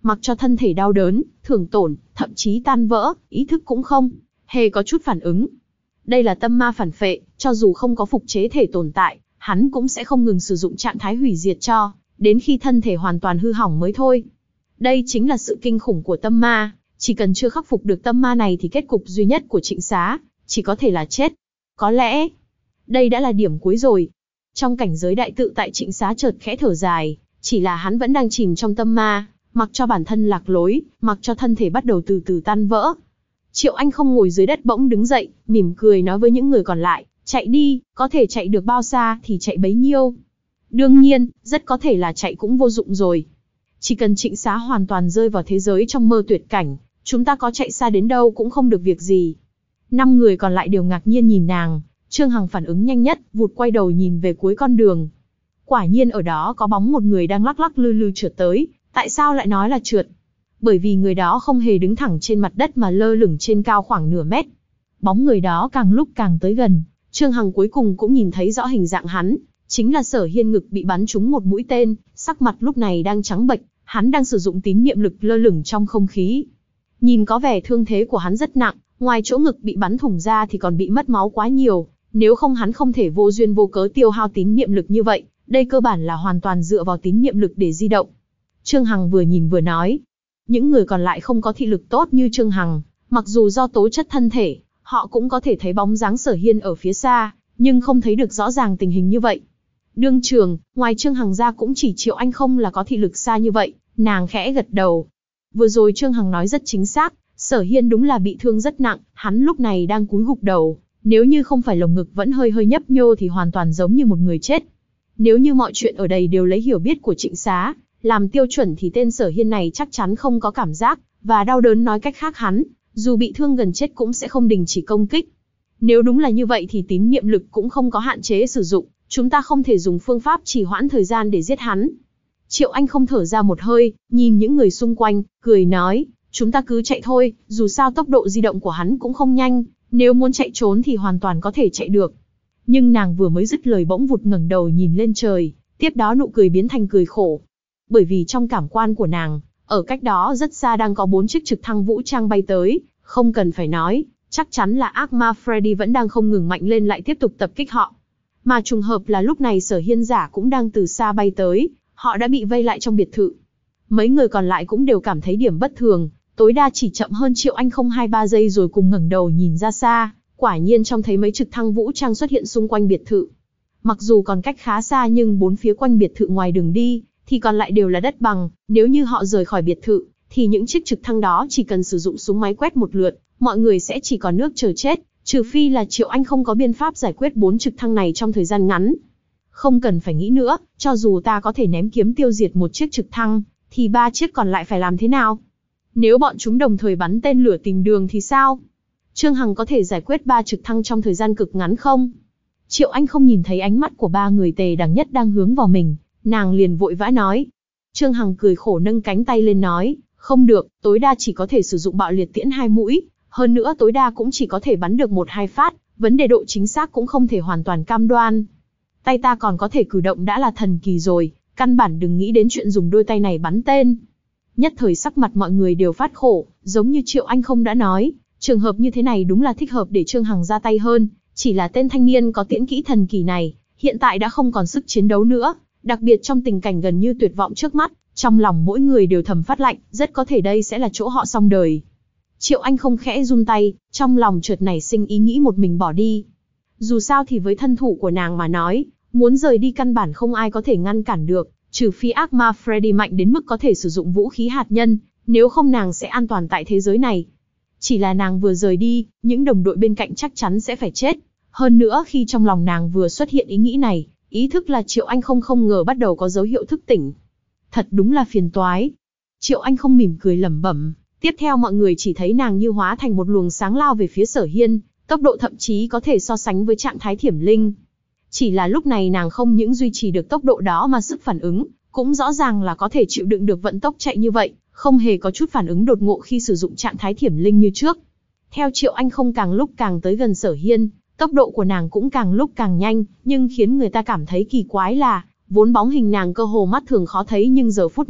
Mặc cho thân thể đau đớn, thương tổn, thậm chí tan vỡ, ý thức cũng không hề có chút phản ứng. Đây là tâm ma phản phệ, cho dù không có phục chế thể tồn tại, hắn cũng sẽ không ngừng sử dụng trạng thái hủy diệt cho đến khi thân thể hoàn toàn hư hỏng mới thôi. Đây chính là sự kinh khủng của tâm ma, chỉ cần chưa khắc phục được tâm ma này thì kết cục duy nhất của Trịnh Xá chỉ có thể là chết. Có lẽ, đây đã là điểm cuối rồi. Trong cảnh giới đại tự tại, Trịnh Xá chợt khẽ thở dài, chỉ là hắn vẫn đang chìm trong tâm ma, mặc cho bản thân lạc lối, mặc cho thân thể bắt đầu từ từ tan vỡ. Triệu Anh không ngồi dưới đất bỗng đứng dậy, mỉm cười nói với những người còn lại, chạy đi, có thể chạy được bao xa thì chạy bấy nhiêu. Đương nhiên, rất có thể là chạy cũng vô dụng rồi. Chỉ cần Trịnh Xá hoàn toàn rơi vào thế giới trong mơ tuyệt cảnh, chúng ta có chạy xa đến đâu cũng không được việc gì. Năm người còn lại đều ngạc nhiên nhìn nàng, Trương Hằng phản ứng nhanh nhất, vụt quay đầu nhìn về cuối con đường. Quả nhiên ở đó có bóng một người đang lắc lắc lư lư trượt tới. Tại sao lại nói là trượt? Bởi vì người đó không hề đứng thẳng trên mặt đất mà lơ lửng trên cao khoảng nửa mét. Bóng người đó càng lúc càng tới gần, Trương Hằng cuối cùng cũng nhìn thấy rõ hình dạng hắn, chính là Sở Hiên ngực bị bắn trúng một mũi tên, sắc mặt lúc này đang trắng bệch, hắn đang sử dụng tín niệm lực lơ lửng trong không khí. Nhìn có vẻ thương thế của hắn rất nặng, ngoài chỗ ngực bị bắn thủng ra thì còn bị mất máu quá nhiều, nếu không hắn không thể vô duyên vô cớ tiêu hao tín niệm lực như vậy, đây cơ bản là hoàn toàn dựa vào tín niệm lực để di động. Trương Hằng vừa nhìn vừa nói, những người còn lại không có thị lực tốt như Trương Hằng, mặc dù do tố chất thân thể, họ cũng có thể thấy bóng dáng Sở Hiên ở phía xa, nhưng không thấy được rõ ràng tình hình như vậy. Đương trường, ngoài Trương Hằng ra cũng chỉ Triệu Anh không là có thị lực xa như vậy, nàng khẽ gật đầu. Vừa rồi Trương Hằng nói rất chính xác, Sở Hiên đúng là bị thương rất nặng, hắn lúc này đang cúi gục đầu, nếu như không phải lồng ngực vẫn hơi hơi nhấp nhô thì hoàn toàn giống như một người chết. Nếu như mọi chuyện ở đây đều lấy hiểu biết của Trịnh Xá làm tiêu chuẩn thì tên Sở Hiên này chắc chắn không có cảm giác và đau đớn, nói cách khác hắn, dù bị thương gần chết cũng sẽ không đình chỉ công kích. Nếu đúng là như vậy thì tín niệm lực cũng không có hạn chế sử dụng, chúng ta không thể dùng phương pháp trì hoãn thời gian để giết hắn. Triệu Anh không thở ra một hơi, nhìn những người xung quanh, cười nói, chúng ta cứ chạy thôi, dù sao tốc độ di động của hắn cũng không nhanh, nếu muốn chạy trốn thì hoàn toàn có thể chạy được. Nhưng nàng vừa mới dứt lời bỗng vụt ngẩng đầu nhìn lên trời, tiếp đó nụ cười biến thành cười khổ. Bởi vì trong cảm quan của nàng, ở cách đó rất xa đang có bốn chiếc trực thăng vũ trang bay tới, không cần phải nói, chắc chắn là ác ma Freddy vẫn đang không ngừng mạnh lên lại tiếp tục tập kích họ. Mà trùng hợp là lúc này Sở Hiên giả cũng đang từ xa bay tới, họ đã bị vây lại trong biệt thự. Mấy người còn lại cũng đều cảm thấy điểm bất thường, tối đa chỉ chậm hơn Triệu Anh không hai ba giây rồi cùng ngẩng đầu nhìn ra xa, quả nhiên trông thấy mấy trực thăng vũ trang xuất hiện xung quanh biệt thự. Mặc dù còn cách khá xa nhưng bốn phía quanh biệt thự ngoài đường đi, thì còn lại đều là đất bằng, nếu như họ rời khỏi biệt thự, thì những chiếc trực thăng đó chỉ cần sử dụng súng máy quét một lượt, mọi người sẽ chỉ còn nước chờ chết, trừ phi là Triệu Anh không có biện pháp giải quyết bốn trực thăng này trong thời gian ngắn. Không cần phải nghĩ nữa, cho dù ta có thể ném kiếm tiêu diệt một chiếc trực thăng, thì ba chiếc còn lại phải làm thế nào? Nếu bọn chúng đồng thời bắn tên lửa tìm đường thì sao? Trương Hằng có thể giải quyết ba trực thăng trong thời gian cực ngắn không? Triệu Anh không nhìn thấy ánh mắt của ba người tề đẳng nhất đang hướng vào mình, nàng liền vội vã nói. Trương Hằng cười khổ nâng cánh tay lên nói, không được, tối đa chỉ có thể sử dụng bạo liệt tiễn hai mũi, hơn nữa tối đa cũng chỉ có thể bắn được một hai phát, vấn đề độ chính xác cũng không thể hoàn toàn cam đoan. Tay ta còn có thể cử động đã là thần kỳ rồi, căn bản đừng nghĩ đến chuyện dùng đôi tay này bắn tên. Nhất thời sắc mặt mọi người đều phát khổ, giống như Triệu Anh không đã nói, trường hợp như thế này đúng là thích hợp để Trương Hằng ra tay hơn, chỉ là tên thanh niên có tiễn kỹ thần kỳ này, hiện tại đã không còn sức chiến đấu nữa, đặc biệt trong tình cảnh gần như tuyệt vọng trước mắt, trong lòng mỗi người đều thầm phát lạnh, rất có thể đây sẽ là chỗ họ xong đời. Triệu Anh không khẽ run tay, trong lòng chợt nảy sinh ý nghĩ một mình bỏ đi. Dù sao thì với thân thủ của nàng mà nói, muốn rời đi căn bản không ai có thể ngăn cản được, trừ phi ác ma Freddy mạnh đến mức có thể sử dụng vũ khí hạt nhân, nếu không nàng sẽ an toàn tại thế giới này. Chỉ là nàng vừa rời đi, những đồng đội bên cạnh chắc chắn sẽ phải chết. Hơn nữa khi trong lòng nàng vừa xuất hiện ý nghĩ này, ý thức là Triệu Anh không không ngờ bắt đầu có dấu hiệu thức tỉnh. Thật đúng là phiền toái. Triệu Anh không mỉm cười lẩm bẩm. Tiếp theo mọi người chỉ thấy nàng như hóa thành một luồng sáng lao về phía Sở Hiên, tốc độ thậm chí có thể so sánh với trạng thái thiểm linh. Chỉ là lúc này nàng không những duy trì được tốc độ đó mà sức phản ứng, cũng rõ ràng là có thể chịu đựng được vận tốc chạy như vậy, không hề có chút phản ứng đột ngộ khi sử dụng trạng thái thiểm linh như trước. Theo Triệu Anh không càng lúc càng tới gần Sở Hiên, tốc độ của nàng cũng càng lúc càng nhanh, nhưng khiến người ta cảm thấy kỳ quái là, vốn bóng hình nàng cơ hồ mắt thường khó thấy nhưng giờ phút này,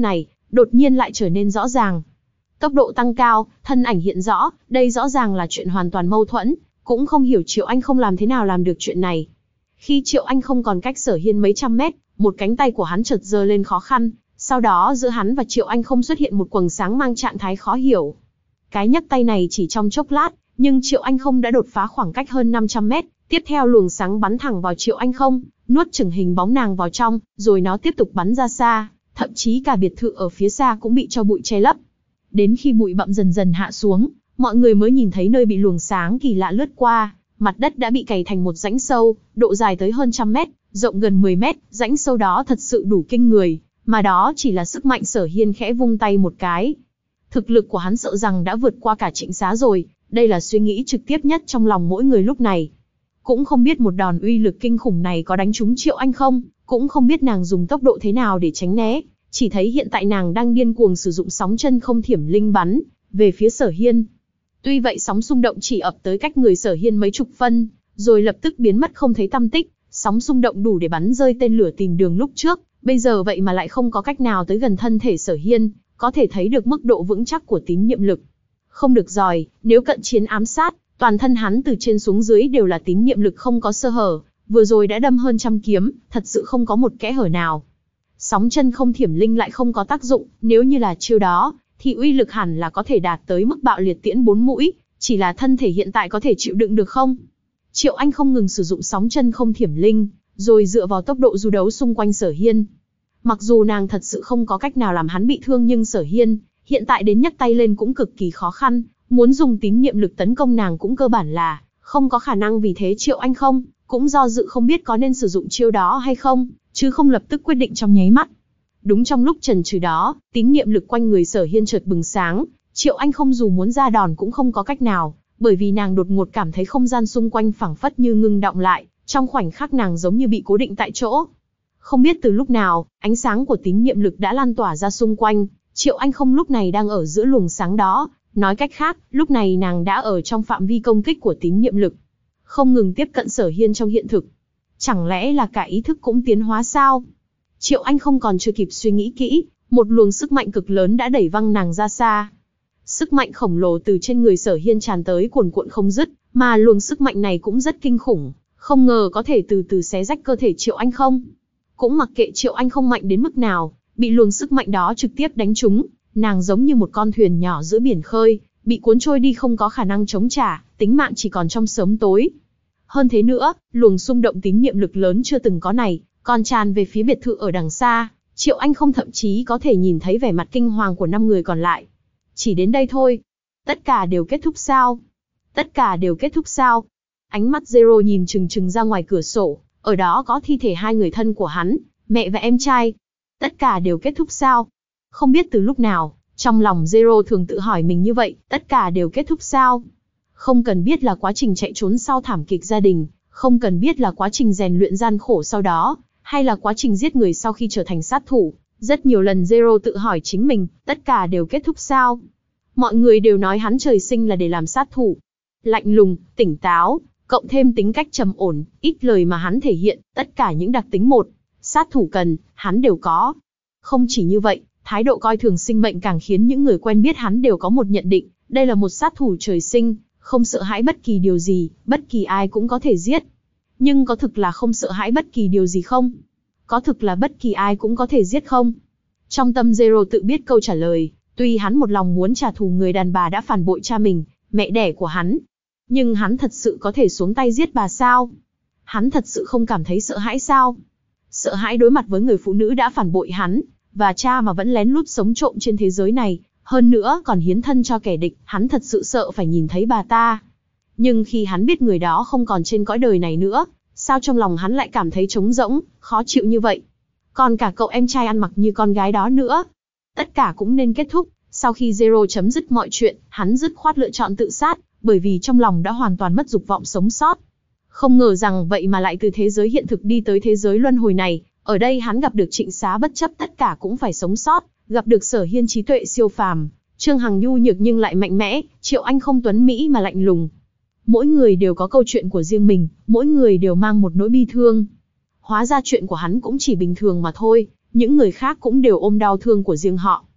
đột nhiên lại trở nên rõ ràng. Tốc độ tăng cao, thân ảnh hiện rõ, đây rõ ràng là chuyện hoàn toàn mâu thuẫn, cũng không hiểu Triệu Anh không làm thế nào làm được chuyện này. Khi Triệu Anh không còn cách Sở Hiên mấy trăm mét, một cánh tay của hắn chợt giơ lên khó khăn, sau đó giữa hắn và Triệu Anh không xuất hiện một quầng sáng mang trạng thái khó hiểu. Cái nhấc tay này chỉ trong chốc lát, nhưng Triệu Anh không đã đột phá khoảng cách hơn năm trăm mét, tiếp theo luồng sáng bắn thẳng vào Triệu Anh không, nuốt chửng hình bóng nàng vào trong, rồi nó tiếp tục bắn ra xa, thậm chí cả biệt thự ở phía xa cũng bị cho bụi che lấp. Đến khi bụi bặm dần dần hạ xuống, mọi người mới nhìn thấy nơi bị luồng sáng kỳ lạ lướt qua, mặt đất đã bị cày thành một rãnh sâu, độ dài tới hơn trăm mét, rộng gần mười mét, rãnh sâu đó thật sự đủ kinh người, mà đó chỉ là sức mạnh Sở Hiên khẽ vung tay một cái. Thực lực của hắn sợ rằng đã vượt qua cả Trịnh Xá rồi, đây là suy nghĩ trực tiếp nhất trong lòng mỗi người lúc này. Cũng không biết một đòn uy lực kinh khủng này có đánh trúng Triệu Anh không, cũng không biết nàng dùng tốc độ thế nào để tránh né, chỉ thấy hiện tại nàng đang điên cuồng sử dụng sóng chân không thiểm linh bắn về phía Sở Hiên. Tuy vậy sóng xung động chỉ ập tới cách người Sở Hiên mấy chục phân, rồi lập tức biến mất không thấy tăm tích, sóng xung động đủ để bắn rơi tên lửa tìm đường lúc trước, bây giờ vậy mà lại không có cách nào tới gần thân thể Sở Hiên, có thể thấy được mức độ vững chắc của tín nhiệm lực. Không được rồi, nếu cận chiến ám sát, toàn thân hắn từ trên xuống dưới đều là tín nhiệm lực không có sơ hở, vừa rồi đã đâm hơn trăm kiếm, thật sự không có một kẽ hở nào. Sóng chân không thiểm linh lại không có tác dụng, nếu như là chiêu đó, thì uy lực hẳn là có thể đạt tới mức bạo liệt tiễn bốn mũi, chỉ là thân thể hiện tại có thể chịu đựng được không? Triệu Anh không ngừng sử dụng sóng chân không thiểm linh, rồi dựa vào tốc độ du đấu xung quanh Sở Hiên. Mặc dù nàng thật sự không có cách nào làm hắn bị thương nhưng Sở Hiên, hiện tại đến nhấc tay lên cũng cực kỳ khó khăn, muốn dùng tín niệm lực tấn công nàng cũng cơ bản là không có khả năng, vì thế Triệu Anh không, cũng do dự không biết có nên sử dụng chiêu đó hay không, chứ không lập tức quyết định trong nháy mắt. Đúng trong lúc chần chừ đó, tín niệm lực quanh người Sở Hiên chợt bừng sáng, Triệu Anh không dù muốn ra đòn cũng không có cách nào, bởi vì nàng đột ngột cảm thấy không gian xung quanh phảng phất như ngưng đọng lại, trong khoảnh khắc nàng giống như bị cố định tại chỗ. Không biết từ lúc nào, ánh sáng của tín niệm lực đã lan tỏa ra xung quanh, Triệu Anh không lúc này đang ở giữa luồng sáng đó, nói cách khác, lúc này nàng đã ở trong phạm vi công kích của tín niệm lực, không ngừng tiếp cận Sở Hiên trong hiện thực. Chẳng lẽ là cả ý thức cũng tiến hóa sao? Triệu Anh không còn chưa kịp suy nghĩ kỹ, một luồng sức mạnh cực lớn đã đẩy văng nàng ra xa. Sức mạnh khổng lồ từ trên người Sở Hiên tràn tới cuồn cuộn không dứt, mà luồng sức mạnh này cũng rất kinh khủng, không ngờ có thể từ từ xé rách cơ thể Triệu Anh không. Cũng mặc kệ Triệu Anh không mạnh đến mức nào, bị luồng sức mạnh đó trực tiếp đánh trúng, nàng giống như một con thuyền nhỏ giữa biển khơi, bị cuốn trôi đi không có khả năng chống trả, tính mạng chỉ còn trong sớm tối. Hơn thế nữa, luồng xung động tín niệm lực lớn chưa từng có này, còn tràn về phía biệt thự ở đằng xa, Triệu Anh không thậm chí có thể nhìn thấy vẻ mặt kinh hoàng của năm người còn lại. Chỉ đến đây thôi. Tất cả đều kết thúc sao? Tất cả đều kết thúc sao? Ánh mắt Zero nhìn chừng chừng ra ngoài cửa sổ, ở đó có thi thể hai người thân của hắn, mẹ và em trai. Tất cả đều kết thúc sao? Không biết từ lúc nào, trong lòng Zero thường tự hỏi mình như vậy, tất cả đều kết thúc sao? Không cần biết là quá trình chạy trốn sau thảm kịch gia đình, không cần biết là quá trình rèn luyện gian khổ sau đó, hay là quá trình giết người sau khi trở thành sát thủ. Rất nhiều lần Zero tự hỏi chính mình, tất cả đều kết thúc sao? Mọi người đều nói hắn trời sinh là để làm sát thủ. Lạnh lùng, tỉnh táo, cộng thêm tính cách trầm ổn, ít lời mà hắn thể hiện, tất cả những đặc tính một sát thủ cần, hắn đều có. Không chỉ như vậy, thái độ coi thường sinh mệnh càng khiến những người quen biết hắn đều có một nhận định, đây là một sát thủ trời sinh, không sợ hãi bất kỳ điều gì, bất kỳ ai cũng có thể giết. Nhưng có thực là không sợ hãi bất kỳ điều gì không? Có thực là bất kỳ ai cũng có thể giết không? Trong tâm Zero tự biết câu trả lời, tuy hắn một lòng muốn trả thù người đàn bà đã phản bội cha mình, mẹ đẻ của hắn, nhưng hắn thật sự có thể xuống tay giết bà sao? Hắn thật sự không cảm thấy sợ hãi sao? Sợ hãi đối mặt với người phụ nữ đã phản bội hắn, và cha mà vẫn lén lút sống trộm trên thế giới này, hơn nữa còn hiến thân cho kẻ địch, hắn thật sự sợ phải nhìn thấy bà ta. Nhưng khi hắn biết người đó không còn trên cõi đời này nữa, sao trong lòng hắn lại cảm thấy trống rỗng, khó chịu như vậy? Còn cả cậu em trai ăn mặc như con gái đó nữa. Tất cả cũng nên kết thúc, sau khi Zero chấm dứt mọi chuyện, hắn dứt khoát lựa chọn tự sát, bởi vì trong lòng đã hoàn toàn mất dục vọng sống sót. Không ngờ rằng vậy mà lại từ thế giới hiện thực đi tới thế giới luân hồi này, ở đây hắn gặp được Trịnh Xá bất chấp tất cả cũng phải sống sót, gặp được Sở Hiên trí tuệ siêu phàm, Trương Hằng nhu nhược nhưng lại mạnh mẽ, Triệu Anh không tuấn mỹ mà lạnh lùng. Mỗi người đều có câu chuyện của riêng mình, mỗi người đều mang một nỗi bi thương. Hóa ra chuyện của hắn cũng chỉ bình thường mà thôi, những người khác cũng đều ôm đau thương của riêng họ.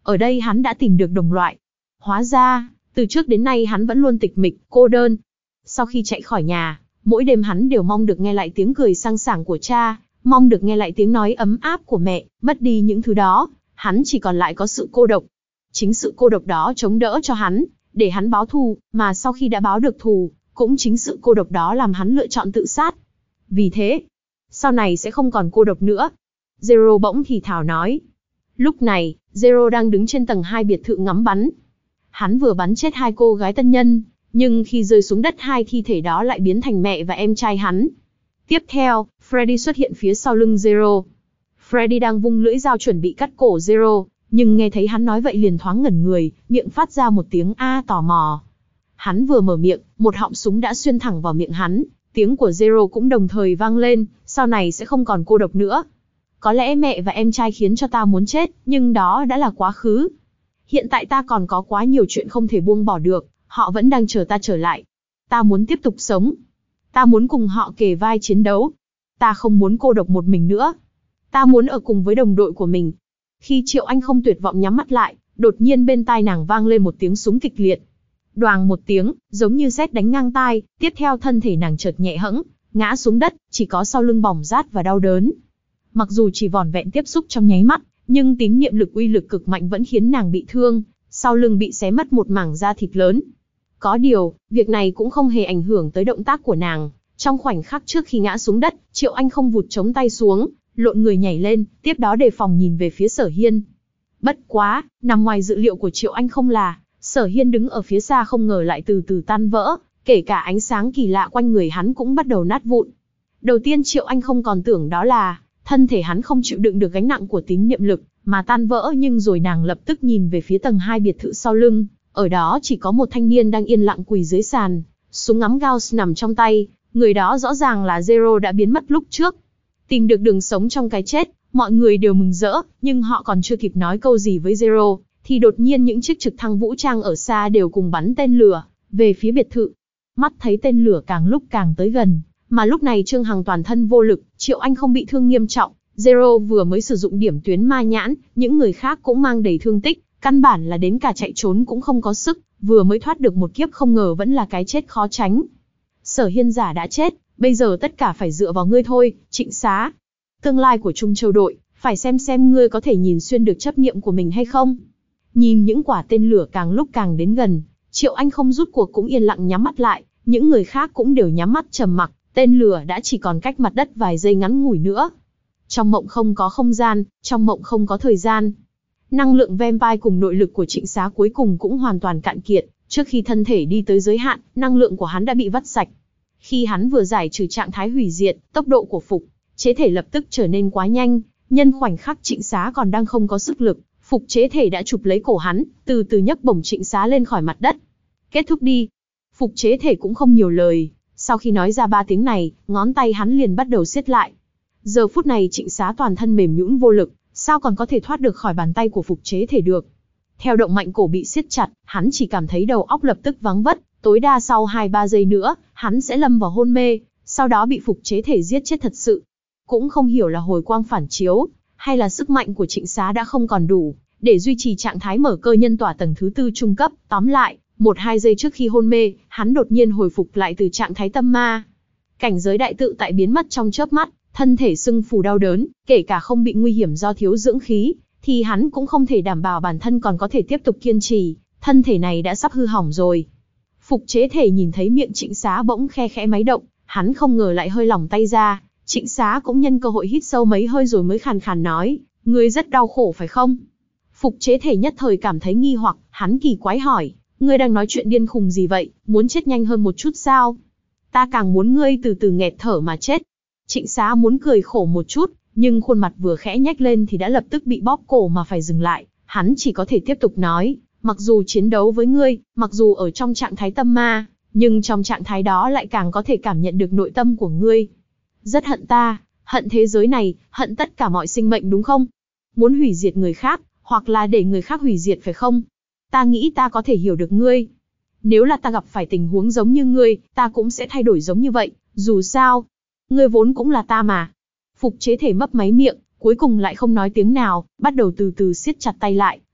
Ở đây hắn đã tìm được đồng loại. Hóa ra, từ trước đến nay hắn vẫn luôn tịch mịch, cô đơn. Sau khi chạy khỏi nhà, mỗi đêm hắn đều mong được nghe lại tiếng cười sang sảng của cha, mong được nghe lại tiếng nói ấm áp của mẹ. Mất đi những thứ đó, hắn chỉ còn lại có sự cô độc. Chính sự cô độc đó chống đỡ cho hắn, để hắn báo thù, mà sau khi đã báo được thù, cũng chính sự cô độc đó làm hắn lựa chọn tự sát. Vì thế, sau này sẽ không còn cô độc nữa. Zero bỗng thì thào nói. Lúc này, Zero đang đứng trên tầng hai biệt thự ngắm bắn. Hắn vừa bắn chết hai cô gái tân nhân, nhưng khi rơi xuống đất hai thi thể đó lại biến thành mẹ và em trai hắn. Tiếp theo, Freddy xuất hiện phía sau lưng Zero. Freddy đang vung lưỡi dao chuẩn bị cắt cổ Zero, nhưng nghe thấy hắn nói vậy liền thoáng ngẩn người, miệng phát ra một tiếng a tò mò. Hắn vừa mở miệng, một họng súng đã xuyên thẳng vào miệng hắn, tiếng của Zero cũng đồng thời vang lên, sau này sẽ không còn cô độc nữa. Có lẽ mẹ và em trai khiến cho ta muốn chết, nhưng đó đã là quá khứ. Hiện tại ta còn có quá nhiều chuyện không thể buông bỏ được, họ vẫn đang chờ ta trở lại. Ta muốn tiếp tục sống. Ta muốn cùng họ kề vai chiến đấu. Ta không muốn cô độc một mình nữa. Ta muốn ở cùng với đồng đội của mình. Khi Triệu Anh không tuyệt vọng nhắm mắt lại, đột nhiên bên tai nàng vang lên một tiếng súng kịch liệt. Đoàng một tiếng, giống như sét đánh ngang tai, tiếp theo thân thể nàng chợt nhẹ hẫng, ngã xuống đất, chỉ có sau lưng bỏng rát và đau đớn. Mặc dù chỉ vỏn vẹn tiếp xúc trong nháy mắt, nhưng tín niệm lực uy lực cực mạnh vẫn khiến nàng bị thương, sau lưng bị xé mất một mảng da thịt lớn. Có điều, việc này cũng không hề ảnh hưởng tới động tác của nàng. Trong khoảnh khắc trước khi ngã xuống đất, Triệu Anh không vụt chống tay xuống, lộn người nhảy lên, tiếp đó đề phòng nhìn về phía Sở Hiên. Bất quá, nằm ngoài dự liệu của Triệu Anh không là, Sở Hiên đứng ở phía xa không ngờ lại từ từ tan vỡ, kể cả ánh sáng kỳ lạ quanh người hắn cũng bắt đầu nát vụn. Đầu tiên Triệu Anh không còn tưởng đó là thân thể hắn không chịu đựng được gánh nặng của tín niệm lực, mà tan vỡ, nhưng rồi nàng lập tức nhìn về phía tầng hai biệt thự sau lưng, ở đó chỉ có một thanh niên đang yên lặng quỳ dưới sàn, súng ngắm Gauss nằm trong tay, người đó rõ ràng là Zero đã biến mất lúc trước. Tìm được đường sống trong cái chết, mọi người đều mừng rỡ, nhưng họ còn chưa kịp nói câu gì với Zero, thì đột nhiên những chiếc trực thăng vũ trang ở xa đều cùng bắn tên lửa về phía biệt thự. Mắt thấy tên lửa càng lúc càng tới gần, mà lúc này Trương Hằng toàn thân vô lực, Triệu Anh không bị thương nghiêm trọng, Zero vừa mới sử dụng điểm tuyến ma nhãn, những người khác cũng mang đầy thương tích, căn bản là đến cả chạy trốn cũng không có sức, vừa mới thoát được một kiếp không ngờ vẫn là cái chết khó tránh. Sở Hiên giả đã chết, bây giờ tất cả phải dựa vào ngươi thôi, Trịnh Xá. Tương lai của Trung Châu đội, phải xem xem ngươi có thể nhìn xuyên được chấp niệm của mình hay không. Nhìn những quả tên lửa càng lúc càng đến gần, Triệu Anh không rút cuộc cũng yên lặng nhắm mắt lại, những người khác cũng đều nhắm mắt trầm mặc, tên lửa đã chỉ còn cách mặt đất vài giây ngắn ngủi nữa. Trong mộng không có không gian, trong mộng không có thời gian. Năng lượng vampire cùng nội lực của Trịnh Xá cuối cùng cũng hoàn toàn cạn kiệt, trước khi thân thể đi tới giới hạn, năng lượng của hắn đã bị vắt sạch. Khi hắn vừa giải trừ trạng thái hủy diệt, tốc độ của Phục chế thể lập tức trở nên quá nhanh, nhân khoảnh khắc Trịnh Xá còn đang không có sức lực, Phục chế thể đã chụp lấy cổ hắn, từ từ nhấc bổng Trịnh Xá lên khỏi mặt đất. Kết thúc đi. Phục chế thể cũng không nhiều lời, sau khi nói ra ba tiếng này, ngón tay hắn liền bắt đầu siết lại. Giờ phút này Trịnh Xá toàn thân mềm nhũn vô lực, sao còn có thể thoát được khỏi bàn tay của Phục chế thể được. Theo động mạnh cổ bị siết chặt, hắn chỉ cảm thấy đầu óc lập tức vắng vất, tối đa sau hai ba giây nữa, hắn sẽ lâm vào hôn mê, sau đó bị Phục chế thể giết chết thật sự. Cũng không hiểu là hồi quang phản chiếu, hay là sức mạnh của Trịnh Xá đã không còn đủ, để duy trì trạng thái mở cơ nhân tỏa tầng thứ tư trung cấp. Tóm lại, một hai giây trước khi hôn mê, hắn đột nhiên hồi phục lại từ trạng thái tâm ma. Cảnh giới đại tự tại biến mất trong chớp mắt, thân thể sưng phù đau đớn, kể cả không bị nguy hiểm do thiếu dưỡng khí, thì hắn cũng không thể đảm bảo bản thân còn có thể tiếp tục kiên trì, thân thể này đã sắp hư hỏng rồi. Phục chế thể nhìn thấy miệng Trịnh Xá bỗng khe khẽ máy động, hắn không ngờ lại hơi lỏng tay ra, Trịnh Xá cũng nhân cơ hội hít sâu mấy hơi rồi mới khàn khàn nói, ngươi rất đau khổ phải không? Phục chế thể nhất thời cảm thấy nghi hoặc, hắn kỳ quái hỏi, ngươi đang nói chuyện điên khùng gì vậy, muốn chết nhanh hơn một chút sao? Ta càng muốn ngươi từ từ nghẹt thở mà chết. Trịnh Xá muốn cười khổ một chút, nhưng khuôn mặt vừa khẽ nhếch lên thì đã lập tức bị bóp cổ mà phải dừng lại, hắn chỉ có thể tiếp tục nói, mặc dù chiến đấu với ngươi, mặc dù ở trong trạng thái tâm ma, nhưng trong trạng thái đó lại càng có thể cảm nhận được nội tâm của ngươi. Rất hận ta, hận thế giới này, hận tất cả mọi sinh mệnh đúng không? Muốn hủy diệt người khác, hoặc là để người khác hủy diệt phải không? Ta nghĩ ta có thể hiểu được ngươi. Nếu là ta gặp phải tình huống giống như ngươi, ta cũng sẽ thay đổi giống như vậy, dù sao, ngươi vốn cũng là ta mà. Phục chế thể mấp máy miệng, cuối cùng lại không nói tiếng nào, bắt đầu từ từ siết chặt tay lại,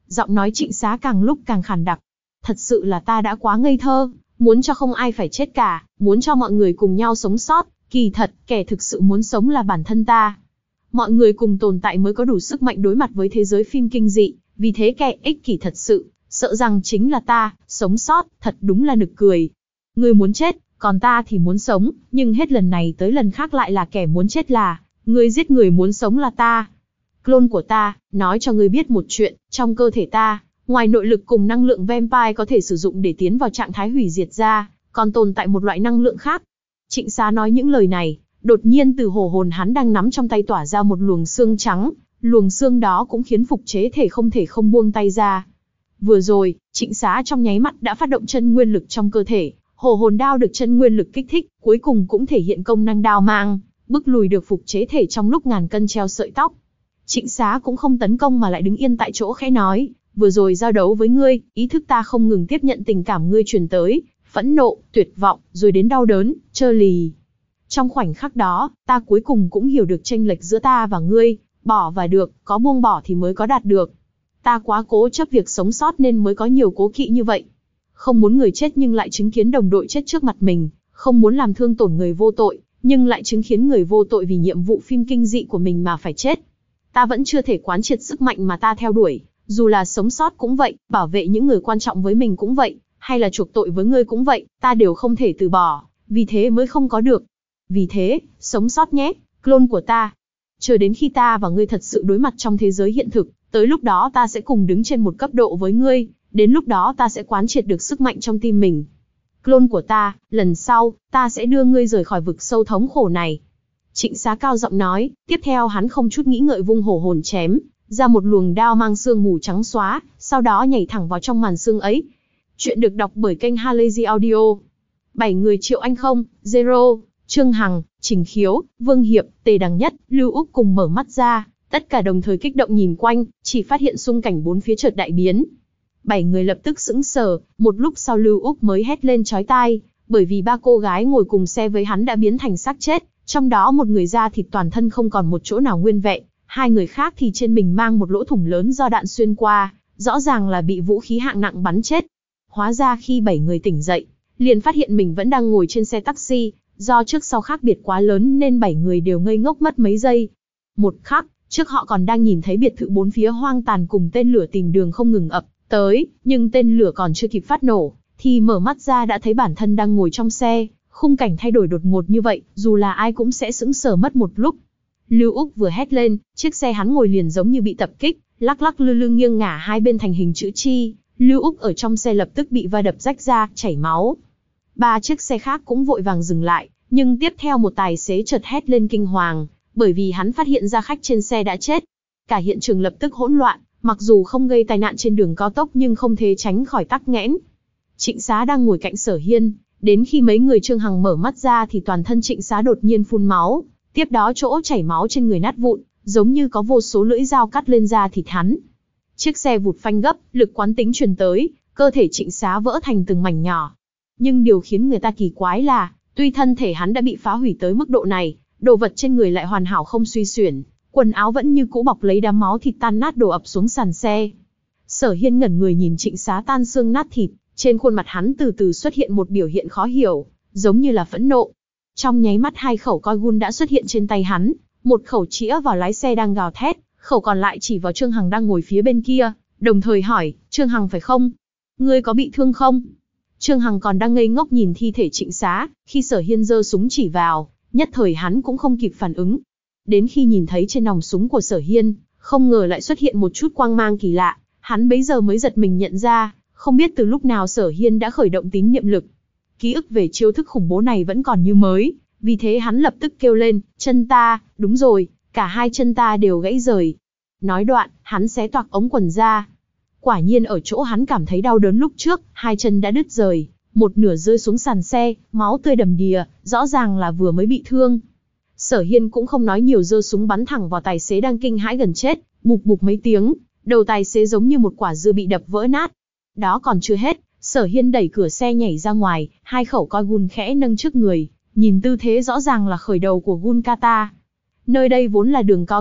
Giọng nói Trịnh Xá càng lúc càng khàn đặc. Thật sự là ta đã quá ngây thơ, muốn cho không ai phải chết cả, muốn cho mọi người cùng nhau sống sót, kỳ thật, kẻ thực sự muốn sống là bản thân ta. Mọi người cùng tồn tại mới có đủ sức mạnh đối mặt với thế giới phim kinh dị, vì thế kẻ ích kỷ thật sự, sợ rằng chính là ta, sống sót, thật đúng là nực cười. Ngươi muốn chết, còn ta thì muốn sống, nhưng hết lần này tới lần khác lại là kẻ muốn chết là, ngươi giết người muốn sống là ta. Clone của ta, nói cho ngươi biết một chuyện, trong cơ thể ta, ngoài nội lực cùng năng lượng vampire có thể sử dụng để tiến vào trạng thái hủy diệt ra, còn tồn tại một loại năng lượng khác. Trịnh Xá nói những lời này, đột nhiên từ hổ hồn hắn đang nắm trong tay tỏa ra một luồng xương trắng, luồng xương đó cũng khiến phục chế thể không thể không buông tay ra. Vừa rồi, Trịnh Xá trong nháy mắt đã phát động chân nguyên lực trong cơ thể, hổ hồn đao được chân nguyên lực kích thích, cuối cùng cũng thể hiện công năng đao mang, bức lùi được phục chế thể trong lúc ngàn cân treo sợi tóc. Trịnh Xá cũng không tấn công mà lại đứng yên tại chỗ khẽ nói, vừa rồi giao đấu với ngươi, ý thức ta không ngừng tiếp nhận tình cảm ngươi truyền tới, phẫn nộ, tuyệt vọng, rồi đến đau đớn, trơ lì. Trong khoảnh khắc đó, ta cuối cùng cũng hiểu được chênh lệch giữa ta và ngươi, bỏ và được, có buông bỏ thì mới có đạt được. Ta quá cố chấp việc sống sót nên mới có nhiều cố kỵ như vậy. Không muốn người chết nhưng lại chứng kiến đồng đội chết trước mặt mình, không muốn làm thương tổn người vô tội, nhưng lại chứng kiến người vô tội vì nhiệm vụ phim kinh dị của mình mà phải chết. Ta vẫn chưa thể quán triệt sức mạnh mà ta theo đuổi, dù là sống sót cũng vậy, bảo vệ những người quan trọng với mình cũng vậy, hay là chuộc tội với ngươi cũng vậy, ta đều không thể từ bỏ, vì thế mới không có được. Vì thế, sống sót nhé, clone của ta. Chờ đến khi ta và ngươi thật sự đối mặt trong thế giới hiện thực, tới lúc đó ta sẽ cùng đứng trên một cấp độ với ngươi, đến lúc đó ta sẽ quán triệt được sức mạnh trong tim mình. Clone của ta, lần sau, ta sẽ đưa ngươi rời khỏi vực sâu thống khổ này. Trịnh Xá cao giọng nói, tiếp theo hắn không chút nghĩ ngợi vung hổ hồn chém ra một luồng đao mang sương mù trắng xóa, sau đó nhảy thẳng vào trong màn sương ấy. Chuyện được đọc bởi kênh Halazy Audio. Bảy người Triệu Anh Không, Zero, Trương Hằng, Trình Khiếu, Vương Hiệp, Tề Đằng Nhất, Lưu Úc cùng mở mắt ra, tất cả đồng thời kích động nhìn quanh, chỉ phát hiện xung cảnh bốn phía chợt đại biến. Bảy người lập tức sững sờ, một lúc sau Lưu Úc mới hét lên chói tai, bởi vì ba cô gái ngồi cùng xe với hắn đã biến thành xác chết, trong đó một người da thịt toàn thân không còn một chỗ nào nguyên vẹn, hai người khác thì trên mình mang một lỗ thủng lớn do đạn xuyên qua, rõ ràng là bị vũ khí hạng nặng bắn chết. Hóa ra khi bảy người tỉnh dậy, liền phát hiện mình vẫn đang ngồi trên xe taxi, do trước sau khác biệt quá lớn nên bảy người đều ngây ngốc mất mấy giây. Một khắc, trước họ còn đang nhìn thấy biệt thự bốn phía hoang tàn cùng tên lửa tìm đường không ngừng ập tới, nhưng tên lửa còn chưa kịp phát nổ, thì mở mắt ra đã thấy bản thân đang ngồi trong xe, khung cảnh thay đổi đột ngột như vậy, dù là ai cũng sẽ sững sờ mất một lúc. Lưu Úc vừa hét lên, chiếc xe hắn ngồi liền giống như bị tập kích, lắc lắc lư lư nghiêng ngả hai bên thành hình chữ chi, Lưu Úc ở trong xe lập tức bị va đập rách ra, chảy máu. Ba chiếc xe khác cũng vội vàng dừng lại, nhưng tiếp theo một tài xế chợt hét lên kinh hoàng, bởi vì hắn phát hiện ra khách trên xe đã chết. Cả hiện trường lập tức hỗn loạn, mặc dù không gây tai nạn trên đường cao tốc nhưng không thể tránh khỏi tắc nghẽn. Trịnh Xá đang ngồi cạnh Sở Hiên, đến khi mấy người Trương Hằng mở mắt ra thì toàn thân Trịnh Xá đột nhiên phun máu, tiếp đó chỗ chảy máu trên người nát vụn, giống như có vô số lưỡi dao cắt lên da thịt hắn. Chiếc xe vụt phanh gấp, lực quán tính truyền tới, cơ thể Trịnh Xá vỡ thành từng mảnh nhỏ. Nhưng điều khiến người ta kỳ quái là, tuy thân thể hắn đã bị phá hủy tới mức độ này, đồ vật trên người lại hoàn hảo không suy xuyển, quần áo vẫn như cũ bọc lấy đám máu thịt tan nát đổ ập xuống sàn xe. Sở Hiên ngẩn người nhìn Trịnh Xá tan xương nát thịt, trên khuôn mặt hắn từ từ xuất hiện một biểu hiện khó hiểu, giống như là phẫn nộ. Trong nháy mắt hai khẩu coi gun đã xuất hiện trên tay hắn, một khẩu chĩa vào lái xe đang gào thét, khẩu còn lại chỉ vào Trương Hằng đang ngồi phía bên kia, đồng thời hỏi, Trương Hằng phải không? Ngươi có bị thương không? Trương Hằng còn đang ngây ngốc nhìn thi thể Trịnh Xá, khi Sở Hiên giơ súng chỉ vào, nhất thời hắn cũng không kịp phản ứng. Đến khi nhìn thấy trên nòng súng của Sở Hiên, không ngờ lại xuất hiện một chút quang mang kỳ lạ, hắn bấy giờ mới giật mình nhận ra, không biết từ lúc nào Sở Hiên đã khởi động tín niệm lực. Ký ức về chiêu thức khủng bố này vẫn còn như mới, vì thế hắn lập tức kêu lên, chân ta, đúng rồi, cả hai chân ta đều gãy rời. Nói đoạn, hắn xé toạc ống quần ra. Quả nhiên ở chỗ hắn cảm thấy đau đớn lúc trước, hai chân đã đứt rời, một nửa rơi xuống sàn xe, máu tươi đầm đìa, rõ ràng là vừa mới bị thương. Sở Hiên cũng không nói nhiều, giơ súng bắn thẳng vào tài xế đang kinh hãi gần chết, bụp bụp mấy tiếng, đầu tài xế giống như một quả dưa bị đập vỡ nát. Đó còn chưa hết, Sở Hiên đẩy cửa xe nhảy ra ngoài, hai khẩu coi gun khẽ nâng trước người, nhìn tư thế rõ ràng là khởi đầu của gun kata. Nơi đây vốn là đường cao tốc,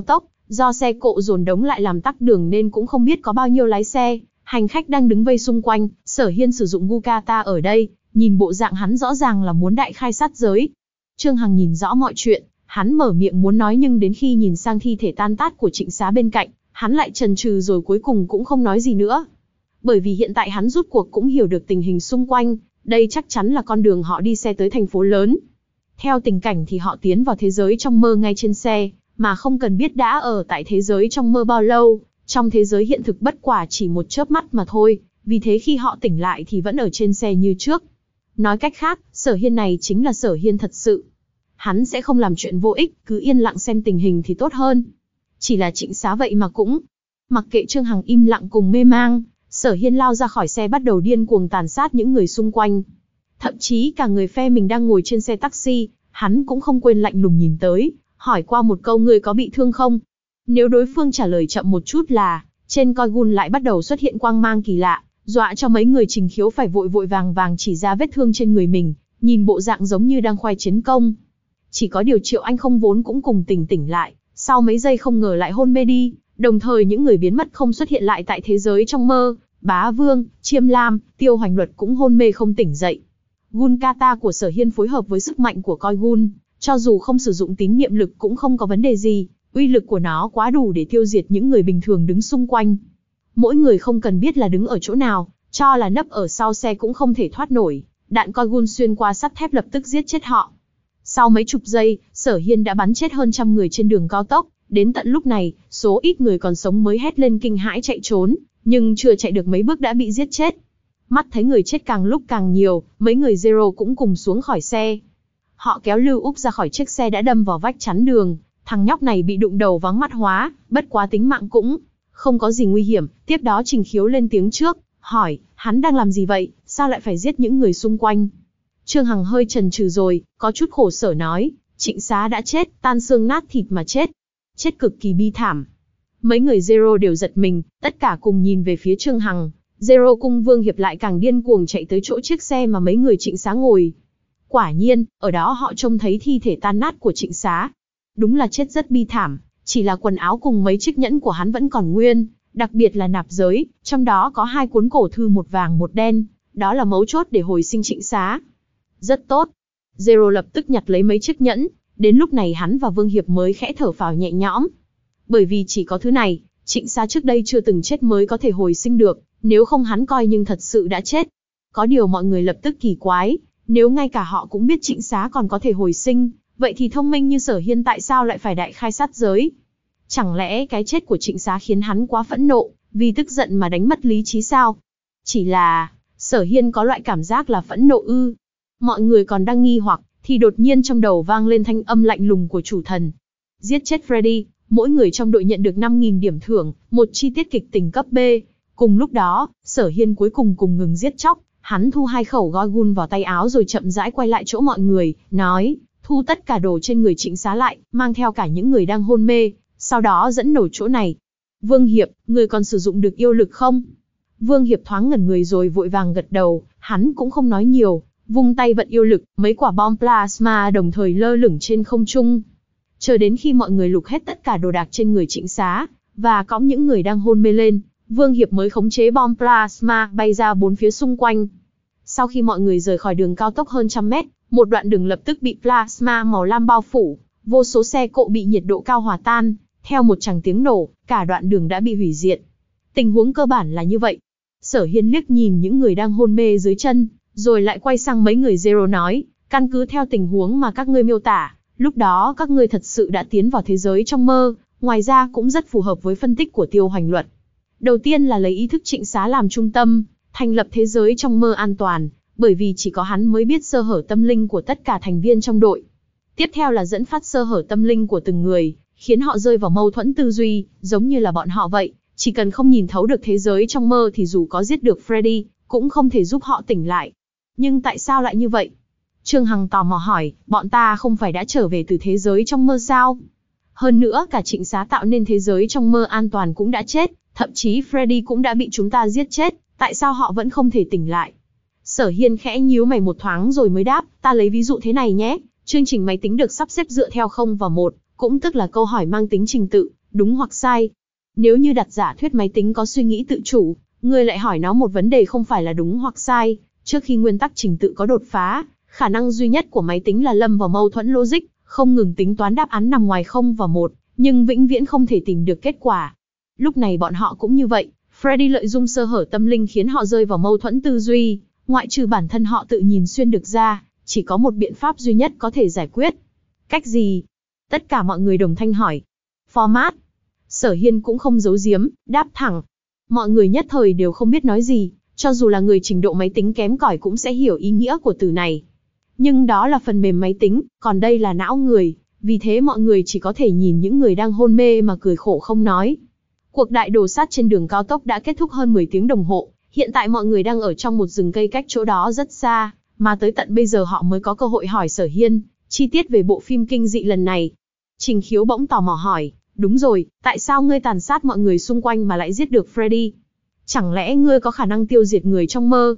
Do xe cộ dồn đống lại làm tắc đường nên cũng không biết có bao nhiêu lái xe, hành khách đang đứng vây xung quanh. Sở Hiên sử dụng Gukata ở đây, nhìn bộ dạng hắn rõ ràng là muốn đại khai sát giới. Trương Hằng nhìn rõ mọi chuyện, hắn mở miệng muốn nói nhưng đến khi nhìn sang thi thể tan tác của Trịnh Xá bên cạnh, hắn lại chần chừ rồi cuối cùng cũng không nói gì nữa. Bởi vì hiện tại hắn rút cuộc cũng hiểu được tình hình xung quanh, đây chắc chắn là con đường họ đi xe tới thành phố lớn. Theo tình cảnh thì họ tiến vào thế giới trong mơ ngay trên xe, mà không cần biết đã ở tại thế giới trong mơ bao lâu, trong thế giới hiện thực bất quả chỉ một chớp mắt mà thôi, vì thế khi họ tỉnh lại thì vẫn ở trên xe như trước. Nói cách khác, Sở Hiên này chính là Sở Hiên thật sự. Hắn sẽ không làm chuyện vô ích, cứ yên lặng xem tình hình thì tốt hơn. Chỉ là Trịnh Xá vậy mà cũng. Mặc kệ Trương Hằng im lặng cùng mê mang, Sở Hiên lao ra khỏi xe bắt đầu điên cuồng tàn sát những người xung quanh. Thậm chí cả người phe mình đang ngồi trên xe taxi, hắn cũng không quên lạnh lùng nhìn tới, hỏi qua một câu người có bị thương không? Nếu đối phương trả lời chậm một chút là, trên coi gun lại bắt đầu xuất hiện quang mang kỳ lạ, dọa cho mấy người Trình Khiếu phải vội vội vàng vàng chỉ ra vết thương trên người mình, nhìn bộ dạng giống như đang khoe chiến công. Chỉ có điều Triệu Anh không vốn cũng cùng tỉnh tỉnh lại, sau mấy giây không ngờ lại hôn mê đi, đồng thời những người biến mất không xuất hiện lại tại thế giới trong mơ, Bá Vương, Chiêm Lam, Tiêu Hoành Luật cũng hôn mê không tỉnh dậy. Gun Kata của Sở Hiên phối hợp với sức mạnh của coi gun, cho dù không sử dụng tín niệm lực cũng không có vấn đề gì, uy lực của nó quá đủ để tiêu diệt những người bình thường đứng xung quanh. Mỗi người không cần biết là đứng ở chỗ nào, cho là nấp ở sau xe cũng không thể thoát nổi, đạn coi gun xuyên qua sắt thép lập tức giết chết họ. Sau mấy chục giây, Sở Hiên đã bắn chết hơn trăm người trên đường cao tốc, đến tận lúc này, số ít người còn sống mới hét lên kinh hãi chạy trốn, nhưng chưa chạy được mấy bước đã bị giết chết. Mắt thấy người chết càng lúc càng nhiều, mấy người Zero cũng cùng xuống khỏi xe. Họ kéo Lưu Úc ra khỏi chiếc xe đã đâm vào vách chắn đường, thằng nhóc này bị đụng đầu vắng mắt hóa, bất quá tính mạng cũng không có gì nguy hiểm. Tiếp đó Trình Khiếu lên tiếng trước, hỏi, hắn đang làm gì vậy, sao lại phải giết những người xung quanh? Trương Hằng hơi chần chừ rồi, có chút khổ sở nói, Trịnh Xá đã chết, tan xương nát thịt mà chết. Chết cực kỳ bi thảm. Mấy người Zero đều giật mình, tất cả cùng nhìn về phía Trương Hằng. Zero cùng Vương Hiệp lại càng điên cuồng chạy tới chỗ chiếc xe mà mấy người Trịnh Xá ngồi. Quả nhiên, ở đó họ trông thấy thi thể tan nát của Trịnh Xá. Đúng là chết rất bi thảm, chỉ là quần áo cùng mấy chiếc nhẫn của hắn vẫn còn nguyên, đặc biệt là nạp giới, trong đó có hai cuốn cổ thư một vàng một đen, đó là mấu chốt để hồi sinh Trịnh Xá. Rất tốt. Zero lập tức nhặt lấy mấy chiếc nhẫn, đến lúc này hắn và Vương Hiệp mới khẽ thở phào nhẹ nhõm. Bởi vì chỉ có thứ này, Trịnh Xá trước đây chưa từng chết mới có thể hồi sinh được, nếu không hắn coi nhưng thật sự đã chết. Có điều mọi người lập tức kỳ quái, nếu ngay cả họ cũng biết Trịnh Xá còn có thể hồi sinh, vậy thì thông minh như Sở Hiên tại sao lại phải đại khai sát giới? Chẳng lẽ cái chết của Trịnh Xá khiến hắn quá phẫn nộ, vì tức giận mà đánh mất lý trí sao? Chỉ là, Sở Hiên có loại cảm giác là phẫn nộ ư. Mọi người còn đang nghi hoặc, thì đột nhiên trong đầu vang lên thanh âm lạnh lùng của chủ thần. Giết chết Freddy, mỗi người trong đội nhận được năm nghìn điểm thưởng, một chi tiết kịch tình cấp B. Cùng lúc đó, Sở Hiên cuối cùng cùng ngừng giết chóc, hắn thu hai khẩu goi gun vào tay áo rồi chậm rãi quay lại chỗ mọi người, nói, thu tất cả đồ trên người Trịnh Xá lại, mang theo cả những người đang hôn mê, sau đó dẫn nổ chỗ này. Vương Hiệp, người còn sử dụng được yêu lực không? Vương Hiệp thoáng ngẩn người rồi vội vàng gật đầu, hắn cũng không nói nhiều, vung tay vận yêu lực, mấy quả bom plasma đồng thời lơ lửng trên không trung. Chờ đến khi mọi người lục hết tất cả đồ đạc trên người Trịnh Xá, và cõng những người đang hôn mê lên, Vương Hiệp mới khống chế bom plasma bay ra bốn phía xung quanh. Sau khi mọi người rời khỏi đường cao tốc hơn trăm mét, một đoạn đường lập tức bị plasma màu lam bao phủ, vô số xe cộ bị nhiệt độ cao hòa tan, theo một tràng tiếng nổ, cả đoạn đường đã bị hủy diệt. Tình huống cơ bản là như vậy. Sở Hiên liếc nhìn những người đang hôn mê dưới chân, rồi lại quay sang mấy người Zero nói, căn cứ theo tình huống mà các ngươi miêu tả, lúc đó các ngươi thật sự đã tiến vào thế giới trong mơ, ngoài ra cũng rất phù hợp với phân tích của Tiêu Hoành Luật. Đầu tiên là lấy ý thức Trịnh Xá làm trung tâm, thành lập thế giới trong mơ an toàn, bởi vì chỉ có hắn mới biết sơ hở tâm linh của tất cả thành viên trong đội. Tiếp theo là dẫn phát sơ hở tâm linh của từng người, khiến họ rơi vào mâu thuẫn tư duy, giống như là bọn họ vậy, chỉ cần không nhìn thấu được thế giới trong mơ thì dù có giết được Freddy, cũng không thể giúp họ tỉnh lại. Nhưng tại sao lại như vậy? Trương Hằng tò mò hỏi, bọn ta không phải đã trở về từ thế giới trong mơ sao? Hơn nữa cả Trịnh Xá tạo nên thế giới trong mơ an toàn cũng đã chết, thậm chí Freddy cũng đã bị chúng ta giết chết, tại sao họ vẫn không thể tỉnh lại? Sở Hiên khẽ nhíu mày một thoáng rồi mới đáp, ta lấy ví dụ thế này nhé, chương trình máy tính được sắp xếp dựa theo không và một, cũng tức là câu hỏi mang tính trình tự, đúng hoặc sai. Nếu như đặt giả thuyết máy tính có suy nghĩ tự chủ, ngươi lại hỏi nó một vấn đề không phải là đúng hoặc sai, trước khi nguyên tắc trình tự có đột phá, khả năng duy nhất của máy tính là lâm vào mâu thuẫn logic, không ngừng tính toán đáp án nằm ngoài không và một, nhưng vĩnh viễn không thể tìm được kết quả. Lúc này bọn họ cũng như vậy, Freddy lợi dụng sơ hở tâm linh khiến họ rơi vào mâu thuẫn tư duy, ngoại trừ bản thân họ tự nhìn xuyên được ra, chỉ có một biện pháp duy nhất có thể giải quyết. Cách gì? Tất cả mọi người đồng thanh hỏi. Format. Sở Hiên cũng không giấu giếm, đáp thẳng. Mọi người nhất thời đều không biết nói gì, cho dù là người trình độ máy tính kém cỏi cũng sẽ hiểu ý nghĩa của từ này. Nhưng đó là phần mềm máy tính, còn đây là não người, vì thế mọi người chỉ có thể nhìn những người đang hôn mê mà cười khổ không nói. Cuộc đại đồ sát trên đường cao tốc đã kết thúc hơn mười tiếng đồng hồ, hiện tại mọi người đang ở trong một rừng cây cách chỗ đó rất xa, mà tới tận bây giờ họ mới có cơ hội hỏi Sở Hiên chi tiết về bộ phim kinh dị lần này. Trình Khiếu bỗng tò mò hỏi, đúng rồi, tại sao ngươi tàn sát mọi người xung quanh mà lại giết được Freddy? Chẳng lẽ ngươi có khả năng tiêu diệt người trong mơ?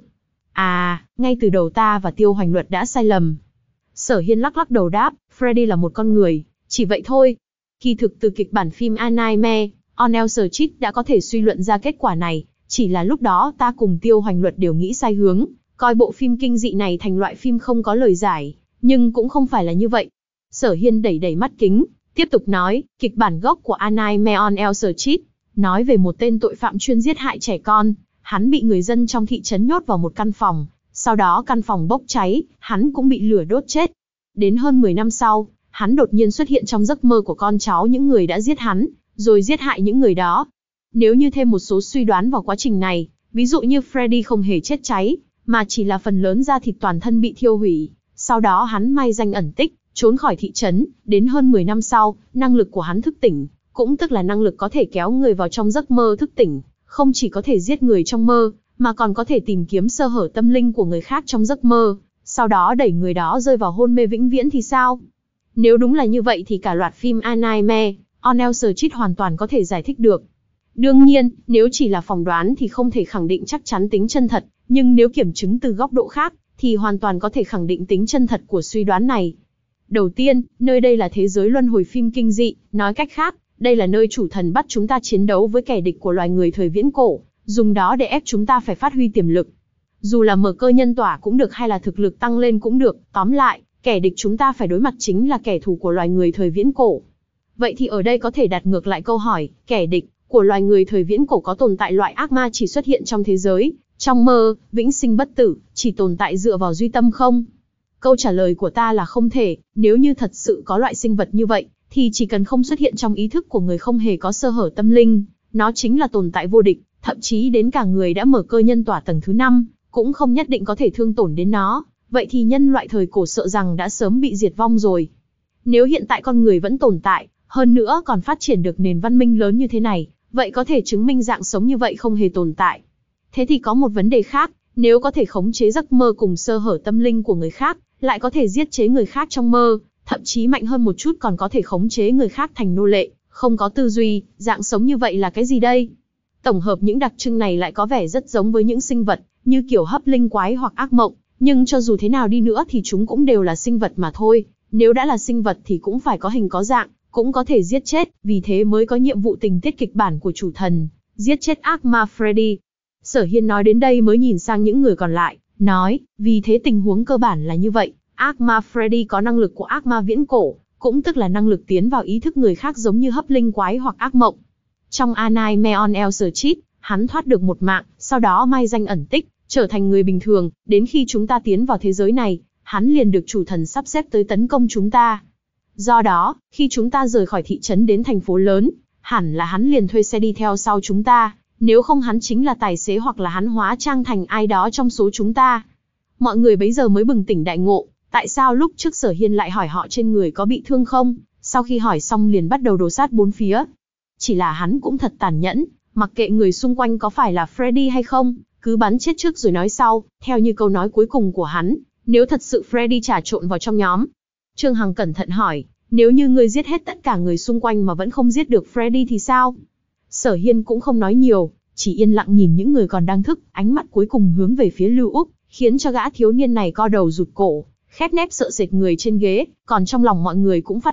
À, ngay từ đầu ta và Tiêu Hoành Luật đã sai lầm. Sở Hiên lắc lắc đầu đáp, Freddy là một con người, chỉ vậy thôi. Kỳ thực từ kịch bản phim A Nightmare on Elm Street đã có thể suy luận ra kết quả này, chỉ là lúc đó ta cùng Tiêu Hoành Luật đều nghĩ sai hướng, coi bộ phim kinh dị này thành loại phim không có lời giải, nhưng cũng không phải là như vậy. Sở Hiên đẩy đẩy mắt kính, tiếp tục nói, kịch bản gốc của A Nightmare on Elm Street nói về một tên tội phạm chuyên giết hại trẻ con, hắn bị người dân trong thị trấn nhốt vào một căn phòng, sau đó căn phòng bốc cháy, hắn cũng bị lửa đốt chết. Đến hơn mười năm sau, hắn đột nhiên xuất hiện trong giấc mơ của con cháu những người đã giết hắn, rồi giết hại những người đó. Nếu như thêm một số suy đoán vào quá trình này, ví dụ như Freddy không hề chết cháy, mà chỉ là phần lớn da thịt toàn thân bị thiêu hủy, sau đó hắn mai danh ẩn tích, trốn khỏi thị trấn, đến hơn mười năm sau, năng lực của hắn thức tỉnh, cũng tức là năng lực có thể kéo người vào trong giấc mơ thức tỉnh, không chỉ có thể giết người trong mơ, mà còn có thể tìm kiếm sơ hở tâm linh của người khác trong giấc mơ, sau đó đẩy người đó rơi vào hôn mê vĩnh viễn thì sao? Nếu đúng là như vậy thì cả loạt phim A Nightmare on Elm Street hoàn toàn có thể giải thích được. Đương nhiên, nếu chỉ là phỏng đoán thì không thể khẳng định chắc chắn tính chân thật, nhưng nếu kiểm chứng từ góc độ khác, thì hoàn toàn có thể khẳng định tính chân thật của suy đoán này. Đầu tiên, nơi đây là thế giới luân hồi phim kinh dị, nói cách khác, đây là nơi chủ thần bắt chúng ta chiến đấu với kẻ địch của loài người thời viễn cổ, dùng đó để ép chúng ta phải phát huy tiềm lực. Dù là mở cơ nhân tỏa cũng được hay là thực lực tăng lên cũng được, tóm lại, kẻ địch chúng ta phải đối mặt chính là kẻ thù của loài người thời viễn cổ. Vậy thì ở đây có thể đặt ngược lại câu hỏi, kẻ địch của loài người thời viễn cổ có tồn tại loại ác ma chỉ xuất hiện trong thế giới, trong mơ, vĩnh sinh bất tử, chỉ tồn tại dựa vào duy tâm không? Câu trả lời của ta là không thể, nếu như thật sự có loại sinh vật như vậy, thì chỉ cần không xuất hiện trong ý thức của người không hề có sơ hở tâm linh, nó chính là tồn tại vô địch, thậm chí đến cả người đã mở cơ nhân tỏa tầng thứ năm, cũng không nhất định có thể thương tổn đến nó, vậy thì nhân loại thời cổ sợ rằng đã sớm bị diệt vong rồi. Nếu hiện tại con người vẫn tồn tại, hơn nữa còn phát triển được nền văn minh lớn như thế này, vậy có thể chứng minh dạng sống như vậy không hề tồn tại. Thế thì có một vấn đề khác, nếu có thể khống chế giấc mơ cùng sơ hở tâm linh của người khác, lại có thể giết chế người khác trong mơ, thậm chí mạnh hơn một chút còn có thể khống chế người khác thành nô lệ, không có tư duy, dạng sống như vậy là cái gì đây? Tổng hợp những đặc trưng này lại có vẻ rất giống với những sinh vật, như kiểu hấp linh quái hoặc ác mộng, nhưng cho dù thế nào đi nữa thì chúng cũng đều là sinh vật mà thôi, nếu đã là sinh vật thì cũng phải có hình có dạng, cũng có thể giết chết, vì thế mới có nhiệm vụ tình tiết kịch bản của chủ thần, giết chết ác ma Freddy. Sở Hiên nói đến đây mới nhìn sang những người còn lại, nói, vì thế tình huống cơ bản là như vậy, ác ma Freddy có năng lực của ác ma viễn cổ, cũng tức là năng lực tiến vào ý thức người khác giống như hấp linh quái hoặc ác mộng. Trong A Nightmare on Elm Street, hắn thoát được một mạng, sau đó mai danh ẩn tích, trở thành người bình thường, đến khi chúng ta tiến vào thế giới này, hắn liền được chủ thần sắp xếp tới tấn công chúng ta. Do đó, khi chúng ta rời khỏi thị trấn đến thành phố lớn, hẳn là hắn liền thuê xe đi theo sau chúng ta, nếu không hắn chính là tài xế hoặc là hắn hóa trang thành ai đó trong số chúng ta. Mọi người bấy giờ mới bừng tỉnh đại ngộ, tại sao lúc trước Sở Hiên lại hỏi họ trên người có bị thương không, sau khi hỏi xong liền bắt đầu đồ sát bốn phía. Chỉ là hắn cũng thật tàn nhẫn, mặc kệ người xung quanh có phải là Freddy hay không, cứ bắn chết trước rồi nói sau, theo như câu nói cuối cùng của hắn, nếu thật sự Freddy trà trộn vào trong nhóm. Trương Hằng cẩn thận hỏi, nếu như ngươi giết hết tất cả người xung quanh mà vẫn không giết được Freddy thì sao? Sở Hiên cũng không nói nhiều, chỉ yên lặng nhìn những người còn đang thức, ánh mắt cuối cùng hướng về phía Lưu Úc, khiến cho gã thiếu niên này co đầu rụt cổ, khép nép sợ sệt người trên ghế, còn trong lòng mọi người cũng phát lạnh,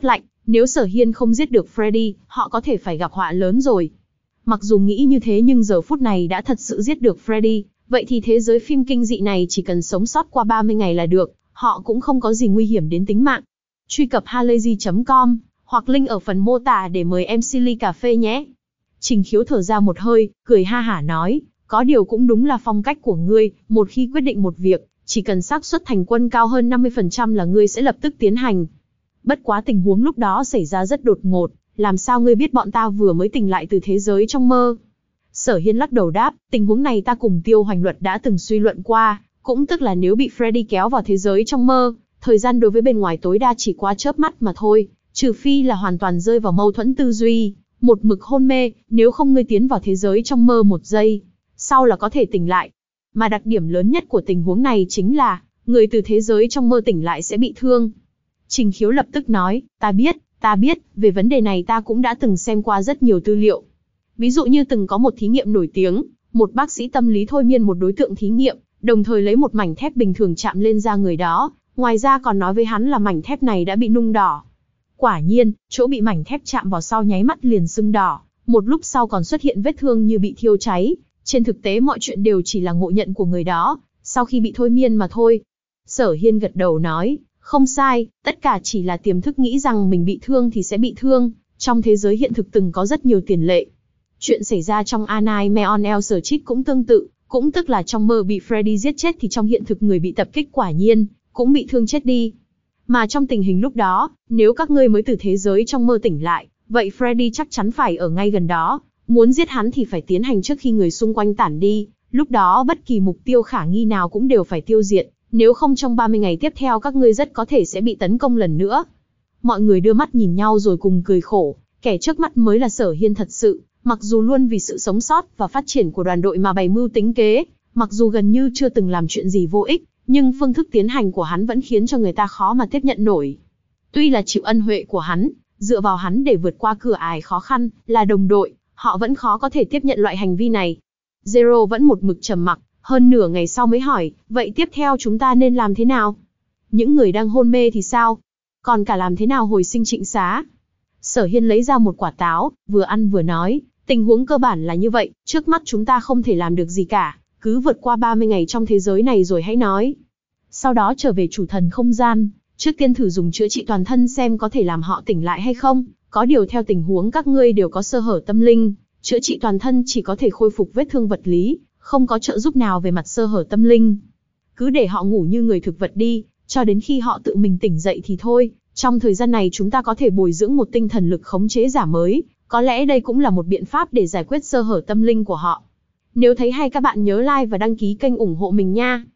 Nếu Sở Hiên không giết được Freddy, họ có thể phải gặp họa lớn rồi. Mặc dù nghĩ như thế nhưng giờ phút này đã thật sự giết được Freddy, vậy thì thế giới phim kinh dị này chỉ cần sống sót qua ba mươi ngày là được, họ cũng không có gì nguy hiểm đến tính mạng. Truy cập halayzi chấm com, hoặc link ở phần mô tả để mời em xê ly cà phê nhé. Trình Khiếu thở ra một hơi, cười ha hả nói, có điều cũng đúng là phong cách của ngươi, một khi quyết định một việc, chỉ cần xác suất thành quân cao hơn năm mươi phần trăm là ngươi sẽ lập tức tiến hành. Bất quá tình huống lúc đó xảy ra rất đột ngột, làm sao ngươi biết bọn ta vừa mới tỉnh lại từ thế giới trong mơ? Sở Hiên lắc đầu đáp, tình huống này ta cùng Tiêu Hoành Luật đã từng suy luận qua, cũng tức là nếu bị Freddy kéo vào thế giới trong mơ, thời gian đối với bên ngoài tối đa chỉ qua chớp mắt mà thôi, trừ phi là hoàn toàn rơi vào mâu thuẫn tư duy, một mực hôn mê, nếu không ngươi tiến vào thế giới trong mơ một giây, sau là có thể tỉnh lại. Mà đặc điểm lớn nhất của tình huống này chính là, người từ thế giới trong mơ tỉnh lại sẽ bị thương. Trình Khiếu lập tức nói, ta biết, ta biết, về vấn đề này ta cũng đã từng xem qua rất nhiều tư liệu. Ví dụ như từng có một thí nghiệm nổi tiếng, một bác sĩ tâm lý thôi miên một đối tượng thí nghiệm, đồng thời lấy một mảnh thép bình thường chạm lên da người đó, ngoài ra còn nói với hắn là mảnh thép này đã bị nung đỏ. Quả nhiên, chỗ bị mảnh thép chạm vào sau nháy mắt liền sưng đỏ, một lúc sau còn xuất hiện vết thương như bị thiêu cháy. Trên thực tế mọi chuyện đều chỉ là ngộ nhận của người đó, sau khi bị thôi miên mà thôi. Sở Hiên gật đầu nói, không sai, tất cả chỉ là tiềm thức nghĩ rằng mình bị thương thì sẽ bị thương, trong thế giới hiện thực từng có rất nhiều tiền lệ. Chuyện xảy ra trong A Nightmare on Elm Street cũng tương tự, cũng tức là trong mơ bị Freddy giết chết thì trong hiện thực người bị tập kích quả nhiên, cũng bị thương chết đi. Mà trong tình hình lúc đó, nếu các ngươi mới từ thế giới trong mơ tỉnh lại, vậy Freddy chắc chắn phải ở ngay gần đó, muốn giết hắn thì phải tiến hành trước khi người xung quanh tản đi, lúc đó bất kỳ mục tiêu khả nghi nào cũng đều phải tiêu diệt, nếu không trong ba mươi ngày tiếp theo các ngươi rất có thể sẽ bị tấn công lần nữa. Mọi người đưa mắt nhìn nhau rồi cùng cười khổ, kẻ trước mắt mới là Sở Hiên thật sự, mặc dù luôn vì sự sống sót và phát triển của đoàn đội mà bày mưu tính kế, mặc dù gần như chưa từng làm chuyện gì vô ích, nhưng phương thức tiến hành của hắn vẫn khiến cho người ta khó mà tiếp nhận nổi. Tuy là chịu ân huệ của hắn, dựa vào hắn để vượt qua cửa ải khó khăn, là đồng đội, họ vẫn khó có thể tiếp nhận loại hành vi này. Zero vẫn một mực trầm mặc, hơn nửa ngày sau mới hỏi, vậy tiếp theo chúng ta nên làm thế nào? Những người đang hôn mê thì sao? Còn cả làm thế nào hồi sinh Trịnh Xá? Sở Hiên lấy ra một quả táo, vừa ăn vừa nói, tình huống cơ bản là như vậy, trước mắt chúng ta không thể làm được gì cả, cứ vượt qua ba mươi ngày trong thế giới này rồi hãy nói. Sau đó trở về chủ thần không gian, trước tiên thử dùng chữa trị toàn thân xem có thể làm họ tỉnh lại hay không, có điều theo tình huống các ngươi đều có sơ hở tâm linh, chữa trị toàn thân chỉ có thể khôi phục vết thương vật lý, không có trợ giúp nào về mặt sơ hở tâm linh. Cứ để họ ngủ như người thực vật đi, cho đến khi họ tự mình tỉnh dậy thì thôi, trong thời gian này chúng ta có thể bồi dưỡng một tinh thần lực khống chế giả mới, có lẽ đây cũng là một biện pháp để giải quyết sơ hở tâm linh của họ. Nếu thấy hay các bạn nhớ like và đăng ký kênh ủng hộ mình nha.